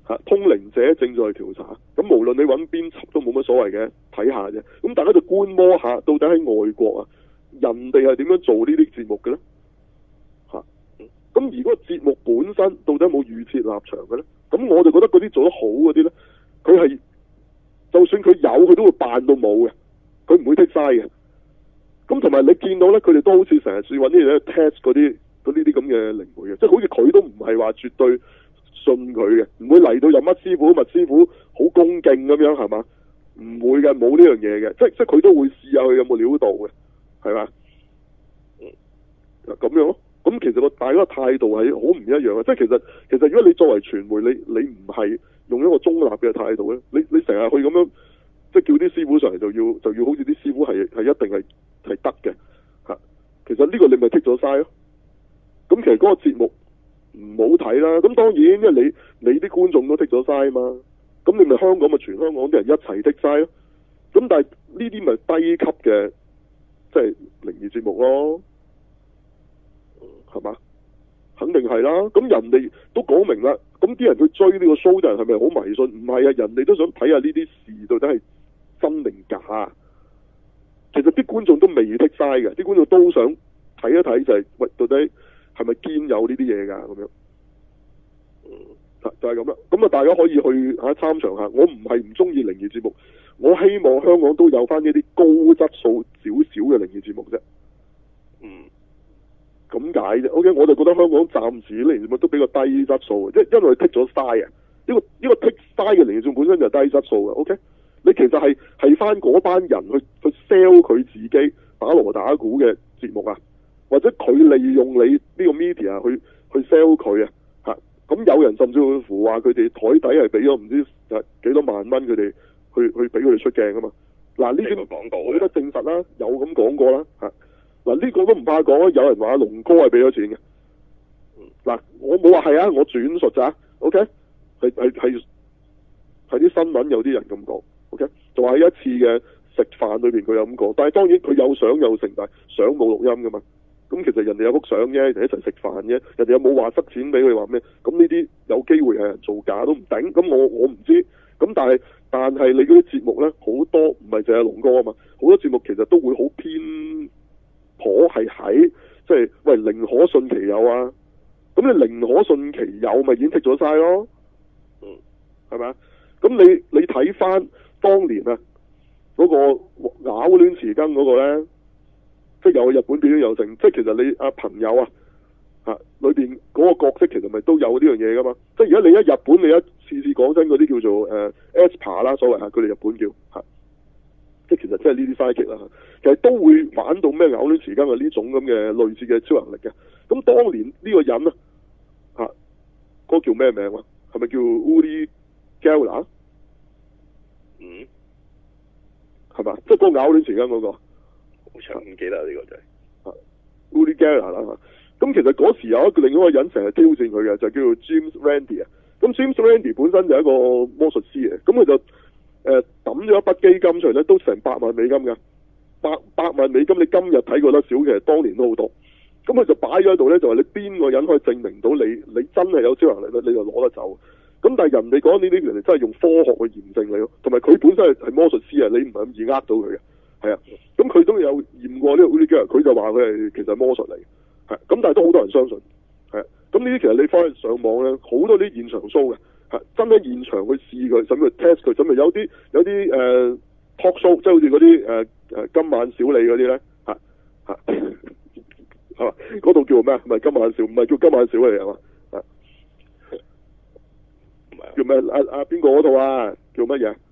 嚇，通靈者正在調查。咁無論你揾邊輯都冇乜所謂嘅，睇下啫。咁大家就觀摩下，到底喺外國啊，人哋係點樣做呢啲節目嘅咧？嚇，咁而嗰個節目本身到底有冇預設立場嘅咧？咁我就覺得嗰啲做得好嗰啲咧，佢係就算佢有，佢都會扮到冇嘅，佢唔會剔嘥嘅。咁同埋你見到咧，佢哋都好似成日試揾啲嘢 test 嗰啲嗰呢啲咁嘅靈媒嘅，即係好似佢都唔係話絕對信佢嘅，唔會嚟到有乜師傅乜師傅好恭敬咁樣係嘛？唔會嘅，冇呢樣嘢嘅，即即係佢都會試下佢有冇料到嘅，係嘛？嗱咁樣咯，咁其實個大家態度係好唔一樣嘅，即係其實其實如果你作為傳媒，你你唔係用一個中立嘅態度咧，你你成日去咁樣即係叫啲師傅上嚟就要就要好似啲師傅係係一定係係得嘅嚇，其實呢個你咪剔咗晒咯。咁其實嗰個節目唔好睇啦。咁當然因為你你啲觀眾都剔咗晒嘛，咁你咪香港咪全香港啲人一齊剔晒咯。咁但係呢啲咪低級嘅即係靈異節目咯，係嘛？肯定係啦。咁人哋都講明啦，咁啲人去追呢個 show 嘅人係咪好迷信？唔係啊，人哋都想睇下呢啲事到底係真定假。其實啲觀眾都未剔晒嘅，啲觀眾都想睇一睇就係、是、喂，到底係咪堅有呢啲嘢㗎咁樣？嗯，就係咁啦。咁啊，大家可以去嚇參詳下。我唔係唔中意靈異節目，我希望香港都有翻呢啲高質素少少嘅靈異節目啫。嗯，咁解啫。O K，我就覺得香港暫時靈異節目都比較低質素嘅，即因為剔咗嘥啊。呢個呢個剔嘥嘅靈異節目本身就係低質素嘅。O K。你其實係係翻嗰班人去去 sell 佢自己打鑼打鼓嘅節目啊，或者佢利用你呢個 media 去去 sell 佢啊嚇。咁有人甚至會乎話佢哋台底係俾咗唔知誒幾多萬蚊佢哋去去俾佢哋出鏡啊嘛。嗱呢啲廣告我覺得證實啦，有咁講過啦嚇。嗱呢個都唔怕講啊，有人話龍哥係俾咗錢嘅。嗱我冇話係啊，我轉述咋 ，OK？係係係係啲新聞有啲人咁講。OK，就話喺一次嘅食飯裏邊佢有咁講，但係當然佢有相有成，但係相冇錄音噶嘛。咁其實人哋有幅相啫，人哋一齊食飯啫，人哋有冇話塞錢俾佢話咩？咁呢啲有機會係人造假都唔頂。咁我我唔知。咁但係但係你嗰啲節目咧好多唔係淨係龍哥啊嘛，好多節目其實都會好偏頗係喺即係喂寧可信其有啊。咁你寧可信其有咪已經剔咗晒咯？嗯，係咪啊？咁你你睇翻。當年啊，嗰、那個咬亂匙羹嗰個咧，即係有日本片都有成，即係其實你阿朋友啊，嚇裏邊嗰個角色其實咪都有呢樣嘢噶嘛。即係如果你一日本你一次次講真嗰啲叫做誒 Esper 啦，所謂嚇佢哋日本叫嚇，即係其實即係呢啲 psychic 啦，其實都會玩到咩咬亂匙羹啊呢種咁嘅類似嘅超能力嘅。咁當年呢個人啊，嚇、那、嗰個叫咩名啊？係咪叫 Uri Geller？ 嗯， 係嘛？即係嗰個咬亂匙羹嗰個， 好長唔記得呢、這個就係、是、 啊 Uri Geller 啦。咁其實嗰時有一個另外一個人成日挑戰佢嘅，就叫做 James Randi 啊。咁 James Randi 本身就係一個魔術師嘅，咁佢就誒抌咗一筆基金出嚟咧，都成百萬美金㗎。百百萬美金你今日睇過得少，其實當年都好多。咁佢就擺咗喺度咧，就話你邊個人可以證明到你你真係有超能力咧，你就攞得走。咁但係人哋講呢啲人哋真係用科學去驗證你咯，同埋佢本身係係魔術師啊，你唔係咁易呃到佢嘅，係啊。咁佢都有驗過呢個 Uri Geller，佢就話佢係其實係魔術嚟嘅，係。咁但係都好多人相信，係。咁呢啲其實你翻去上網咧，好多啲現場 show 嘅，係真喺現場去試佢，甚至去 test 佢，甚至有啲有啲誒、呃、talk show，即係好似嗰啲誒誒今晚小李嗰啲咧，嚇嚇係嘛？嗰度叫咩？唔係今晚小，唔係叫今晚小李係嘛？叫咩？阿阿邊個嗰套啊？叫乜嘢？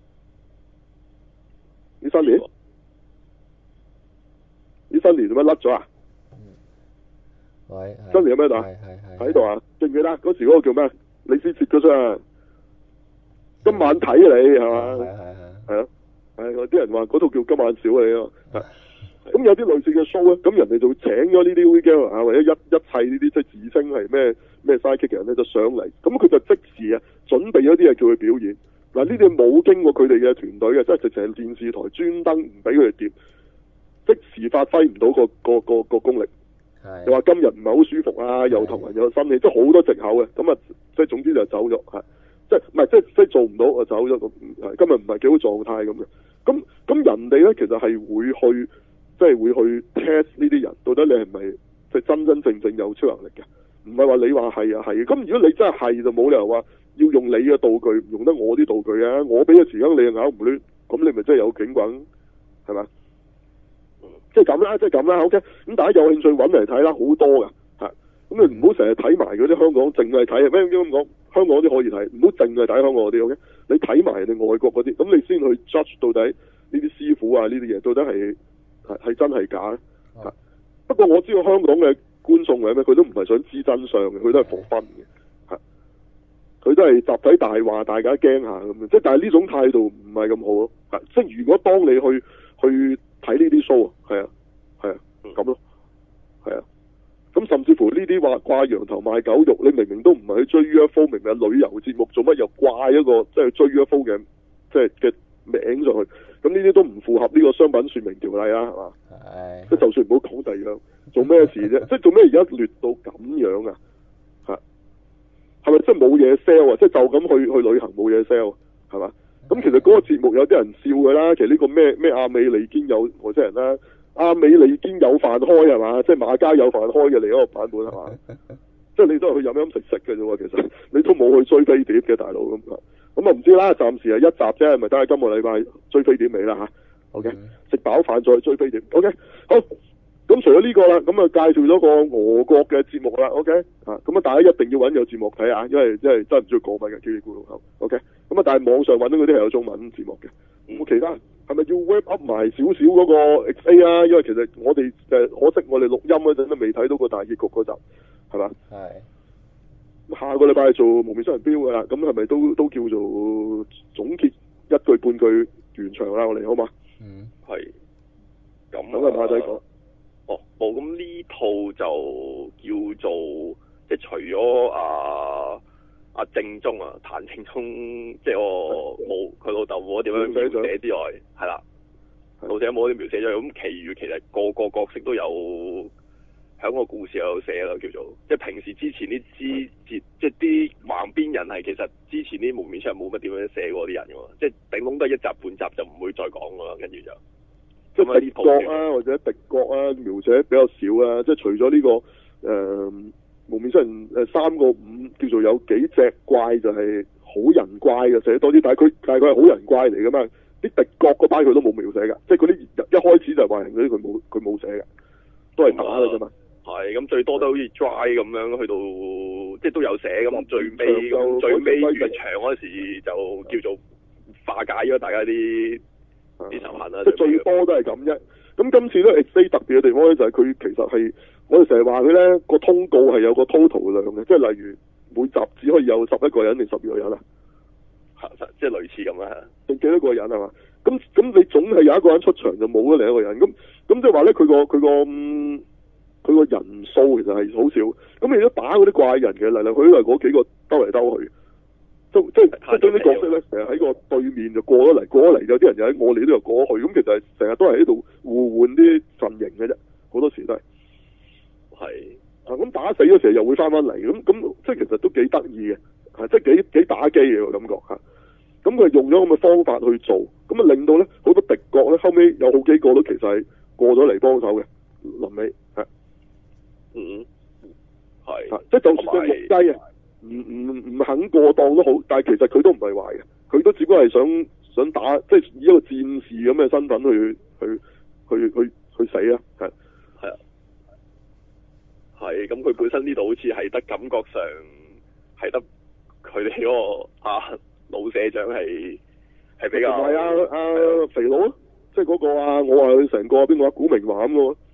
呢新年？呢新年做乜甩咗啊？ 喂， 新年有咩打？喺度啊？記唔記得嗰時嗰個叫咩？李思捷嗰出啊？今晚睇你係嘛？係係係。係咯，係啲人話嗰套叫今晚小李啊。咁有啲類似嘅 show 咧，咁人哋就請咗呢啲 Uri Geller 啊，或者一一切呢啲即係自稱係咩咩 psychic 嘅人咧，就上嚟，咁佢就即時啊準備咗啲嘢叫佢表演。嗱呢啲冇經過佢哋嘅團隊嘅，即係直情係電視台專登唔俾佢哋掂，即時發揮唔到個個個個功力。係。又話今日唔係好舒服啊，又頭暈又心氣，即係好多藉口嘅。咁啊，即係總之就走咗，係即係唔係即係即係做唔到啊走咗咁，今日唔係幾好狀態咁嘅。咁咁人哋咧其實係會去即係會去 test 呢啲人，到底你係咪即係真真正正有超能力嘅？唔係話你話係啊係。咁如果你真係係就冇理由話要用你嘅道具，唔用得我啲道具啊！我俾嘅時間你又咬唔亂，咁你咪真係有警棍係咪？即係咁啦，即係咁啦。OK，咁大家有興趣揾嚟睇啦，好多㗎嚇。咁你唔好成日睇埋嗰啲香港，淨係睇咩咁講？香港啲可以睇，唔好淨係睇香港嗰啲。OK，你睇埋人哋外國嗰啲，咁你先去 judge 到底呢啲師傅啊呢啲嘢到底係係係真係假咧？嚇、啊！不過我知道香港嘅觀眾係咩，佢都唔係想知真相嘅，佢都係for fun嘅嚇。佢都係集體大話，大家驚下咁樣。即係但係呢種態度唔係咁好咯。嚇！即係如果當你去去睇呢啲 show 啊，係啊，係啊，咁咯，係啊，咁甚至乎呢啲話掛羊頭賣狗肉，你明明都唔係去追 U F O，明明係旅遊節目，做乜又掛一個即係追 U F O 嘅即係嘅名上去？咁呢啲都唔符合呢個商品說明條例啦，係嘛？係。即係就算唔好講第二樣，做咩事啫？即係做咩而家劣到咁樣啊？嚇，係咪即係冇嘢 sell 啊？即係就咁去去旅行冇嘢 sell 係嘛？咁其實嗰個節目有啲人笑㗎啦，其實呢個咩咩亞美利堅有外星人啦，亞美利堅有飯開係嘛？即係馬家有飯開嘅另一個版本係嘛？即係你都係去飲飲食食嘅啫喎，其實你都冇去追飛碟嘅大佬咁啊，咁啊唔知啦，暫時係一集啫，咪等下今個禮拜追飛碟尾啦吓 OK，食飽飯再追飛碟。OK，好。咁除咗呢個啦，咁啊介紹咗個俄國嘅節目啦。OK，啊咁啊大家一定要揾有節目睇啊，因為因為真係唔中意講乜嘅嘰里咕嚕口。OK，咁啊但係網上揾到嗰啲係有中文節目嘅。咁其他係咪要 wrap up 埋少少嗰個 X A 啊？因為其實我哋誒可惜我哋錄音嗰陣都未睇到個大結局嗰集，係嘛？係。下個禮拜做無面雙人標㗎啦，咁係咪都都叫做總結一句半句完場啦？我哋好嘛？ 嗯，係。咁咁啊馬仔講。 哦，冇，咁呢套就叫做即係除咗啊啊正宗啊譚正宗，即係我冇佢老豆冇點樣描寫之外，係啦，老者冇啲描寫咗，咁其餘其實個個角色都有喺個故事有寫啦，叫做即係平時之前啲枝節，即係啲橫邊人係其實之前啲蒙面超人冇乜點樣寫過啲人嘅喎，即係頂籠都係一集半集就唔會再講㗎啦，跟住就。 即係敵國啊，或者敵國啊，描寫比較少啊。即係除咗呢、這個誒、呃、無面超人誒三個五叫做有幾隻怪就係好人怪嘅寫多啲，但係佢但係佢係好人怪嚟㗎嘛。啲敵國嗰班佢都冇描寫㗎，即係嗰啲一開始就係壞人嗰啲佢冇佢冇寫嘅，都係打㗎啫嘛。係咁最多都好似 dry 咁樣去到，即係都有寫咁最尾咁最尾完場嗰時就叫做化解咗大家啲。啲仇恨啦，即係最多都係咁啫。咁今次咧 X A 特別嘅地方咧，就係佢其實係我哋成日話佢咧個通告係有個 total 量嘅，即係例如每集只可以有十一個人定十二個人啊，即係類似咁啦。定幾多個人係嘛？咁咁你總係有一個人出場就冇咗另一個人。咁咁即係話咧，佢個佢個佢個人數其實係好少。咁你都打嗰啲怪人嘅嚟嚟去去都係嗰幾個兜嚟兜去。即即即係將啲角色咧，成日喺個對面就過咗嚟，過咗嚟有啲人就喺我哋呢度過咗去，咁其實係成日都係喺度互換啲陣營嘅啫，好多時都係。係啊，咁打死嗰時又會翻翻嚟，咁咁即係其實都幾得意嘅，係即係幾幾打機嘅感覺嚇。咁佢用咗咁嘅方法去做，咁啊令到咧好多敵國咧後尾有好幾個都其實係過咗嚟幫手嘅，臨尾係。嗯，係。即係就算佢木雞啊！唔唔唔肯過檔都好，但係其實佢都唔係壞嘅，佢都只不過係想想打，即係以一個戰士咁嘅身份去去去去去死啊！係係啊，係咁佢本身呢度好似係得感覺上係得佢哋嗰個啊老社長係係比較唔係啊啊肥佬啊，即係嗰個啊，我話佢成個邊個啊古明華咁喎。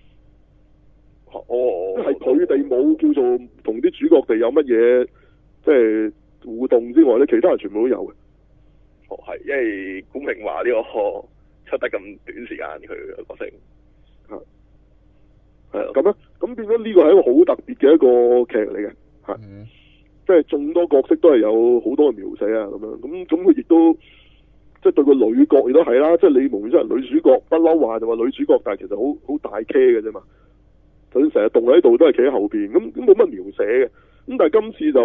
哦，係佢哋冇叫做同啲主角哋有乜嘢即係互動之外咧，其他人全部都有嘅。哦，係，因為古明華呢個出得咁短時間，佢嘅角色係係咁啊，咁變咗呢個係一個好特別嘅一個劇嚟嘅，係、嗯，即係眾多角色都係有好多嘅描寫啊，咁樣，咁咁佢亦都即係對個女角亦都係啦，即係你無面超人女主角不嬲話就話女主角，但係其實好好大 K 嘅啫嘛。佢成日棟喺度都係企喺後邊，咁咁冇乜描寫嘅。咁但係今次就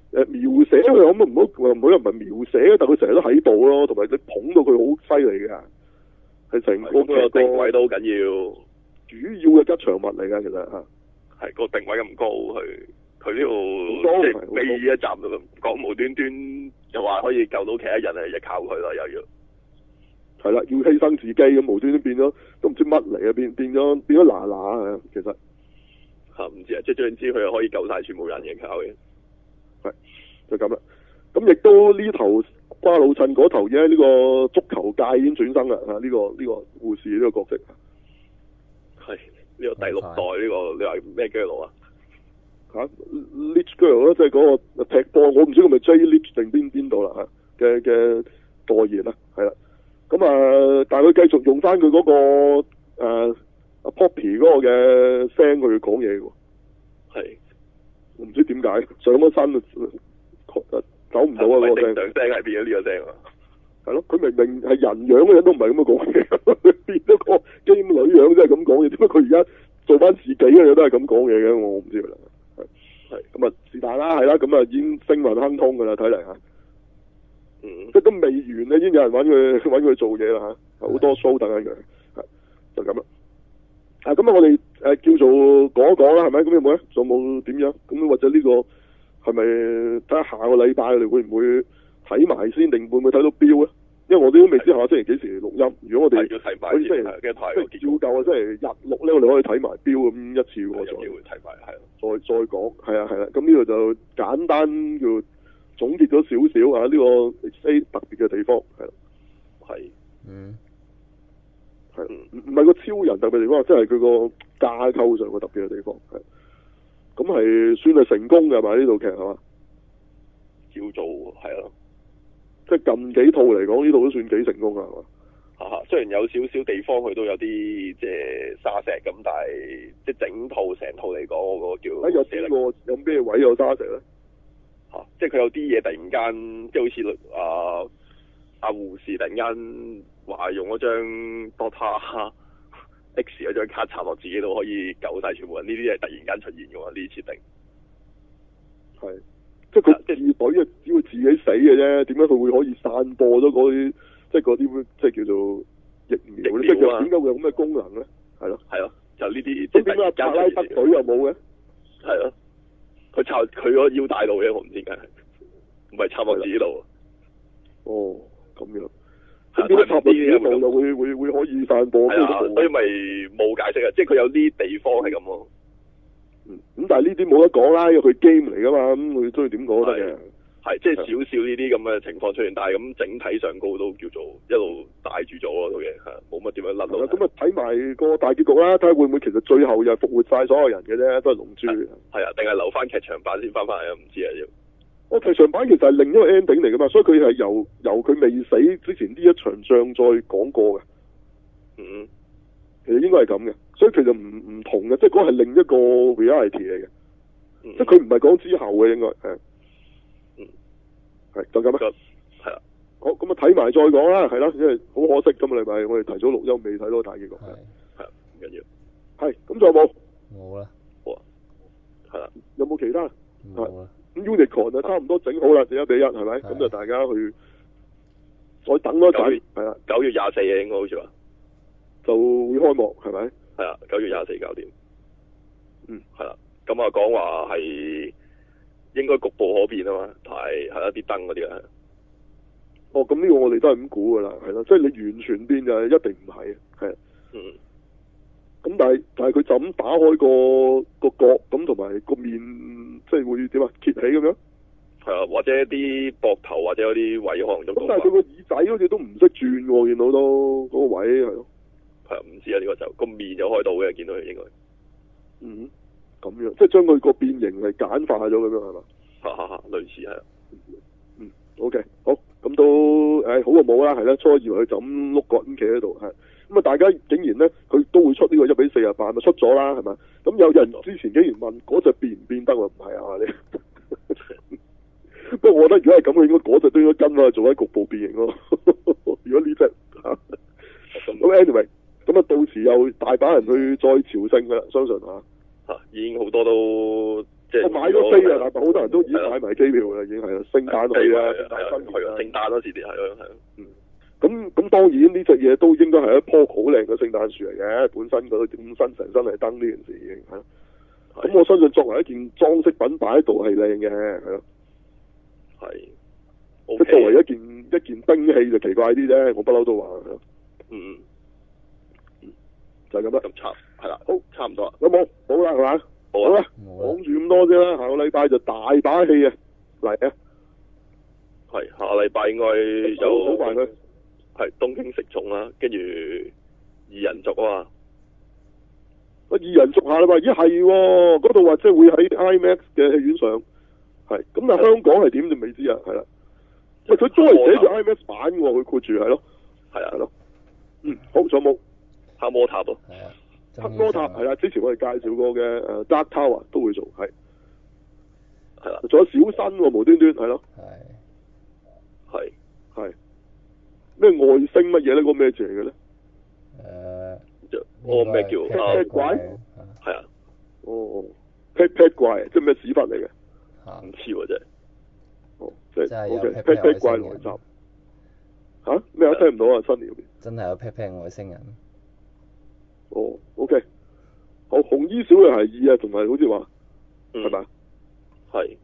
誒描寫佢，咁唔好唔好又唔係描寫，但佢成日都喺度咯，同埋你捧到佢好犀利嘅，係成個個定位都好緊要， 主要嘅吉祥物嚟㗎，其實嚇。 係個定位咁高，佢佢呢度高即係尾一集度咁講，無端端又話可以救到其他人啊，就靠佢啦，又要係啦，要犧牲自己咁無端端變咗都唔知乜嚟啊，變變咗變咗嗱嗱啊，其實嚇唔知啊，即係總之佢係可以救晒全部人嘅靠嘅， 係就咁啦。咁亦都呢頭瓜老襯嗰頭嘅呢個足球界已經轉生啦嚇，呢、呢個呢、呢個護士呢個角色係。呢個第六代呢、呢個你話咩 girl 啊？ 嚇 Leech Girl 咯，即係嗰個踢波，我唔知佢咪 J Leech 定邊邊度啦嚇嘅嘅代言啦，係啦。咁啊，但係佢繼續用翻佢嗰個誒阿 Poppy 嗰個嘅聲去講嘢喎。 係。 我唔知點解上咗身啊，走唔到啊嗰個聲。 正常聲係變咗呢個聲啊。 係咯，佢明明係人樣嘅人都唔係咁樣講嘢，變咗個基女樣真係咁講嘢。點解佢而家做翻自己嘅嘢都係咁講嘢嘅？我唔知啦。係係咁啊，是但啦，係啦，咁啊已經星運亨通㗎啦，睇嚟嚇。嗯。即係都未完咧，已經有人揾佢揾佢做嘢啦嚇，好多 show 等緊佢，係就咁啦。啊，咁啊，我哋誒叫做講一講啦，係咪？咁有冇咧？仲有冇點樣？咁或者呢個係咪睇下下個禮拜我哋會唔會？睇埋先定會唔會睇到標咧？因為我哋都未知下星期幾時錄音。如果我哋要睇埋， 可以星期嘅排即係照舊啊，星期日錄咧，我哋可以睇埋標咁一次過再。 有機會睇埋，係再再講，係啊係啦。咁呢度就簡單叫總結咗少少啊，呢個 X A 特別嘅地方係啦。 係。 嗯。 係唔唔係個超人特別地方，即係佢個架構上個特別嘅地方係。咁係算係成功嘅係嘛？呢套劇係嘛？ 叫做係咯。 即係近幾套嚟講，呢度都算幾成功啊，係嘛？ 嚇嚇，雖然有少少地方佢都有啲即係沙石咁，但係即係整套成套嚟講，我個叫喺有邊個有咩位有沙石咧？ 嚇、啊，即係佢有啲嘢突然間，即係好似啊阿護士突然間話用嗰張 Doctor X 嗰張卡插落自己度可以救晒全部人，呢啲係突然間出現嘅喎，呢啲設定係。即係佢自隊啊，只會自己死嘅啫。點解佢會可以散播咗嗰啲，即係嗰啲即係叫做疫苗咧？即係點解會有咁嘅功能咧？係咯， 係咯，就呢啲。 咁點解格拉德隊又冇嘅？ 係咯，佢插佢個腰帶度嘅，我唔知點解，唔係插落自己度。 哦，咁樣。咁點解插落自己度又會會會可以散播？ 係啊，所以咪冇解釋啊！即係佢有啲地方係咁咯。 嗯，咁但係呢啲冇得講啦，因為佢 game 嚟噶嘛，咁佢中意點講都得嘅。 係，即係少少呢啲咁嘅情況出現，但係咁整體上高都叫做一路帶住咗咯，套嘢係冇乜點樣甩到。咁啊睇埋個大結局啦，睇下會唔會其實最後又復活晒所有人嘅啫，都係龍珠。係啊，定係留翻劇場版先翻翻嚟啊？唔知啊要。我劇場版其實係另一個 ending 嚟噶嘛，所以佢係由由佢未死之前呢一場仗再講過嘅。嗯。其實應該係咁嘅，所以其實唔唔同嘅，即係嗰係另一個 reality 嚟嘅，嗯、即係佢唔係講之後嘅應該係，嗯，係就咁啦，係啦，好咁啊睇埋再講啦，係啦，因為好可惜今個禮拜我哋提早錄音未睇到大結局，係係唔緊要，係咁仲有冇？冇啦，好啊，係啦，有冇其他？冇啦，咁 Unicorn 就差唔多整好啦，就一比一係咪？咁就大家去再等多陣，係啦，九月廿四嘅應該好似話。就會開幕係咪？係啊，九月廿四搞掂。嗯，係啦。咁啊講話係應該局部可變啊嘛，係係一啲燈嗰啲啊。哦，咁呢個我哋都係咁估噶啦，係咯，即係你完全變就一定唔係，係。嗯。咁但係但係佢就咁打開個個角咁，同埋個面即係會點啊？揭起咁樣。係啊，或者啲膊頭或者嗰啲位可能都。咁但係佢個耳仔好似都唔識轉喎，見到都嗰個位係咯。係唔知啊，呢個就個面就開到嘅，見到佢應該。嗯，咁樣即係將佢個變形係簡化咗咁樣係嘛？哈哈哈，類似係。嗯 ，OK，好，咁都誒好過冇啦，係啦，初以為佢就咁碌角咁企喺度，係咁啊！大家竟然咧，佢都會出呢個一比四十八，咪出咗啦，係咪？咁有人之前竟然問嗰隻變唔變得喎？唔係啊你。不過我覺得如果係咁，佢應該嗰隻都應該跟啊，做喺局部變形咯。如果呢隻嚇，咁 anyway。咁啊，到時又大把人去再朝聖噶啦，相信嚇嚇、啊，已經好多都即即係我買咗飛啊，但係好多人都已經買埋機票啦，已經係啦，聖誕去啊，聖誕係新年啊， 聖誕嗰時啲係咯係咯。 嗯，咁咁當然呢隻嘢都應該係一棵好靚嘅聖誕樹嚟嘅，本身嗰度點身成身係燈呢件事已經係。咁我相信作為一件裝飾品擺喺度係靚嘅，係咯。 係。 即係作為一件一件兵器就奇怪啲啫，我不嬲都話。 嗯。 就係咁啦。 咁差係啦， 好， 差唔多啦。 有冇？好啦，係嘛？ 好好啦， 冇講住咁多先啦，下個禮拜就大把戲啊，嚟啊！ 係下個禮拜應該有好埋佢。 係東京食種啦，跟住二人族啊嘛。 二人族下禮拜，咦係喎，嗰度話即係會喺 IMAX 嘅戲院上，係咁但係香港係點就未知啊，係啦。喂，佢都係寫住 IMAX 版嘅喎，佢括住係咯， 係啊， 係咯。嗯，好，仲有冇？ 黑魔塔咯。 係啊， 黑魔塔係啦，之前我哋介紹過嘅誒 Dark Tower 都會做，係係啦， 仲有小新喎，無端端係咯， 係係係咩外星乜嘢咧？嗰個咩字嚟嘅咧？ 誒。 就嗰個咩叫啊？ 劈怪係啊， 哦，劈劈怪即係咩屎忽嚟嘅？ 唔知喎真係。 哦，即係真係有 OK， 劈劈劈劈外星人怪來襲。嚇咩？我聽唔到啊，新年嗰邊。 真係有 pat pat 外星人。 哦，OK，好，紅衣小女孩二啊，同埋好似話係咪啊？ 係。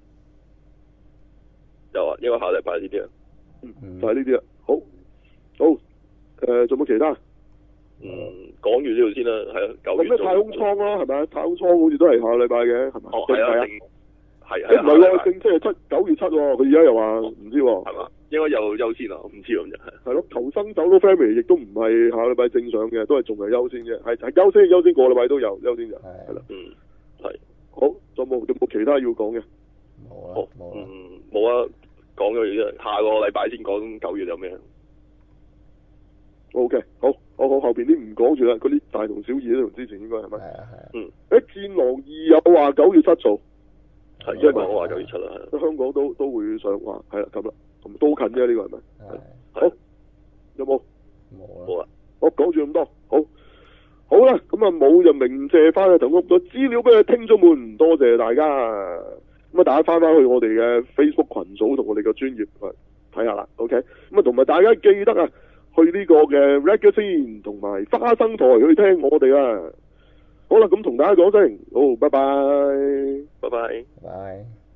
有啊，應該下禮拜呢啲啊。 嗯，就係呢啲啊。好，好，誒，仲有冇其他？ 嗯，講完呢度先啦，係啊，九月。 咁咩太空艙咯，係咪啊？太空艙好似都係下個禮拜嘅，係咪？ 哦，係啊， 係啊。 係誒唔係喎，正即係七九月七喎，佢而家又話唔知喎。 係嘛？應該有優先啊，我唔知咁就係。 係咯，求生走到 family 亦都唔係下個禮拜正上嘅，都係仲係優先嘅，係係優先優先個禮拜都有優先就係啦。 嗯，係。 好，仲有冇有冇其他要講嘅？ 冇好，嗯，冇啊，講咗嘢啫，下個禮拜先講九月有咩。 O、okay, K， 好，好好後邊啲唔講住啦，嗰啲大同小異都同之前應該係咪？ 係啊係啊。 嗯。誒，戰狼二有話九月七做， 係因為我話九月七啦，係。 香港都都會上畫，係啦咁啦，咁都近啫呢個係咪？ 係。 好，有冇？ 冇啦。 好啊。 我講住咁多，好，好啦，咁啊冇就鳴謝翻啊，提供咁多資料俾聽眾們，多謝大家。咁啊，大家翻翻去我哋嘅 Facebook 群組同我哋嘅專頁睇下啦 ，OK。咁啊，同埋大家記得啊。去呢個嘅 Ragazine 同埋花生台去聽我哋啦。好啦，咁同大家講聲，好，拜拜， 拜拜， 拜。